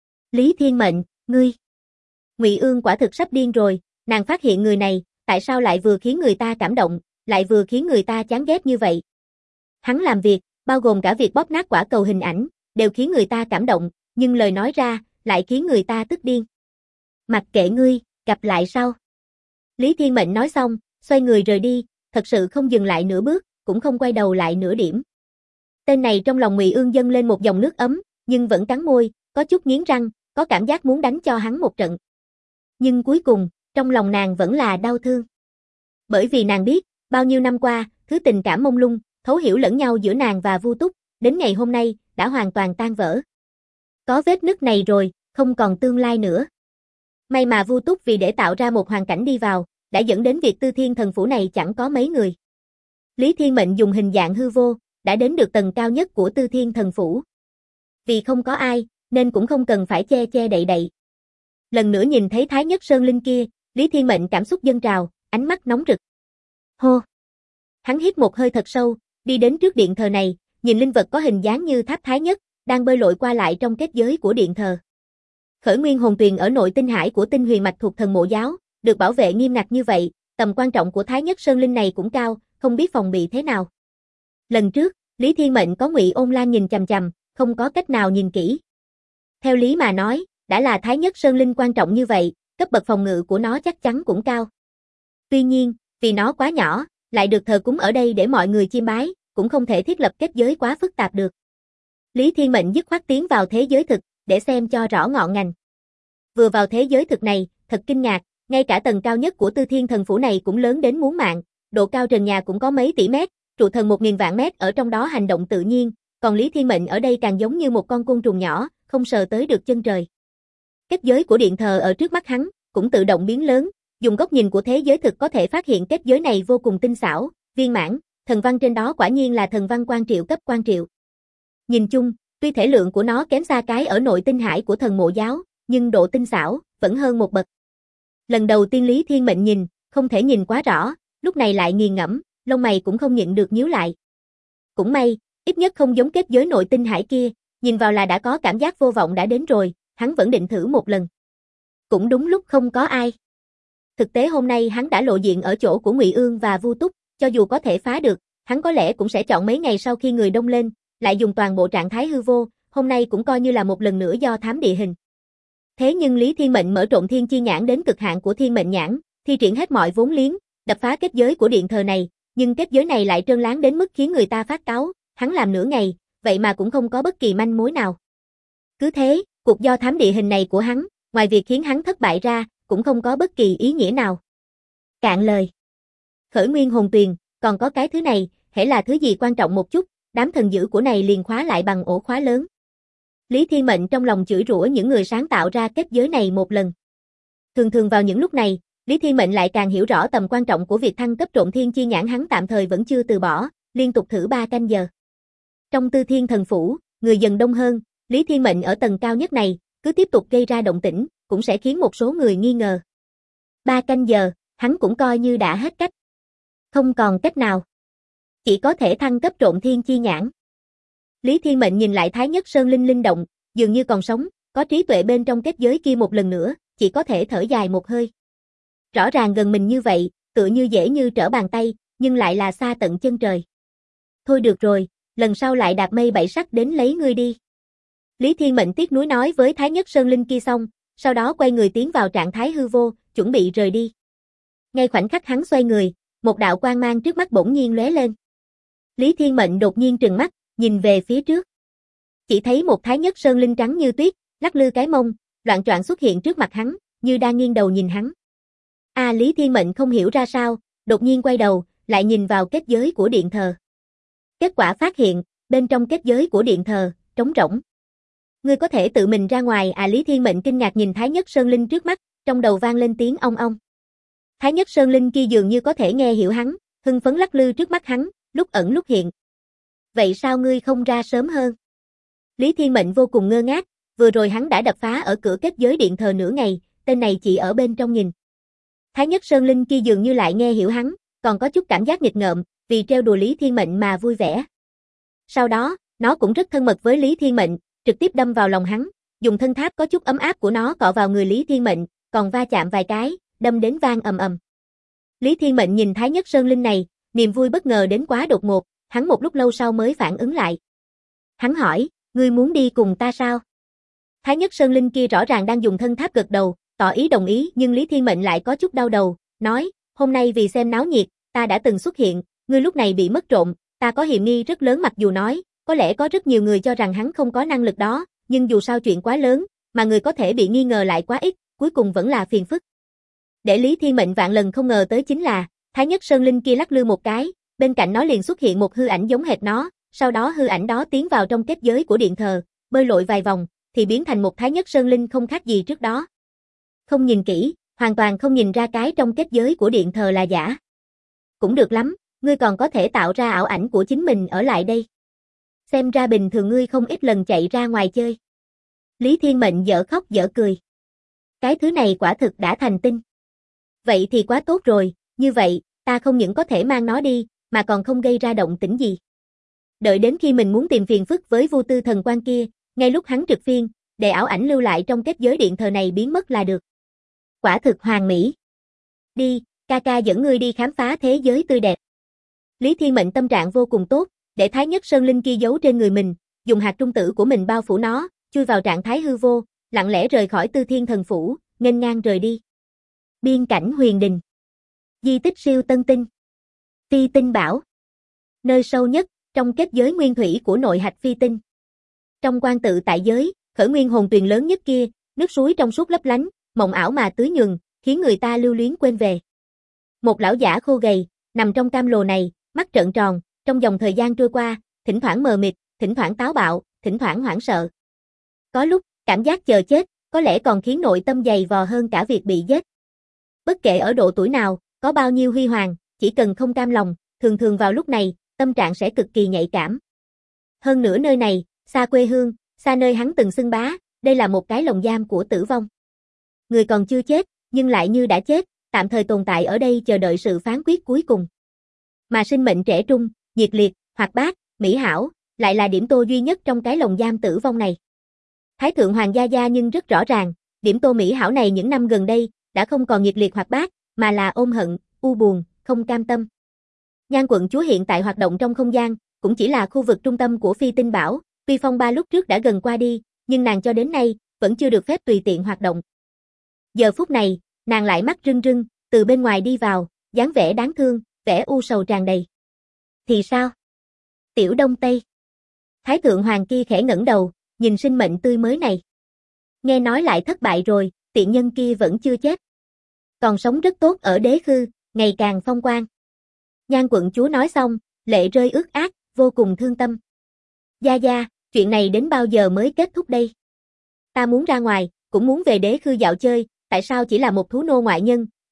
Lý Thiên Mệnh, ngươi. Ngụy Ương quả thực sắp điên rồi, nàng phát hiện người này, tại sao lại vừa khiến người ta cảm động, lại vừa khiến người ta chán ghét như vậy. Hắn làm việc, bao gồm cả việc bóp nát quả cầu hình ảnh, đều khiến người ta cảm động, nhưng lời nói ra, lại khiến người ta tức điên. Mặc kệ ngươi, gặp lại sau. Lý Thiên Mệnh nói xong, xoay người rời đi, thật sự không dừng lại nửa bước, cũng không quay đầu lại nửa điểm. Tên này trong lòng Ngụy Ương dâng lên một dòng nước ấm, nhưng vẫn cắn môi, có chút nghiến răng, có cảm giác muốn đánh cho hắn một trận. Nhưng cuối cùng, trong lòng nàng vẫn là đau thương. Bởi vì nàng biết, bao nhiêu năm qua, thứ tình cảm mông lung, thấu hiểu lẫn nhau giữa nàng và Vu Túc, đến ngày hôm nay, đã hoàn toàn tan vỡ. Có vết nứt này rồi, không còn tương lai nữa. May mà Vu Túc vì để tạo ra một hoàn cảnh đi vào, đã dẫn đến việc Tư Thiên Thần Phủ này chẳng có mấy người. Lý Thiên Mệnh dùng hình dạng hư vô, đã đến được tầng cao nhất của Tư Thiên Thần Phủ. Vì không có ai, nên cũng không cần phải che che đậy đậy. Lần nữa nhìn thấy Thái Nhất Sơn Linh kia, Lý Thiên Mệnh cảm xúc dâng trào, ánh mắt nóng rực. Hô! Hắn hít một hơi thật sâu, đi đến trước điện thờ này, nhìn linh vật có hình dáng như tháp Thái Nhất, đang bơi lội qua lại trong kết giới của điện thờ. Khởi nguyên hồn tuyền ở nội tinh hải của Tinh Huyền Mạch thuộc Thần Mộ Giáo, được bảo vệ nghiêm ngặt như vậy, tầm quan trọng của Thái Nhất Sơn Linh này cũng cao, không biết phòng bị thế nào. Lần trước, Lý Thiên Mệnh có Ngụy Ôn Lan nhìn chằm chằm, không có cách nào nhìn kỹ. Theo lý mà nói, đã là Thái Nhất Sơn Linh quan trọng như vậy, cấp bậc phòng ngự của nó chắc chắn cũng cao. Tuy nhiên, vì nó quá nhỏ, lại được thờ cúng ở đây để mọi người chiêm bái, cũng không thể thiết lập kết giới quá phức tạp được. Lý Thiên Mệnh dứt khoát tiến vào thế giới thực, để xem cho rõ ngọn ngành. Vừa vào thế giới thực này, thật kinh ngạc, ngay cả tầng cao nhất của Tư Thiên Thần Phủ này cũng lớn đến muốn mạng, độ cao trần nhà cũng có mấy tỷ mét, trụ thần 1.000 vạn mét ở trong đó hành động tự nhiên, còn Lý Thiên Mệnh ở đây càng giống như một con côn trùng nhỏ, không sờ tới được chân trời. Kết giới của điện thờ ở trước mắt hắn, cũng tự động biến lớn, dùng góc nhìn của thế giới thực có thể phát hiện kết giới này vô cùng tinh xảo, viên mãn, thần văn trên đó quả nhiên là thần văn quan triệu cấp quan triệu. Nhìn chung, tuy thể lượng của nó kém xa cái ở nội tinh hải của Thần Mộ Giáo, nhưng độ tinh xảo vẫn hơn một bậc. Lần đầu tiên Lý Thiên Mệnh nhìn, không thể nhìn quá rõ, lúc này lại nghiền ngẫm, lông mày cũng không nhịn được nhíu lại. Cũng may, ít nhất không giống kết giới nội tinh hải kia, nhìn vào là đã có cảm giác vô vọng đã đến rồi, hắn vẫn định thử một lần. Cũng đúng lúc không có ai. Thực tế hôm nay hắn đã lộ diện ở chỗ của Ngụy Ương và Vu Túc, cho dù có thể phá được, hắn có lẽ cũng sẽ chọn mấy ngày sau khi người đông lên, lại dùng toàn bộ trạng thái hư vô, hôm nay cũng coi như là một lần nữa do thám địa hình. Thế nhưng Lý Thiên Mệnh mở trộn thiên chi nhãn đến cực hạn của thiên mệnh nhãn, thi triển hết mọi vốn liếng, đập phá kết giới của điện thờ này, nhưng kết giới này lại trơn láng đến mức khiến người ta phát cáu, hắn làm nửa ngày, vậy mà cũng không có bất kỳ manh mối nào. Cứ thế, cuộc do thám địa hình này của hắn, ngoài việc khiến hắn thất bại ra, cũng không có bất kỳ ý nghĩa nào. Cạn lời. Khởi nguyên hồn tuyền, còn có cái thứ này, hễ là thứ gì quan trọng một chút, đám thần dữ của này liền khóa lại bằng ổ khóa lớn. Lý Thiên Mệnh trong lòng chửi rủa những người sáng tạo ra kết giới này một lần. Thường thường vào những lúc này, Lý Thiên Mệnh lại càng hiểu rõ tầm quan trọng của việc thăng cấp Trộm Thiên Chi Nhãn, hắn tạm thời vẫn chưa từ bỏ, liên tục thử 3 canh giờ. Trong Tư Thiên Thần Phủ, người dần đông hơn, Lý Thiên Mệnh ở tầng cao nhất này, cứ tiếp tục gây ra động tĩnh, cũng sẽ khiến một số người nghi ngờ. 3 canh giờ, hắn cũng coi như đã hết cách. Không còn cách nào. Chỉ có thể thăng cấp Trộm Thiên Chi Nhãn. Lý Thiên Mệnh nhìn lại Thái Nhất Sơn Linh linh động, dường như còn sống, có trí tuệ bên trong kết giới kia một lần nữa, chỉ có thể thở dài một hơi. Rõ ràng gần mình như vậy, tựa như dễ như trở bàn tay, nhưng lại là xa tận chân trời. Thôi được rồi, lần sau lại đạp mây 7 sắc đến lấy ngươi đi. Lý Thiên Mệnh tiếc nuối nói với Thái Nhất Sơn Linh kia xong, sau đó quay người tiến vào trạng thái hư vô, chuẩn bị rời đi. Ngay khoảnh khắc hắn xoay người, một đạo quang mang trước mắt bỗng nhiên lóe lên. Lý Thiên Mệnh đột nhiên trừng mắt, nhìn về phía trước. Chỉ thấy một Thái Nhất Sơn Linh trắng như tuyết, lắc lư cái mông, loạng choạng xuất hiện trước mặt hắn, như đang nghiêng đầu nhìn hắn. Lý Thiên Mệnh không hiểu ra sao, đột nhiên quay đầu, lại nhìn vào kết giới của điện thờ. Kết quả phát hiện, bên trong kết giới của điện thờ, trống rỗng. Ngươi có thể tự mình ra ngoài Lý Thiên Mệnh kinh ngạc nhìn Thái Nhất Sơn Linh trước mắt, trong đầu vang lên tiếng ong ong. Thái Nhất Sơn Linh kia dường như có thể nghe hiểu hắn, hưng phấn lắc lư trước mắt hắn, lúc ẩn lúc hiện. Vậy sao ngươi không ra sớm hơn? Lý Thiên Mệnh vô cùng ngơ ngác, vừa rồi hắn đã đập phá ở cửa kết giới điện thờ nửa ngày, tên này chỉ ở bên trong nhìn. Thái Nhất Sơn Linh kia dường như lại nghe hiểu hắn, còn có chút cảm giác nghịch ngợm, vì trêu đùa Lý Thiên Mệnh mà vui vẻ. Sau đó, nó cũng rất thân mật với Lý Thiên Mệnh, trực tiếp đâm vào lòng hắn, dùng thân tháp có chút ấm áp của nó cọ vào người Lý Thiên Mệnh, còn va chạm vài cái, đâm đến vang ầm ầm. Lý Thiên Mệnh nhìn Thái Nhất Sơn Linh này, niềm vui bất ngờ đến quá đột ngột, hắn một lúc lâu sau mới phản ứng lại. Hắn hỏi, ngươi muốn đi cùng ta sao? Thái Nhất Sơn Linh kia rõ ràng đang dùng thân tháp gật đầu, tỏ ý đồng ý, nhưng Lý Thiên Mệnh lại có chút đau đầu, nói, hôm nay vì xem náo nhiệt, ta đã từng xuất hiện, ngươi lúc này bị mất trộm, ta có hiểm nghi rất lớn, mặc dù nói, có lẽ có rất nhiều người cho rằng hắn không có năng lực đó, nhưng dù sao chuyện quá lớn, mà người có thể bị nghi ngờ lại quá ít, cuối cùng vẫn là phiền phức. Để Lý Thiên Mệnh vạn lần không ngờ tới chính là, Thái Nhất Sơn Linh kia lắc lư một cái, bên cạnh nó liền xuất hiện một hư ảnh giống hệt nó, sau đó hư ảnh đó tiến vào trong kết giới của điện thờ, bơi lội vài vòng, thì biến thành một Thái Nhất Sơn Linh không khác gì trước đó. Không nhìn kỹ, hoàn toàn không nhìn ra cái trong kết giới của điện thờ là giả. Cũng được lắm, ngươi còn có thể tạo ra ảo ảnh của chính mình ở lại đây. Xem ra bình thường ngươi không ít lần chạy ra ngoài chơi. Lý Thiên Mệnh dở khóc dở cười. Cái thứ này quả thực đã thành tinh. Vậy thì quá tốt rồi, như vậy, ta không những có thể mang nó đi, mà còn không gây ra động tĩnh gì. Đợi đến khi mình muốn tìm phiền phức với Vu Tư Thần Quan kia, ngay lúc hắn trực phiên, để ảo ảnh lưu lại trong kết giới điện thờ này biến mất là được. Quả thực hoàn mỹ. Đi, ca ca dẫn ngươi đi khám phá thế giới tươi đẹp. Lý Thiên Mệnh tâm trạng vô cùng tốt, để Thái Nhất Sơn Linh kia giấu trên người mình, dùng hạt trung tử của mình bao phủ nó, chui vào trạng thái hư vô, lặng lẽ rời khỏi Tư Thiên Thần Phủ, nghênh ngang rời đi. Biên cảnh huyền đình. Di tích siêu tân tinh. Phi tinh bảo. Nơi sâu nhất, trong kết giới nguyên thủy của nội hạch phi tinh. Trong quan tự tại giới, khởi nguyên hồn tuyền lớn nhất kia, nước suối trong suốt lấp lánh, mộng ảo mà tưới nhuần, khiến người ta lưu luyến quên về. Một lão giả khô gầy, nằm trong cam lồ này, mắt trợn tròn, trong dòng thời gian trôi qua, thỉnh thoảng mờ mịt, thỉnh thoảng táo bạo, thỉnh thoảng hoảng sợ. Có lúc, cảm giác chờ chết, có lẽ còn khiến nội tâm dày vò hơn cả việc bị giết. Bất kể ở độ tuổi nào, có bao nhiêu huy hoàng, chỉ cần không cam lòng, thường thường vào lúc này, tâm trạng sẽ cực kỳ nhạy cảm. Hơn nữa nơi này, xa quê hương, xa nơi hắn từng xưng bá, đây là một cái lồng giam của tử vong. Người còn chưa chết, nhưng lại như đã chết, tạm thời tồn tại ở đây chờ đợi sự phán quyết cuối cùng. Mà sinh mệnh trẻ trung, nhiệt liệt, hoạt bát, mỹ hảo, lại là điểm tô duy nhất trong cái lồng giam tử vong này. Thái thượng hoàng gia gia nhưng rất rõ ràng, điểm tô mỹ hảo này những năm gần đây, đã không còn nhiệt liệt hoạt bát, mà là ôm hận, u buồn, không cam tâm. Nhan quận chúa hiện tại hoạt động trong không gian, cũng chỉ là khu vực trung tâm của phi tinh bảo, tuy phong ba lúc trước đã gần qua đi, nhưng nàng cho đến nay, vẫn chưa được phép tùy tiện hoạt động. Giờ phút này, nàng lại mắt rưng rưng, từ bên ngoài đi vào, dáng vẻ đáng thương, vẻ u sầu tràn đầy. Thì sao? Tiểu Đông Tây. Thái thượng hoàng kia khẽ ngẩng đầu, nhìn sinh mệnh tươi mới này. Nghe nói lại thất bại rồi, tiện nhân kia vẫn chưa chết. Còn sống rất tốt ở đế khư, ngày càng phong quang. Nhan quận chúa nói xong, lệ rơi ướt át, vô cùng thương tâm. Gia gia, chuyện này đến bao giờ mới kết thúc đây? Ta muốn ra ngoài, cũng muốn về đế khư dạo chơi, tại sao chỉ là một thú nô ngoại nhân,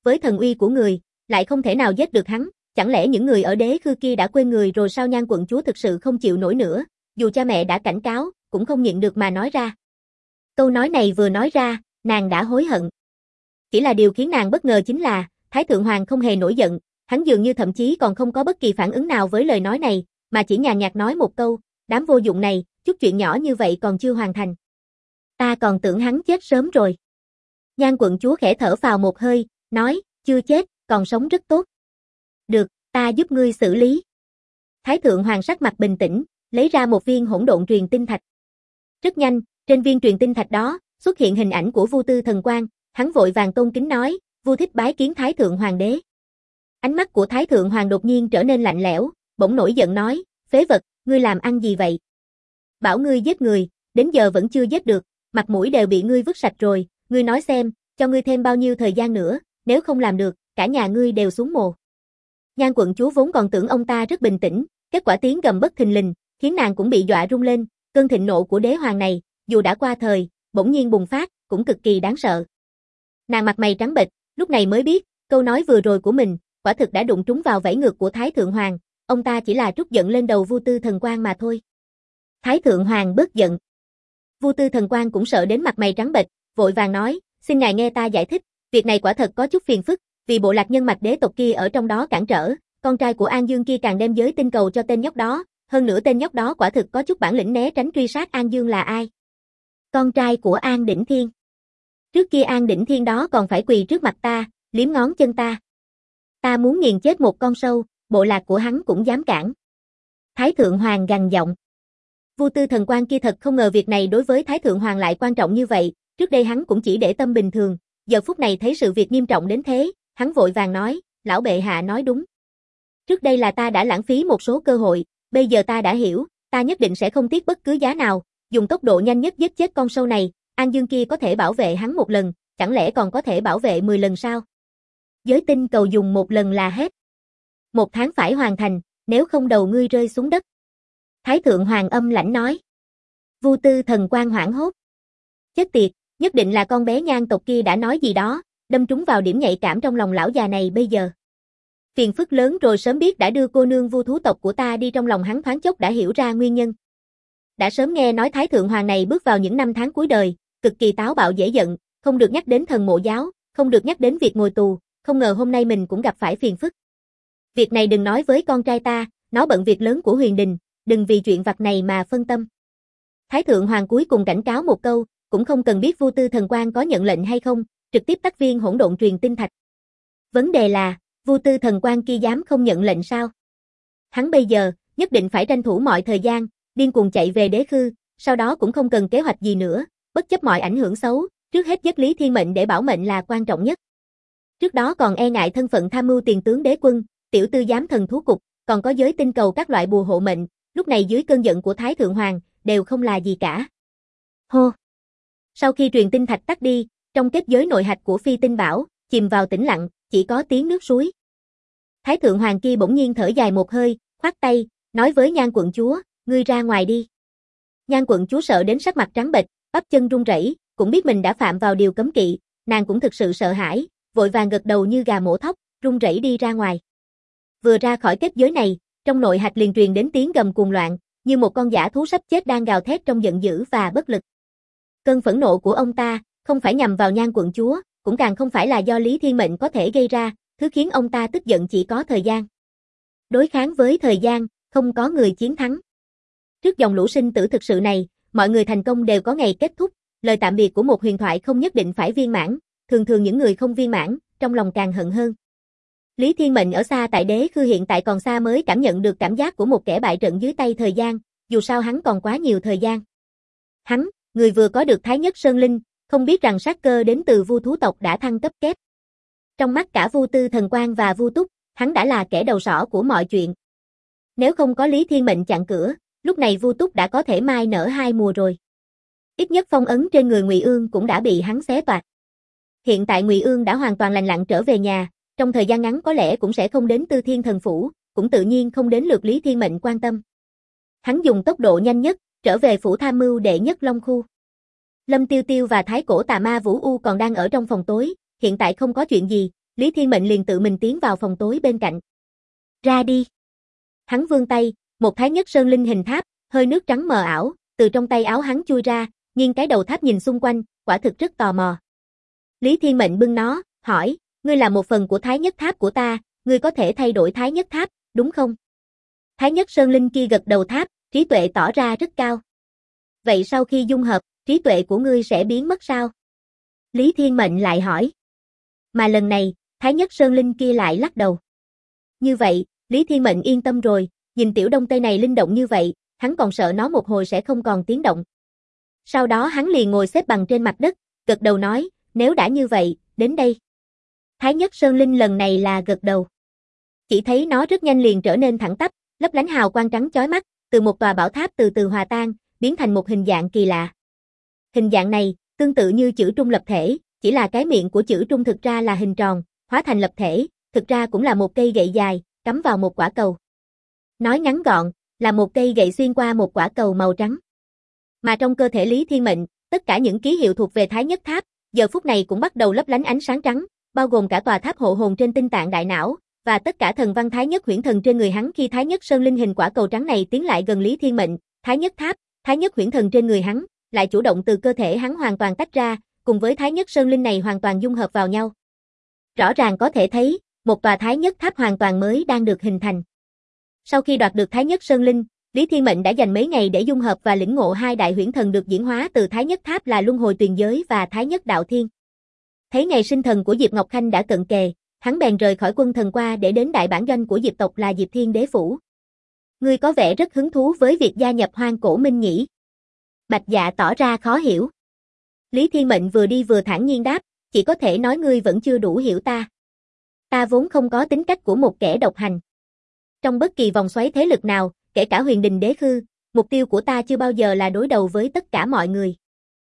với thần uy của người, lại không thể nào giết được hắn, chẳng lẽ những người ở đế khư kia đã quên người rồi sao? Nhan quận chúa thực sự không chịu nổi nữa, dù cha mẹ đã cảnh cáo, cũng không nhịn được mà nói ra. Câu nói này vừa nói ra, nàng đã hối hận. Chỉ là điều khiến nàng bất ngờ chính là, Thái Thượng Hoàng không hề nổi giận, hắn dường như thậm chí còn không có bất kỳ phản ứng nào với lời nói này, mà chỉ nhàn nhạt nói một câu, đám vô dụng này, chút chuyện nhỏ như vậy còn chưa hoàn thành. Ta còn tưởng hắn chết sớm rồi. Nhan quận chúa khẽ thở phào một hơi, nói, chưa chết, còn sống rất tốt. Được, ta giúp ngươi xử lý. Thái Thượng Hoàng sắc mặt bình tĩnh, lấy ra một viên hỗn độn truyền tinh thạch. Rất nhanh, trên viên truyền tinh thạch đó, xuất hiện hình ảnh của Vu Tư Thần Quang, hắn vội vàng tôn kính nói, Vu thích bái kiến Thái Thượng Hoàng đế. Ánh mắt của Thái Thượng Hoàng đột nhiên trở nên lạnh lẽo, bỗng nổi giận nói, phế vật, ngươi làm ăn gì vậy? Bảo ngươi giết người, đến giờ vẫn chưa giết được, mặt mũi đều bị ngươi vứt sạch rồi, ngươi nói xem, cho ngươi thêm bao nhiêu thời gian nữa, nếu không làm được, cả nhà ngươi đều xuống mồ. Nhan quận chúa vốn còn tưởng ông ta rất bình tĩnh, kết quả tiếng gầm bất thình lình, khiến nàng cũng bị dọa run lên, cơn thịnh nộ của đế hoàng này, dù đã qua thời, bỗng nhiên bùng phát, cũng cực kỳ đáng sợ. Nàng mặt mày trắng bệch, lúc này mới biết, câu nói vừa rồi của mình, quả thực đã đụng trúng vào vảy ngược của Thái Thượng Hoàng, ông ta chỉ là trút giận lên đầu Vu Tư Thần Quang mà thôi. Thái Thượng Hoàng bớt giận. Vu Tư Thần Quang cũng sợ đến mặt mày trắng bệch, vội vàng nói, xin ngài nghe ta giải thích, việc này quả thật có chút phiền phức, vì bộ lạc nhân mạch đế tộc kia ở trong đó cản trở, con trai của An Dương kia càng đem giới tinh cầu cho tên nhóc đó, hơn nữa tên nhóc đó quả thực có chút bản lĩnh né tránh truy sát An Dương là ai. Con trai của An Đỉnh Thiên. Trước kia An Đỉnh Thiên đó còn phải quỳ trước mặt ta, liếm ngón chân ta. Ta muốn nghiền chết một con sâu, bộ lạc của hắn cũng dám cản. Thái Thượng Hoàng gằn giọng. Vu Tư Thần Quang kia thật không ngờ việc này đối với Thái Thượng Hoàng lại quan trọng như vậy, trước đây hắn cũng chỉ để tâm bình thường, giờ phút này thấy sự việc nghiêm trọng đến thế, hắn vội vàng nói, lão bệ hạ nói đúng. Trước đây là ta đã lãng phí một số cơ hội, bây giờ ta đã hiểu, ta nhất định sẽ không tiếc bất cứ giá nào, dùng tốc độ nhanh nhất giết chết con sâu này, An Dương kia có thể bảo vệ hắn một lần, chẳng lẽ còn có thể bảo vệ 10 lần sao? Giới tinh cầu dùng một lần là hết. 1 tháng phải hoàn thành, nếu không đầu ngươi rơi xuống đất. Thái Thượng Hoàng âm lãnh nói. Vu Tư Thần Quang hoảng hốt. Chết tiệt, nhất định là con bé Nhan tộc kia đã nói gì đó, đâm trúng vào điểm nhạy cảm trong lòng lão già này bây giờ. Phiền phức lớn rồi, sớm biết đã đưa cô nương Vu thú tộc của ta đi, trong lòng hắn thoáng chốc đã hiểu ra nguyên nhân. Đã sớm nghe nói Thái Thượng Hoàng này bước vào những năm tháng cuối đời, cực kỳ táo bạo dễ giận, không được nhắc đến thần mộ giáo, không được nhắc đến việc ngồi tù, không ngờ hôm nay mình cũng gặp phải phiền phức. Việc này đừng nói với con trai ta, nó bận việc lớn của huyền đình, đừng vì chuyện vặt này mà phân tâm. Thái Thượng Hoàng cuối cùng cảnh cáo một câu, cũng không cần biết Vu Tư Thần Quang có nhận lệnh hay không, trực tiếp tắt viên hỗn độn truyền tinh thạch. Vấn đề là, Vu Tư Thần Quang kia dám không nhận lệnh sao? Hắn bây giờ, nhất định phải tranh thủ mọi thời gian, điên cuồng chạy về đế khư, sau đó cũng không cần kế hoạch gì nữa, bất chấp mọi ảnh hưởng xấu, trước hết giết Lý Thiên Mệnh để bảo mệnh là quan trọng nhất. Trước đó còn e ngại thân phận tham mưu tiền tướng đế quân, tiểu tư giám thần thú cục, còn có giới tinh cầu các loại bùa hộ mệnh, lúc này dưới cơn giận của Thái Thượng Hoàng, đều không là gì cả. Hô! Sau khi truyền tinh thạch tắt đi, trong kết giới nội hạch của Phi Tinh Bảo, chìm vào tĩnh lặng, chỉ có tiếng nước suối. Thái Thượng Hoàng kia bỗng nhiên thở dài một hơi, khoát tay, nói với Nhan quận chúa, ngươi ra ngoài đi. Nhan quận chúa sợ đến sắc mặt trắng bệch, bắp chân run rẩy, cũng biết mình đã phạm vào điều cấm kỵ, nàng cũng thực sự sợ hãi, vội vàng gật đầu như gà mổ thóc, run rẩy đi ra ngoài. Vừa ra khỏi kết giới này, trong nội hạch liền truyền đến tiếng gầm cuồng loạn, như một con dã thú sắp chết đang gào thét trong giận dữ và bất lực. Cơn phẫn nộ của ông ta, không phải nhằm vào Nhan quận chúa, cũng càng không phải là do Lý Thiên Mệnh có thể gây ra, thứ khiến ông ta tức giận chỉ có thời gian. Đối kháng với thời gian, không có người chiến thắng. Trước dòng lũ sinh tử thực sự này, mọi người thành công đều có ngày kết thúc, lời tạm biệt của một huyền thoại không nhất định phải viên mãn, thường thường những người không viên mãn, trong lòng càng hận hơn. Lý Thiên Mệnh ở xa tại đế khư hiện tại còn xa mới cảm nhận được cảm giác của một kẻ bại trận dưới tay thời gian, dù sao hắn còn quá nhiều thời gian. Hắn, người vừa có được Thái Nhất Sơn Linh, không biết rằng sát cơ đến từ Vu thú tộc đã thăng cấp kép. Trong mắt cả Vu Tư Thần Quang và Vu Túc, hắn đã là kẻ đầu sỏ của mọi chuyện. Nếu không có Lý Thiên Mệnh chặn cửa, lúc này Vu Túc đã có thể mai nở 2 mùa rồi. Ít nhất phong ấn trên người Ngụy Ương cũng đã bị hắn xé toạc. Hiện tại Ngụy Ương đã hoàn toàn lành lặn trở về nhà, trong thời gian ngắn có lẽ cũng sẽ không đến Tư Thiên Thần Phủ, cũng tự nhiên không đến lượt Lý Thiên Mệnh quan tâm. Hắn dùng tốc độ nhanh nhất, trở về phủ tham mưu đệ nhất Long Khu. Lâm Tiêu Tiêu và Thái Cổ Tà Ma Vũ U còn đang ở trong phòng tối, hiện tại không có chuyện gì, Lý Thiên Mệnh liền tự mình tiến vào phòng tối bên cạnh. Ra đi. Hắn vươn tay, một Thái Nhất Sơn Linh hình tháp, hơi nước trắng mờ ảo, từ trong tay áo hắn chui ra, nghiêng cái đầu tháp nhìn xung quanh, quả thực rất tò mò. Lý Thiên Mệnh bưng nó, hỏi, ngươi là một phần của Thái Nhất Tháp của ta, ngươi có thể thay đổi Thái Nhất Tháp, đúng không? Thái Nhất Sơn Linh kia gật đầu tháp, trí tuệ tỏ ra rất cao. Vậy sau khi dung hợp, trí tuệ của ngươi sẽ biến mất sao? Lý Thiên Mệnh lại hỏi. Mà lần này, Thái Nhất Sơn Linh kia lại lắc đầu. Như vậy, Lý Thiên Mệnh yên tâm rồi, nhìn tiểu đông tây này linh động như vậy, hắn còn sợ nó một hồi sẽ không còn tiếng động. Sau đó hắn liền ngồi xếp bằng trên mặt đất, gật đầu nói, nếu đã như vậy, đến đây. Thái Nhất Sơn Linh lần này là gật đầu. Chỉ thấy nó rất nhanh liền trở nên thẳng tắp, lấp lánh hào quang trắng chói mắt, từ một tòa bảo tháp từ từ hòa tan, biến thành một hình dạng kỳ lạ. Hình dạng này, tương tự như chữ trung lập thể, chỉ là cái miệng của chữ trung thực ra là hình tròn, hóa thành lập thể, thực ra cũng là một cây gậy dài, cắm vào một quả cầu. Nói ngắn gọn, là một cây gậy xuyên qua một quả cầu màu trắng. Mà trong cơ thể Lý Thiên Mệnh, tất cả những ký hiệu thuộc về Thái Nhất Tháp, giờ phút này cũng bắt đầu lấp lánh ánh sáng trắng, bao gồm cả tòa tháp hộ hồn trên tinh tạng đại não, và tất cả thần văn Thái Nhất Huyễn Thần trên người hắn. Khi Thái Nhất Sơn Linh hình quả cầu trắng này tiến lại gần Lý Thiên Mệnh, Thái Nhất Tháp, Thái Nhất Huyễn Thần trên người hắn, lại chủ động từ cơ thể hắn hoàn toàn tách ra, cùng với Thái Nhất Sơn Linh này hoàn toàn dung hợp vào nhau. Rõ ràng có thể thấy, một tòa Thái Nhất Tháp hoàn toàn mới đang được hình thành. Sau khi đoạt được Thái Nhất Sơn Linh, Lý Thiên Mệnh đã dành mấy ngày để dung hợp và lĩnh ngộ hai đại huyễn thần được diễn hóa từ Thái Nhất Tháp là Luân Hồi Tuyền Giới và Thái Nhất Đạo Thiên. Thấy ngày sinh thần của Diệp Ngọc Khanh đã cận kề, hắn bèn rời khỏi quân thần qua để đến đại bản doanh của Diệp tộc là Diệp Thiên Đế Phủ. Ngươi có vẻ rất hứng thú với việc gia nhập Hoang Cổ Minh nhỉ? Bạch Dạ tỏ ra khó hiểu. Lý Thiên Mệnh vừa đi vừa thản nhiên đáp, chỉ có thể nói ngươi vẫn chưa đủ hiểu ta. Ta vốn không có tính cách của một kẻ độc hành. Trong bất kỳ vòng xoáy thế lực nào, kể cả Huyền Đình Đế Khư, mục tiêu của ta chưa bao giờ là đối đầu với tất cả mọi người.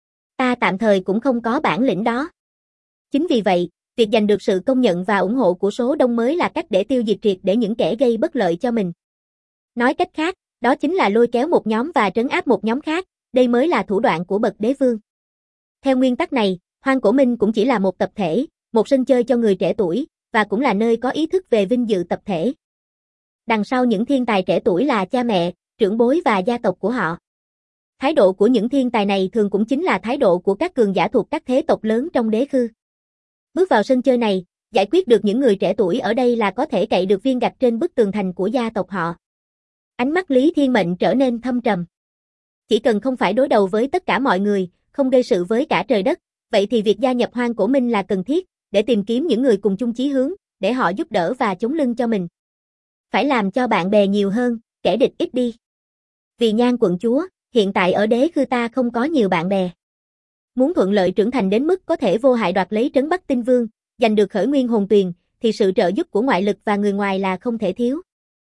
Ta tạm thời cũng không có bản lĩnh đó. Chính vì vậy, việc giành được sự công nhận và ủng hộ của số đông mới là cách để tiêu diệt triệt để những kẻ gây bất lợi cho mình. Nói cách khác, đó chính là lôi kéo một nhóm và trấn áp một nhóm khác, đây mới là thủ đoạn của bậc đế vương. Theo nguyên tắc này, Hoang Cổ Minh cũng chỉ là một tập thể, một sân chơi cho người trẻ tuổi, và cũng là nơi có ý thức về vinh dự tập thể. Đằng sau những thiên tài trẻ tuổi là cha mẹ, trưởng bối và gia tộc của họ. Thái độ của những thiên tài này thường cũng chính là thái độ của các cường giả thuộc các thế tộc lớn trong đế khư. Bước vào sân chơi này, giải quyết được những người trẻ tuổi ở đây là có thể cậy được viên gạch trên bức tường thành của gia tộc họ. Ánh mắt Lý Thiên Mệnh trở nên thâm trầm. Chỉ cần không phải đối đầu với tất cả mọi người, không gây sự với cả trời đất, vậy thì việc gia nhập Hoang Cổ Minh là cần thiết, để tìm kiếm những người cùng chung chí hướng, để họ giúp đỡ và chống lưng cho mình. Phải làm cho bạn bè nhiều hơn, kẻ địch ít đi. Vì Nhan quận chúa, hiện tại ở đế khư ta không có nhiều bạn bè. Muốn thuận lợi trưởng thành đến mức có thể vô hại đoạt lấy trấn Bắc Tinh Vương, giành được khởi nguyên hồn tuyền, thì sự trợ giúp của ngoại lực và người ngoài là không thể thiếu.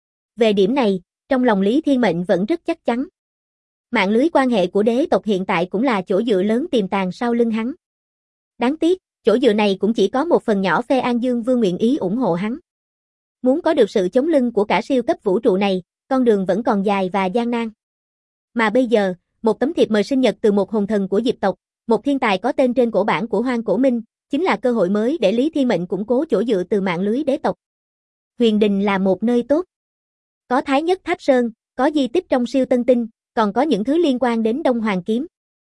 Về điểm này, trong lòng Lý Thiên Mệnh vẫn rất chắc chắn. Mạng lưới quan hệ của đế tộc hiện tại cũng là chỗ dựa lớn tiềm tàng sau lưng hắn. Đáng tiếc, chỗ dựa này cũng chỉ có một phần nhỏ phe An Dương Vương nguyện ý ủng hộ hắn. Muốn có được sự chống lưng của cả siêu cấp vũ trụ này, con đường vẫn còn dài và gian nan. Mà bây giờ, một tấm thiệp mời sinh nhật từ một hồn thần của Diệp tộc, một thiên tài có tên trên cổ bản của Hoang Cổ Minh, chính là cơ hội mới để Lý Thiên Mệnh củng cố chỗ dựa từ mạng lưới đế tộc. Huyền Đình là một nơi tốt. Có Thái Nhất Tháp Sơn, có di tích trong siêu tân tinh, còn có những thứ liên quan đến Đông Hoàng Kiếm.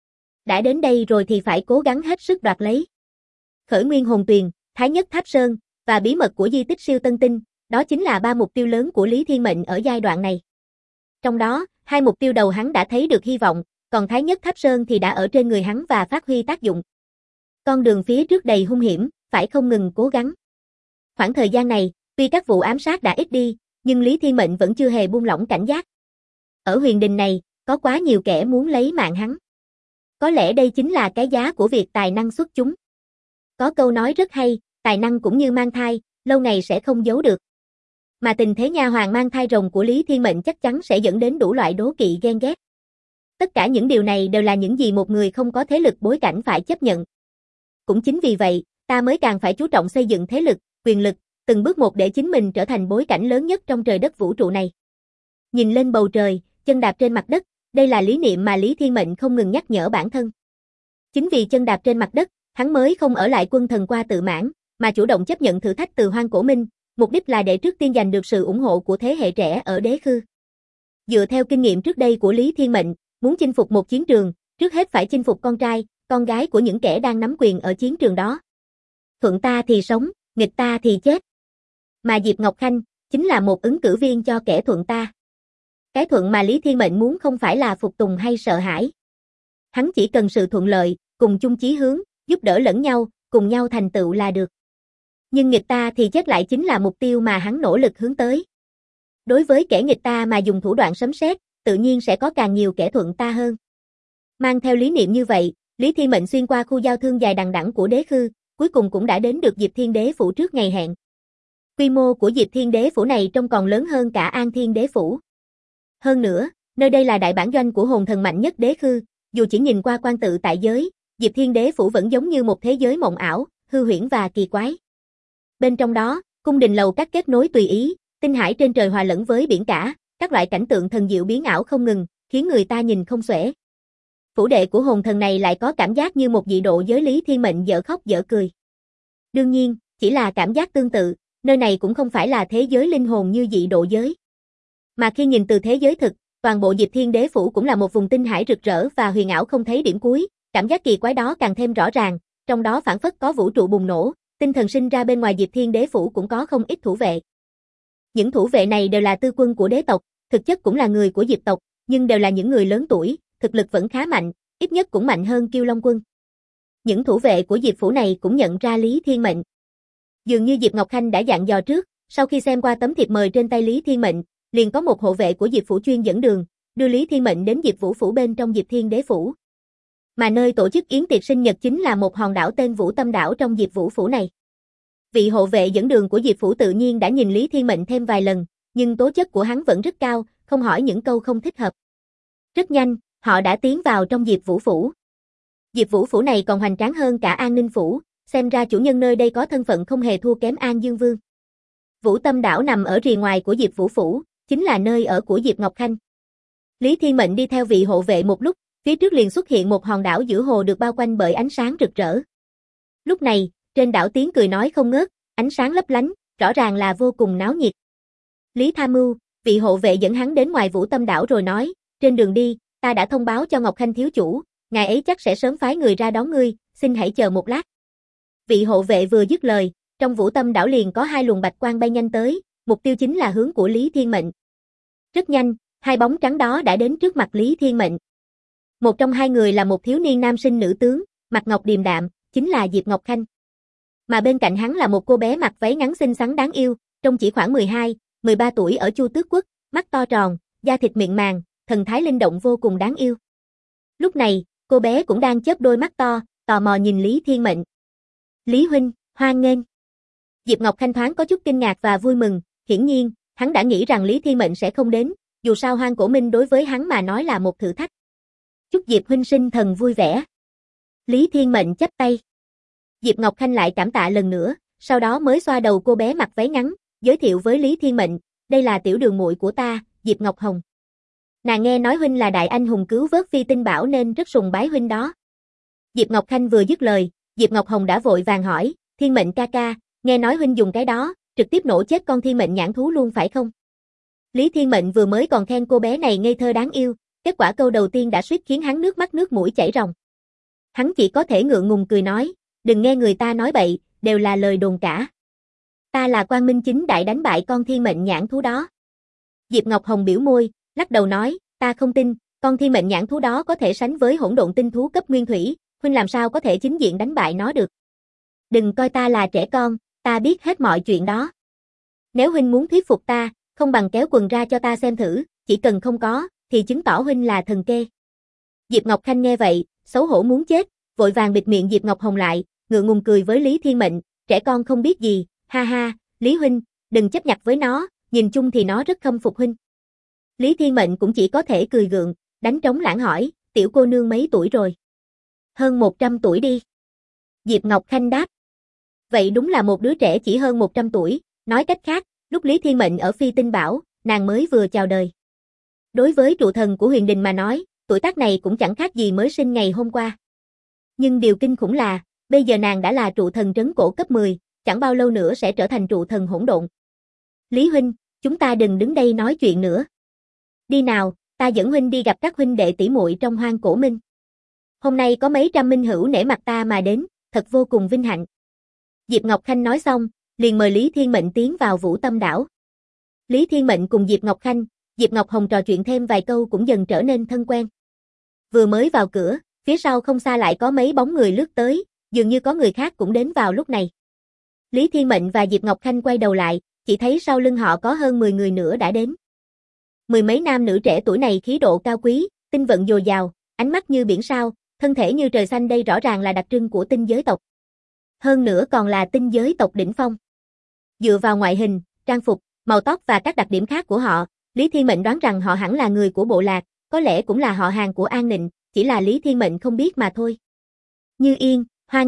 Đã đến đây rồi thì phải cố gắng hết sức đoạt lấy. Khởi nguyên hồn tuyền, Thái Nhất Tháp Sơn, và bí mật của di tích siêu tân tinh, đó chính là ba mục tiêu lớn của Lý Thiên Mệnh ở giai đoạn này. Trong đó, hai mục tiêu đầu hắn đã thấy được hy vọng, còn Thái Nhất Tháp Sơn thì đã ở trên người hắn và phát huy tác dụng. Con đường phía trước đầy hung hiểm, phải không ngừng cố gắng. Khoảng thời gian này, tuy các vụ ám sát đã ít đi, nhưng Lý Thiên Mệnh vẫn chưa hề buông lỏng cảnh giác. Ở huyền đình này, có quá nhiều kẻ muốn lấy mạng hắn. Có lẽ đây chính là cái giá của việc tài năng xuất chúng. Có câu nói rất hay, tài năng cũng như mang thai, lâu ngày sẽ không giấu được. Mà tình thế nha hoàn mang thai rồng của Lý Thiên Mệnh chắc chắn sẽ dẫn đến đủ loại đố kỵ ghen ghét. Tất cả những điều này đều là những gì một người không có thế lực bối cảnh phải chấp nhận. Cũng chính vì vậy, ta mới càng phải chú trọng xây dựng thế lực, quyền lực, từng bước một để chính mình trở thành bối cảnh lớn nhất trong trời đất vũ trụ này. Nhìn lên bầu trời, chân đạp trên mặt đất, đây là lý niệm mà Lý Thiên Mệnh không ngừng nhắc nhở bản thân. Chính vì chân đạp trên mặt đất, hắn mới không ở lại quân thần qua tự mãn, mà chủ động chấp nhận thử thách từ Hoang Cổ Minh, mục đích là để trước tiên giành được sự ủng hộ của thế hệ trẻ ở Đế Khư. Dựa theo kinh nghiệm trước đây của Lý Thiên Mệnh, muốn chinh phục một chiến trường, trước hết phải chinh phục con trai, con gái của những kẻ đang nắm quyền ở chiến trường đó. Thuận ta thì sống, nghịch ta thì chết. Mà Diệp Ngọc Khanh chính là một ứng cử viên cho kẻ thuận ta. Cái thuận mà Lý Thiên Mệnh muốn không phải là phục tùng hay sợ hãi. Hắn chỉ cần sự thuận lợi, cùng chung chí hướng, giúp đỡ lẫn nhau, cùng nhau thành tựu là được. Nhưng nghịch ta thì chết lại chính là mục tiêu mà hắn nỗ lực hướng tới. Đối với kẻ nghịch ta mà dùng thủ đoạn sấm sét, tự nhiên sẽ có càng nhiều kẻ thuận ta hơn. Mang theo lý niệm như vậy, Lý Thiên Mệnh xuyên qua khu giao thương dài đằng đẵng của Đế Khư, cuối cùng cũng đã đến được Diệp Thiên Đế Phủ trước ngày hẹn. Quy mô của Diệp Thiên Đế Phủ này trông còn lớn hơn cả An Thiên Đế Phủ. Hơn nữa, nơi đây là đại bản doanh của hồn thần mạnh nhất Đế Khư, dù chỉ nhìn qua quan tự tại giới, Diệp Thiên Đế Phủ vẫn giống như một thế giới mộng ảo, hư huyễn và kỳ quái. Bên trong đó, cung đình lầu các kết nối tùy ý, tinh hải trên trời hòa lẫn với biển cả, các loại cảnh tượng thần diệu biến ảo không ngừng, khiến người ta nhìn không xuể. Phủ đệ của hồn thần này lại có cảm giác như một dị độ giới Lý Thiên Mệnh dở khóc dở cười. Đương nhiên, chỉ là cảm giác tương tự, nơi này cũng không phải là thế giới linh hồn như dị độ giới. Mà khi nhìn từ thế giới thực, toàn bộ Diệp Thiên Đế Phủ cũng là một vùng tinh hải rực rỡ và huyền ảo không thấy điểm cuối, cảm giác kỳ quái đó càng thêm rõ ràng, trong đó phảng phất có vũ trụ bùng nổ, tinh thần sinh ra. Bên ngoài Diệp Thiên Đế Phủ cũng có không ít thủ vệ. Những thủ vệ này đều là tư quân của đế tộc, thực chất cũng là người của Diệp tộc, nhưng đều là những người lớn tuổi, thực lực vẫn khá mạnh, ít nhất cũng mạnh hơn Kiêu Long quân. Những thủ vệ của Diệp Phủ này cũng nhận ra Lý Thiên Mệnh. Dường như Diệp Ngọc Khanh đã dặn dò trước, sau khi xem qua tấm thiệp mời trên tay Lý Thiên Mệnh, liền có một hộ vệ của Diệp Phủ chuyên dẫn đường, đưa Lý Thiên Mệnh đến Diệp Vũ Phủ bên trong Diệp Thiên Đế Phủ. Mà nơi tổ chức yến tiệc sinh nhật chính là một hòn đảo tên Vũ Tâm đảo trong Diệp Vũ Phủ này. Vị hộ vệ dẫn đường của Diệp Phủ tự nhiên đã nhìn Lý Thiên Mệnh thêm vài lần, nhưng tố chất của hắn vẫn rất cao, không hỏi những câu không thích hợp. Rất nhanh, họ đã tiến vào trong Diệp Vũ Phủ. Diệp Vũ Phủ này còn hoành tráng hơn cả An Ninh Phủ, xem ra chủ nhân nơi đây có thân phận không hề thua kém An Dương Vương. Vũ Tâm đảo nằm ở rìa ngoài của Diệp Vũ Phủ, chính là nơi ở của Diệp Ngọc Khanh. Lý Thiên Mệnh đi theo vị hộ vệ một lúc, phía trước liền xuất hiện một hòn đảo giữa hồ được bao quanh bởi ánh sáng rực rỡ. Lúc này, trên đảo tiếng cười nói không ngớt, ánh sáng lấp lánh, rõ ràng là vô cùng náo nhiệt. Lý Tham Mưu, vị hộ vệ dẫn hắn đến ngoài Vũ Tâm đảo rồi nói, trên đường đi, ta đã thông báo cho Ngọc Khanh thiếu chủ, ngài ấy chắc sẽ sớm phái người ra đón ngươi, xin hãy chờ một lát. Vị hộ vệ vừa dứt lời, trong Vũ Tâm đảo liền có hai luồng bạch quang bay nhanh tới, mục tiêu chính là hướng của Lý Thiên Mệnh. Rất nhanh, hai bóng trắng đó đã đến trước mặt Lý Thiên Mệnh. Một trong hai người là một thiếu niên nam sinh nữ tướng, mặt ngọc điềm đạm, chính là Diệp Ngọc Khanh. Mà bên cạnh hắn là một cô bé mặc váy ngắn xinh xắn đáng yêu, trông chỉ khoảng 12, 13 tuổi ở Chu Tước Quốc, mắt to tròn, da thịt mịn màng, thần thái linh động vô cùng đáng yêu. Lúc này, cô bé cũng đang chớp đôi mắt to, tò mò nhìn Lý Thiên Mệnh. Lý huynh, hoan nghênh. Diệp Ngọc Khanh thoáng có chút kinh ngạc và vui mừng, hiển nhiên, hắn đã nghĩ rằng Lý Thiên Mệnh sẽ không đến, dù sao Hoang Cổ Minh đối với hắn mà nói là một thử thách. Chúc Diệp huynh sinh thần vui vẻ. Lý Thiên Mệnh chắp tay. Diệp Ngọc Khanh lại cảm tạ lần nữa, sau đó mới xoa đầu cô bé mặc váy ngắn, giới thiệu với Lý Thiên Mệnh, đây là tiểu đường muội của ta, Diệp Ngọc Hồng. Nàng nghe nói huynh là đại anh hùng cứu vớt Phi Tinh Bảo nên rất sùng bái huynh đó. Diệp Ngọc Khanh vừa dứt lời, Diệp Ngọc Hồng đã vội vàng hỏi, Thiên Mệnh ca ca, nghe nói huynh dùng cái đó, trực tiếp nổ chết con Thiên Mệnh nhãn thú luôn phải không? Lý Thiên Mệnh vừa mới còn khen cô bé này ngây thơ đáng yêu, kết quả câu đầu tiên đã suýt khiến hắn nước mắt nước mũi chảy ròng. Hắn chỉ có thể ngượng ngùng cười nói, đừng nghe người ta nói bậy, đều là lời đồn cả. Ta là Quang Minh chính đại đánh bại con Thiên Mệnh nhãn thú đó. Diệp Ngọc Hồng biểu môi, lắc đầu nói, ta không tin, con Thiên Mệnh nhãn thú đó có thể sánh với hỗn độn tinh thú cấp nguyên thủy, huynh làm sao có thể chính diện đánh bại nó được. Đừng coi ta là trẻ con, ta biết hết mọi chuyện đó. Nếu huynh muốn thuyết phục ta, không bằng kéo quần ra cho ta xem thử, chỉ cần không có, thì chứng tỏ huynh là thần kê. Diệp Ngọc Khanh nghe vậy, xấu hổ muốn chết, vội vàng bịt miệng Diệp Ngọc Hồng lại, ngượng ngùng cười với Lý Thiên Mệnh, trẻ con không biết gì, ha ha, Lý huynh, đừng chấp nhặt với nó, nhìn chung thì nó rất khâm phục huynh. Lý Thiên Mệnh cũng chỉ có thể cười gượng, đánh trống lãng hỏi, tiểu cô nương mấy tuổi rồi? Hơn 100 tuổi đi. Diệp Ngọc Khanh đáp. Vậy đúng là một đứa trẻ chỉ hơn 100 tuổi, nói cách khác, lúc Lý Thiên Mệnh ở Phi Tinh Bảo, nàng mới vừa chào đời. Đối với trụ thần của huyền đình mà nói, tuổi tác này cũng chẳng khác gì mới sinh ngày hôm qua. Nhưng điều kinh khủng là, bây giờ nàng đã là trụ thần trấn cổ cấp 10, chẳng bao lâu nữa sẽ trở thành trụ thần hỗn độn. Lý huynh, chúng ta đừng đứng đây nói chuyện nữa. Đi nào, ta dẫn huynh đi gặp các huynh đệ tỷ muội trong Hoang Cổ Minh. Hôm nay có mấy trăm minh hữu nể mặt ta mà đến, thật vô cùng vinh hạnh. Diệp Ngọc Khanh nói xong, liền mời Lý Thiên Mệnh tiến vào Vũ Tâm đảo. Lý Thiên Mệnh cùng Diệp Ngọc Khanh, Diệp Ngọc Hồng trò chuyện thêm vài câu cũng dần trở nên thân quen. Vừa mới vào cửa, phía sau không xa lại có mấy bóng người lướt tới, dường như có người khác cũng đến vào lúc này. Lý Thiên Mệnh và Diệp Ngọc Khanh quay đầu lại, chỉ thấy sau lưng họ có hơn 10 người nữa đã đến. Mười mấy nam nữ trẻ tuổi này khí độ cao quý, tinh vận dồi dào, ánh mắt như biển sao, thân thể như trời xanh, đây rõ ràng là đặc trưng của tinh giới tộc. Hơn nữa còn là tinh giới tộc đỉnh phong. Dựa vào ngoại hình, trang phục, màu tóc và các đặc điểm khác của họ, Lý Thiên Mệnh đoán rằng họ hẳn là người của bộ lạc, có lẽ cũng là họ hàng của An Nịnh, chỉ là Lý Thiên Mệnh không biết mà thôi. Như Yên,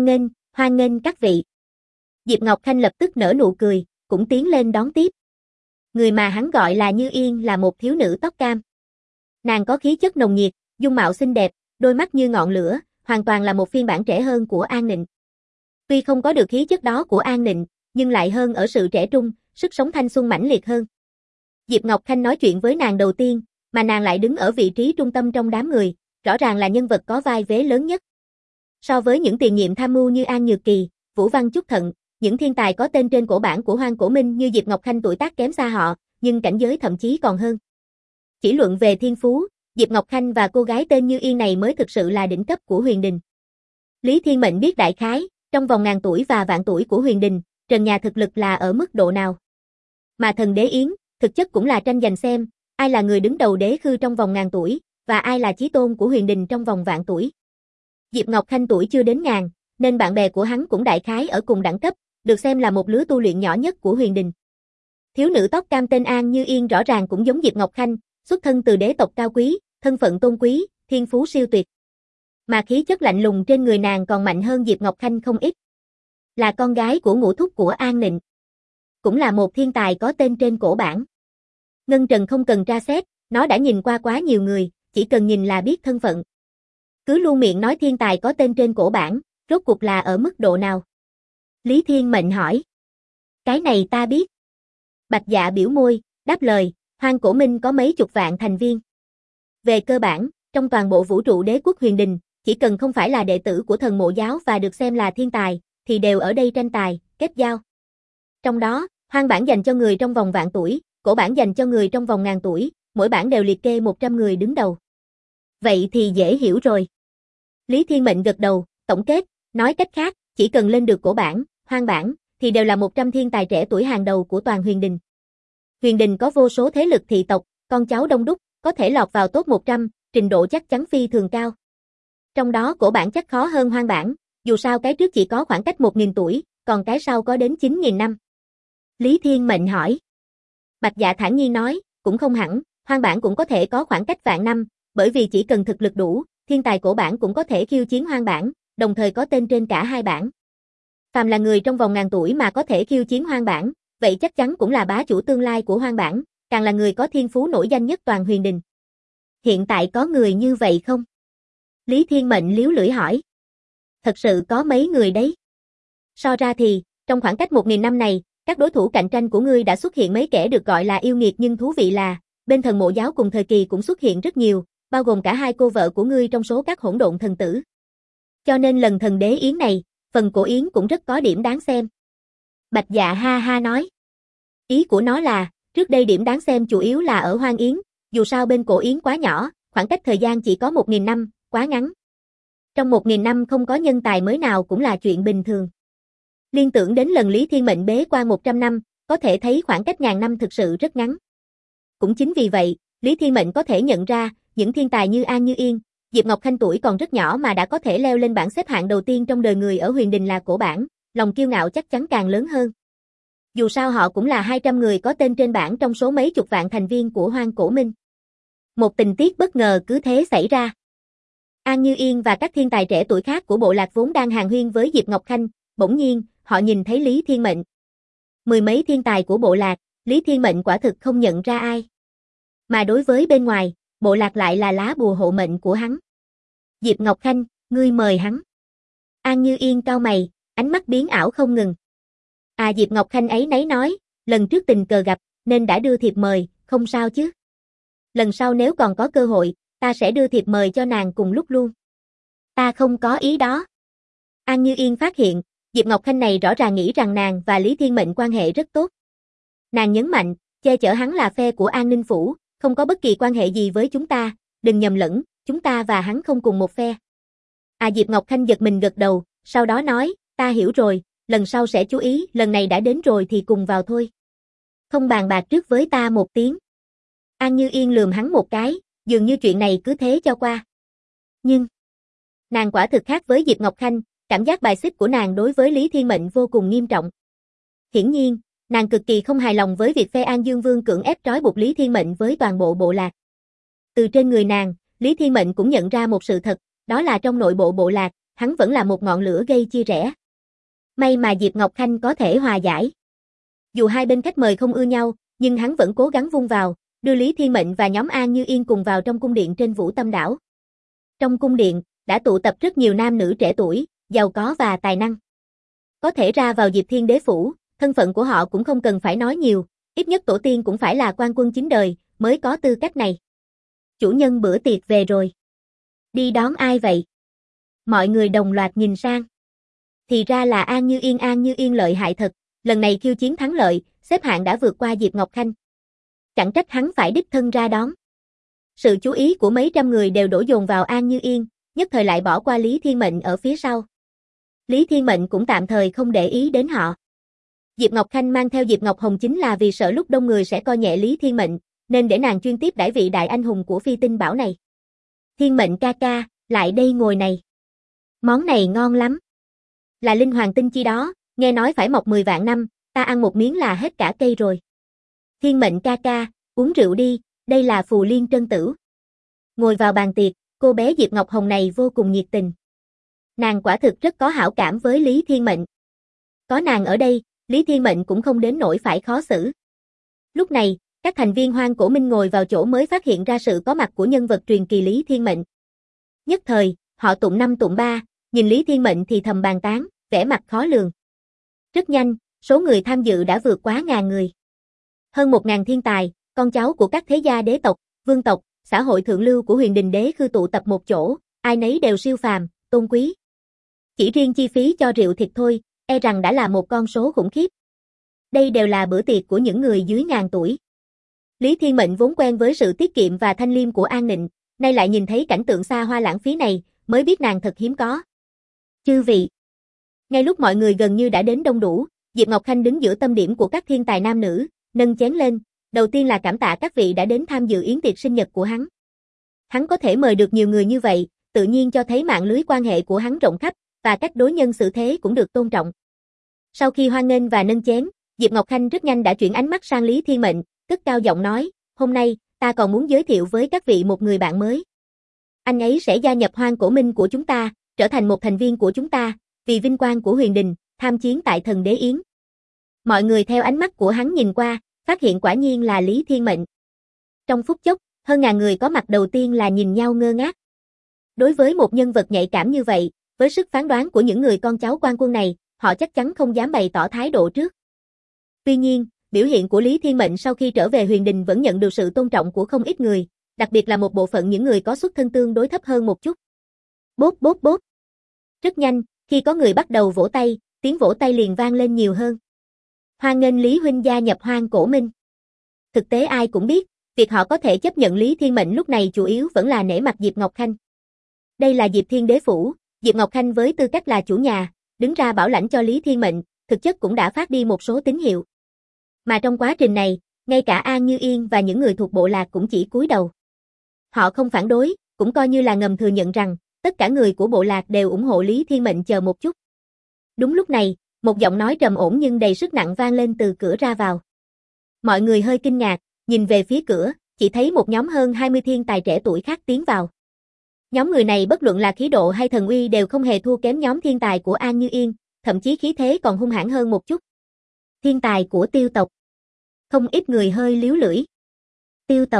hoan nghênh các vị. Diệp Ngọc Khanh lập tức nở nụ cười, cũng tiến lên đón tiếp. Người mà hắn gọi là Như Yên là một thiếu nữ tóc cam. Nàng có khí chất nồng nhiệt, dung mạo xinh đẹp, đôi mắt như ngọn lửa, hoàn toàn là một phiên bản trẻ hơn của An Nịnh. Tuy không có được khí chất đó của An Nịnh, nhưng lại hơn ở sự trẻ trung, sức sống thanh xuân mãnh liệt hơn. Diệp Ngọc Khanh nói chuyện với nàng đầu tiên, mà nàng lại đứng ở vị trí trung tâm trong đám người, rõ ràng là nhân vật có vai vế lớn nhất. So với những tiền nhiệm tham mưu như An Nhược Kỳ, Vũ Văn Chúc Thận, những thiên tài có tên trên cổ bản của Hoang Cổ Minh như Diệp Ngọc Khanh tuổi tác kém xa họ, nhưng cảnh giới thậm chí còn hơn. Chỉ luận về thiên phú, Diệp Ngọc Khanh và cô gái tên Như Yên này mới thực sự là đỉnh cấp của Huyền Đình. Lý Thiên Mệnh biết đại khái, trong vòng ngàn tuổi và vạn tuổi của Huyền Đình, trần nhà thực lực là ở mức độ nào. Mà Thần Đế Yến, thực chất cũng là tranh giành xem, ai là người đứng đầu đế khư trong vòng ngàn tuổi, và ai là chí tôn của Huyền Đình trong vòng vạn tuổi. Diệp Ngọc Khanh tuổi chưa đến ngàn, nên bạn bè của hắn cũng đại khái ở cùng đẳng cấp, được xem là một lứa tu luyện nhỏ nhất của Huyền Đình. Thiếu nữ tóc cam tên An Như Yên rõ ràng cũng giống Diệp Ngọc Khanh, xuất thân từ đế tộc cao quý, thân phận tôn quý, thiên phú siêu tuyệt. Mà khí chất lạnh lùng trên người nàng còn mạnh hơn Diệp Ngọc Khanh không ít. Là con gái của ngũ thúc của An Nịnh. Cũng là một thiên tài có tên trên cổ bản. Ngân Trần không cần tra xét, nó đã nhìn qua quá nhiều người, chỉ cần nhìn là biết thân phận. Cứ luôn miệng nói thiên tài có tên trên cổ bản, rốt cuộc là ở mức độ nào? Lý Thiên Mệnh hỏi. Cái này ta biết. Bạch Dạ biểu môi, đáp lời, Hoang Cổ Minh có mấy chục vạn thành viên. Về cơ bản, trong toàn bộ vũ trụ đế quốc Huyền Đình, chỉ cần không phải là đệ tử của thần mộ giáo và được xem là thiên tài, thì đều ở đây tranh tài, kết giao. Trong đó, Hoang bản dành cho người trong vòng vạn tuổi, Cổ bản dành cho người trong vòng ngàn tuổi, mỗi bản đều liệt kê 100 người đứng đầu. Vậy thì dễ hiểu rồi. Lý Thiên Mệnh gật đầu, tổng kết, nói cách khác, chỉ cần lên được Cổ bản, Hoang bản, thì đều là 100 thiên tài trẻ tuổi hàng đầu của toàn Huyền Đình. Huyền Đình có vô số thế lực thị tộc, con cháu đông đúc, có thể lọt vào top 100, trình độ chắc chắn phi thường cao. Trong đó Cổ bản chắc khó hơn Hoang bản, dù sao cái trước chỉ có khoảng cách 1.000 tuổi, còn cái sau có đến 9.000 năm. Lý Thiên Mệnh hỏi. Bạch Dạ thản nhiên nói, cũng không hẳn, Hoang bản cũng có thể có khoảng cách vạn năm, bởi vì chỉ cần thực lực đủ, thiên tài Cổ bản cũng có thể khiêu chiến Hoang bản, đồng thời có tên trên cả hai bản. Phàm là người trong vòng ngàn tuổi mà có thể khiêu chiến Hoang bản, vậy chắc chắn cũng là bá chủ tương lai của Hoang bản, càng là người có thiên phú nổi danh nhất toàn Huyền Đình. Hiện tại có người như vậy không? Lý Thiên Mệnh liếu lưỡi hỏi. Thật sự có mấy người đấy. So ra thì, trong khoảng cách 1.000 năm này, các đối thủ cạnh tranh của ngươi đã xuất hiện mấy kẻ được gọi là yêu nghiệt, nhưng thú vị là, bên thần mộ giáo cùng thời kỳ cũng xuất hiện rất nhiều, bao gồm cả hai cô vợ của ngươi trong số các hỗn độn thần tử. Cho nên lần Thần Đế Yến này, phần Cổ Yến cũng rất có điểm đáng xem. Bạch Dạ ha ha nói. Ý của nó là, trước đây điểm đáng xem chủ yếu là ở Hoang Yến, dù sao bên Cổ Yến quá nhỏ, khoảng cách thời gian chỉ có 1.000 năm, quá ngắn. Trong 1.000 năm không có nhân tài mới nào cũng là chuyện bình thường. Liên tưởng đến lần Lý Thiên Mệnh bế quan 100 năm, có thể thấy khoảng cách ngàn năm thực sự rất ngắn. Cũng chính vì vậy, Lý Thiên Mệnh có thể nhận ra, những thiên tài như An Như Yên, Diệp Ngọc Khanh tuổi còn rất nhỏ mà đã có thể leo lên bảng xếp hạng đầu tiên trong đời người ở Huyền Đình là Cổ bản, lòng kiêu ngạo chắc chắn càng lớn hơn. Dù sao họ cũng là 200 người có tên trên bảng trong số mấy chục vạn thành viên của Hoang Cổ Minh. Một tình tiết bất ngờ cứ thế xảy ra. An Như Yên và các thiên tài trẻ tuổi khác của bộ lạc vốn đang hàn huyên với Diệp Ngọc Khanh, bỗng nhiên, họ nhìn thấy Lý Thiên Mệnh. Mười mấy thiên tài của bộ lạc, Lý Thiên Mệnh quả thực không nhận ra ai. Mà đối với bên ngoài, bộ lạc lại là lá bùa hộ mệnh của hắn. Diệp Ngọc Khanh, ngươi mời hắn. An Như Yên cau mày, ánh mắt biến ảo không ngừng. Diệp Ngọc Khanh ấy nấy nói, lần trước tình cờ gặp, nên đã đưa thiệp mời, không sao chứ. Lần sau nếu còn có cơ hội, ta sẽ đưa thiệp mời cho nàng cùng lúc luôn. Ta không có ý đó. An Như Yên phát hiện, Diệp Ngọc Khanh này rõ ràng nghĩ rằng nàng và Lý Thiên Mệnh quan hệ rất tốt. Nàng nhấn mạnh, che chở hắn là phe của An Ninh Phủ, không có bất kỳ quan hệ gì với chúng ta, đừng nhầm lẫn, chúng ta và hắn không cùng một phe. Diệp Ngọc Khanh giật mình gật đầu, sau đó nói, ta hiểu rồi, lần sau sẽ chú ý, lần này đã đến rồi thì cùng vào thôi. Không bàn bạc trước với ta một tiếng. An Như Yên lườm hắn một cái, dường như chuyện này cứ thế cho qua. Nhưng, nàng quả thực khác với Diệp Ngọc Khanh, cảm giác bài xích của nàng đối với Lý Thiên Mệnh vô cùng nghiêm trọng. Hiển nhiên, nàng cực kỳ không hài lòng với việc phe An Dương Vương cưỡng ép trói buộc Lý Thiên Mệnh với toàn bộ bộ lạc. Từ trên người nàng, Lý Thiên Mệnh cũng nhận ra một sự thật, đó là trong nội bộ bộ lạc, hắn vẫn là một ngọn lửa gây chia rẽ. May mà Diệp Ngọc Khanh có thể hòa giải. Dù hai bên khách mời không ưa nhau, nhưng hắn vẫn cố gắng vun vào, đưa Lý Thiên Mệnh và nhóm An Như Yên cùng vào trong cung điện trên Vũ Tâm đảo. Trong cung điện, đã tụ tập rất nhiều nam nữ trẻ tuổi, giàu có và tài năng. Có thể ra vào Diệp Thiên Đế phủ, thân phận của họ cũng không cần phải nói nhiều, ít nhất tổ tiên cũng phải là quan quân chính đời, mới có tư cách này. Chủ nhân bữa tiệc về rồi. Đi đón ai vậy? Mọi người đồng loạt nhìn sang. Thì ra là An Như Yên lợi hại thật, lần này khiêu chiến thắng lợi, xếp hạng đã vượt qua Diệp Ngọc Khanh. Chẳng trách hắn phải đích thân ra đón. Sự chú ý của mấy trăm người đều đổ dồn vào An Như Yên, nhất thời lại bỏ qua Lý Thiên Mệnh ở phía sau. Lý Thiên Mệnh cũng tạm thời không để ý đến họ. Diệp Ngọc Khanh mang theo Diệp Ngọc Hồng chính là vì sợ lúc đông người sẽ coi nhẹ Lý Thiên Mệnh, nên để nàng chuyên tiếp đãi vị đại anh hùng của Phi Tinh Bảo này. Thiên Mệnh ca ca, lại đây ngồi này. Món này ngon lắm. Là linh hoàng tinh chi đó, nghe nói phải mọc 10 vạn năm, ta ăn một miếng là hết cả cây rồi. Thiên Mệnh ca ca, uống rượu đi, đây là Phù Liên Trân Tửu. Ngồi vào bàn tiệc, cô bé Diệp Ngọc Hồng này vô cùng nhiệt tình. Nàng quả thực rất có hảo cảm với Lý Thiên Mệnh. Có nàng ở đây, Lý Thiên Mệnh cũng không đến nỗi phải khó xử. Lúc này, các thành viên Hoang Cổ Minh ngồi vào chỗ mới phát hiện ra sự có mặt của nhân vật truyền kỳ Lý Thiên Mệnh. Nhất thời, họ tụng năm tụng ba, nhìn Lý Thiên Mệnh thì thầm bàn tán, vẻ mặt khó lường. Rất nhanh, số người tham dự đã vượt quá 1000 người. Hơn 1000 thiên tài, con cháu của các thế gia đế tộc, vương tộc, xã hội thượng lưu của Huyền Đình Đế khư tụ tập một chỗ, ai nấy đều siêu phàm, tôn quý. Chỉ riêng chi phí cho rượu thịt thôi, e rằng đã là một con số khủng khiếp. Đây đều là bữa tiệc của những người dưới 1000 tuổi. Lý Thiên Mệnh vốn quen với sự tiết kiệm và thanh liêm của An Nịnh, nay lại nhìn thấy cảnh tượng xa hoa lãng phí này, mới biết nàng thật hiếm có. Chư vị. Ngay lúc mọi người gần như đã đến đông đủ, Diệp Ngọc Khanh đứng giữa tâm điểm của các thiên tài nam nữ, nâng chén lên, đầu tiên là cảm tạ các vị đã đến tham dự yến tiệc sinh nhật của hắn. Hắn có thể mời được nhiều người như vậy, tự nhiên cho thấy mạng lưới quan hệ của hắn rộng khắp, và cách đối nhân xử thế cũng được tôn trọng. Sau khi hoan nghênh và nâng chén, Diệp Ngọc Khanh rất nhanh đã chuyển ánh mắt sang Lý Thiên Mệnh, cất cao giọng nói, hôm nay, ta còn muốn giới thiệu với các vị một người bạn mới. Anh ấy sẽ gia nhập Hoang Cổ Minh của chúng ta, trở thành một thành viên của chúng ta, vì vinh quang của Huyền Đình, tham chiến tại Thần Đế Yến. Mọi người theo ánh mắt của hắn nhìn qua, phát hiện quả nhiên là Lý Thiên Mệnh. Trong phút chốc, hơn 1000 người có mặt đầu tiên là nhìn nhau ngơ ngác. Đối với một nhân vật nhạy cảm như vậy, với sức phán đoán của những người con cháu quan quân này, họ chắc chắn không dám bày tỏ thái độ trước. Tuy nhiên, biểu hiện của Lý Thiên Mệnh sau khi trở về Huyền Đình vẫn nhận được sự tôn trọng của không ít người, đặc biệt là một bộ phận những người có xuất thân tương đối thấp hơn một chút. Bốp bốp bốp. Rất nhanh, khi có người bắt đầu vỗ tay, tiếng vỗ tay liền vang lên nhiều hơn. Hoan nghênh Lý huynh gia nhập Hoang Cổ Minh. Thực tế ai cũng biết, việc họ có thể chấp nhận Lý Thiên Mệnh lúc này chủ yếu vẫn là nể mặt Diệp Ngọc Khanh. Đây là Diệp Thiên Đế phủ, Diệp Ngọc Khanh với tư cách là chủ nhà, đứng ra bảo lãnh cho Lý Thiên Mệnh, thực chất cũng đã phát đi một số tín hiệu. Mà trong quá trình này, ngay cả An Như Yên và những người thuộc bộ lạc cũng chỉ cúi đầu. Họ không phản đối, cũng coi như là ngầm thừa nhận rằng, tất cả người của bộ lạc đều ủng hộ Lý Thiên Mệnh chờ một chút. Đúng lúc này, một giọng nói trầm ổn nhưng đầy sức nặng vang lên từ cửa ra vào. Mọi người hơi kinh ngạc, nhìn về phía cửa, chỉ thấy một nhóm hơn 20 thiên tài trẻ tuổi khác tiến vào. Nhóm người này bất luận là khí độ hay thần uy đều không hề thua kém nhóm thiên tài của An Như Yên, thậm chí khí thế còn hung hãn hơn một chút. Thiên tài của Tiêu tộc. Không ít người hơi líu lưỡi. Tiêu tộc.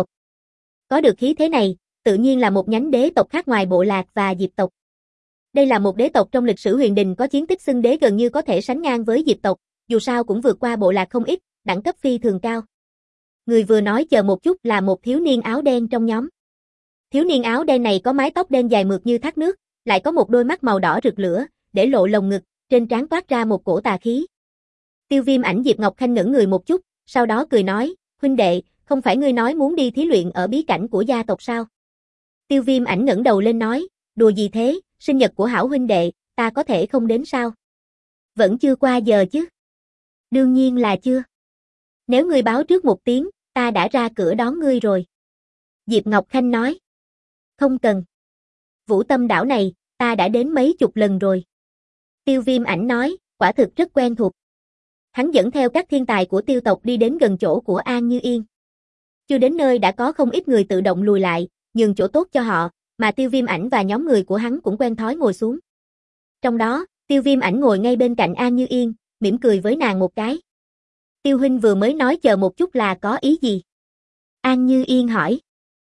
Có được khí thế này, tự nhiên là một nhánh đế tộc khác ngoài bộ lạc và Diệp tộc. Đây là một đế tộc trong lịch sử Huyền Đình có chiến tích xưng đế gần như có thể sánh ngang với Diệp tộc, dù sao cũng vượt qua bộ lạc không ít, đẳng cấp phi thường cao. Người vừa nói chờ một chút là một thiếu niên áo đen trong nhóm. Thiếu niên áo đen này có mái tóc đen dài mượt như thác nước, lại có một đôi mắt màu đỏ rực lửa, để lộ lồng ngực, trên trán toát ra một cổ tà khí. Tiêu Viêm Ảnh Diệp Ngọc Khanh ngẩn người một chút, sau đó cười nói, huynh đệ, không phải ngươi nói muốn đi thí luyện ở bí cảnh của gia tộc sao? Tiêu Viêm Ảnh ngẩng đầu lên nói, đùa gì thế, sinh nhật của hảo huynh đệ, ta có thể không đến sao? Vẫn chưa qua giờ chứ? Đương nhiên là chưa. Nếu ngươi báo trước một tiếng, ta đã ra cửa đón ngươi rồi. Diệp Ngọc Khanh nói. Không cần. Vũ Tâm đảo này, ta đã đến mấy chục lần rồi. Tiêu Viêm Ảnh nói, quả thực rất quen thuộc. Hắn dẫn theo các thiên tài của tiêu tộc đi đến gần chỗ của An Như Yên. Chưa đến nơi đã có không ít người tự động lùi lại, nhường chỗ tốt cho họ, mà Tiêu Viêm Ảnh và nhóm người của hắn cũng quen thói ngồi xuống. Trong đó, Tiêu Viêm Ảnh ngồi ngay bên cạnh An Như Yên, mỉm cười với nàng một cái. Tiêu huynh vừa mới nói chờ một chút là có ý gì? An Như Yên hỏi.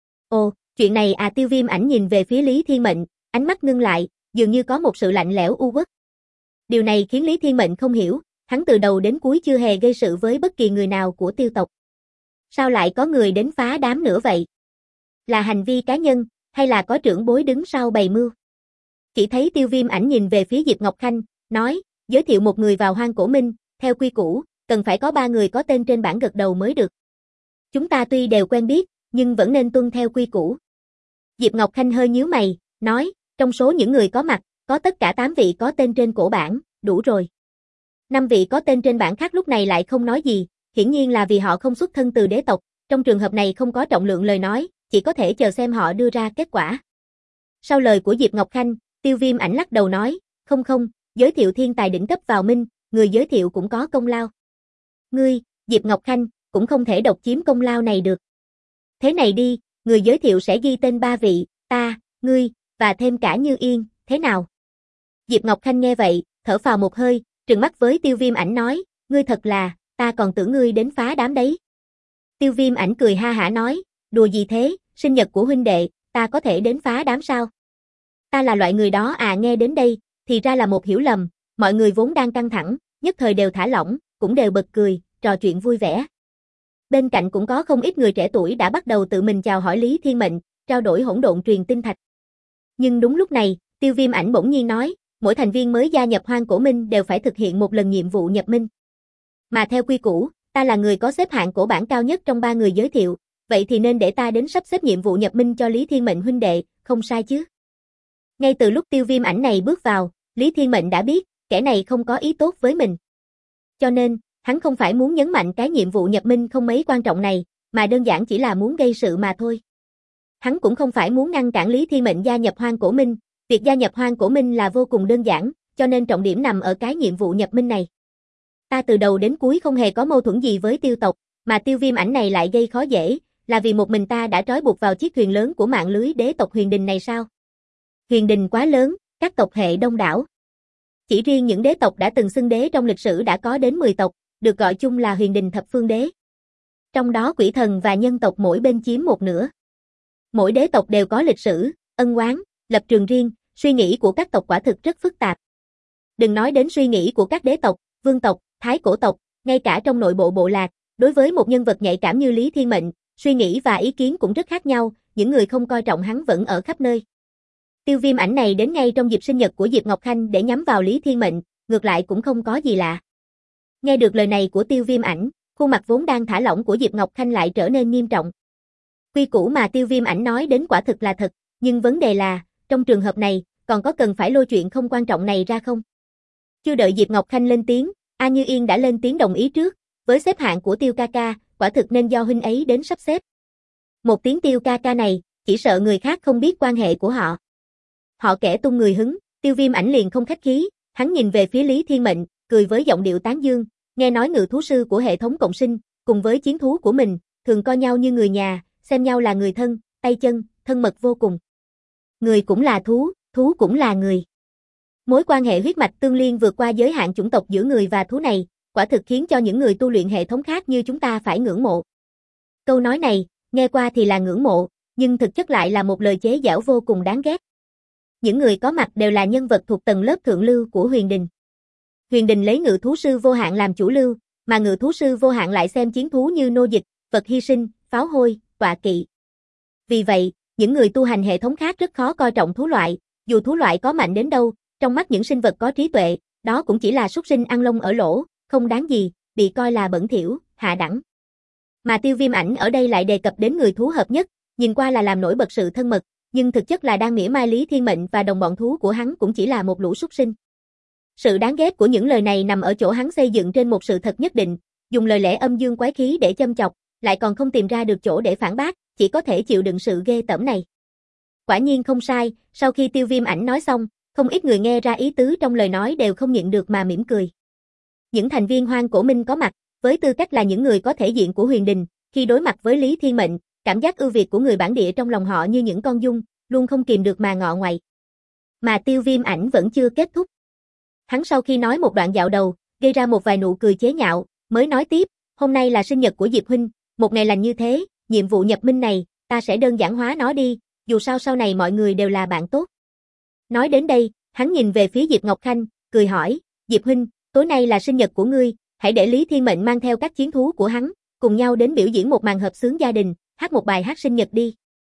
Ồ, chuyện này à, Tiêu Viêm Ảnh nhìn về phía Lý Thiên Mệnh, ánh mắt ngưng lại, dường như có một sự lạnh lẽo u uất. Điều này khiến Lý Thiên Mệnh không hiểu, hắn từ đầu đến cuối chưa hề gây sự với bất kỳ người nào của tiêu tộc. Sao lại có người đến phá đám nữa vậy? Là hành vi cá nhân, hay là có trưởng bối đứng sau bày mưu? Chỉ thấy Tiêu Viêm Ảnh nhìn về phía Diệp Ngọc Khanh, nói, giới thiệu một người vào Hoang Cổ Minh, theo quy củ, cần phải có 3 người có tên trên bảng gật đầu mới được. Chúng ta tuy đều quen biết, nhưng vẫn nên tuân theo quy củ. Diệp Ngọc Khanh hơi nhíu mày, nói, trong số những người có mặt, có tất cả 8 vị có tên trên cổ bảng, đủ rồi. 5 vị có tên trên bảng khác lúc này lại không nói gì, hiển nhiên là vì họ không xuất thân từ đế tộc, trong trường hợp này không có trọng lượng lời nói, chỉ có thể chờ xem họ đưa ra kết quả. Sau lời của Diệp Ngọc Khanh, Tiêu Viêm Ảnh lắc đầu nói, không, giới thiệu thiên tài đỉnh cấp vào minh, người giới thiệu cũng có công lao. Ngươi, Diệp Ngọc Khanh, cũng không thể độc chiếm công lao này được. Thế này đi, người giới thiệu sẽ ghi tên 3 vị, ta, ngươi, và thêm cả Như Yên, thế nào? Diệp Ngọc Khanh nghe vậy, thở phào một hơi, trừng mắt với Tiêu Viêm Ảnh nói, ngươi thật là, ta còn tưởng ngươi đến phá đám đấy. Tiêu Viêm Ảnh cười ha hả nói, đùa gì thế, sinh nhật của huynh đệ, ta có thể đến phá đám sao? Ta là loại người đó à, nghe đến đây, thì ra là một hiểu lầm, mọi người vốn đang căng thẳng, nhất thời đều thả lỏng, cũng đều bật cười, trò chuyện vui vẻ. Bên cạnh cũng có không ít người trẻ tuổi đã bắt đầu tự mình chào hỏi Lý Thiên Mệnh, trao đổi hỗn độn truyền tinh thạch. Nhưng đúng lúc này, Tiêu Viêm Ảnh bỗng nhiên nói, mỗi thành viên mới gia nhập Hoang Cổ Minh đều phải thực hiện một lần nhiệm vụ nhập minh. Mà theo quy củ, ta là người có xếp hạng cổ bảng cao nhất trong 3 người giới thiệu, vậy thì nên để ta đến sắp xếp nhiệm vụ nhập minh cho Lý Thiên Mệnh huynh đệ, không sai chứ? Ngay từ lúc Tiêu Viêm Ảnh này bước vào, Lý Thiên Mệnh đã biết, kẻ này không có ý tốt với mình. Cho nên, hắn không phải muốn nhấn mạnh cái nhiệm vụ nhập minh không mấy quan trọng này, mà đơn giản chỉ là muốn gây sự mà thôi. Hắn cũng không phải muốn ngăn cản Lý Thiên Mệnh gia nhập Hoang Cổ Minh, việc gia nhập Hoang Cổ Minh là vô cùng đơn giản, cho nên trọng điểm nằm ở cái nhiệm vụ nhập minh này. Ta từ đầu đến cuối không hề có mâu thuẫn gì với tiêu tộc, mà Tiêu Viêm Ảnh này lại gây khó dễ, là vì một mình ta đã trói buộc vào chiếc thuyền lớn của mạng lưới đế tộc Huyền Đình này sao? Huyền Đình quá lớn, các tộc hệ đông đảo. Chỉ riêng những đế tộc đã từng xưng đế trong lịch sử đã có đến 10 tộc, được gọi chung là Huyền Đình thập phương đế. Trong đó quỷ thần và nhân tộc mỗi bên chiếm một nửa. Mỗi đế tộc đều có lịch sử, ân oán, lập trường riêng, suy nghĩ của các tộc quả thực rất phức tạp. Đừng nói đến suy nghĩ của các đế tộc, vương tộc, thái cổ tộc, ngay cả trong nội bộ bộ lạc, đối với một nhân vật nhạy cảm như Lý Thiên Mệnh, suy nghĩ và ý kiến cũng rất khác nhau, những người không coi trọng hắn vẫn ở khắp nơi. Tiêu Viêm Ảnh này đến ngay trong dịp sinh nhật của Diệp Ngọc Khanh để nhắm vào Lý Thiên Mệnh, ngược lại cũng không có gì lạ. Nghe được lời này của Tiêu Viêm Ảnh, khuôn mặt vốn đang thả lỏng của Diệp Ngọc Khanh lại trở nên nghiêm trọng. Quy củ mà Tiêu Viêm Ảnh nói đến quả thực là thật, nhưng vấn đề là, trong trường hợp này, còn có cần phải lôi chuyện không quan trọng này ra không? Chưa đợi Diệp Ngọc Khanh lên tiếng, A Như Yên đã lên tiếng đồng ý trước, với xếp hạng của Tiêu ca ca, quả thực nên do huynh ấy đến sắp xếp. Một tiếng Tiêu ca ca này, chỉ sợ người khác không biết quan hệ của họ. Họ kẻ tung người hứng, Tiêu Viêm Ảnh liền không khách khí, hắn nhìn về phía Lý Thiên Mệnh, cười với giọng điệu tán dương, nghe nói ngự thú sư của hệ thống cộng sinh, cùng với chiến thú của mình, thường coi nhau như người nhà, xem nhau là người thân, tay chân, thân mật vô cùng. Người cũng là thú, thú cũng là người. Mối quan hệ huyết mạch tương liên vượt qua giới hạn chủng tộc giữa người và thú này, quả thực khiến cho những người tu luyện hệ thống khác như chúng ta phải ngưỡng mộ. Câu nói này, nghe qua thì là ngưỡng mộ, nhưng thực chất lại là một lời chế giễu vô cùng đáng ghét. Những người có mặt đều là nhân vật thuộc tầng lớp thượng lưu của Huyền Đình. Huyền Đình lấy ngự thú sư vô hạn làm chủ lưu, mà ngự thú sư vô hạn lại xem chiến thú như nô dịch, vật hy sinh, pháo hôi, tọa kỵ. Vì vậy, những người tu hành hệ thống khác rất khó coi trọng thú loại, dù thú loại có mạnh đến đâu, trong mắt những sinh vật có trí tuệ, đó cũng chỉ là súc sinh ăn lông ở lỗ, không đáng gì, bị coi là bẩn thỉu, hạ đẳng. Mà Tiêu Viêm Ảnh ở đây lại đề cập đến người thú hợp nhất, nhìn qua là làm nổi bật sự thân mật, nhưng thực chất là đang mỉa mai Lý Thiên Mệnh và đồng bọn thú của hắn cũng chỉ là một lũ súc sinh. Sự đáng ghét của những lời này nằm ở chỗ hắn xây dựng trên một sự thật nhất định, dùng lời lẽ âm dương quái khí để châm chọc, lại còn không tìm ra được chỗ để phản bác, chỉ có thể chịu đựng sự ghê tởm này. Quả nhiên không sai, sau khi Tiêu Viêm Ảnh nói xong, không ít người nghe ra ý tứ trong lời nói đều không nhịn được mà mỉm cười. Những thành viên Hoang Cổ Minh có mặt, với tư cách là những người có thể diện của Huyền Đình, khi đối mặt với Lý Thiên Mệnh, cảm giác ưu việt của người bản địa trong lòng họ như những con giun, luôn không kìm được mà ngọ ngoại. Mà Tiêu Viêm Ảnh vẫn chưa kết thúc. Hắn sau khi nói một đoạn dạo đầu, gây ra một vài nụ cười chế nhạo, mới nói tiếp, hôm nay là sinh nhật của Diệp huynh, một ngày lành như thế, nhiệm vụ nhập minh này, ta sẽ đơn giản hóa nó đi, dù sao sau này mọi người đều là bạn tốt. Nói đến đây, hắn nhìn về phía Diệp Ngọc Khanh, cười hỏi, Diệp huynh, tối nay là sinh nhật của ngươi, hãy để Lý Thiên Mệnh mang theo các chiến thú của hắn, cùng nhau đến biểu diễn một màn hợp xướng gia đình, hát một bài hát sinh nhật đi.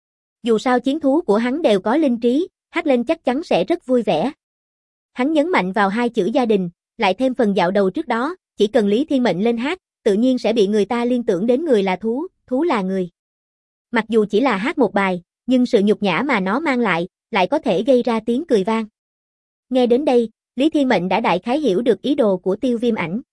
Dù sao chiến thú của hắn đều có linh trí, hát lên chắc chắn sẽ rất vui vẻ. Hắn nhấn mạnh vào hai chữ gia đình, lại thêm phần dạo đầu trước đó, chỉ cần Lý Thiên Mệnh lên hát, tự nhiên sẽ bị người ta liên tưởng đến người là thú, thú là người. Mặc dù chỉ là hát một bài, nhưng sự nhục nhã mà nó mang lại có thể gây ra tiếng cười vang. Nghe đến đây, Lý Thiên Mệnh đã đại khái hiểu được ý đồ của Tiêu Viêm Ảnh.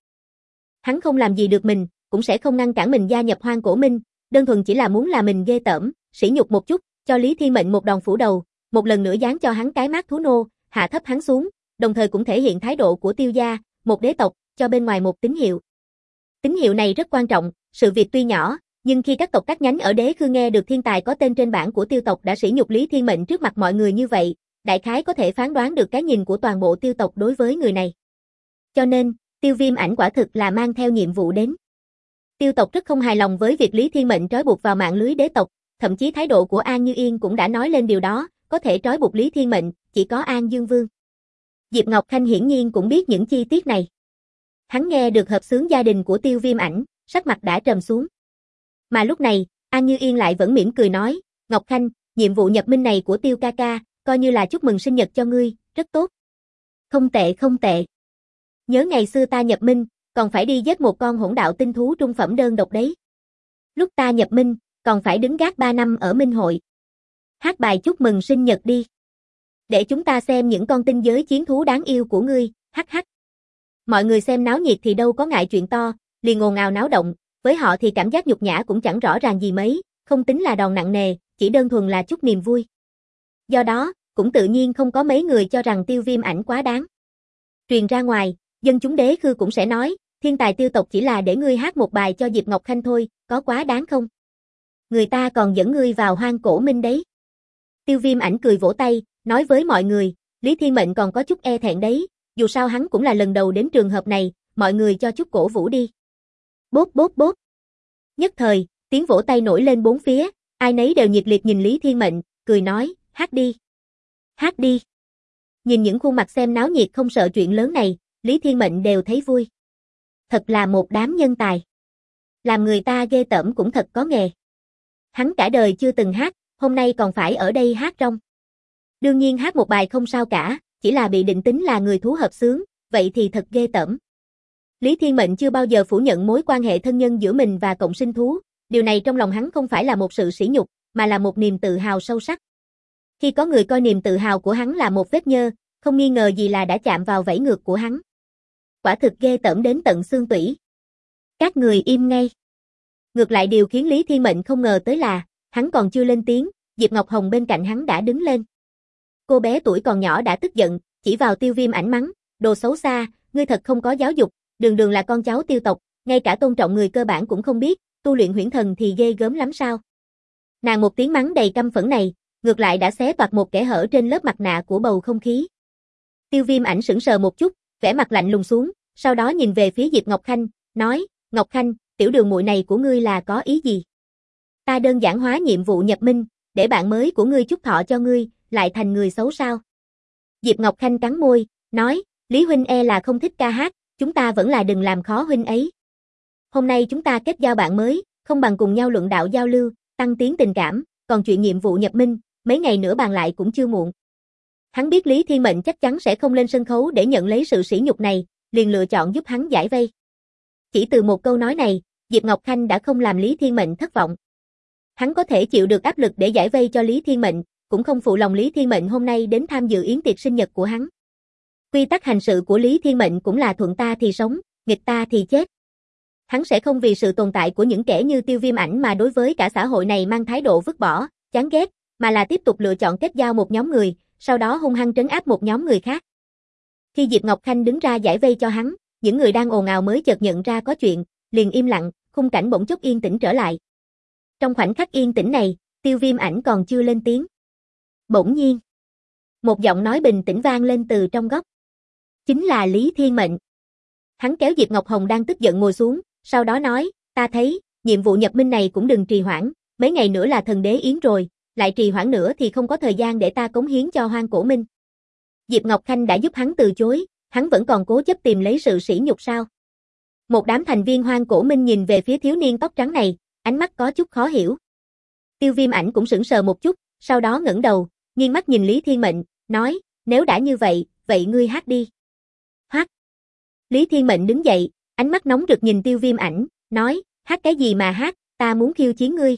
Hắn không làm gì được mình, cũng sẽ không ngăn cản mình gia nhập Hoang Cổ Minh, đơn thuần chỉ là muốn làm mình ghê tởm, sỉ nhục một chút, cho Lý Thiên Mệnh một đòn phủ đầu, một lần nữa giáng cho hắn cái mác thú nô, hạ thấp hắn xuống, đồng thời cũng thể hiện thái độ của Tiêu gia, một đế tộc, cho bên ngoài một tín hiệu. Tín hiệu này rất quan trọng, sự việc tuy nhỏ, nhưng khi các tộc các nhánh ở Đế Khư nghe được thiên tài có tên trên bảng của Tiêu tộc đã sỉ nhục Lý Thiên Mệnh trước mặt mọi người như vậy, đại khái có thể phán đoán được cái nhìn của toàn bộ Tiêu tộc đối với người này. Cho nên, Tiêu Viêm Ảnh quả thực là mang theo nhiệm vụ đến. Tiêu tộc rất không hài lòng với việc Lý Thiên Mệnh trói buộc vào mạng lưới đế tộc, thậm chí thái độ của An Như Yên cũng đã nói lên điều đó, có thể trói buộc Lý Thiên Mệnh, chỉ có An Dương Vương. Diệp Ngọc Khanh hiển nhiên cũng biết những chi tiết này. Hắn nghe được hợp xướng gia đình của Tiêu Viêm Ảnh, sắc mặt đã trầm xuống. Mà lúc này, An Như Yên lại vẫn mỉm cười nói, Ngọc Khanh, nhiệm vụ nhập minh này của Tiêu ca ca, coi như là chúc mừng sinh nhật cho ngươi, rất tốt. Không tệ không tệ. Nhớ ngày xưa ta nhập minh, còn phải đi giết một con hỗn đạo tinh thú trung phẩm đơn độc đấy. Lúc ta nhập minh, còn phải đứng gác 3 năm ở minh hội. Hát bài chúc mừng sinh nhật đi. Để chúng ta xem những con tinh giới chiến thú đáng yêu của ngươi, hắc hắc. Mọi người xem náo nhiệt thì đâu có ngại chuyện to, liền ồn ào náo động, với họ thì cảm giác nhục nhã cũng chẳng rõ ràng gì mấy, không tính là đòn nặng nề, chỉ đơn thuần là chút niềm vui. Do đó, cũng tự nhiên không có mấy người cho rằng Tiêu Viêm Ảnh quá đáng. Truyền ra ngoài, dân chúng Đế Khư cũng sẽ nói, thiên tài Tiêu tộc chỉ là để ngươi hát một bài cho Diệp Ngọc Khanh thôi, có quá đáng không? Người ta còn dẫn ngươi vào Hoang Cổ Minh đấy. Tiêu Viêm Ảnh cười vỗ tay, nói với mọi người, Lý Thiên Mệnh còn có chút e thẹn đấy, dù sao hắn cũng là lần đầu đến trường hợp này, mọi người cho chút cổ vũ đi. Bốp bốp bốp. Nhất thời, tiếng vỗ tay nổi lên bốn phía, ai nấy đều nhiệt liệt nhìn Lý Thiên Mệnh, cười nói, hát đi. Hát đi. Nhìn những khuôn mặt xem náo nhiệt không sợ chuyện lớn này, Lý Thiên Mệnh đều thấy vui. Thật là một đám nhân tài. Làm người ta ghê tởm cũng thật có nghề. Hắn cả đời chưa từng hát, hôm nay còn phải ở đây hát rong. Đương nhiên hát một bài không sao cả, chỉ là bị định tính là người thú hợp xướng, vậy thì thật ghê tởm. Lý Thiên Mệnh chưa bao giờ phủ nhận mối quan hệ thân nhân giữa mình và cộng sinh thú, điều này trong lòng hắn không phải là một sự sỉ nhục, mà là một niềm tự hào sâu sắc. Khi có người coi niềm tự hào của hắn là một vết nhơ, không nghi ngờ gì là đã chạm vào vảy ngược của hắn. Quả thực ghê tởm đến tận xương tủy. Các người im ngay. Ngược lại điều khiến Lý Thiên Mệnh không ngờ tới là, hắn còn chưa lên tiếng, Diệp Ngọc Hồng bên cạnh hắn đã đứng lên. Cô bé tuổi còn nhỏ đã tức giận, chỉ vào Tiêu Viêm Ảnh mắng, đồ xấu xa, ngươi thật không có giáo dục, đường đường là con cháu Tiêu tộc, ngay cả tôn trọng người cơ bản cũng không biết, tu luyện huyễn thần thì ghê gớm lắm sao. Nàng một tiếng mắng đầy căm phẫn này, ngược lại đã xé toạc một kẽ hở trên lớp mặt nạ của bầu không khí. Tiêu Viêm Ảnh sững sờ một chút, vẻ mặt lạnh lùng xuống, sau đó nhìn về phía Diệp Ngọc Khanh, nói, Ngọc Khanh, tiểu đường muội này của ngươi là có ý gì? Ta đơn giản hóa nhiệm vụ nhập minh, để bạn mới của ngươi chúc thọ cho ngươi, lại thành người xấu sao? Diệp Ngọc Khanh cắn môi, nói, Lý huynh e là không thích ca hát, chúng ta vẫn là đừng làm khó huynh ấy. Hôm nay chúng ta kết giao bạn mới, không bằng cùng nhau luận đạo giao lưu, tăng tiến tình cảm, còn chuyện nhiệm vụ nhập minh, mấy ngày nữa bàn lại cũng chưa muộn. Hắn biết Lý Thiên Mệnh chắc chắn sẽ không lên sân khấu để nhận lấy sự sỉ nhục này, liền lựa chọn giúp hắn giải vây. Chỉ từ một câu nói này, Diệp Ngọc Khanh đã không làm Lý Thiên Mệnh thất vọng. Hắn có thể chịu được áp lực để giải vây cho Lý Thiên Mệnh, cũng không phụ lòng Lý Thiên Mệnh hôm nay đến tham dự yến tiệc sinh nhật của hắn. Quy tắc hành sự của Lý Thiên Mệnh cũng là thuận ta thì sống, nghịch ta thì chết. Hắn sẽ không vì sự tồn tại của những kẻ như Tiêu Viêm Ảnh mà đối với cả xã hội này mang thái độ vứt bỏ, chán ghét, mà là tiếp tục lựa chọn kết giao một nhóm người, sau đó hung hăng trấn áp một nhóm người khác. Khi Diệp Ngọc Khanh đứng ra giải vây cho hắn, những người đang ồn ào mới chợt nhận ra có chuyện, liền im lặng, khung cảnh bỗng chốc yên tĩnh trở lại. Trong khoảnh khắc yên tĩnh này, Tiêu Viêm Ảnh còn chưa lên tiếng. Bỗng nhiên, một giọng nói bình tĩnh vang lên từ trong góc. Chính là Lý Thiên Mệnh. Hắn kéo Diệp Ngọc Hồng đang tức giận ngồi xuống, sau đó nói, ta thấy, nhiệm vụ nhập minh này cũng đừng trì hoãn, mấy ngày nữa là thần đế yến rồi, lại trì hoãn nữa thì không có thời gian để ta cống hiến cho Hoang Cổ Minh. Diệp Ngọc Khanh đã giúp hắn từ chối, hắn vẫn còn cố chấp tìm lấy sự sỉ nhục sao? Một đám thành viên Hoang Cổ Minh nhìn về phía thiếu niên tóc trắng này, ánh mắt có chút khó hiểu. Tiêu Viêm Ảnh cũng sững sờ một chút, sau đó ngẩng đầu, nghiêng mắt nhìn Lý Thiên Mệnh, nói, nếu đã như vậy, vậy ngươi hát đi. Hát. Lý Thiên Mệnh đứng dậy, ánh mắt nóng rực nhìn Tiêu Viêm Ảnh, nói, hát cái gì mà hát, ta muốn khiêu chiến ngươi.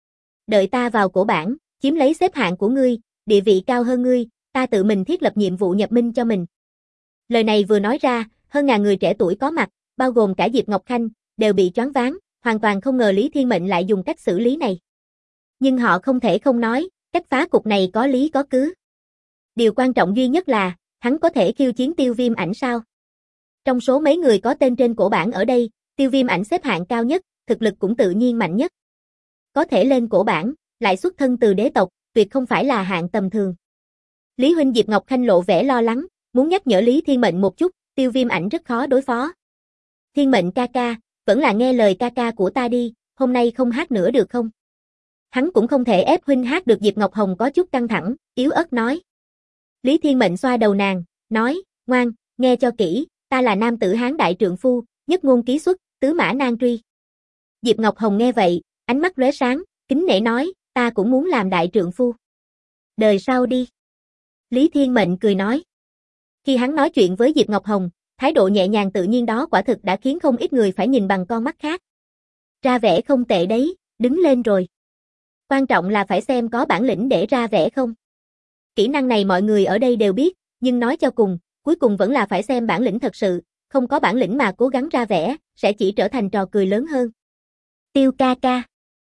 Đợi ta vào cổ bảng, chiếm lấy xếp hạng của ngươi, địa vị cao hơn ngươi, ta tự mình thiết lập nhiệm vụ nhập minh cho mình. Lời này vừa nói ra, hơn ngàn người trẻ tuổi có mặt, bao gồm cả Diệp Ngọc Khanh, đều bị choáng váng, hoàn toàn không ngờ Lý Thiên Mệnh lại dùng cách xử lý này. Nhưng họ không thể không nói, cách phá cục này có lý có cứ. Điều quan trọng duy nhất là, hắn có thể khiêu chiến Tiêu Viêm Ảnh sao? Trong số mấy người có tên trên cổ bảng ở đây, Tiêu Viêm Ảnh xếp hạng cao nhất, thực lực cũng tự nhiên mạnh nhất. Có thể lên cổ bảng, lại xuất thân từ đế tộc, tuyệt không phải là hạng tầm thường. Lý huynh Diệp Ngọc Khanh lộ vẻ lo lắng, muốn nhắc nhở Lý Thiên Mệnh một chút, Tiêu Viêm Ảnh rất khó đối phó. Thiên Mệnh ca ca, vẫn là nghe lời ca ca của ta đi, hôm nay không hát nữa được không? Hắn cũng không thể ép huynh hát được. Diệp Ngọc Hồng có chút căng thẳng, yếu ớt nói. Lý Thiên Mệnh xoa đầu nàng, nói, ngoan, nghe cho kỹ, ta là nam tử Hán đại trượng phu, nhất ngôn ký xuất, tứ mã nan truy. Diệp Ngọc Hồng nghe vậy, ánh mắt lóe sáng, kính nể nói, ta cũng muốn làm đại trượng phu. Đời sau đi. Lý Thiên Mệnh cười nói. Khi hắn nói chuyện với Diệp Ngọc Hồng, thái độ nhẹ nhàng tự nhiên đó quả thực đã khiến không ít người phải nhìn bằng con mắt khác. Ra vẻ không tệ đấy, đứng lên rồi. Quan trọng là phải xem có bản lĩnh để ra vẻ không. Kỹ năng này mọi người ở đây đều biết, nhưng nói cho cùng, cuối cùng vẫn là phải xem bản lĩnh thật sự, không có bản lĩnh mà cố gắng ra vẻ, sẽ chỉ trở thành trò cười lớn hơn. Tiêu ca ca.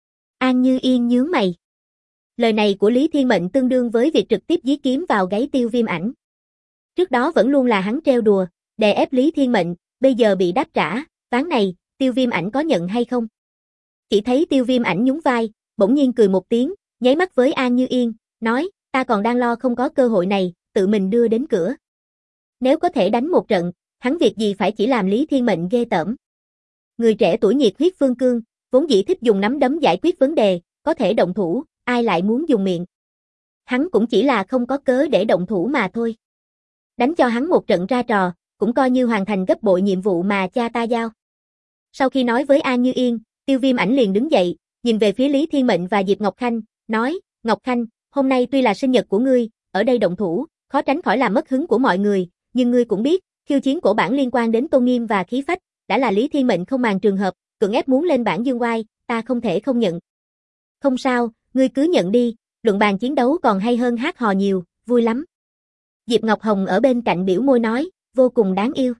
An Như Yên nhướng mày. Lời này của Lý Thiên Mệnh tương đương với việc trực tiếp dí kiếm vào gáy Tiêu Viêm Ảnh. Trước đó vẫn luôn là hắn trêu đùa, đè ép Lý Thiên Mệnh, bây giờ bị đáp trả, ván này, Tiêu Viêm Ảnh có nhận hay không? Chỉ thấy Tiêu Viêm Ảnh nhún vai, bỗng nhiên cười một tiếng, nháy mắt với An Như Yên, nói, ta còn đang lo không có cơ hội này, tự mình đưa đến cửa. Nếu có thể đánh một trận, hắn việc gì phải chỉ làm Lý Thiên Mệnh ghê tởm. Người trẻ tuổi nhiệt huyết phương cương, vốn dĩ thích dùng nắm đấm giải quyết vấn đề, có thể động thủ, ai lại muốn dùng miệng. Hắn cũng chỉ là không có cớ để động thủ mà thôi. Đánh cho hắn một trận ra trò, cũng coi như hoàn thành gấp bội nhiệm vụ mà cha ta giao. Sau khi nói với An Như Yên, Tiêu Viêm Ảnh liền đứng dậy, nhìn về phía Lý Thiên Mệnh và Diệp Ngọc Khanh, nói, Ngọc Khanh, hôm nay tuy là sinh nhật của ngươi, ở đây động thủ, khó tránh khỏi làm mất hứng của mọi người, nhưng ngươi cũng biết, khiêu chiến cổ bảng liên quan đến tôn nghiêm và khí phách, đã là Lý Thiên Mệnh không màng trường hợp, cưỡng ép muốn lên bảng dương oai, ta không thể không nhận. Không sao, ngươi cứ nhận đi, luận bàn chiến đấu còn hay hơn hát hò nhiều, vui lắm. Diệp Ngọc Hồng ở bên cạnh biểu môi nói, vô cùng đáng yêu.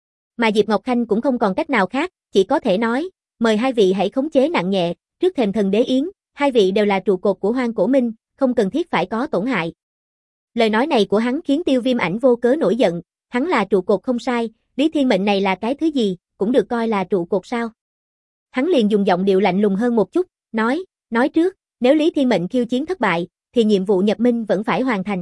Mà Diệp Ngọc Khanh cũng không còn cách nào khác, chỉ có thể nói, mời hai vị hãy khống chế nặng nhẹ, trước thềm thần đế yến, hai vị đều là trụ cột của Hoang Cổ Minh, không cần thiết phải có tổn hại. Lời nói này của hắn khiến Tiêu Viêm Ảnh vô cớ nổi giận, hắn là trụ cột không sai, Lý Thiên Mệnh này là cái thứ gì, cũng được coi là trụ cột sao. Hắn liền dùng giọng điệu lạnh lùng hơn một chút, nói trước, nếu Lý Thiên Mệnh khiêu chiến thất bại, thì nhiệm vụ nhập minh vẫn phải hoàn thành.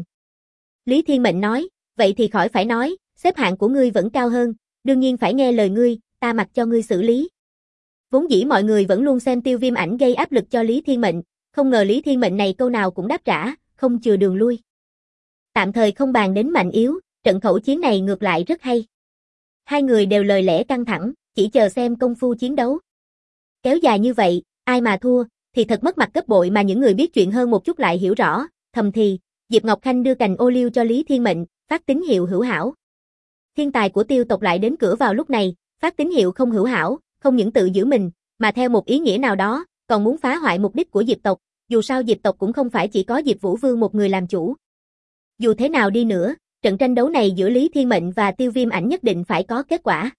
Lý Thiên Mệnh nói, vậy thì khỏi phải nói, xếp hạng của ngươi vẫn cao hơn, đương nhiên phải nghe lời ngươi, ta mặc cho ngươi xử lý. Vốn dĩ mọi người vẫn luôn xem Tiêu Viêm Ảnh gây áp lực cho Lý Thiên Mệnh, không ngờ Lý Thiên Mệnh này câu nào cũng đáp trả, không chừa đường lui. Tạm thời không bàn đến mạnh yếu, trận khẩu chiến này ngược lại rất hay. Hai người đều lời lẽ căng thẳng, chỉ chờ xem công phu chiến đấu. Kéo dài như vậy, ai mà thua, thì thật mất mặt gấp bội mà những người biết chuyện hơn một chút lại hiểu rõ, thầm thì, Diệp Ngọc Khanh đưa cành ô liu cho Lý Thiên Mệnh, phát tín hiệu hữu hảo. Thiên tài của Tiêu tộc lại đến cửa vào lúc này, phát tín hiệu không hữu hảo, không những tự giữ mình, mà theo một ý nghĩa nào đó, còn muốn phá hoại mục đích của Diệp tộc, dù sao Diệp tộc cũng không phải chỉ có Diệp Vũ Vương một người làm chủ. Dù thế nào đi nữa, trận tranh đấu này giữa Lý Thiên Mệnh và Tiêu Viêm Ảnh nhất định phải có kết quả.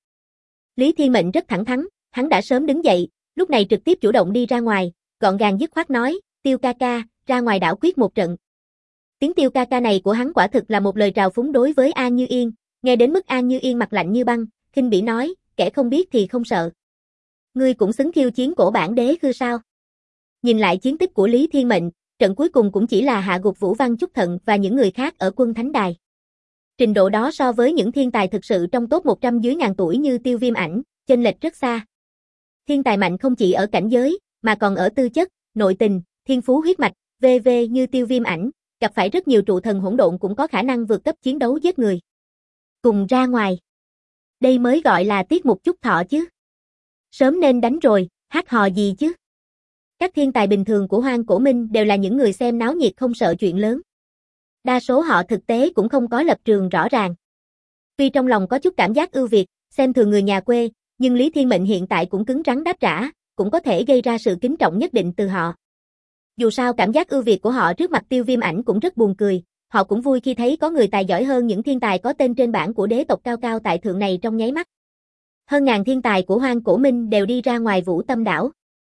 Lý Thiên Mệnh rất thẳng thắn, hắn đã sớm đứng dậy, lúc này trực tiếp chủ động đi ra ngoài, gọn gàng dứt khoát nói, Tiêu ca ca, ra ngoài đảo quyết một trận. Tiếng Tiêu ca ca này của hắn quả thực là một lời trào phúng đối với An Như Yên, nghe đến mức An Như Yên mặt lạnh như băng, khinh bỉ nói, kẻ không biết thì không sợ. Ngươi cũng xứng khiêu chiến cổ bản đế khư sao? Nhìn lại chiến tích của Lý Thiên Mệnh, trận cuối cùng cũng chỉ là hạ gục Vũ Văn Chúc Thận và những người khác ở Quân Thánh Đài. Trình độ đó so với những thiên tài thực sự trong top 100 dưới ngàn tuổi như Tiêu Viêm Ảnh, chênh lệch rất xa. Thiên tài mạnh không chỉ ở cảnh giới, mà còn ở tư chất, nội tình, thiên phú huyết mạch, v.v. như Tiêu Viêm Ảnh, gặp phải rất nhiều trụ thần hỗn độn cũng có khả năng vượt cấp chiến đấu giết người. Cùng ra ngoài. Đây mới gọi là tiết mục chúc thọ chứ. Sớm nên đánh rồi, hát hò gì chứ. Các thiên tài bình thường của Hoang Cổ Minh đều là những người xem náo nhiệt không sợ chuyện lớn. Đa số họ thực tế cũng không có lập trường rõ ràng. Tuy trong lòng có chút cảm giác ưu việt, xem thường người nhà quê, nhưng Lý Thiên Mệnh hiện tại cũng cứng rắn đáp trả, cũng có thể gây ra sự kính trọng nhất định từ họ. Dù sao cảm giác ưu việt của họ trước mặt Tiêu Viêm Ảnh cũng rất buồn cười, họ cũng vui khi thấy có người tài giỏi hơn những thiên tài có tên trên bảng của đế tộc cao cao tại thượng này trong nháy mắt. Hơn ngàn thiên tài của Hoang Cổ Minh đều đi ra ngoài Vũ Tâm đảo.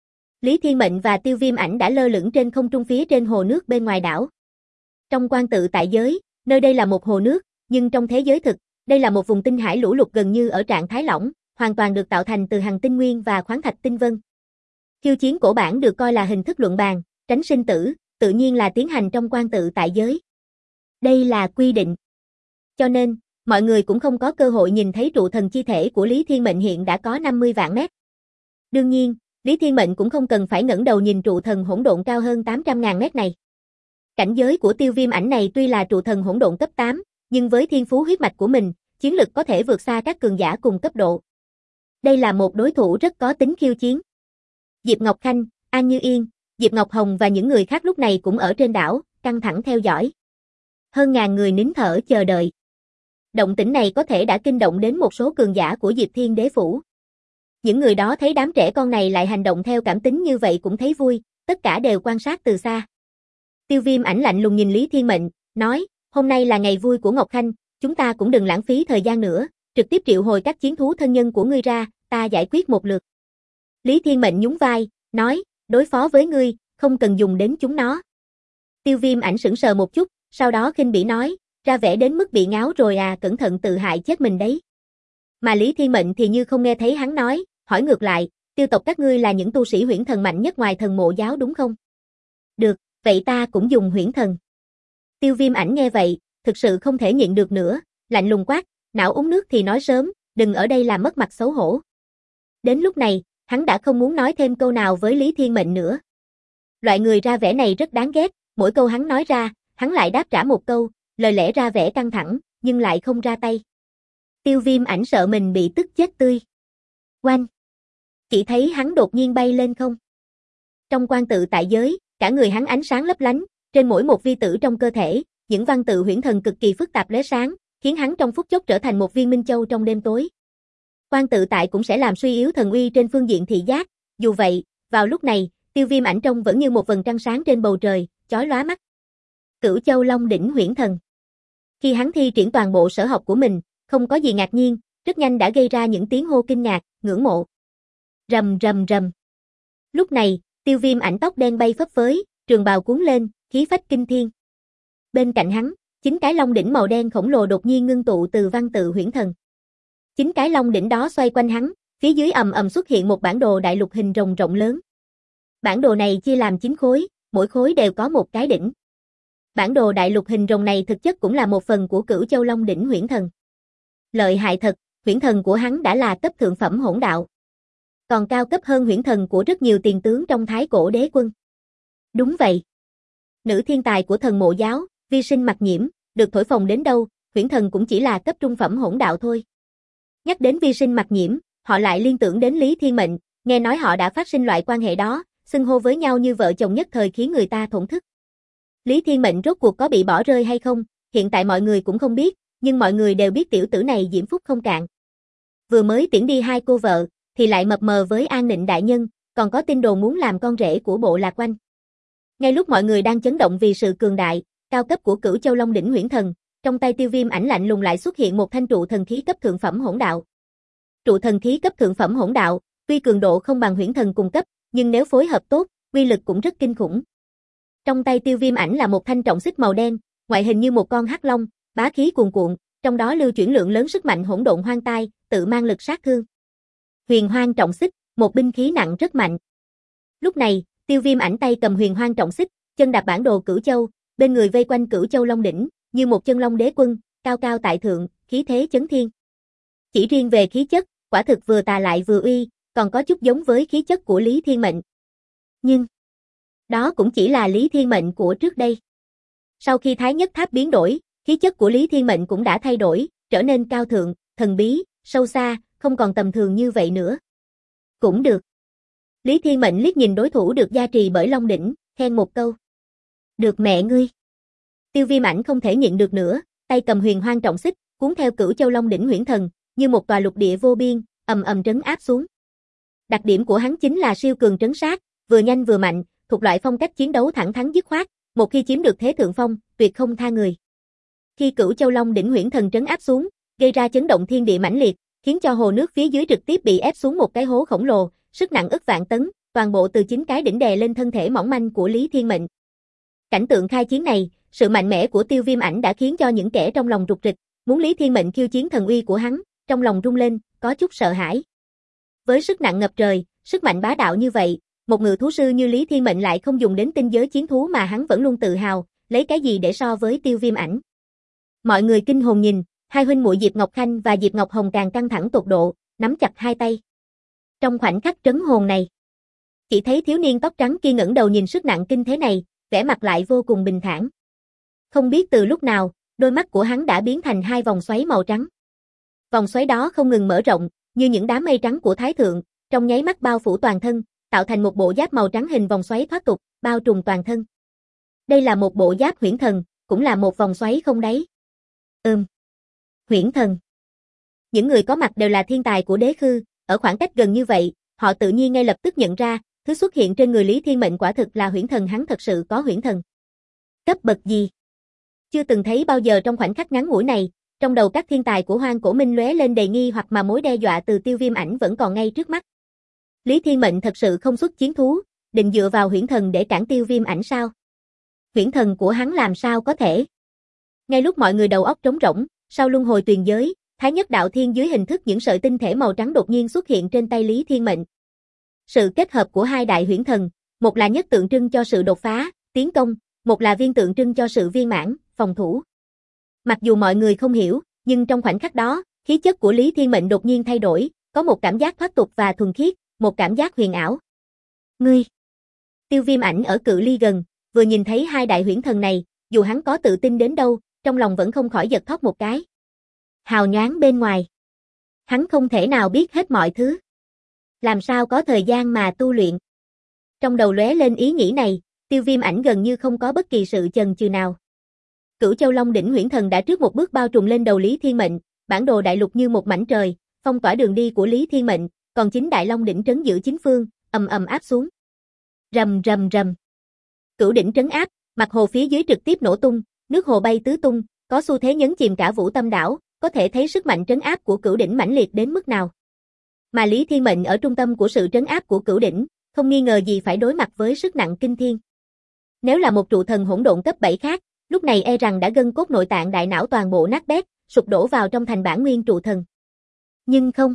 Lý Thiên Mệnh và Tiêu Viêm Ảnh đã lơ lửng trên không trung phía trên hồ nước bên ngoài đảo. Trong quan tự tại giới, nơi đây là một hồ nước, nhưng trong thế giới thực, đây là một vùng tinh hải lũ lụt gần như ở trạng thái lỏng, hoàn toàn được tạo thành từ hành tinh nguyên và khoáng thạch tinh vân. Khiêu chiến cổ bản được coi là hình thức luận bàn, tránh sinh tử, tự nhiên là tiến hành trong quan tự tại giới. Đây là quy định. Cho nên, mọi người cũng không có cơ hội nhìn thấy trụ thần chi thể của Lý Thiên Mệnh hiện đã có 50 vạn mét. Đương nhiên, Lý Thiên Mệnh cũng không cần phải ngẩng đầu nhìn trụ thần hỗn độn cao hơn 800.000 mét này. Cảnh giới của Tiêu Viêm Ảnh này tuy là trụ thần hỗn độn cấp 8, nhưng với thiên phú huyết mạch của mình, chiến lực có thể vượt xa các cường giả cùng cấp độ. Đây là một đối thủ rất có tính khiêu chiến. Diệp Ngọc Khanh, An Như Yên, Diệp Ngọc Hồng và những người khác lúc này cũng ở trên đảo, căng thẳng theo dõi. Hơn ngàn người nín thở chờ đợi. Động tĩnh này có thể đã kinh động đến một số cường giả của Diệp Thiên Đế Phủ. Những người đó thấy đám trẻ con này lại hành động theo cảm tính như vậy cũng thấy vui, tất cả đều quan sát từ xa. Tiêu Viêm Ảnh lạnh lùng nhìn Lý Thiên Mệnh, nói, hôm nay là ngày vui của Ngọc Khanh, chúng ta cũng đừng lãng phí thời gian nữa, trực tiếp triệu hồi các chiến thú thân nhân của ngươi ra, ta giải quyết một lượt. Lý Thiên Mệnh nhún vai, nói, đối phó với ngươi, không cần dùng đến chúng nó. Tiêu Viêm Ảnh sững sờ một chút, sau đó khinh bỉ nói, ra vẻ đến mức bị ngáo rồi à, cẩn thận tự hại chết mình đấy. Mà Lý Thiên Mệnh thì như không nghe thấy hắn nói, hỏi ngược lại, Tiêu tộc các ngươi là những tu sĩ huyễn thần mạnh nhất ngoài thần mộ giáo đúng không? Được, vậy ta cũng dùng huyễn thần. Tiêu Viêm Ảnh nghe vậy, thực sự không thể nhịn được nữa, lạnh lùng quát, não uống nước thì nói sớm, đừng ở đây làm mất mặt xấu hổ. Đến lúc này, hắn đã không muốn nói thêm câu nào với Lý Thiên Mệnh nữa. Loại người ra vẻ này rất đáng ghét, mỗi câu hắn nói ra, hắn lại đáp trả một câu, lời lẽ ra vẻ căng thẳng, nhưng lại không ra tay. Tiêu Viêm Ảnh sợ mình bị tức chết tươi. Oanh! Chỉ thấy hắn đột nhiên bay lên không. Trong quan tự tại giới, cả người hắn ánh sáng lấp lánh, trên mỗi một vi tử trong cơ thể, những văn tự huyễn thần cực kỳ phức tạp lóe sáng, khiến hắn trong phút chốc trở thành một viên minh châu trong đêm tối. Quan tự tại cũng sẽ làm suy yếu thần uy trên phương diện thị giác, dù vậy, vào lúc này, Tiêu Viêm Ảnh trông vẫn như một vầng trăng sáng trên bầu trời, chói lóa mắt. Cửu Châu Long đỉnh huyễn thần. Khi hắn thi triển toàn bộ sở học của mình, không có gì ngạc nhiên, rất nhanh đã gây ra những tiếng hô kinh ngạc, ngưỡng mộ. Rầm rầm rầm. Lúc này, Tiêu Viêm Ảnh tóc đen bay phấp phới, trường bào cuốn lên, khí phách kinh thiên. Bên cạnh hắn, 9 cái long đỉnh màu đen khổng lồ đột nhiên ngưng tụ từ văn tự huyễn thần. 9 cái long đỉnh đó xoay quanh hắn, phía dưới ầm ầm xuất hiện một bản đồ đại lục hình rồng rộng lớn. Bản đồ này chia làm 9 khối, mỗi khối đều có một cái đỉnh. Bản đồ đại lục hình rồng này thực chất cũng là một phần của Cửu Châu Long đỉnh huyễn thần. Lợi hại thật, huyễn thần của hắn đã là cấp thượng phẩm hỗn đạo. Còn cao cấp hơn huyễn thần của rất nhiều tiền tướng trong Thái Cổ Đế Quân. Đúng vậy. Nữ thiên tài của thần mộ giáo, Vi Sinh Mặc Nhiễm, được thổi phồng đến đâu, huyễn thần cũng chỉ là cấp trung phẩm hỗn đạo thôi. Nhắc đến vi sinh mặc nhiễm, họ lại liên tưởng đến Lý Thiên Mệnh, nghe nói họ đã phát sinh loại quan hệ đó, xưng hô với nhau như vợ chồng nhất thời khiến người ta thổn thức. Lý Thiên Mệnh rốt cuộc có bị bỏ rơi hay không, hiện tại mọi người cũng không biết, nhưng mọi người đều biết tiểu tử này diễm phúc không cạn. Vừa mới tiễn đi hai cô vợ, thì lại mập mờ với An Nịnh đại nhân, còn có tin đồn muốn làm con rể của bộ Lạc Oanh. Ngay lúc mọi người đang chấn động vì sự cường đại, cao cấp của Cửu Châu Long đỉnh huyễn thần, trong tay Tiêu Viêm Ảnh lạnh lùng lại xuất hiện một thanh trụ thần khí cấp thượng phẩm hỗn đạo. Trụ thần khí cấp thượng phẩm hỗn đạo, tuy cường độ không bằng huyễn thần cùng cấp, nhưng nếu phối hợp tốt, uy lực cũng rất kinh khủng. Trong tay Tiêu Viêm Ảnh là một thanh trọng xích màu đen, ngoại hình như một con hắc long, bá khí cuồn cuộn, trong đó lưu chuyển lượng lớn sức mạnh hỗn độn hoang tai, tự mang lực sát thương. Huyền Hoang trọng xích, một binh khí nặng rất mạnh. Lúc này, Tiêu Viêm Ảnh tay cầm Huyền Hoang trọng xích, chân đạp bản đồ Cửu Châu, bên người vây quanh Cửu Châu Long đỉnh, như một chân long đế quân, cao cao tại thượng, khí thế chấn thiên. Chỉ riêng về khí chất, quả thực vừa tà lại vừa uy, còn có chút giống với khí chất của Lý Thiên Mệnh. Nhưng, đó cũng chỉ là Lý Thiên Mệnh của trước đây. Sau khi Thái Nhất Tháp biến đổi, khí chất của Lý Thiên Mệnh cũng đã thay đổi, trở nên cao thượng, thần bí, sâu xa, không còn tầm thường như vậy nữa. Cũng được. Lý Thiên Mệnh liếc nhìn đối thủ được gia trì bởi Long đỉnh, khen một câu. Được mẹ ngươi. Tiêu Viêm Ảnh không thể nhịn được nữa, tay cầm Huyền Hoang trọng xích, cuốn theo Cửu Châu Long đỉnh huyễn thần, như một tòa lục địa vô biên, ầm ầm trấn áp xuống. Đặc điểm của hắn chính là siêu cường trấn sát, vừa nhanh vừa mạnh, thuộc loại phong cách chiến đấu thẳng thắn dứt khoát, một khi chiếm được thế thượng phong, tuyệt không tha người. Khi Cửu Châu Long đỉnh huyễn thần trấn áp xuống, gây ra chấn động thiên địa mãnh liệt, khiến cho hồ nước phía dưới trực tiếp bị ép xuống một cái hố khổng lồ, sức nặng ức vạn tấn, toàn bộ từ 9 cái đỉnh đè lên thân thể mỏng manh của Lý Thiên Mệnh. Cảnh tượng khai chiến này, sự mạnh mẽ của Tiêu Viêm Ảnh đã khiến cho những kẻ trong lòng rục rịch, muốn Lý Thiên Mệnh khiêu chiến thần uy của hắn, trong lòng rung lên, có chút sợ hãi. Với sức nặng ngập trời, sức mạnh bá đạo như vậy, một ngự thú sư như Lý Thiên Mệnh lại không dùng đến tinh giới chiến thú mà hắn vẫn luôn tự hào, lấy cái gì để so với Tiêu Viêm Ảnh. Mọi người kinh hồn nhìn, hai huynh muội Diệp Ngọc Khanh và Diệp Ngọc Hồng càng căng thẳng tột độ, nắm chặt hai tay. Trong khoảnh khắc trấn hồn này, chỉ thấy thiếu niên tóc trắng kia ngẩng đầu nhìn sức nặng kinh thế này, vẻ mặt lại vô cùng bình thản. Không biết từ lúc nào, đôi mắt của hắn đã biến thành hai vòng xoáy màu trắng. Vòng xoáy đó không ngừng mở rộng, như những đám mây trắng của Thái Thượng, trong nháy mắt bao phủ toàn thân, tạo thành một bộ giáp màu trắng hình vòng xoáy thoát tục, bao trùm toàn thân. Đây là một bộ giáp huyễn thần, cũng là một vòng xoáy không đáy. Huyễn thần. Những người có mặt đều là thiên tài của đế khư, ở khoảng cách gần như vậy, họ tự nhiên ngay lập tức nhận ra, thứ xuất hiện trên người Lý Thiên Mệnh quả thực là huyễn thần, hắn thật sự có huyễn thần. Cấp bậc gì? Chưa từng thấy bao giờ. Trong khoảnh khắc ngắn ngủi này, trong đầu các thiên tài của Hoang Cổ Minh lóe lên đầy nghi hoặc, mà mối đe dọa từ Tiêu Viêm Ảnh vẫn còn ngay trước mắt. Lý Thiên Mệnh thật sự không xuất chiến thú, định dựa vào huyễn thần để cản Tiêu Viêm Ảnh sao? Huyễn thần của hắn làm sao có thể? Ngay lúc mọi người đầu óc trống rỗng, sau luân hồi tuyền giới, Thái Nhất Đạo Thiên dưới hình thức những sợi tinh thể màu trắng đột nhiên xuất hiện trên tay Lý Thiên Mệnh. Sự kết hợp của hai đại huyễn thần, một là nhất tượng trưng cho sự đột phá, tiến công, một là viên tượng trưng cho sự viên mãn, phòng thủ. Mặc dù mọi người không hiểu, nhưng trong khoảnh khắc đó, khí chất của Lý Thiên Mệnh đột nhiên thay đổi, có một cảm giác thoát tục và thuần khiết, một cảm giác huyền ảo. Ngươi! Tiêu Viêm Ảnh ở cự ly gần, vừa nhìn thấy hai đại huyễn thần này, dù hắn có tự tin đến đâu, trong lòng vẫn không khỏi giật thót một cái. Hào nhoáng bên ngoài. Hắn không thể nào biết hết mọi thứ. Làm sao có thời gian mà tu luyện? Trong đầu lóe lên ý nghĩ này, Tiêu Viêm Ảnh gần như không có bất kỳ sự chần chừ nào. Cửu Châu Long đỉnh huyễn thần đã trước một bước bao trùm lên đầu Lý Thiên Mệnh, bản đồ đại lục như một mảnh trời, phong tỏa đường đi của Lý Thiên Mệnh, còn chính đại long đỉnh trấn giữ chính phương, ầm ầm áp xuống. Rầm rầm rầm. Cửu đỉnh trấn áp, mặt hồ phía dưới trực tiếp nổ tung, nước hồ bay tứ tung, có xu thế nhấn chìm cả Vũ Tâm đảo, có thể thấy sức mạnh trấn áp của cửu đỉnh mãnh liệt đến mức nào. Mà Lý Thiên Mệnh ở trung tâm của sự trấn áp của cửu đỉnh, không nghi ngờ gì phải đối mặt với sức nặng kinh thiên. Nếu là một trụ thần hỗn độn cấp 7 khác, lúc này e rằng đã gân cốt nội tạng đại não toàn bộ nát bét, sụp đổ vào trong thành bản nguyên trụ thần. Nhưng không.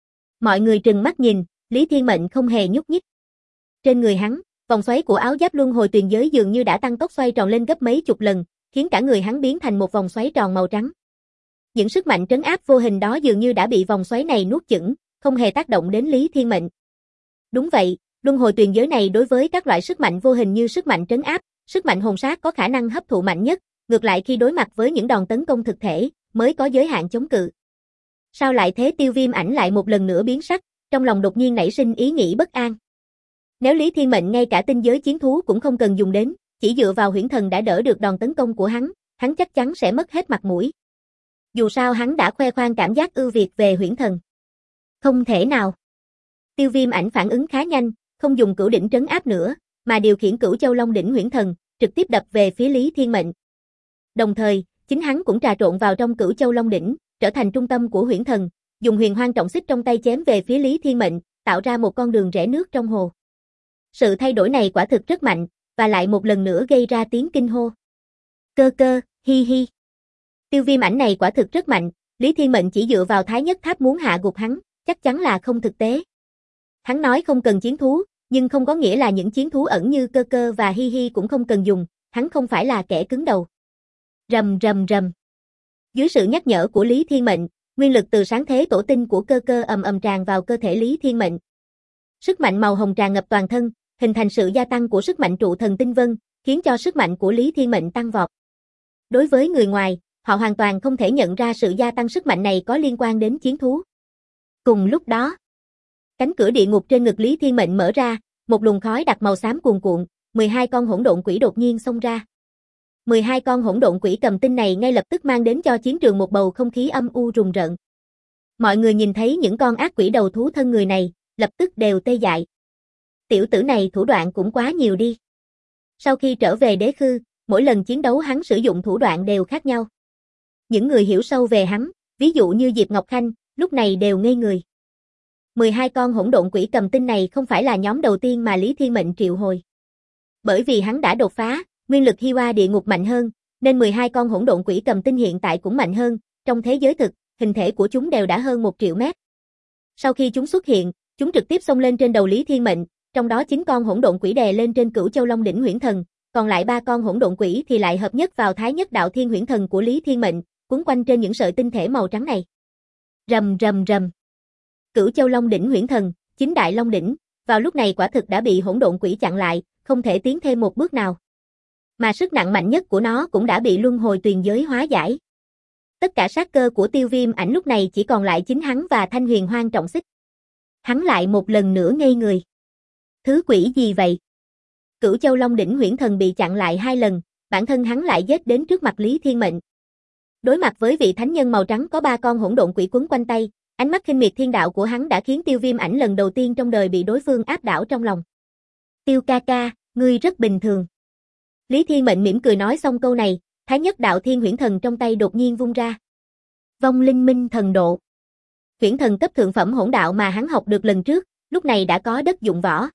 Mọi người trừng mắt nhìn, Lý Thiên Mệnh không hề nhúc nhích. Trên người hắn, vòng xoáy của áo giáp luân hồi tuyền giới dường như đã tăng tốc xoay tròn lên gấp mấy chục lần, khiến cả người hắn biến thành một vòng xoáy tròn màu trắng. Những sức mạnh trấn áp vô hình đó dường như đã bị vòng xoáy này nuốt chửng, không hề tác động đến Lý Thiên Mệnh. Đúng vậy, luân hồi tuyền giới này đối với các loại sức mạnh vô hình như sức mạnh trấn áp, sức mạnh hồn sát có khả năng hấp thụ mạnh nhất, ngược lại khi đối mặt với những đòn tấn công thực thể, mới có giới hạn chống cự. Sao lại thế? Tiêu Viêm Ảnh lại một lần nữa biến sắc, trong lòng đột nhiên nảy sinh ý nghĩ bất an. Nếu Lý Thiên Mệnh ngay cả tinh giới chiến thú cũng không cần dùng đến, chỉ dựa vào huyễn thần đã đỡ được đòn tấn công của hắn chắc chắn sẽ mất hết mặt mũi. Dù sao hắn đã khoe khoang cảm giác ưu việt về huyễn thần. Không thể nào. Tiêu Viêm Ảnh phản ứng khá nhanh, không dùng cửu đỉnh trấn áp nữa, mà điều khiển Cửu Châu Long đỉnh huyễn thần, trực tiếp đập về phía Lý Thiên Mệnh. Đồng thời, chính hắn cũng trà trộn vào trong Cửu Châu Long đỉnh, trở thành trung tâm của huyễn thần, dùng huyền hoang trọng xích trong tay chém về phía Lý Thiên Mệnh, tạo ra một con đường rẽ nước trong hồ. Sự thay đổi này quả thực rất mạnh, và lại một lần nữa gây ra tiếng kinh hô. Cơ cơ, hi hi. Tiêu Viêm Ảnh này quả thực rất mạnh, Lý Thiên Mệnh chỉ dựa vào Thái Nhất Tháp muốn hạ gục hắn, chắc chắn là không thực tế. Hắn nói không cần chiến thú, nhưng không có nghĩa là những chiến thú ẩn như cơ cơ và hi hi cũng không cần dùng, hắn không phải là kẻ cứng đầu. Rầm rầm rầm. Dưới sự nhắc nhở của Lý Thiên Mệnh, nguyên lực từ sáng thế tổ tinh của cơ cơ ầm ầm tràn vào cơ thể Lý Thiên Mệnh. Sức mạnh màu hồng tràn ngập toàn thân, hình thành sự gia tăng của sức mạnh trụ thần tinh vân, khiến cho sức mạnh của Lý Thiên Mệnh tăng vọt. Đối với người ngoài, họ hoàn toàn không thể nhận ra sự gia tăng sức mạnh này có liên quan đến chiến thú. Cùng lúc đó, cánh cửa địa ngục trên ngực Lý Thiên Mệnh mở ra, một luồng khói đặc màu xám cuồn cuộn, 12 con hỗn độn quỷ đột nhiên xông ra. 12 con hỗn độn quỷ cầm tinh này ngay lập tức mang đến cho chiến trường một bầu không khí âm u rùng rợn. Mọi người nhìn thấy những con ác quỷ đầu thú thân người này, lập tức đều tê dại. Tiểu tử này thủ đoạn cũng quá nhiều đi. Sau khi trở về đế khư, mỗi lần chiến đấu hắn sử dụng thủ đoạn đều khác nhau. Những người hiểu sâu về hắn, ví dụ như Diệp Ngọc Khanh, lúc này đều ngây người. 12 con hỗn độn quỷ cầm tinh này không phải là nhóm đầu tiên mà Lý Thiên Mệnh triệu hồi. Bởi vì hắn đã đột phá, nguyên lực Hi Hoa địa ngục mạnh hơn, nên 12 con hỗn độn quỷ cầm tinh hiện tại cũng mạnh hơn, trong thế giới thực, hình thể của chúng đều đã hơn 1 triệu mét. Sau khi chúng xuất hiện, chúng trực tiếp xông lên trên đầu Lý Thiên Mệnh, trong đó 9 con hỗn độn quỷ đè lên trên Cửu Châu Long đỉnh huyễn thần, còn lại 3 con hỗn độn quỷ thì lại hợp nhất vào Thái Nhất Đạo Thiên huyễn thần của Lý Thiên Mệnh, quấn quanh trên những sợi tinh thể màu trắng này. Rầm rầm rầm. Cửu Châu Long đỉnh huyễn thần, 9 đại long đỉnh, vào lúc này quả thực đã bị hỗn độn quỷ chặn lại, không thể tiến thêm một bước nào. Mà sức nặng mạnh nhất của nó cũng đã bị luân hồi tuyền giới hóa giải. Tất cả sát cơ của Tiêu Viêm Ảnh lúc này chỉ còn lại chính hắn và thanh huyền hoang trọng xích. Hắn lại một lần nữa ngây người. Thứ quỷ gì vậy? Cửu Châu Long đỉnh huyễn thần bị chặn lại 2 lần, bản thân hắn lại giết đến trước mặt Lý Thiên Mệnh. Đối mặt với vị thánh nhân màu trắng có 3 con hỗn độn quỷ quấn quanh tay, ánh mắt khinh miệt thiên đạo của hắn đã khiến Tiêu Viêm Ảnh lần đầu tiên trong đời bị đối phương áp đảo trong lòng. Tiêu ca ca, ngươi rất bình thường. Lý Thiên Mệnh mỉm cười nói xong câu này, Thái Nhất Đạo Thiên huyễn thần trong tay đột nhiên vung ra. Vong linh minh thần độ. Huyễn thần cấp thượng phẩm hỗn đạo mà hắn học được lần trước, lúc này đã có đất dụng võ.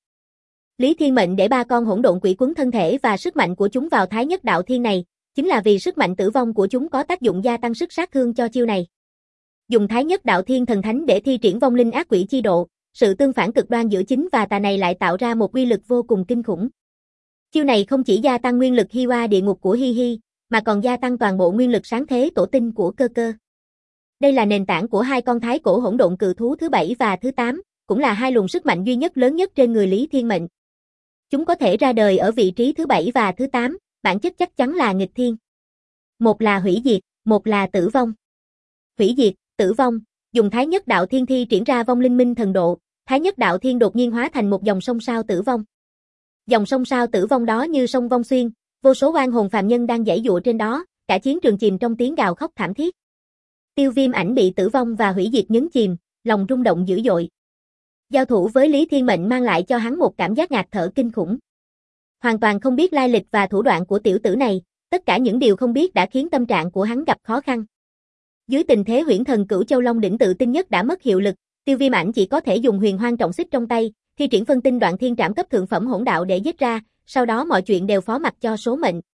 Lý Thiên Mệnh để 3 con hỗn độn quỷ quấn thân thể và sức mạnh của chúng vào Thái Nhất Đạo Thiên này, chính là vì sức mạnh tử vong của chúng có tác dụng gia tăng sức sát thương cho chiêu này. Dùng Thái Nhất Đạo Thiên thần thánh để thi triển vong linh ác quỷ chi độ, sự tương phản cực đoan giữa chính và tà này lại tạo ra một uy lực vô cùng kinh khủng. Chiêu này không chỉ gia tăng nguyên lực Hi Hoa địa ngục của Hi Hi, mà còn gia tăng toàn bộ nguyên lực sáng thế tổ tinh của cơ cơ. Đây là nền tảng của 2 con thái cổ hỗn độn cự thú thứ 7 và thứ 8, cũng là 2 luồng sức mạnh duy nhất lớn nhất trên người Lý Thiên Mệnh. Chúng có thể ra đời ở vị trí thứ 7 và thứ 8, bản chất chắc chắn là nghịch thiên. Một là hủy diệt, một là tử vong. Hủy diệt, tử vong, dùng Thái Nhất Đạo Thiên thi triển ra vong linh minh thần độ, Thái Nhất Đạo Thiên đột nhiên hóa thành một dòng sông sao tử vong. Dòng sông sao tử vong đó như sông Vong Xuyên, vô số oan hồn phàm nhân đang giãy giụa trên đó, cả chiến trường chìm trong tiếng gào khóc thảm thiết. Tiêu Viêm Ảnh bị tử vong và hủy diệt nhấn chìm, lòng rung động dữ dội. Giao thủ với Lý Thiên Mệnh mang lại cho hắn một cảm giác ngạt thở kinh khủng. Hoàn toàn không biết lai lịch và thủ đoạn của tiểu tử này, tất cả những điều không biết đã khiến tâm trạng của hắn gặp khó khăn. Dưới tình thế huyễn thần Cửu Châu Long đỉnh tự tinh nhất đã mất hiệu lực, Tiêu Viêm Ảnh chỉ có thể dùng huyền hoang trọng xích trong tay, thi triển phân tinh đoạn thiên trảm cấp thượng phẩm hỗn đạo để giết ra, sau đó mọi chuyện đều phó mặc cho số mệnh.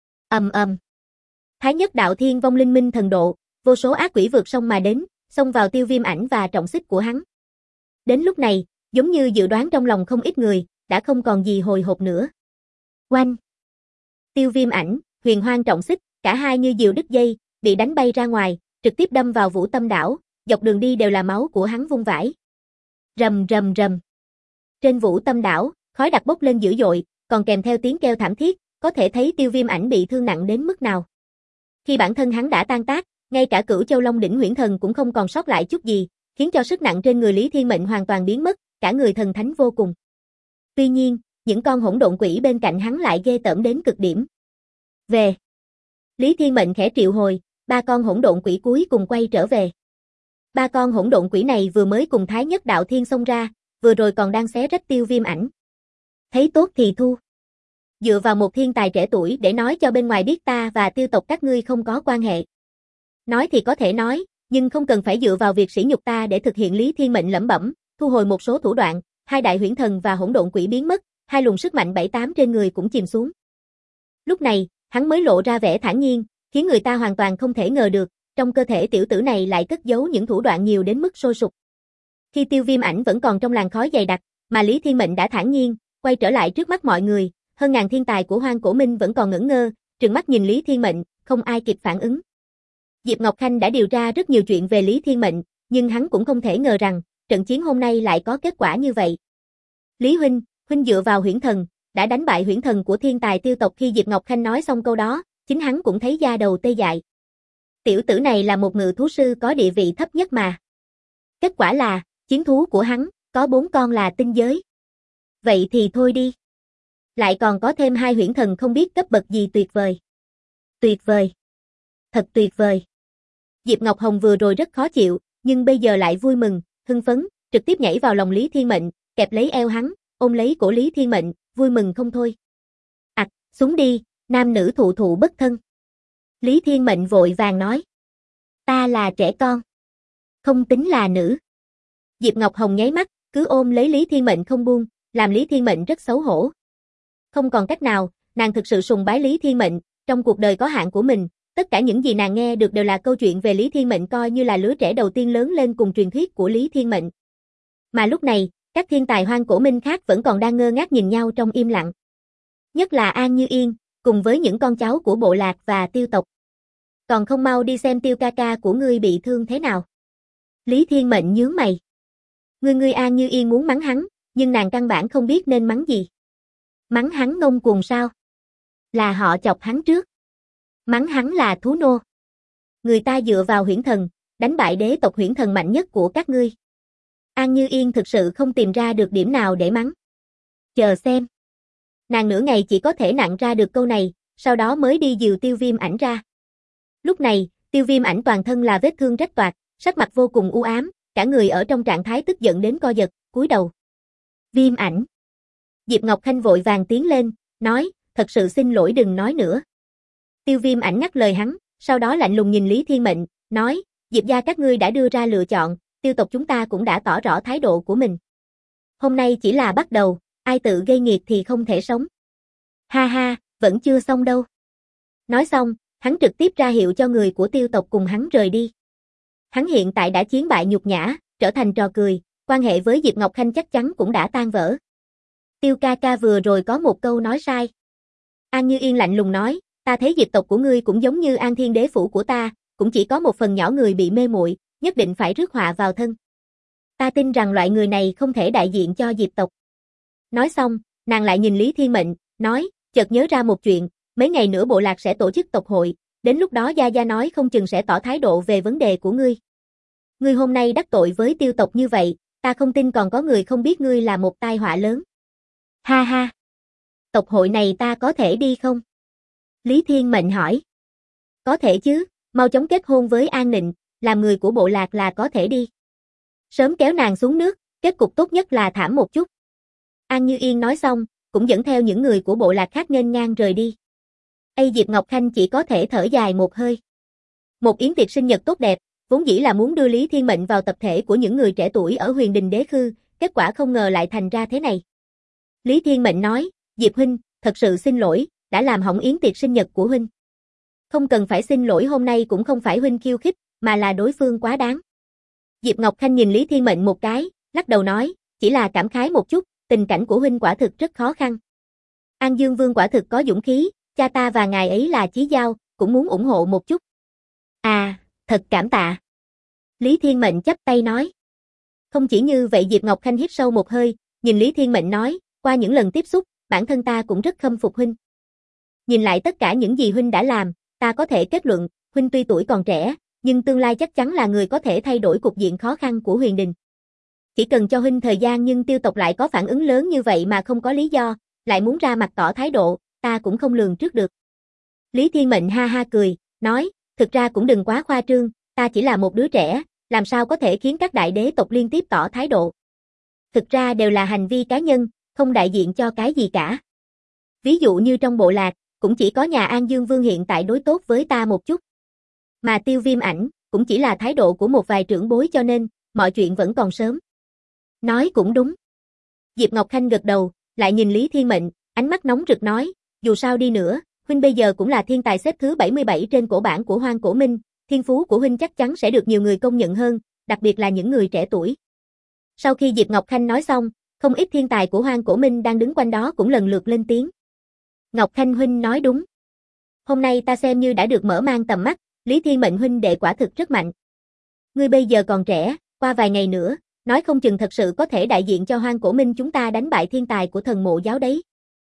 Thái Nhất Đạo Thiên vong linh minh thần độ, vô số ác quỷ vượt sông mà đến, xông vào Tiêu Viêm Ảnh và trọng xích của hắn. Đến lúc này, giống như dự đoán trong lòng không ít người, đã không còn gì hồi hộp nữa. Oanh! Tiêu Viêm Ảnh, huyền hoang trọng xích, cả hai như diều đứt dây, bị đánh bay ra ngoài, trực tiếp đâm vào Vũ Tâm đảo, dọc đường đi đều là máu của hắn vung vãi. Rầm rầm rầm. Trên Vũ Tâm đảo, khói đặc bốc lên dữ dội, còn kèm theo tiếng kêu thảm thiết, có thể thấy Tiêu Viêm Ảnh bị thương nặng đến mức nào. Khi bản thân hắn đã tan tác, Ngay cả Cửu Châu Long đỉnh huyễn thần cũng không còn sót lại chút gì, khiến cho sức nặng trên người Lý Thiên Mệnh hoàn toàn biến mất, cả người thần thánh vô cùng. Tuy nhiên, những con hỗn độn quỷ bên cạnh hắn lại ghê tởm đến cực điểm. Về. Lý Thiên Mệnh khẽ triệu hồi, 3 con hỗn độn quỷ cuối cùng quay trở về. 3 con hỗn độn quỷ này vừa mới cùng Thái Nhất Đạo Thiên xông ra, vừa rồi còn đang xé rách Tiêu Viêm Ảnh. Thấy tốt thì thu. Dựa vào một thiên tài trẻ tuổi để nói cho bên ngoài biết ta và Tiêu tộc các ngươi không có quan hệ. Nói thì có thể nói, nhưng không cần phải dựa vào việc sỉ nhục ta để thực hiện. Lý Thiên Mệnh lẩm bẩm, thu hồi một số thủ đoạn, 2 đại huyễn thần và hỗn độn quỷ biến mất, 2 luồng sức mạnh 7-8 trên người cũng chìm xuống. Lúc này, hắn mới lộ ra vẻ thản nhiên, khiến người ta hoàn toàn không thể ngờ được, trong cơ thể tiểu tử này lại cất giấu những thủ đoạn nhiều đến mức sôi sục. Khi Tiêu Viêm Ảnh vẫn còn trong làn khói dày đặc, mà Lý Thiên Mệnh đã thản nhiên, quay trở lại trước mắt mọi người, hơn ngàn thiên tài của Hoang Cổ Minh vẫn còn ngẩn ngơ, trừng mắt nhìn Lý Thiên Mệnh, không ai kịp phản ứng. Diệp Ngọc Khanh đã điều ra rất nhiều chuyện về Lý Thiên Mệnh, nhưng hắn cũng không thể ngờ rằng, trận chiến hôm nay lại có kết quả như vậy. Lý huynh, huynh dựa vào huyễn thần, đã đánh bại huyễn thần của thiên tài Tiêu tộc. Khi Diệp Ngọc Khanh nói xong câu đó, chính hắn cũng thấy da đầu tê dại. Tiểu tử này là một ngự thú sư có địa vị thấp nhất mà. Kết quả là, chiến thú của hắn, có 4 con là tinh giới. Vậy thì thôi đi. Lại còn có thêm 2 huyễn thần không biết cấp bậc gì. Tuyệt vời. Tuyệt vời. Thật tuyệt vời. Diệp Ngọc Hồng vừa rồi rất khó chịu, nhưng bây giờ lại vui mừng, hưng phấn, trực tiếp nhảy vào lòng Lý Thiên Mệnh, kẹp lấy eo hắn, ôm lấy cổ Lý Thiên Mệnh, vui mừng không thôi. Xuống đi, nam nữ thụ thụ bất thân. Lý Thiên Mệnh vội vàng nói. Ta là trẻ con. Không tính là nữ. Diệp Ngọc Hồng nháy mắt, cứ ôm lấy Lý Thiên Mệnh không buông, làm Lý Thiên Mệnh rất xấu hổ. Không còn cách nào, nàng thực sự sùng bái Lý Thiên Mệnh, trong cuộc đời có hạn của mình, tất cả những gì nàng nghe được đều là câu chuyện về Lý Thiên Mệnh, coi như là lứa trẻ đầu tiên lớn lên cùng truyền thuyết của Lý Thiên Mệnh. Mà lúc này, các thiên tài Hoang Cổ Minh khác vẫn còn đang ngơ ngác nhìn nhau trong im lặng. Nhất là An Như Yên, cùng với những con cháu của bộ lạc và Tiêu tộc. Còn không mau đi xem Tiêu ca ca của ngươi bị thương thế nào. Lý Thiên Mệnh nhướng mày. Ngươi An Như Yên muốn mắng hắn, nhưng nàng căn bản không biết nên mắng gì. Mắng hắn ngông cuồng sao? Là họ chọc hắn trước. Mắng hắn là thú nô. Người ta dựa vào huyễn thần, đánh bại đế tộc huyễn thần mạnh nhất của các ngươi. An Như Yên thực sự không tìm ra được điểm nào để mắng. Chờ xem. Nàng nửa ngày chỉ có thể nặn ra được câu này, sau đó mới đi dìu Tiêu Viêm Ảnh ra. Lúc này, Tiêu Viêm Ảnh toàn thân là vết thương rách toạc, sắc mặt vô cùng u ám, cả người ở trong trạng thái tức giận đến co giật, cúi đầu. Viêm Ảnh. Diệp Ngọc Khanh vội vàng tiến lên, nói, thật sự xin lỗi, đừng nói nữa. Tiêu Viêm Ảnh ngắt lời hắn, sau đó lạnh lùng nhìn Lý Thiên Mệnh, nói, Diệp gia các ngươi đã đưa ra lựa chọn, Tiêu tộc chúng ta cũng đã tỏ rõ thái độ của mình. Hôm nay chỉ là bắt đầu, ai tự gây nghiệt thì không thể sống. Ha ha, vẫn chưa xong đâu. Nói xong, hắn trực tiếp ra hiệu cho người của Tiêu tộc cùng hắn rời đi. Hắn hiện tại đã chiến bại nhục nhã, trở thành trò cười, quan hệ với Diệp Ngọc Khanh chắc chắn cũng đã tan vỡ. Tiêu ca ca vừa rồi có một câu nói sai. An Như Yên lạnh lùng nói, ta thấy Diệp tộc của ngươi cũng giống như An Thiên đế phủ của ta, cũng chỉ có một phần nhỏ người bị mê muội, nhất định phải rước họa vào thân. Ta tin rằng loại người này không thể đại diện cho Diệp tộc. Nói xong, nàng lại nhìn Lý Thiên Mệnh, nói, chợt nhớ ra một chuyện, mấy ngày nữa bộ lạc sẽ tổ chức tộc hội, đến lúc đó Gia Gia nói không chừng sẽ tỏ thái độ về vấn đề của ngươi. Ngươi hôm nay đắc tội với Tiêu tộc như vậy, ta không tin còn có người không biết ngươi là một tai họa lớn. Ha ha. Tộc hội này ta có thể đi không? Lý Thiên Mệnh hỏi. Có thể chứ, mau chóng kết hôn với An Nịnh, làm người của bộ lạc là có thể đi. Sớm kéo nàng xuống nước, kết cục tốt nhất là thảm một chút. An Như Yên nói xong, cũng dẫn theo những người của bộ lạc khác nghênh ngang rời đi. Diệp Ngọc Khanh chỉ có thể thở dài một hơi. Một yến tiệc sinh nhật tốt đẹp, vốn dĩ là muốn đưa Lý Thiên Mệnh vào tập thể của những người trẻ tuổi ở Huyền Đình Đế Khư, kết quả không ngờ lại thành ra thế này. Lý Thiên Mệnh nói, Diệp huynh, thật sự xin lỗi, đã làm hỏng yến tiệc sinh nhật của huynh. Không cần phải xin lỗi, hôm nay cũng không phải huynh khiêu khích, mà là đối phương quá đáng. Diệp Ngọc Khanh nhìn Lý Thiên Mệnh một cái, lắc đầu nói, chỉ là cảm khái một chút, tình cảnh của huynh quả thực rất khó khăn. An Dương Vương quả thực có dũng khí, cha ta và ngài ấy là chí giao, cũng muốn ủng hộ một chút. À, thật cảm tạ. Lý Thiên Mệnh chắp tay nói. Không chỉ như vậy, Diệp Ngọc Khanh hít sâu một hơi, nhìn Lý Thiên Mệnh nói, qua những lần tiếp xúc, bản thân ta cũng rất khâm phục huynh. Nhìn lại tất cả những gì huynh đã làm, ta có thể kết luận, huynh tuy tuổi còn trẻ, nhưng tương lai chắc chắn là người có thể thay đổi cục diện khó khăn của Huyền Đình. Chỉ cần cho huynh thời gian, nhưng Tiêu tộc lại có phản ứng lớn như vậy mà không có lý do, lại muốn ra mặt tỏ thái độ, ta cũng không lường trước được. Lý Thiên Mệnh ha ha cười, nói, thực ra cũng đừng quá khoa trương, ta chỉ là một đứa trẻ, làm sao có thể khiến các đại đế tộc liên tiếp tỏ thái độ. Thực ra đều là hành vi cá nhân, không đại diện cho cái gì cả. Ví dụ như trong bộ lạc, cũng chỉ có nhà An Dương Vương hiện tại đối tốt với ta một chút. Mà Tiêu Viêm Ảnh, cũng chỉ là thái độ của một vài trưởng bối, cho nên, mọi chuyện vẫn còn sớm. Nói cũng đúng. Diệp Ngọc Khanh gật đầu, lại nhìn Lý Thiên Mệnh, ánh mắt nóng rực nói, dù sao đi nữa, huynh bây giờ cũng là thiên tài xếp thứ 77 trên cổ bảng của Hoang Cổ Minh, thiên phú của huynh chắc chắn sẽ được nhiều người công nhận hơn, đặc biệt là những người trẻ tuổi. Sau khi Diệp Ngọc Khanh nói xong, không ít thiên tài của Hoang Cổ Minh đang đứng quanh đó cũng lần lượt lên tiếng. Ngọc Khanh huynh nói đúng. Hôm nay ta xem như đã được mở mang tầm mắt, Lý Thiên Mệnh huynh đệ quả thực rất mạnh. Ngươi bây giờ còn trẻ, qua vài ngày nữa, nói không chừng thật sự có thể đại diện cho Hoang Cổ Minh chúng ta đánh bại thiên tài của Thần Mộ giáo đấy.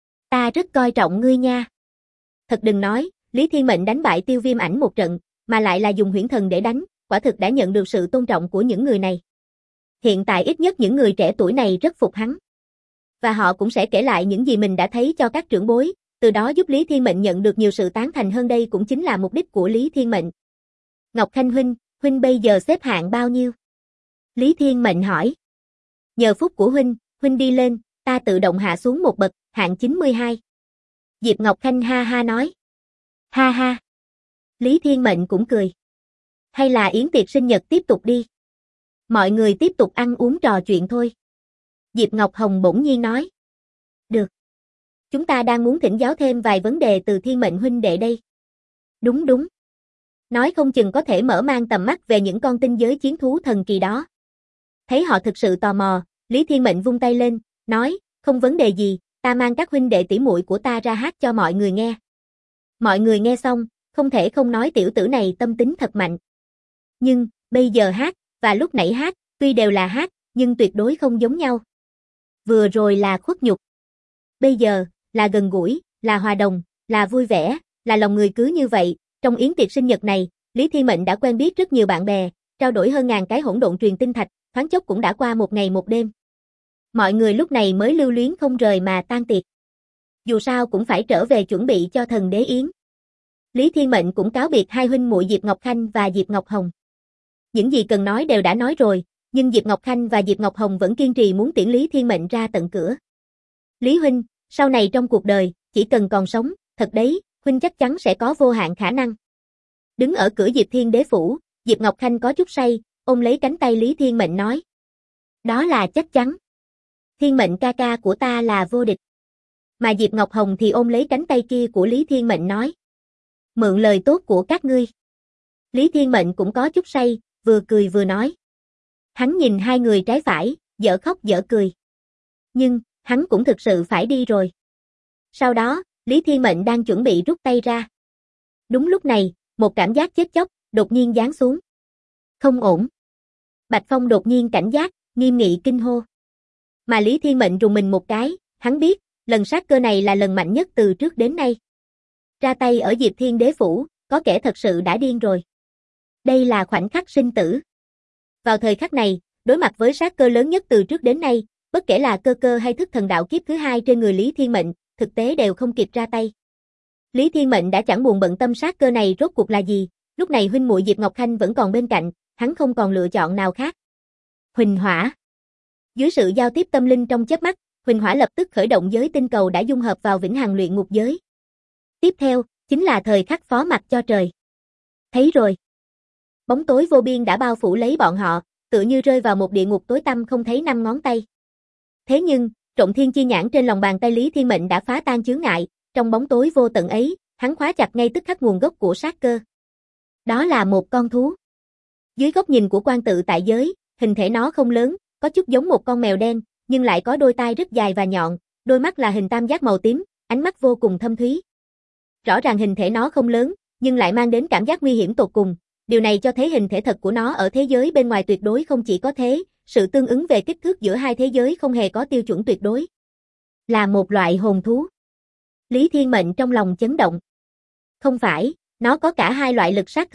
Ta rất coi trọng ngươi nha. Thật đừng nói, Lý Thiên Mệnh đánh bại Tiêu Viêm Ảnh một trận, mà lại là dùng huyễn thần để đánh, quả thực đã nhận được sự tôn trọng của những người này. Hiện tại ít nhất những người trẻ tuổi này rất phục hắn. Và họ cũng sẽ kể lại những gì mình đã thấy cho các trưởng bối, từ đó giúp Lý Thiên Mệnh nhận được nhiều sự tán thành hơn, đây cũng chính là mục đích của Lý Thiên Mệnh. Ngọc Khanh huynh bây giờ xếp hạng bao nhiêu? Lý Thiên Mệnh hỏi. Nhờ phúc của huynh đi lên, ta tự động hạ xuống một bậc, hạng 92. Diệp Ngọc Khanh ha ha nói. Ha ha. Lý Thiên Mệnh cũng cười. Hay là yến tiệc sinh nhật tiếp tục đi. Mọi người tiếp tục ăn uống trò chuyện thôi. Diệp Ngọc Hồng bỗng nhiên nói. Được. Chúng ta đang muốn thỉnh giáo thêm vài vấn đề từ Thiên Mệnh huynh đệ đây. Đúng. Nói không chừng có thể mở mang tầm mắt về những con tinh giới chiến thú thần kỳ đó. Thấy họ thực sự tò mò, Lý Thiên Mệnh vung tay lên, nói, không vấn đề gì, ta mang các huynh đệ tỷ muội của ta ra hát cho mọi người nghe. Mọi người nghe xong, không thể không nói tiểu tử này tâm tính thật mạnh. Nhưng, bây giờ hát, và lúc nãy hát, tuy đều là hát, nhưng tuyệt đối không giống nhau. Vừa rồi là khuất nhục. Bây giờ, là gần gũi, là hòa đồng, là vui vẻ, là lòng người cứ như vậy. Trong yến tiệc sinh nhật này, Lý Thiên Mệnh đã quen biết rất nhiều bạn bè, trao đổi hơn ngàn cái hỗn độn truyền tinh thạch, thoáng chốc cũng đã qua một ngày một đêm. Mọi người lúc này mới lưu luyến không rời mà tan tiệc. Dù sao cũng phải trở về chuẩn bị cho thần đế yến. Lý Thiên Mệnh cũng cáo biệt hai huynh muội Diệp Ngọc Khanh và Diệp Ngọc Hồng. Những gì cần nói đều đã nói rồi, nhưng Diệp Ngọc Khanh và Diệp Ngọc Hồng vẫn kiên trì muốn tiễn Lý Thiên Mệnh ra tận cửa. Lý huynh, sau này trong cuộc đời, chỉ cần còn sống, thật đấy, huynh chắc chắn sẽ có vô hạn khả năng. Đứng ở cửa Diệp Thiên Đế phủ, Diệp Ngọc Khanh có chút say, ôm lấy cánh tay Lý Thiên Mệnh nói. Đó là chắc chắn. Thiên Mệnh ca ca của ta là vô địch. Mà Diệp Ngọc Hồng thì ôm lấy cánh tay kia của Lý Thiên Mệnh nói. Mượn lời tốt của các ngươi. Lý Thiên Mệnh cũng có chút say, vừa cười vừa nói. Hắn nhìn hai người trái phải, dở khóc dở cười. Nhưng, hắn cũng thực sự phải đi rồi. Sau đó, Lý Thiên Mệnh đang chuẩn bị rút tay ra. Đúng lúc này, một cảm giác chết chóc, đột nhiên giáng xuống. Không ổn. Bạch Phong đột nhiên cảnh giác, nghiêm nghị kinh hô. Mà Lý Thiên Mệnh rùng mình một cái, hắn biết, lần sát cơ này là lần mạnh nhất từ trước đến nay. Ra tay ở Diệp Thiên Đế phủ, có kẻ thật sự đã điên rồi. Đây là khoảnh khắc sinh tử. Vào thời khắc này, đối mặt với sát cơ lớn nhất từ trước đến nay, bất kể là cơ cơ hay thức thần đạo kiếp thứ hai trên người Lý Thiên Mệnh, thực tế đều không kịp ra tay. Lý Thiên Mệnh đã chẳng buồn bận tâm sát cơ này rốt cuộc là gì, lúc này huynh muội Diệp Ngọc Khanh vẫn còn bên cạnh, hắn không còn lựa chọn nào khác. Huỳnh hỏa. Dưới sự giao tiếp tâm linh trong chớp mắt, huỳnh hỏa lập tức khởi động giới tinh cầu đã dung hợp vào vĩnh hằng luyện ngục giới. Tiếp theo, chính là thời khắc phó mặc cho trời. Thấy rồi. Bóng tối vô biên đã bao phủ lấy bọn họ, tựa như rơi vào một địa ngục tối tăm không thấy năm ngón tay. Thế nhưng, Trộn Thiên Chi Nhãn trên lòng bàn tay Lý Thiên Mệnh đã phá tan chướng ngại, trong bóng tối vô tận ấy, hắn khóa chặt ngay tức khắc nguồn gốc của sát cơ. Đó là một con thú. Dưới góc nhìn của quan tự tại giới, hình thể nó không lớn, có chút giống một con mèo đen, nhưng lại có đôi tai rất dài và nhọn, đôi mắt là hình tam giác màu tím, ánh mắt vô cùng thâm thúy. Rõ ràng hình thể nó không lớn, nhưng lại mang đến cảm giác nguy hiểm tột cùng. Điều này cho thấy hình thể thật của nó ở thế giới bên ngoài tuyệt đối không chỉ có thế, sự tương ứng về kích thước giữa hai thế giới không hề có tiêu chuẩn tuyệt đối. Là một loại hồn thú. Lý Thiên Mệnh trong lòng chấn động. Không phải, nó có cả hai loại lực sát thương,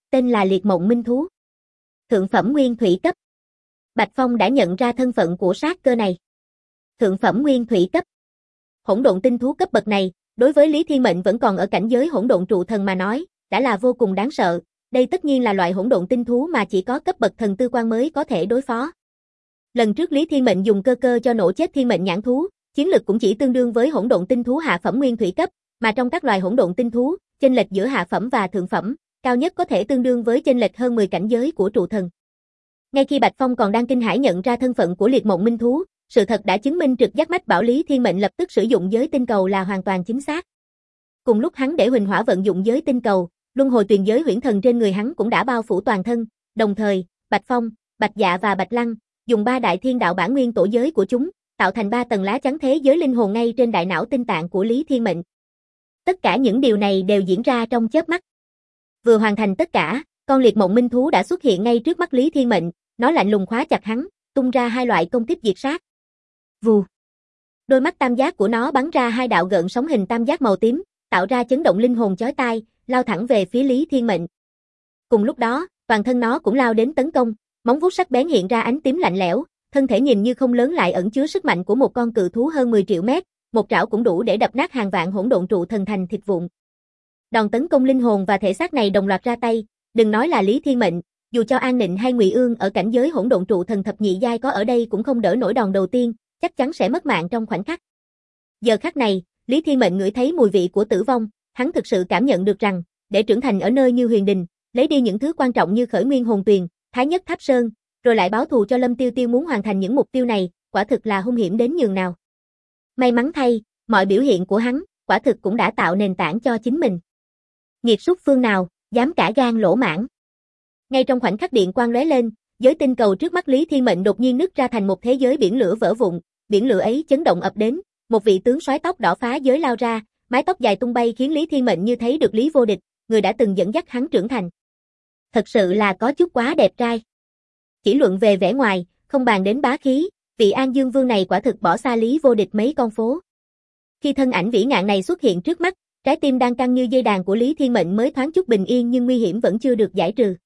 tên là Liệt Mộng Minh Thú. Thượng phẩm nguyên thủy cấp. Bạch Phong đã nhận ra thân phận của sát cơ này. Thượng phẩm nguyên thủy cấp. Hỗn độn tinh thú cấp bậc này, đối với Lý Thiên Mệnh vẫn còn ở cảnh giới hỗn độn trụ thần mà nói, đã là vô cùng đáng sợ. Đây tất nhiên là loại hỗn độn tinh thú mà chỉ có cấp bậc thần tư quan mới có thể đối phó. Lần trước Lý Thiên Mệnh dùng cơ cho nổ chết thiên mệnh nhãn thú, chiến lực cũng chỉ tương đương với hỗn độn tinh thú hạ phẩm nguyên thủy cấp, mà trong các loài hỗn độn tinh thú, chênh lệch giữa hạ phẩm và thượng phẩm, cao nhất có thể tương đương với chênh lệch hơn 10 cảnh giới của trụ thần. Ngay khi Bạch Phong còn đang kinh hãi nhận ra thân phận của Liệt Mộng Minh Thú, sự thật đã chứng minh trực giác mách bảo Lý Thiên Mệnh lập tức sử dụng giới tinh cầu là hoàn toàn chính xác. Cùng lúc hắn để Huỳnh Hỏa vận dụng giới tinh cầu, luân hồi tuyền giới huyễn thần trên người hắn cũng đã bao phủ toàn thân, đồng thời, Bạch Phong, Bạch Dạ và Bạch Lăng dùng 3 đại thiên đạo bản nguyên tổ giới của chúng, tạo thành 3 tầng lá chắn thế giới linh hồn ngay trên đại não tinh tạng của Lý Thiên Mệnh. Tất cả những điều này đều diễn ra trong chớp mắt. Vừa hoàn thành tất cả, con Liệt Mộng Minh Thú đã xuất hiện ngay trước mắt Lý Thiên Mệnh, nó lạnh lùng khóa chặt hắn, tung ra 2 loại công kích diệt sát. Vù. Đôi mắt tam giác của nó bắn ra 2 đạo gợn sóng hình tam giác màu tím, tạo ra chấn động linh hồn chói tai, lao thẳng về phía Lý Thiên Mệnh. Cùng lúc đó, toàn thân nó cũng lao đến tấn công, móng vuốt sắc bén hiện ra ánh tím lạnh lẽo, thân thể nhìn như không lớn lại ẩn chứa sức mạnh của một con cự thú hơn 10 triệu mét, một trảo cũng đủ để đập nát hàng vạn hỗn độn trụ thần thành thịt vụn. Đòn tấn công linh hồn và thể xác này đồng loạt ra tay, đừng nói là Lý Thiên Mệnh, dù cho An Nịnh hay Ngụy Ương ở cảnh giới hỗn độn trụ thần thập nhị giai có ở đây cũng không đỡ nổi đòn đầu tiên, chắc chắn sẽ mất mạng trong khoảnh khắc. Giờ khắc này, Lý Thiên Mệnh ngửi thấy mùi vị của tử vong, hắn thực sự cảm nhận được rằng, để trưởng thành ở nơi như Huyền Đình, lấy đi những thứ quan trọng như Khởi Nguyên Hồn Tuyền, Thái Nhất Tháp Sơn, rồi lại báo thù cho Lâm Tiêu Tiêu muốn hoàn thành những mục tiêu này, quả thực là hung hiểm đến nhường nào. May mắn thay, mọi biểu hiện của hắn, quả thực cũng đã tạo nền tảng cho chính mình. Nghiệt súc phương nào, dám cả gan lỗ mãng. Ngay trong khoảnh khắc điện quang lóe lên, giới tinh cầu trước mắt Lý Thiên Mệnh đột nhiên nứt ra thành một thế giới biển lửa vỡ vụn, biển lửa ấy chấn động ập đến, một vị tướng soái tóc đỏ phá giới lao ra, mái tóc dài tung bay khiến Lý Thiên Mệnh như thấy được Lý Vô Địch, người đã từng dẫn dắt hắn trưởng thành. Thật sự là có chút quá đẹp trai. Chỉ luận về vẻ ngoài, không bàn đến bá khí, vị An Dương Vương này quả thực bỏ xa Lý Vô Địch mấy con phố. Khi thân ảnh vĩ ngạn này xuất hiện trước mắt, trái tim đang căng như dây đàn của Lý Thiên Mệnh mới thoáng chút bình yên nhưng nguy hiểm vẫn chưa được giải trừ.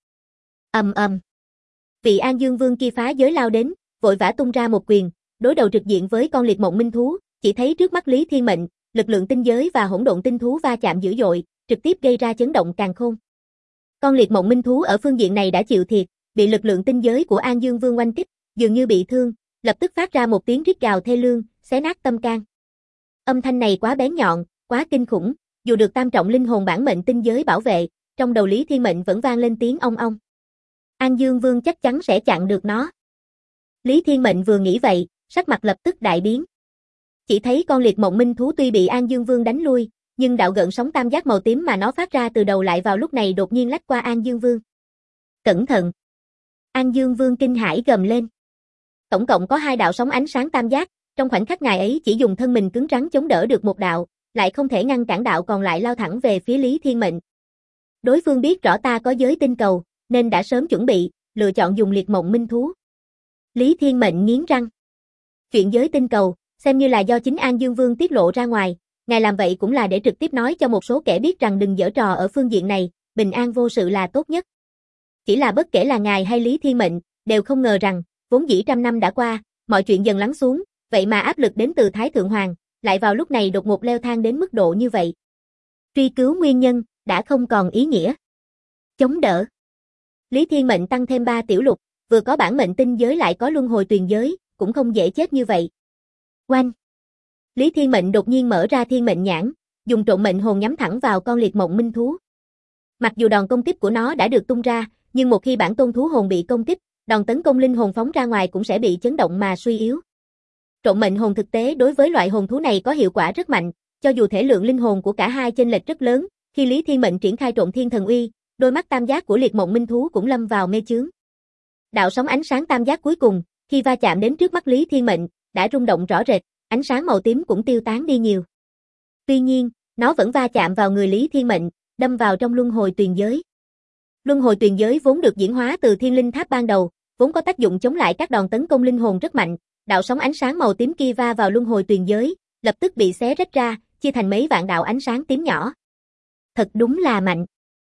Ầm ầm. Vị An Dương Vương kia phá giới lao đến, vội vã tung ra một quyền, đối đầu trực diện với con Liệt Mộng Minh Thú, chỉ thấy trước mắt Lý Thiên Mệnh, lực lượng tinh giới và hỗn độn tinh thú va chạm dữ dội, trực tiếp gây ra chấn động càn khôn. Con Liệt Mộng Minh Thú ở phương diện này đã chịu thiệt, bị lực lượng tinh giới của An Dương Vương oanh kích, dường như bị thương, lập tức phát ra một tiếng rít gào thê lương, xé nát tâm can. Âm thanh này quá bén nhọn, quá kinh khủng, dù được tam trọng linh hồn bản mệnh tinh giới bảo vệ, trong đầu Lý Thiên Mệnh vẫn vang lên tiếng ong ong. An Dương Vương chắc chắn sẽ chặn được nó. Lý Thiên Mệnh vừa nghĩ vậy, sắc mặt lập tức đại biến. Chỉ thấy con Liệt Mộng Minh Thú tuy bị An Dương Vương đánh lui, nhưng đạo gợn sóng tam giác màu tím mà nó phát ra từ đầu lại vào lúc này đột nhiên lách qua An Dương Vương. Cẩn thận! An Dương Vương kinh hãi gầm lên. Tổng cộng có 2 đạo sóng ánh sáng tam giác, trong khoảnh khắc ngài ấy chỉ dùng thân mình cứng rắn chống đỡ được một đạo, lại không thể ngăn cản đạo còn lại lao thẳng về phía Lý Thiên Mệnh. Đối phương biết rõ ta có giới tinh cầu, nên đã sớm chuẩn bị, lựa chọn dùng Liệt Mộng Minh Thú. Lý Thiên Mệnh nghiến răng. Chuyện giới tinh cầu, xem như là do chính An Dương Vương tiết lộ ra ngoài, ngài làm vậy cũng là để trực tiếp nói cho một số kẻ biết rằng đừng giở trò ở phương diện này, bình an vô sự là tốt nhất. Chỉ là bất kể là ngài hay Lý Thiên Mệnh, đều không ngờ rằng, vốn dĩ 100 năm đã qua, mọi chuyện dần lắng xuống, vậy mà áp lực đến từ Thái Thượng Hoàng, lại vào lúc này đột ngột leo thang đến mức độ như vậy. Truy cứu nguyên nhân, đã không còn ý nghĩa. Chống đỡ. Lý Thiên Mệnh tăng thêm 3 tiểu lục, vừa có bản mệnh tinh giới lại có luân hồi tuyền giới, cũng không dễ chết như vậy. Oanh! Lý Thiên Mệnh đột nhiên mở ra thiên mệnh nhãn, dùng trộn mệnh hồn nhắm thẳng vào con Liệt Mộng Minh Thú. Mặc dù đòn công kích của nó đã được tung ra, nhưng một khi bản tôn thú hồn bị công kích, đòn tấn công linh hồn phóng ra ngoài cũng sẽ bị chấn động mà suy yếu. Trộn mệnh hồn thực tế đối với loại hồn thú này có hiệu quả rất mạnh, cho dù thể lượng linh hồn của cả hai chênh lệch rất lớn, khi Lý Thiên Mệnh triển khai Trộn Thiên Thần Uy, đôi mắt tam giác của Liệt Mộng Minh Thú cũng lâm vào mê chướng. Đạo sóng ánh sáng tam giác cuối cùng, khi va chạm đến trước mắt Lý Thiên Mệnh, đã rung động rõ rệt, ánh sáng màu tím cũng tiêu tán đi nhiều. Tuy nhiên, nó vẫn va chạm vào người Lý Thiên Mệnh, đâm vào trong luân hồi tuyền giới. Luân hồi tuyền giới vốn được diễn hóa từ Thiên Linh Tháp ban đầu, vốn có tác dụng chống lại các đòn tấn công linh hồn rất mạnh, đạo sóng ánh sáng màu tím kia va vào luân hồi tuyền giới, lập tức bị xé rách ra, chia thành mấy vạn đạo ánh sáng tím nhỏ. Thật đúng là mạnh.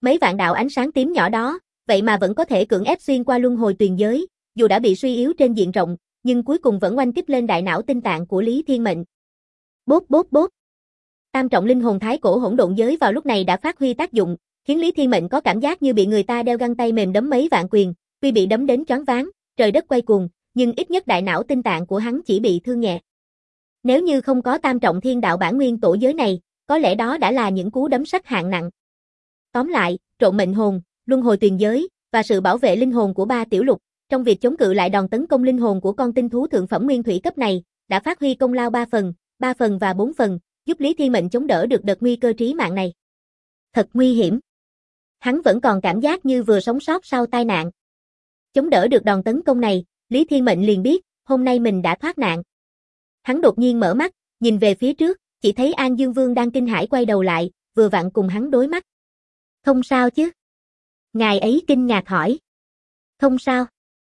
Mấy vạn đạo ánh sáng tím nhỏ đó, vậy mà vẫn có thể cưỡng ép xuyên qua luân hồi tuyền giới, dù đã bị suy yếu trên diện rộng, nhưng cuối cùng vẫn oanh kích lên đại não tinh tạng của Lý Thiên Mệnh. Bốp bốp bốp. Tam trọng linh hồn thái cổ hỗn độn giới vào lúc này đã phát huy tác dụng, khiến Lý Thiên Mệnh có cảm giác như bị người ta đeo găng tay mềm đấm mấy vạn quyền, tuy bị đấm đến choáng váng, trời đất quay cuồng, nhưng ít nhất đại não tinh tạng của hắn chỉ bị thương nhẹ. Nếu như không có tam trọng thiên đạo bản nguyên tổ giới này, có lẽ đó đã là những cú đấm sắt hạng nặng. Tóm lại, trộn mệnh hồn, luân hồi tuyền giới và sự bảo vệ linh hồn của ba tiểu lục, trong việc chống cự lại đòn tấn công linh hồn của con tinh thú thượng phẩm nguyên thủy cấp này, đã phát huy công lao 3 phần và 4 phần, giúp Lý Thiên Mệnh chống đỡ được đợt nguy cơ trí mạng này. Thật nguy hiểm. Hắn vẫn còn cảm giác như vừa sống sót sau tai nạn. Chống đỡ được đòn tấn công này, Lý Thiên Mệnh liền biết, hôm nay mình đã thoát nạn. Hắn đột nhiên mở mắt, nhìn về phía trước, chỉ thấy An Dương Vương đang kinh hãi quay đầu lại, vừa vặn cùng hắn đối mắt. Không sao chứ? Ngài ấy kinh ngạc hỏi. Không sao.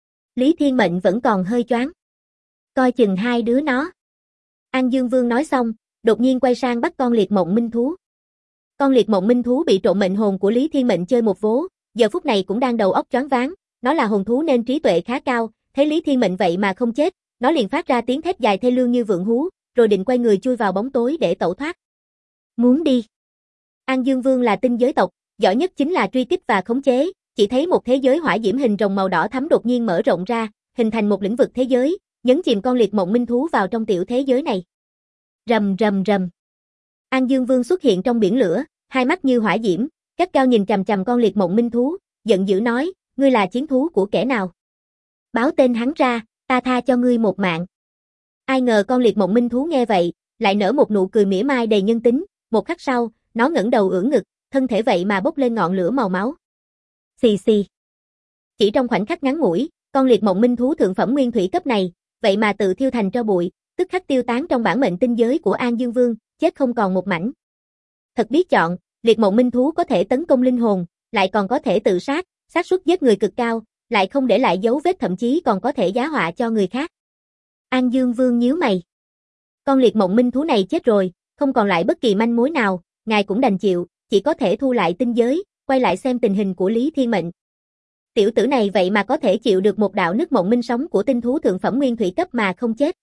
Lý Thiên Mệnh vẫn còn hơi choáng. Coi chừng hai đứa nó. An Dương Vương nói xong, đột nhiên quay sang bắt con liệt mộng minh thú. Con liệt mộng minh thú bị trộn mệnh hồn của Lý Thiên Mệnh chơi một vố, giờ phút này cũng đang đầu óc choáng váng, nó là hồn thú nên trí tuệ khá cao, thấy Lý Thiên Mệnh vậy mà không chết, nó liền phát ra tiếng thét dài thê lương như vượn hú, rồi định quay người chui vào bóng tối để tẩu thoát. Muốn đi. An Dương Vương là tinh giới tộc, giỏi nhất chính là truy kích và khống chế, chỉ thấy một thế giới hỏa diễm hình rồng màu đỏ thắm đột nhiên mở rộng ra, hình thành một lĩnh vực thế giới, nhấn chìm con liệt mộng minh thú vào trong tiểu thế giới này. Rầm rầm rầm. An Dương Vương xuất hiện trong biển lửa, hai mắt như hỏa diễm, gắt gao nhìn chằm chằm con liệt mộng minh thú, giận dữ nói, ngươi là chiến thú của kẻ nào? Báo tên hắn ra, ta tha cho ngươi một mạng. Ai ngờ con liệt mộng minh thú nghe vậy, lại nở một nụ cười mỉa mai đầy nhân tính, một khắc sau, nó ngẩng đầu ưỡn ngực, thân thể vậy mà bốc lên ngọn lửa màu máu. Xì xì. Chỉ trong khoảnh khắc ngắn ngủi, con liệt mộng minh thú thượng phẩm nguyên thủy cấp này, vậy mà tự thiêu thành tro bụi, tức khắc tiêu tán trong bản mệnh tinh giới của An Dương Vương, chết không còn một mảnh. Thật biết chọn, liệt mộng minh thú có thể tấn công linh hồn, lại còn có thể tự sát, xác suất giết người cực cao, lại không để lại dấu vết thậm chí còn có thể giá họa cho người khác. An Dương Vương nhíu mày. Con liệt mộng minh thú này chết rồi, không còn lại bất kỳ manh mối nào, ngài cũng đành chịu, chỉ có thể thu lại tinh giới, quay lại xem tình hình của Lý Thiên Mệnh. Tiểu tử này vậy mà có thể chịu được một đạo nứt mộng minh sóng của tinh thú thượng phẩm nguyên thủy cấp mà không chết.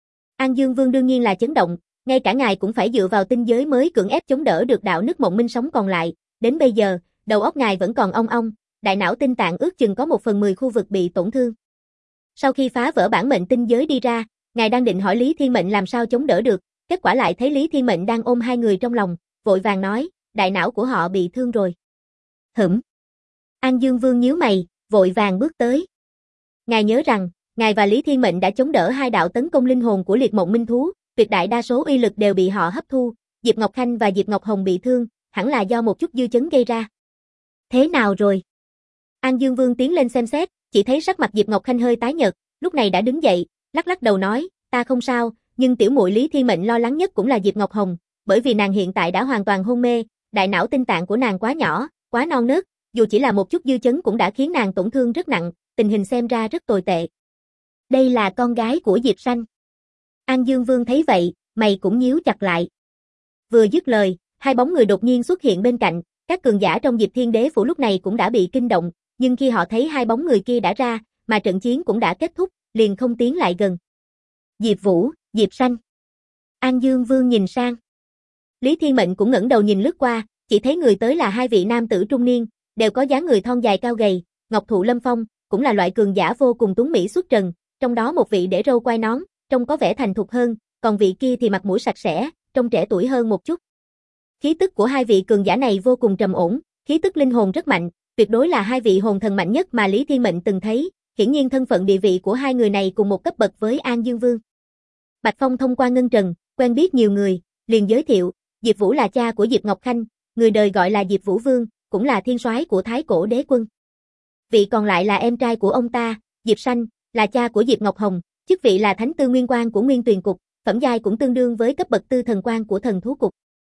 An Dương Vương đương nhiên là chấn động, ngay cả ngài cũng phải dựa vào tinh giới mới cưỡng ép chống đỡ được đạo nứt mộng minh sóng còn lại, đến bây giờ, đầu óc ngài vẫn còn ong ong, đại não tinh tạng ước chừng có 1/10 khu vực bị tổn thương. Sau khi phá vỡ bản mệnh tinh giới đi ra, ngài đang định hỏi Lý Thiên Mệnh làm sao chống đỡ được, kết quả lại thấy Lý Thiên Mệnh đang ôm hai người trong lòng, vội vàng nói, đại não của họ bị thương rồi. An Dương Vương nhíu mày, vội vàng bước tới. Ngài nhớ rằng, ngài và Lý Thiên Mệnh đã chống đỡ hai đạo tấn công linh hồn của liệt mộng minh thú, tuyệt đại đa số uy lực đều bị họ hấp thu, Diệp Ngọc Khanh và Diệp Ngọc Hồng bị thương, hẳn là do một chút dư chấn gây ra. Thế nào rồi? An Dương Vương tiến lên xem xét, chỉ thấy sắc mặt Diệp Ngọc Khanh hơi tái nhợt, lúc này đã đứng dậy, lắc lắc đầu nói, ta không sao, nhưng tiểu muội Lý Thiên Mệnh lo lắng nhất cũng là Diệp Ngọc Hồng, bởi vì nàng hiện tại đã hoàn toàn hôn mê, đại não tinh tạng của nàng quá nhỏ, quá non nớt, dù chỉ là một chút dư chấn cũng đã khiến nàng tổn thương rất nặng, tình hình xem ra rất tồi tệ. Đây là con gái của Diệp Sanh. An Dương Vương thấy vậy, mày cũng nhíu chặt lại. Vừa dứt lời, hai bóng người đột nhiên xuất hiện bên cạnh, các cường giả trong Diệp Thiên Đế phủ lúc này cũng đã bị kinh động, nhưng khi họ thấy hai bóng người kia đã ra, mà trận chiến cũng đã kết thúc, liền không tiến lại gần. Diệp Vũ, Diệp Sanh. An Dương Vương nhìn sang. Lý Thiên Mệnh cũng ngẩng đầu nhìn lướt qua, chỉ thấy người tới là hai vị nam tử trung niên, đều có dáng người thon dài cao gầy, ngọc thụ lâm phong, cũng là loại cường giả vô cùng tuấn mỹ xuất trần, trong đó một vị để râu quai nón, trông có vẻ thành thục hơn, còn vị kia thì mặt mũi sạch sẽ, trông trẻ tuổi hơn một chút. Khí tức của hai vị cường giả này vô cùng trầm ổn, khí tức linh hồn rất mạnh, tuyệt đối là hai vị hồn thần mạnh nhất mà Lý Thiên Mệnh từng thấy, hiển nhiên thân phận địa vị của hai người này cùng một cấp bậc với An Dương Vương. Bạch Phong thông qua ngân trần, quen biết nhiều người, liền giới thiệu, Diệp Vũ là cha của Diệp Ngọc Khanh, người đời gọi là Diệp Vũ Vương, cũng là thiên soái của Thái Cổ Đế Quân. Vị còn lại là em trai của ông ta, Diệp Sanh, là cha của Diệp Ngọc Hồng, chức vị là Thánh Tư Nguyên Quan của Nguyên Tuyền Cục, phẩm giai cũng tương đương với cấp bậc Tư Thần Quan của Thần Thú Cục.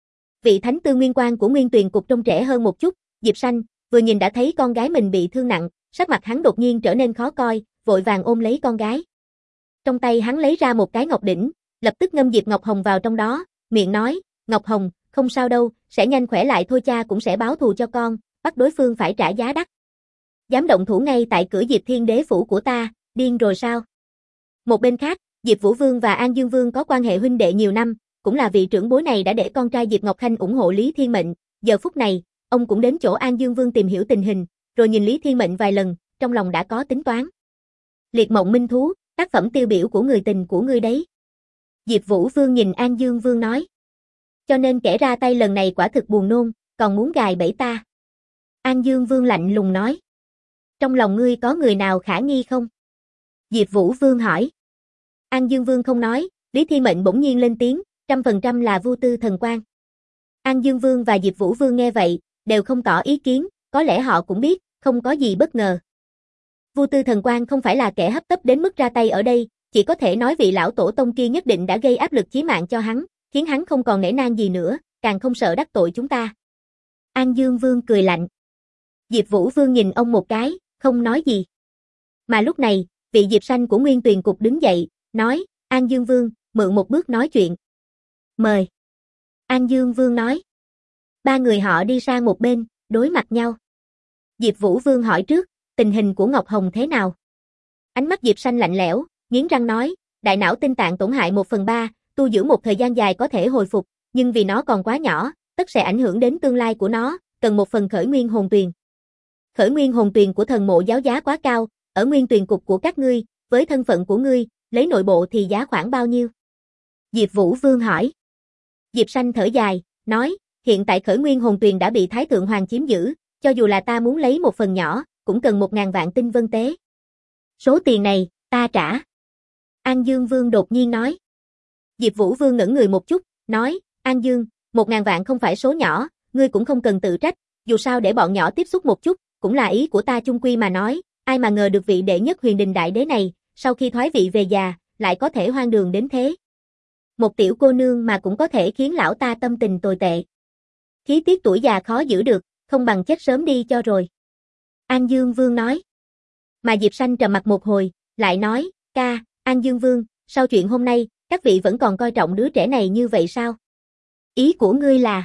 Vị Thánh Tư Nguyên Quan của Nguyên Tuyền Cục trông trẻ hơn một chút, Diệp Sanh, vừa nhìn đã thấy con gái mình bị thương nặng, sắc mặt hắn đột nhiên trở nên khó coi, vội vàng ôm lấy con gái. Trong tay hắn lấy ra một cái ngọc đỉnh, lập tức ngâm Diệp Ngọc Hồng vào trong đó, miệng nói, Ngọc Hồng, không sao đâu, sẽ nhanh khỏe lại thôi, cha cũng sẽ báo thù cho con, bắt đối phương phải trả giá đắt. Dám động thủ ngay tại cửa Diệp Thiên Đế phủ của ta, điên rồi sao? Một bên khác, Diệp Vũ Vương và An Dương Vương có quan hệ huynh đệ nhiều năm, cũng là vị trưởng bối này đã để con trai Diệp Ngọc Khanh ủng hộ Lý Thiên Mệnh, giờ phút này, ông cũng đến chỗ An Dương Vương tìm hiểu tình hình, rồi nhìn Lý Thiên Mệnh vài lần, trong lòng đã có tính toán. Liệt Mộng Minh Thú, tác phẩm tiêu biểu của người tình của ngươi đấy. Diệp Vũ Vương nhìn An Dương Vương nói. Cho nên kẻ ra tay lần này quả thực buồn nôn, còn muốn gài bẫy ta. An Dương Vương lạnh lùng nói. Trong lòng ngươi có người nào khả nghi không? Diệp Vũ Vương hỏi. An Dương Vương không nói, Lý Thiên Mệnh bỗng nhiên lên tiếng, 100% là Vu Tư Thần Quang. An Dương Vương và Diệp Vũ Vương nghe vậy, đều không tỏ ý kiến, có lẽ họ cũng biết, không có gì bất ngờ. Vu Tư Thần Quang không phải là kẻ hấp tấp đến mức ra tay ở đây, chỉ có thể nói vị lão tổ tông kia nhất định đã gây áp lực chí mạng cho hắn, khiến hắn không còn nể nang gì nữa, càng không sợ đắc tội chúng ta. An Dương Vương cười lạnh. Diệp Vũ Vương nhìn ông một cái, không nói gì. Mà lúc này, vị Diệp Sanh của Nguyên Tuyền Cục đứng dậy, nói, An Dương Vương, mượn một bước nói chuyện. Mời. An Dương Vương nói. Ba người họ đi sang một bên, đối mặt nhau. Diệp Vũ Vương hỏi trước, tình hình của Ngọc Hồng thế nào? Ánh mắt Diệp Sanh lạnh lẽo, nghiến răng nói, đại não tinh tạng tổn hại 1/3, tu dưỡng một thời gian dài có thể hồi phục, nhưng vì nó còn quá nhỏ, tất sẽ ảnh hưởng đến tương lai của nó, cần một phần khởi nguyên hồn tuyền. Khởi nguyên hồn tuyền của thần mộ giáo giá quá cao, ở Nguyên Tuyền Cục của các ngươi, với thân phận của ngươi, lấy nội bộ thì giá khoảng bao nhiêu? Diệp Vũ Vương hỏi. Diệp Sanh thở dài, nói, hiện tại khởi nguyên hồn tuyền đã bị Thái Thượng Hoàng chiếm giữ, cho dù là ta muốn lấy một phần nhỏ, cũng cần 1000 vạn tinh vân tế. Số tiền này, ta trả. An Dương Vương đột nhiên nói. Diệp Vũ Vương ngẩn người một chút, nói, An Dương, 1000 vạn không phải số nhỏ, ngươi cũng không cần tự trách, dù sao để bọn nhỏ tiếp xúc một chút, cũng là ý của ta chung quy mà nói, ai mà ngờ được vị đệ nhất Huyền Đình Đại Đế này, sau khi thoái vị về già, lại có thể hoang đường đến thế. Một tiểu cô nương mà cũng có thể khiến lão ta tâm tình tồi tệ. Khí tiết tuổi già khó giữ được, không bằng chết sớm đi cho rồi. An Dương Vương nói. Mà Diệp Sanh trầm mặt một hồi, lại nói, ca, An Dương Vương, sau chuyện hôm nay, các vị vẫn còn coi trọng đứa trẻ này như vậy sao? Ý của ngươi là?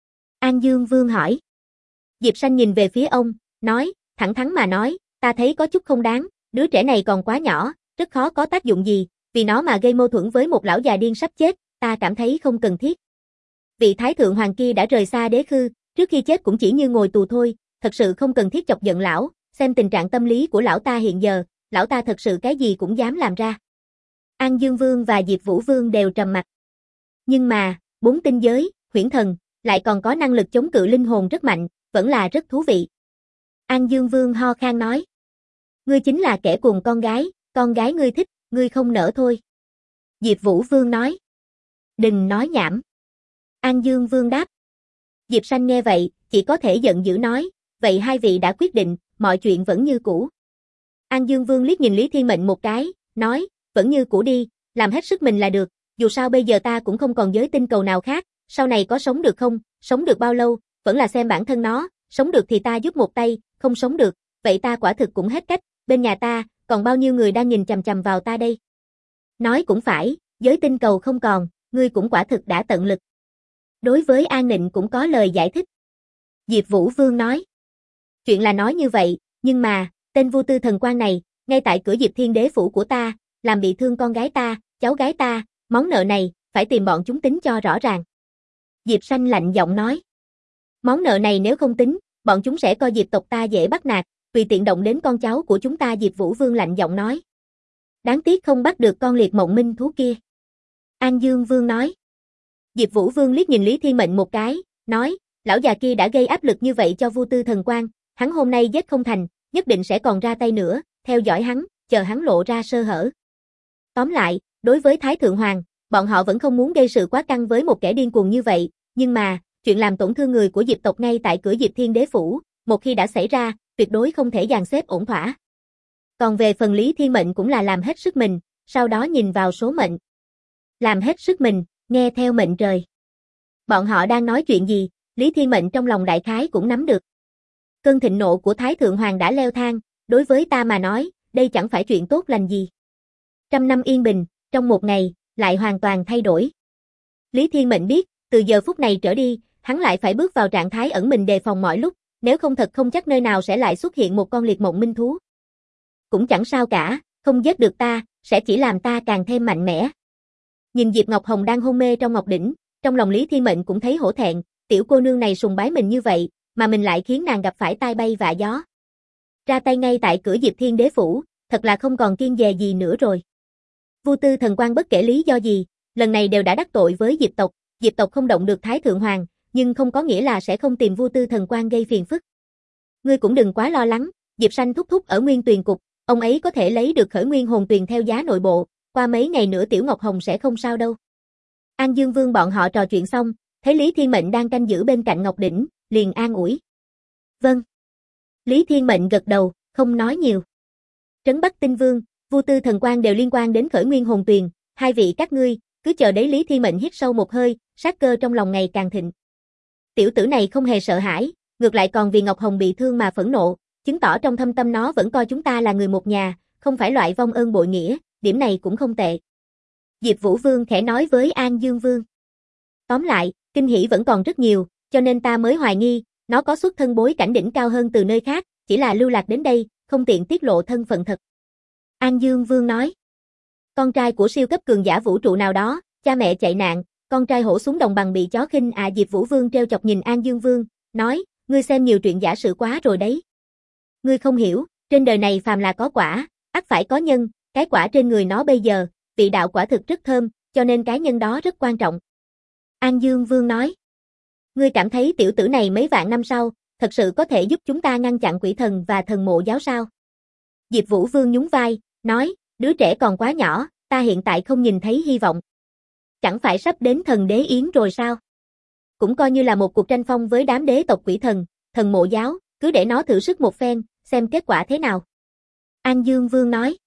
An Dương Vương hỏi. Diệp Sanh nhìn về phía ông, nói, thẳng thắn mà nói, ta thấy có chút không đáng, đứa trẻ này còn quá nhỏ, rất khó có tác dụng gì, vì nó mà gây mâu thuẫn với một lão già điên sắp chết, ta cảm thấy không cần thiết. Vị Thái Thượng Hoàng kia đã rời xa đế khư, trước khi chết cũng chỉ như ngồi tù thôi, thật sự không cần thiết chọc giận lão, xem tình trạng tâm lý của lão ta hiện giờ, lão ta thật sự cái gì cũng dám làm ra. An Dương Vương và Diệp Vũ Vương đều trầm mặt. Nhưng mà, 4 tinh giới, huyễn thần, lại còn có năng lực chống cự linh hồn rất mạnh, vẫn là rất thú vị. An Dương Vương ho khan nói. Ngươi chính là kẻ cuồng con gái ngươi thích, ngươi không nỡ thôi. Diệp Vũ Vương nói. Đừng nói nhảm. An Dương Vương đáp. Diệp Sanh nghe vậy, chỉ có thể giận dữ nói, vậy hai vị đã quyết định, mọi chuyện vẫn như cũ. An Dương Vương liếc nhìn Lý Thiên Mệnh một cái, nói, vẫn như cũ đi, làm hết sức mình là được, dù sao bây giờ ta cũng không còn giới tinh cầu nào khác, sau này có sống được không, sống được bao lâu, vẫn là xem bản thân nó, sống được thì ta giúp một tay, không sống được, vậy ta quả thực cũng hết cách, bên nhà ta, còn bao nhiêu người đang nhìn chằm chằm vào ta đây. Nói cũng phải, giới tinh cầu không còn, ngươi cũng quả thực đã tận lực. Đối với An Nịnh cũng có lời giải thích. Diệp Vũ Vương nói. Chuyện là nói như vậy, nhưng mà, tên Vu Tư Thần Quang này, ngay tại cửa Diệp Thiên Đế phủ của ta, làm bị thương con gái ta, cháu gái ta, món nợ này, phải tìm bọn chúng tính cho rõ ràng. Diệp Sanh lạnh giọng nói. Món nợ này nếu không tính, bọn chúng sẽ coi Diệp tộc ta dễ bắt nạt, tùy tiện động đến con cháu của chúng ta. Diệp Vũ Vương lạnh giọng nói. Đáng tiếc không bắt được con liệt mộng minh thú kia. An Dương Vương nói. Diệp Vũ Vương liếc nhìn Lý Thiên Mệnh một cái, nói, lão già kia đã gây áp lực như vậy cho Vu Tư Thần Quang, hắn hôm nay giết không thành, nhất định sẽ còn ra tay nữa, theo dõi hắn, chờ hắn lộ ra sơ hở. Tóm lại, đối với Thái Thượng Hoàng, bọn họ vẫn không muốn gây sự quá căng với một kẻ điên cuồng như vậy, nhưng mà, chuyện làm tổn thương người của Diệp tộc ngay tại cửa Diệp Thiên Đế phủ, một khi đã xảy ra, tuyệt đối không thể dàn xếp ổn thỏa. Còn về phần Lý Thiên Mệnh cũng là làm hết sức mình, sau đó nhìn vào số mệnh. Làm hết sức mình, nghe theo mệnh trời. Bọn họ đang nói chuyện gì, Lý Thiên Mệnh trong lòng đại khái cũng nắm được. Cơn thịnh nộ của Thái Thượng Hoàng đã leo thang, đối với ta mà nói, đây chẳng phải chuyện tốt lành gì. 100 năm yên bình, trong một ngày, lại hoàn toàn thay đổi. Lý Thiên Mệnh biết, từ giờ phút này trở đi, hắn lại phải bước vào trạng thái ẩn mình đề phòng mọi lúc, Nếu không thật không chắc nơi nào sẽ lại xuất hiện một con liệt mộng minh thú. Cũng chẳng sao cả, không giết được ta, sẽ chỉ làm ta càng thêm mạnh mẽ. Nhìn Diệp Ngọc Hồng đang hôn mê trong ngọc đỉnh, trong lòng Lý Thiên Mệnh cũng thấy hổ thẹn, tiểu cô nương này sùng bái mình như vậy, mà mình lại khiến nàng gặp phải tai bay vạ gió. Ra tay ngay tại cửa Diệp Thiên Đế phủ, thật là không còn kiêng dè gì nữa rồi. Vu Tư Thần Quan bất kể lý do gì, lần này đều đã đắc tội với Diệp tộc không động được Thái Thượng Hoàng, nhưng không có nghĩa là sẽ không tìm Vu Tư Thần Quan gây phiền phức. Ngươi cũng đừng quá lo lắng, Diệp Sanh thúc thúc ở Nguyên Tuyền cục, ông ấy có thể lấy được Khởi Nguyên hồn tuyền theo giá nội bộ, qua mấy ngày nữa Tiểu Ngọc Hồng sẽ không sao đâu. An Dương Vương bọn họ trò chuyện xong, thấy Lý Thiên Mệnh đang canh giữ bên cạnh Ngọc đỉnh, liền an ủi. Vâng. Lý Thiên Mệnh gật đầu, không nói nhiều. Trấn Bắc Tinh Vương, Vu Tư Thần Quan đều liên quan đến Khởi Nguyên hồn tuyền, hai vị các ngươi, cứ chờ đấy. Lý Thiên Mệnh hít sâu một hơi, sát cơ trong lòng ngày càng thịnh. Tiểu tử này không hề sợ hãi, ngược lại còn vì Ngọc Hồng bị thương mà phẫn nộ, chứng tỏ trong thâm tâm nó vẫn coi chúng ta là người một nhà, không phải loại vong ơn bội nghĩa, điểm này cũng không tệ. Diệp Vũ Vương khẽ nói với An Dương Vương. Tóm lại, kinh hỉ vẫn còn rất nhiều, cho nên ta mới hoài nghi, nó có xuất thân bối cảnh đỉnh cao hơn từ nơi khác, chỉ là lưu lạc đến đây, không tiện tiết lộ thân phận thật. An Dương Vương nói. Con trai của siêu cấp cường giả vũ trụ nào đó, cha mẹ chạy nạn, con trai hổ xuống đồng bằng bị chó khinh à. Diệp Vũ Vương trêu chọc nhìn An Dương Vương, nói, ngươi xem nhiều truyện giả sử quá rồi đấy. Ngươi không hiểu, trên đời này phàm là có quả, ắt phải có nhân, cái quả trên người nó bây giờ, vị đạo quả thực rất thơm, cho nên cái nhân đó rất quan trọng. An Dương Vương nói. Ngươi cảm thấy tiểu tử này mấy vạn năm sau, thật sự có thể giúp chúng ta ngăn chặn quỷ thần và thần mộ giáo sao? Diệp Vũ Vương nhún vai, nói, đứa trẻ còn quá nhỏ, ta hiện tại không nhìn thấy hy vọng. Chẳng phải sắp đến thần đế yến rồi sao? Cũng coi như là một cuộc tranh phong với đám đế tộc quỷ thần, thần mộ giáo, cứ để nó thử sức một phen, xem kết quả thế nào. An Dương Vương nói.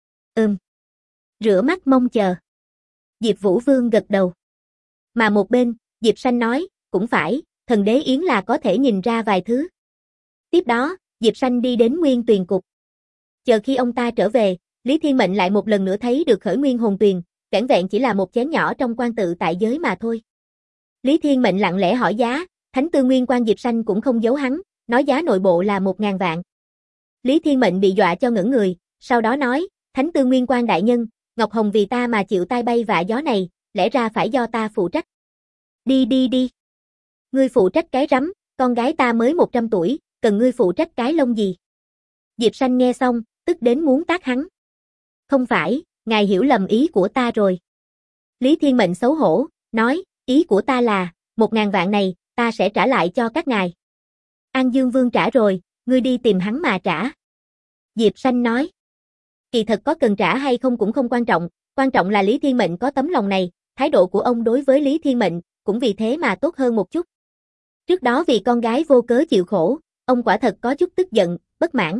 Rửa mắt mong chờ. Diệp Vũ Vương gật đầu. Mà một bên, Diệp Sanh nói, cũng phải, thần đế yến là có thể nhìn ra vài thứ. Tiếp đó, Diệp Sanh đi đến Nguyên Tuyền cục. Chờ khi ông ta trở về, Lý Thiên Mệnh lại một lần nữa thấy được Khởi Nguyên hồn tuyền, vẻn vẹn chỉ là một chén nhỏ trong quan tự tại giới mà thôi. Lý Thiên Mệnh lặng lẽ hỏi giá, Thánh Tư Nguyên Quan. Diệp Sanh cũng không giấu hắn, nói giá nội bộ là 1000 vạn. Lý Thiên Mệnh bị dọa cho ngẩn người, sau đó nói, Thánh Tư Nguyên Quan đại nhân, Ngọc Hồng vì ta mà chịu tai bay vạ gió này, lẽ ra phải do ta phụ trách. Đi. Ngươi phụ trách cái rắm, con gái ta mới 100 tuổi, cần ngươi phụ trách cái lông gì? Diệp Sanh nghe xong, tức đến muốn tát hắn. Không phải, ngài hiểu lầm ý của ta rồi. Lý Thiên Mệnh xấu hổ, nói, ý của ta là, 1000 vạn này, ta sẽ trả lại cho các ngài. An Dương Vương trả rồi, ngươi đi tìm hắn mà trả. Diệp Sanh nói. Kỳ thật có cần trả hay không cũng không quan trọng là Lý Thiên Mệnh có tấm lòng này, thái độ của ông đối với Lý Thiên Mệnh, cũng vì thế mà tốt hơn một chút. Trước đó vì con gái vô cớ chịu khổ, ông quả thật có chút tức giận, bất mãn.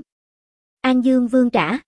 An Dương Vương trả.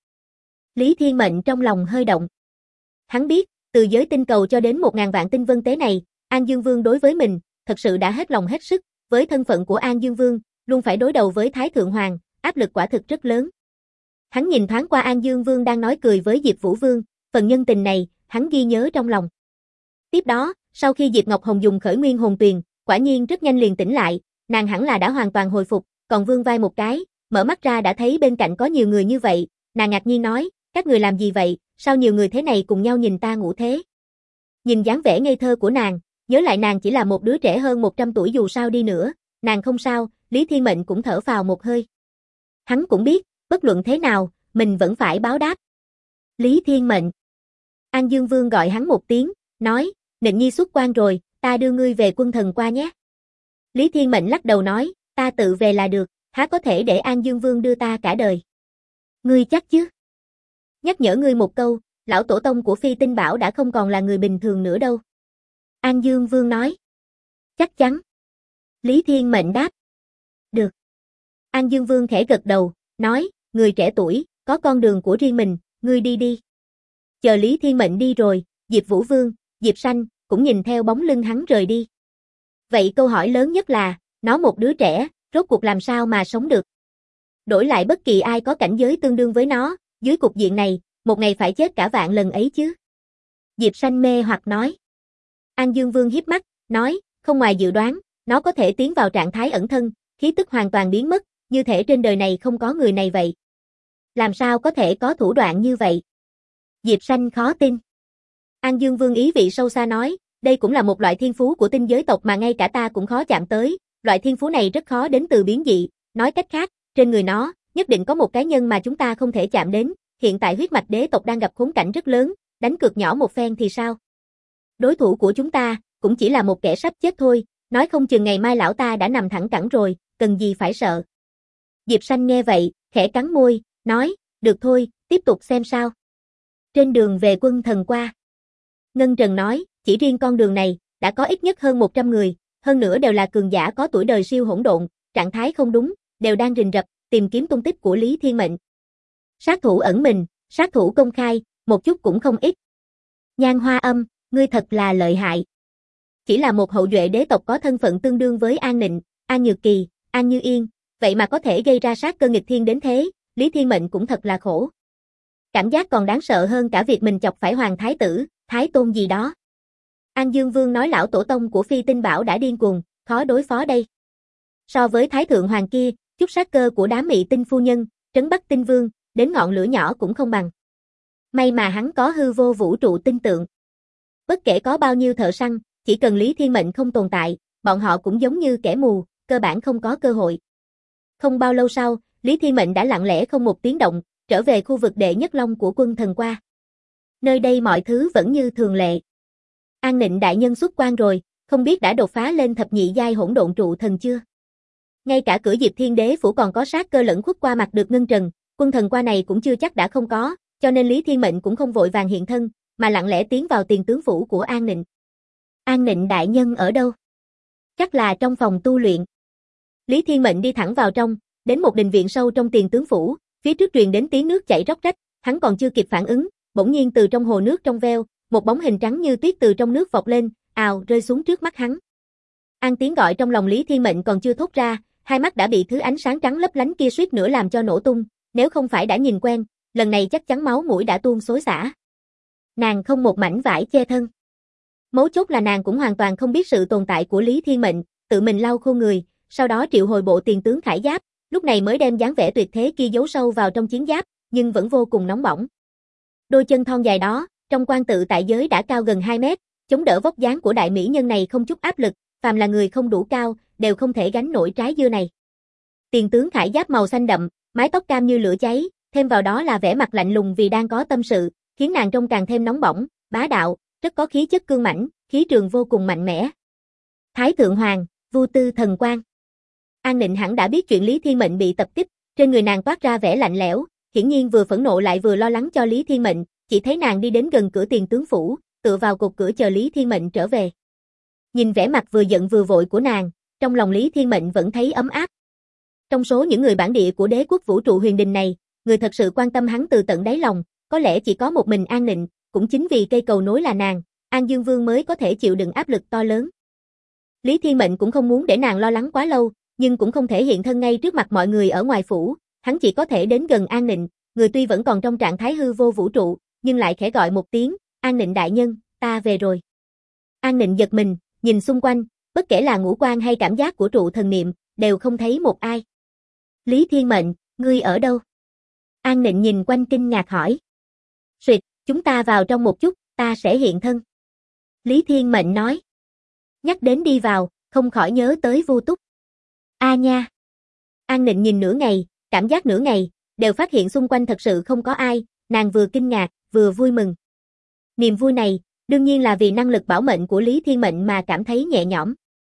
Lý Thiên Mệnh trong lòng hơi động. Hắn biết, từ giới tinh cầu cho đến 1000 vạn tinh vân tế này, An Dương Vương đối với mình, thật sự đã hết lòng hết sức, với thân phận của An Dương Vương, luôn phải đối đầu với Thái Thượng Hoàng, áp lực quả thực rất lớn. Hắn nhìn thoáng qua An Dương Vương đang nói cười với Diệp Vũ Vương, phần nhân tình này, hắn ghi nhớ trong lòng. Tiếp đó, sau khi Diệp Ngọc Hồng dùng Khởi Nguyên hồn tuyền, quả nhiên rất nhanh liền tỉnh lại, nàng hẳn là đã hoàn toàn hồi phục, còn vương vai một cái, mở mắt ra đã thấy bên cạnh có nhiều người như vậy, nàng ngạc nhiên nói, các người làm gì vậy, sao nhiều người thế này cùng nhau nhìn ta ngủ thế? Nhìn dáng vẻ ngây thơ của nàng, nhớ lại nàng chỉ là một đứa trẻ hơn 100 tuổi dù sao đi nữa, nàng không sao, Lý Thiên Mệnh cũng thở phào một hơi. Hắn cũng biết, bất luận thế nào, mình vẫn phải báo đáp. Lý Thiên Mệnh. An Dương Vương gọi hắn một tiếng, nói, Nịnh Nhi xuất quan rồi, ta đưa ngươi về quân thần qua nhé. Lý Thiên Mệnh lắc đầu nói, ta tự về là được, há có thể để An Dương Vương đưa ta cả đời. Ngươi chắc chứ? Nhắc nhở ngươi một câu, lão tổ tông của Phi Tinh Bảo đã không còn là người bình thường nữa đâu. An Dương Vương nói. Chắc chắn. Lý Thiên Mệnh đáp. Được. An Dương Vương khẽ gật đầu, nói, người trẻ tuổi, có con đường của riêng mình, ngươi đi đi. Chờ Lý Thiên Mệnh đi rồi, Diệp Vũ Vương, Diệp Sanh, cũng nhìn theo bóng lưng hắn rời đi. Vậy câu hỏi lớn nhất là, nó một đứa trẻ, rốt cuộc làm sao mà sống được? Đổi lại bất kỳ ai có cảnh giới tương đương với nó, dưới cục diện này, một ngày phải chết cả vạn lần ấy chứ. Diệp Sanh mê hoặc nói. An Dương Vương hiếp mắt, nói, không ngoài dự đoán, nó có thể tiến vào trạng thái ẩn thân, khí tức hoàn toàn biến mất, như thể trên đời này không có người này vậy. Làm sao có thể có thủ đoạn như vậy? Diệp Sanh khó tin. An Dương Vương ý vị sâu xa nói, đây cũng là một loại thiên phú của tinh giới tộc mà ngay cả ta cũng khó chạm tới, loại thiên phú này rất khó đến từ biến dị, nói cách khác, trên người nó, nhất định có một cái nhân mà chúng ta không thể chạm đến, hiện tại huyết mạch đế tộc đang gặp khốn cảnh rất lớn, đánh cược nhỏ một phen thì sao? Đối thủ của chúng ta, cũng chỉ là một kẻ sắp chết thôi, nói không chừng ngày mai lão ta đã nằm thẳng cẳng rồi, cần gì phải sợ. Diệp Sanh nghe vậy, khẽ cắn môi, nói, được thôi, tiếp tục xem sao. Trên đường về Quân Thần qua. Ngân Trần nói, chỉ riêng con đường này, đã có ít nhất hơn 100 người, hơn nữa đều là cường giả có tuổi đời siêu hỗn độn, trạng thái không đúng, đều đang rình rập, tìm kiếm tung tích của Lý Thiên Mệnh. Sát thủ ẩn mình, sát thủ công khai, một chút cũng không ít. Nhan Hoa Âm, ngươi thật là lợi hại. Chỉ là một hậu duệ đế tộc có thân phận tương đương với An Nịnh, An Nhược Kỳ, An Như Yên, vậy mà có thể gây ra sát cơ nghịch thiên đến thế, Lý Thiên Mệnh cũng thật là khổ. Cảm giác còn đáng sợ hơn cả việc mình chọc phải Hoàng Thái Tử, Thái Tôn gì đó. An Dương Vương nói lão tổ tông của Phi Tinh Bảo đã điên cuồng, khó đối phó đây. So với Thái Thượng Hoàng kia, chút sát cơ của đám Mị Tinh Phu Nhân, Trấn Bắc Tinh Vương, đến ngọn lửa nhỏ cũng không bằng. May mà hắn có hư vô vũ trụ tinh tượng. Bất kể có bao nhiêu thợ săn, chỉ cần Lý Thiên Mệnh không tồn tại, bọn họ cũng giống như kẻ mù, cơ bản không có cơ hội. Không bao lâu sau, Lý Thiên Mệnh đã lặng lẽ không một tiếng động, trở về khu vực đệ nhất long của Quân Thần qua. Nơi đây mọi thứ vẫn như thường lệ. An Nịnh đại nhân xuất quan rồi, không biết đã đột phá lên thập nhị giai hỗn độn trụ thần chưa? Ngay cả cửa Diệp Thiên Đế phủ còn có sát cơ lẫn khuất qua mặt được Ngân Trần, Quân Thần qua này cũng chưa chắc đã không có, cho nên Lý Thiên Mệnh cũng không vội vàng hiện thân, mà lặng lẽ tiến vào tiền tướng phủ của An Nịnh. An Nịnh đại nhân ở đâu? Chắc là trong phòng tu luyện. Lý Thiên Mệnh đi thẳng vào trong, đến một đình viện sâu trong tiền tướng phủ, phía trước truyền đến tiếng nước chảy róc rách, hắn còn chưa kịp phản ứng, bỗng nhiên từ trong hồ nước trong veo, một bóng hình trắng như tuyết từ trong nước vọt lên, ào rơi xuống trước mắt hắn. An tiếng gọi trong lòng Lý Thiên Mệnh còn chưa thốt ra, hai mắt đã bị thứ ánh sáng trắng lấp lánh kia suýt nữa làm cho nổ tung, nếu không phải đã nhìn quen, lần này chắc chắn máu mũi đã tuôn xối xả. Nàng không một mảnh vải che thân. Mấu chốt là nàng cũng hoàn toàn không biết sự tồn tại của Lý Thiên Mệnh, tự mình lau khô người, sau đó triệu hồi bộ tiền tướng khải giáp, lúc này mới đem dáng vẻ tuyệt thế kia giấu sâu vào trong chiến giáp, nhưng vẫn vô cùng nóng bỏng. Đôi chân thon dài đó, trong quan tự tại giới đã cao gần 2 mét, chống đỡ vóc dáng của đại mỹ nhân này không chút áp lực, phàm là người không đủ cao, đều không thể gánh nổi trái dưa này. Tiền tướng khải giáp màu xanh đậm, mái tóc cam như lửa cháy, thêm vào đó là vẻ mặt lạnh lùng vì đang có tâm sự, khiến nàng trông càng thêm nóng bỏng, bá đạo, rất có khí chất cương mãnh, khí trường vô cùng mạnh mẽ. Thái Thượng Hoàng, Vu Tư Thần Quang. An Nịnh hẳn đã biết chuyện Lý Thiên Mệnh bị tập kích, trên người nàng toát ra vẻ lạnh lẽo, hiển nhiên vừa phẫn nộ lại vừa lo lắng cho Lý Thiên Mệnh, chỉ thấy nàng đi đến gần cửa tiền tướng phủ, tựa vào cột cửa chờ Lý Thiên Mệnh trở về. Nhìn vẻ mặt vừa giận vừa vội của nàng, trong lòng Lý Thiên Mệnh vẫn thấy ấm áp. Trong số những người bản địa của đế quốc vũ trụ huyền đình này, người thật sự quan tâm hắn từ tận đáy lòng, có lẽ chỉ có một mình An Nịnh, cũng chính vì cây cầu nối là nàng, An Dương Vương mới có thể chịu đựng áp lực to lớn. Lý Thiên Mệnh cũng không muốn để nàng lo lắng quá lâu, nhưng cũng không thể hiện thân ngay trước mặt mọi người ở ngoài phủ, hắn chỉ có thể đến gần An Nịnh, người tuy vẫn còn trong trạng thái hư vô vũ trụ, nhưng lại khẽ gọi một tiếng, An Nịnh đại nhân, ta về rồi. An Nịnh giật mình, nhìn xung quanh, bất kể là ngũ quan hay cảm giác của trụ thần niệm, đều không thấy một ai. Lý Thiên Mệnh, ngươi ở đâu? An Nịnh nhìn quanh kinh ngạc hỏi. Suyệt, chúng ta vào trong một chút, ta sẽ hiện thân. Lý Thiên Mệnh nói. Nhắc đến đi vào, không khỏi nhớ tới Vu Túc. A nha. An Nịnh nhìn nửa ngày, cảm giác nửa ngày, đều phát hiện xung quanh thật sự không có ai, nàng vừa kinh ngạc, vừa vui mừng. Niềm vui này, đương nhiên là vì năng lực bảo mệnh của Lý Thiên Mệnh mà cảm thấy nhẹ nhõm.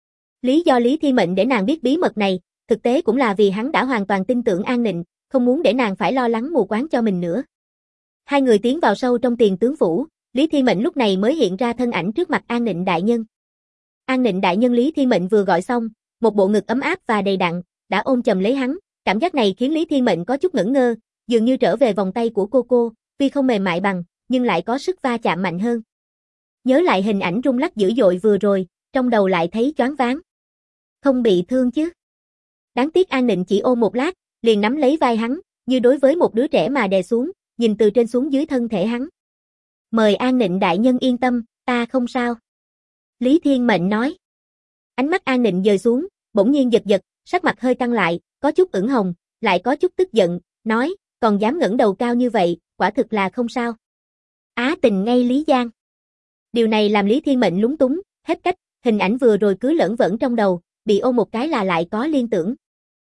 Lý do Lý Thiên Mệnh để nàng biết bí mật này, thực tế cũng là vì hắn đã hoàn toàn tin tưởng An Nịnh, không muốn để nàng phải lo lắng mù quáng cho mình nữa. Hai người tiến vào sâu trong tiền tướng phủ, Lý Thiên Mệnh lúc này mới hiện ra thân ảnh trước mặt An Nịnh đại nhân. An Nịnh đại nhân Lý Thiên Mệnh vừa gọi xong, một bộ ngực ấm áp và đầy đặn, đã ôm chầm lấy hắn, cảm giác này khiến Lý Thiên Mệnh có chút ngẩn ngơ, dường như trở về vòng tay của cô, tuy không mềm mại bằng, nhưng lại có sức va chạm mạnh hơn. Nhớ lại hình ảnh rung lắc dữ dội vừa rồi, trong đầu lại thấy choáng váng. Không bị thương chứ? Đáng tiếc An Nịnh chỉ ôm một lát, liền nắm lấy vai hắn, như đối với một đứa trẻ mà đè xuống, nhìn từ trên xuống dưới thân thể hắn. Mời An Nịnh đại nhân yên tâm, ta không sao. Lý Thiên Mệnh nói. Ánh mắt An Nịnh dời xuống, bỗng nhiên giật giật, sắc mặt hơi căng lại, có chút ửng hồng, lại có chút tức giận, nói, còn dám ngẩng đầu cao như vậy, quả thực là không sao. Á tình ngay Lý Giang. Điều này làm Lý Thiên Mệnh lúng túng, hết cách, hình ảnh vừa rồi cứ lởn vởn trong đầu, bị ôm một cái là lại có liên tưởng.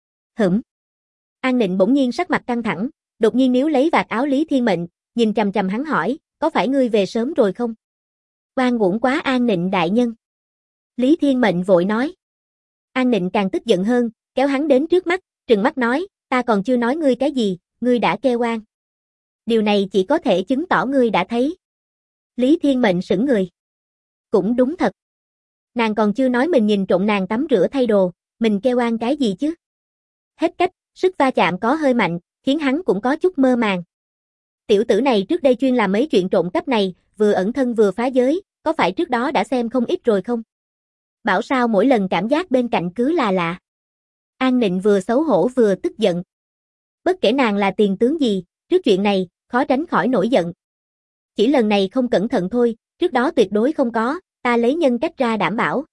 An Nịnh bỗng nhiên sắc mặt căng thẳng, đột nhiên níu lấy vạt áo Lý Thiên Mệnh, nhìn chằm chằm hắn hỏi, có phải ngươi về sớm rồi không? Oan uổng quá An Nịnh đại nhân. Lý Thiên Mệnh vội nói. An Nịnh càng tức giận hơn, kéo hắn đến trước mắt, trừng mắt nói, ta còn chưa nói ngươi cái gì, ngươi đã kêu oan. Điều này chỉ có thể chứng tỏ ngươi đã thấy. Lý Thiên Mệnh sững người. Cũng đúng thật. Nàng còn chưa nói mình nhìn trộm nàng tắm rửa thay đồ, mình kêu oan cái gì chứ? Hết cách, sức va chạm có hơi mạnh, khiến hắn cũng có chút mơ màng. Tiểu tử này trước đây chuyên làm mấy chuyện trộm cắp này, vừa ẩn thân vừa phá giới, có phải trước đó đã xem không ít rồi không? Bảo sao mỗi lần cảm giác bên cạnh cứ là lạ. An Nịnh vừa xấu hổ vừa tức giận. Bất kể nàng là tiền tướng gì, trước chuyện này, khó tránh khỏi nổi giận. Chỉ lần này không cẩn thận thôi, trước đó tuyệt đối không có, ta lấy nhân cách ra đảm bảo.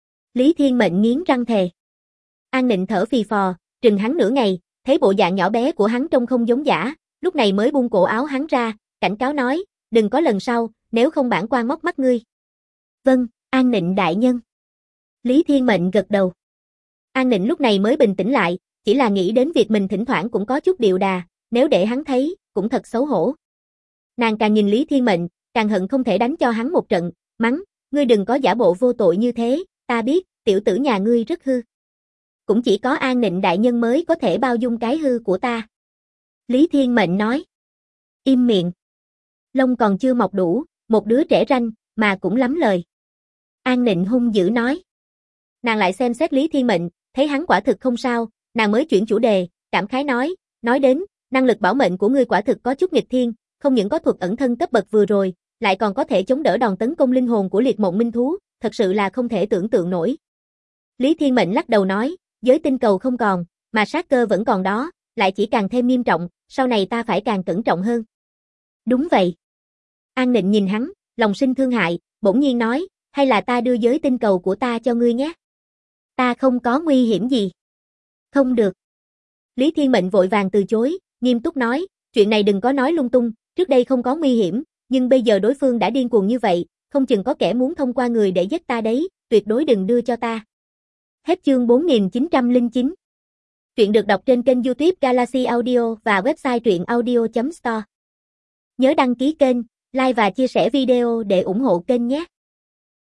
Lý Thiên Mệnh nghiến răng thề. An Nịnh thở phì phò, trừng hắn nửa ngày, thấy bộ dạng nhỏ bé của hắn trông không giống giả, lúc này mới buông cổ áo hắn ra, cảnh cáo nói, đừng có lần sau, nếu không bản quan móc mắt ngươi. Vâng, An Nịnh đại nhân. Lý Thiên Mệnh gật đầu. An Nịnh lúc này mới bình tĩnh lại, chỉ là nghĩ đến việc mình thỉnh thoảng cũng có chút điệu đà, nếu để hắn thấy, cũng thật xấu hổ. Nàng càng nhìn Lý Thiên Mệnh, càng hận không thể đánh cho hắn một trận, mắng, ngươi đừng có giả bộ vô tội như thế, ta biết, tiểu tử nhà ngươi rất hư. Cũng chỉ có An Nịnh đại nhân mới có thể bao dung cái hư của ta. Lý Thiên Mệnh nói. Im miệng. Lông còn chưa mọc đủ, một đứa trẻ ranh, mà cũng lắm lời. An Nịnh hung dữ nói. Nàng lại xem xét Lý Thiên Mệnh, thấy hắn quả thực không sao, nàng mới chuyển chủ đề, cảm khái nói đến, năng lực bảo mệnh của ngươi quả thực có chút nghịch thiên, không những có thuật ẩn thân cấp bậc vừa rồi, lại còn có thể chống đỡ đòn tấn công linh hồn của liệt mộng minh thú, thật sự là không thể tưởng tượng nổi. Lý Thiên Mệnh lắc đầu nói, giới tinh cầu không còn, mà sát cơ vẫn còn đó, lại chỉ càng thêm nghiêm trọng, sau này ta phải càng cẩn trọng hơn. Đúng vậy. An Nịnh nhìn hắn, lòng sinh thương hại, bỗng nhiên nói, hay là ta đưa giới tinh cầu của ta cho ngươi nhé. Ta không có nguy hiểm gì. Không được. Lý Thiên Mệnh vội vàng từ chối, nghiêm túc nói, chuyện này đừng có nói lung tung, trước đây không có nguy hiểm, nhưng bây giờ đối phương đã điên cuồng như vậy, không chừng có kẻ muốn thông qua người để giết ta đấy, tuyệt đối đừng đưa cho ta. Hết chương 4909. Truyện được đọc trên kênh YouTube Galaxy Audio và website truyệnaudio.store. Nhớ đăng ký kênh, like và chia sẻ video để ủng hộ kênh nhé.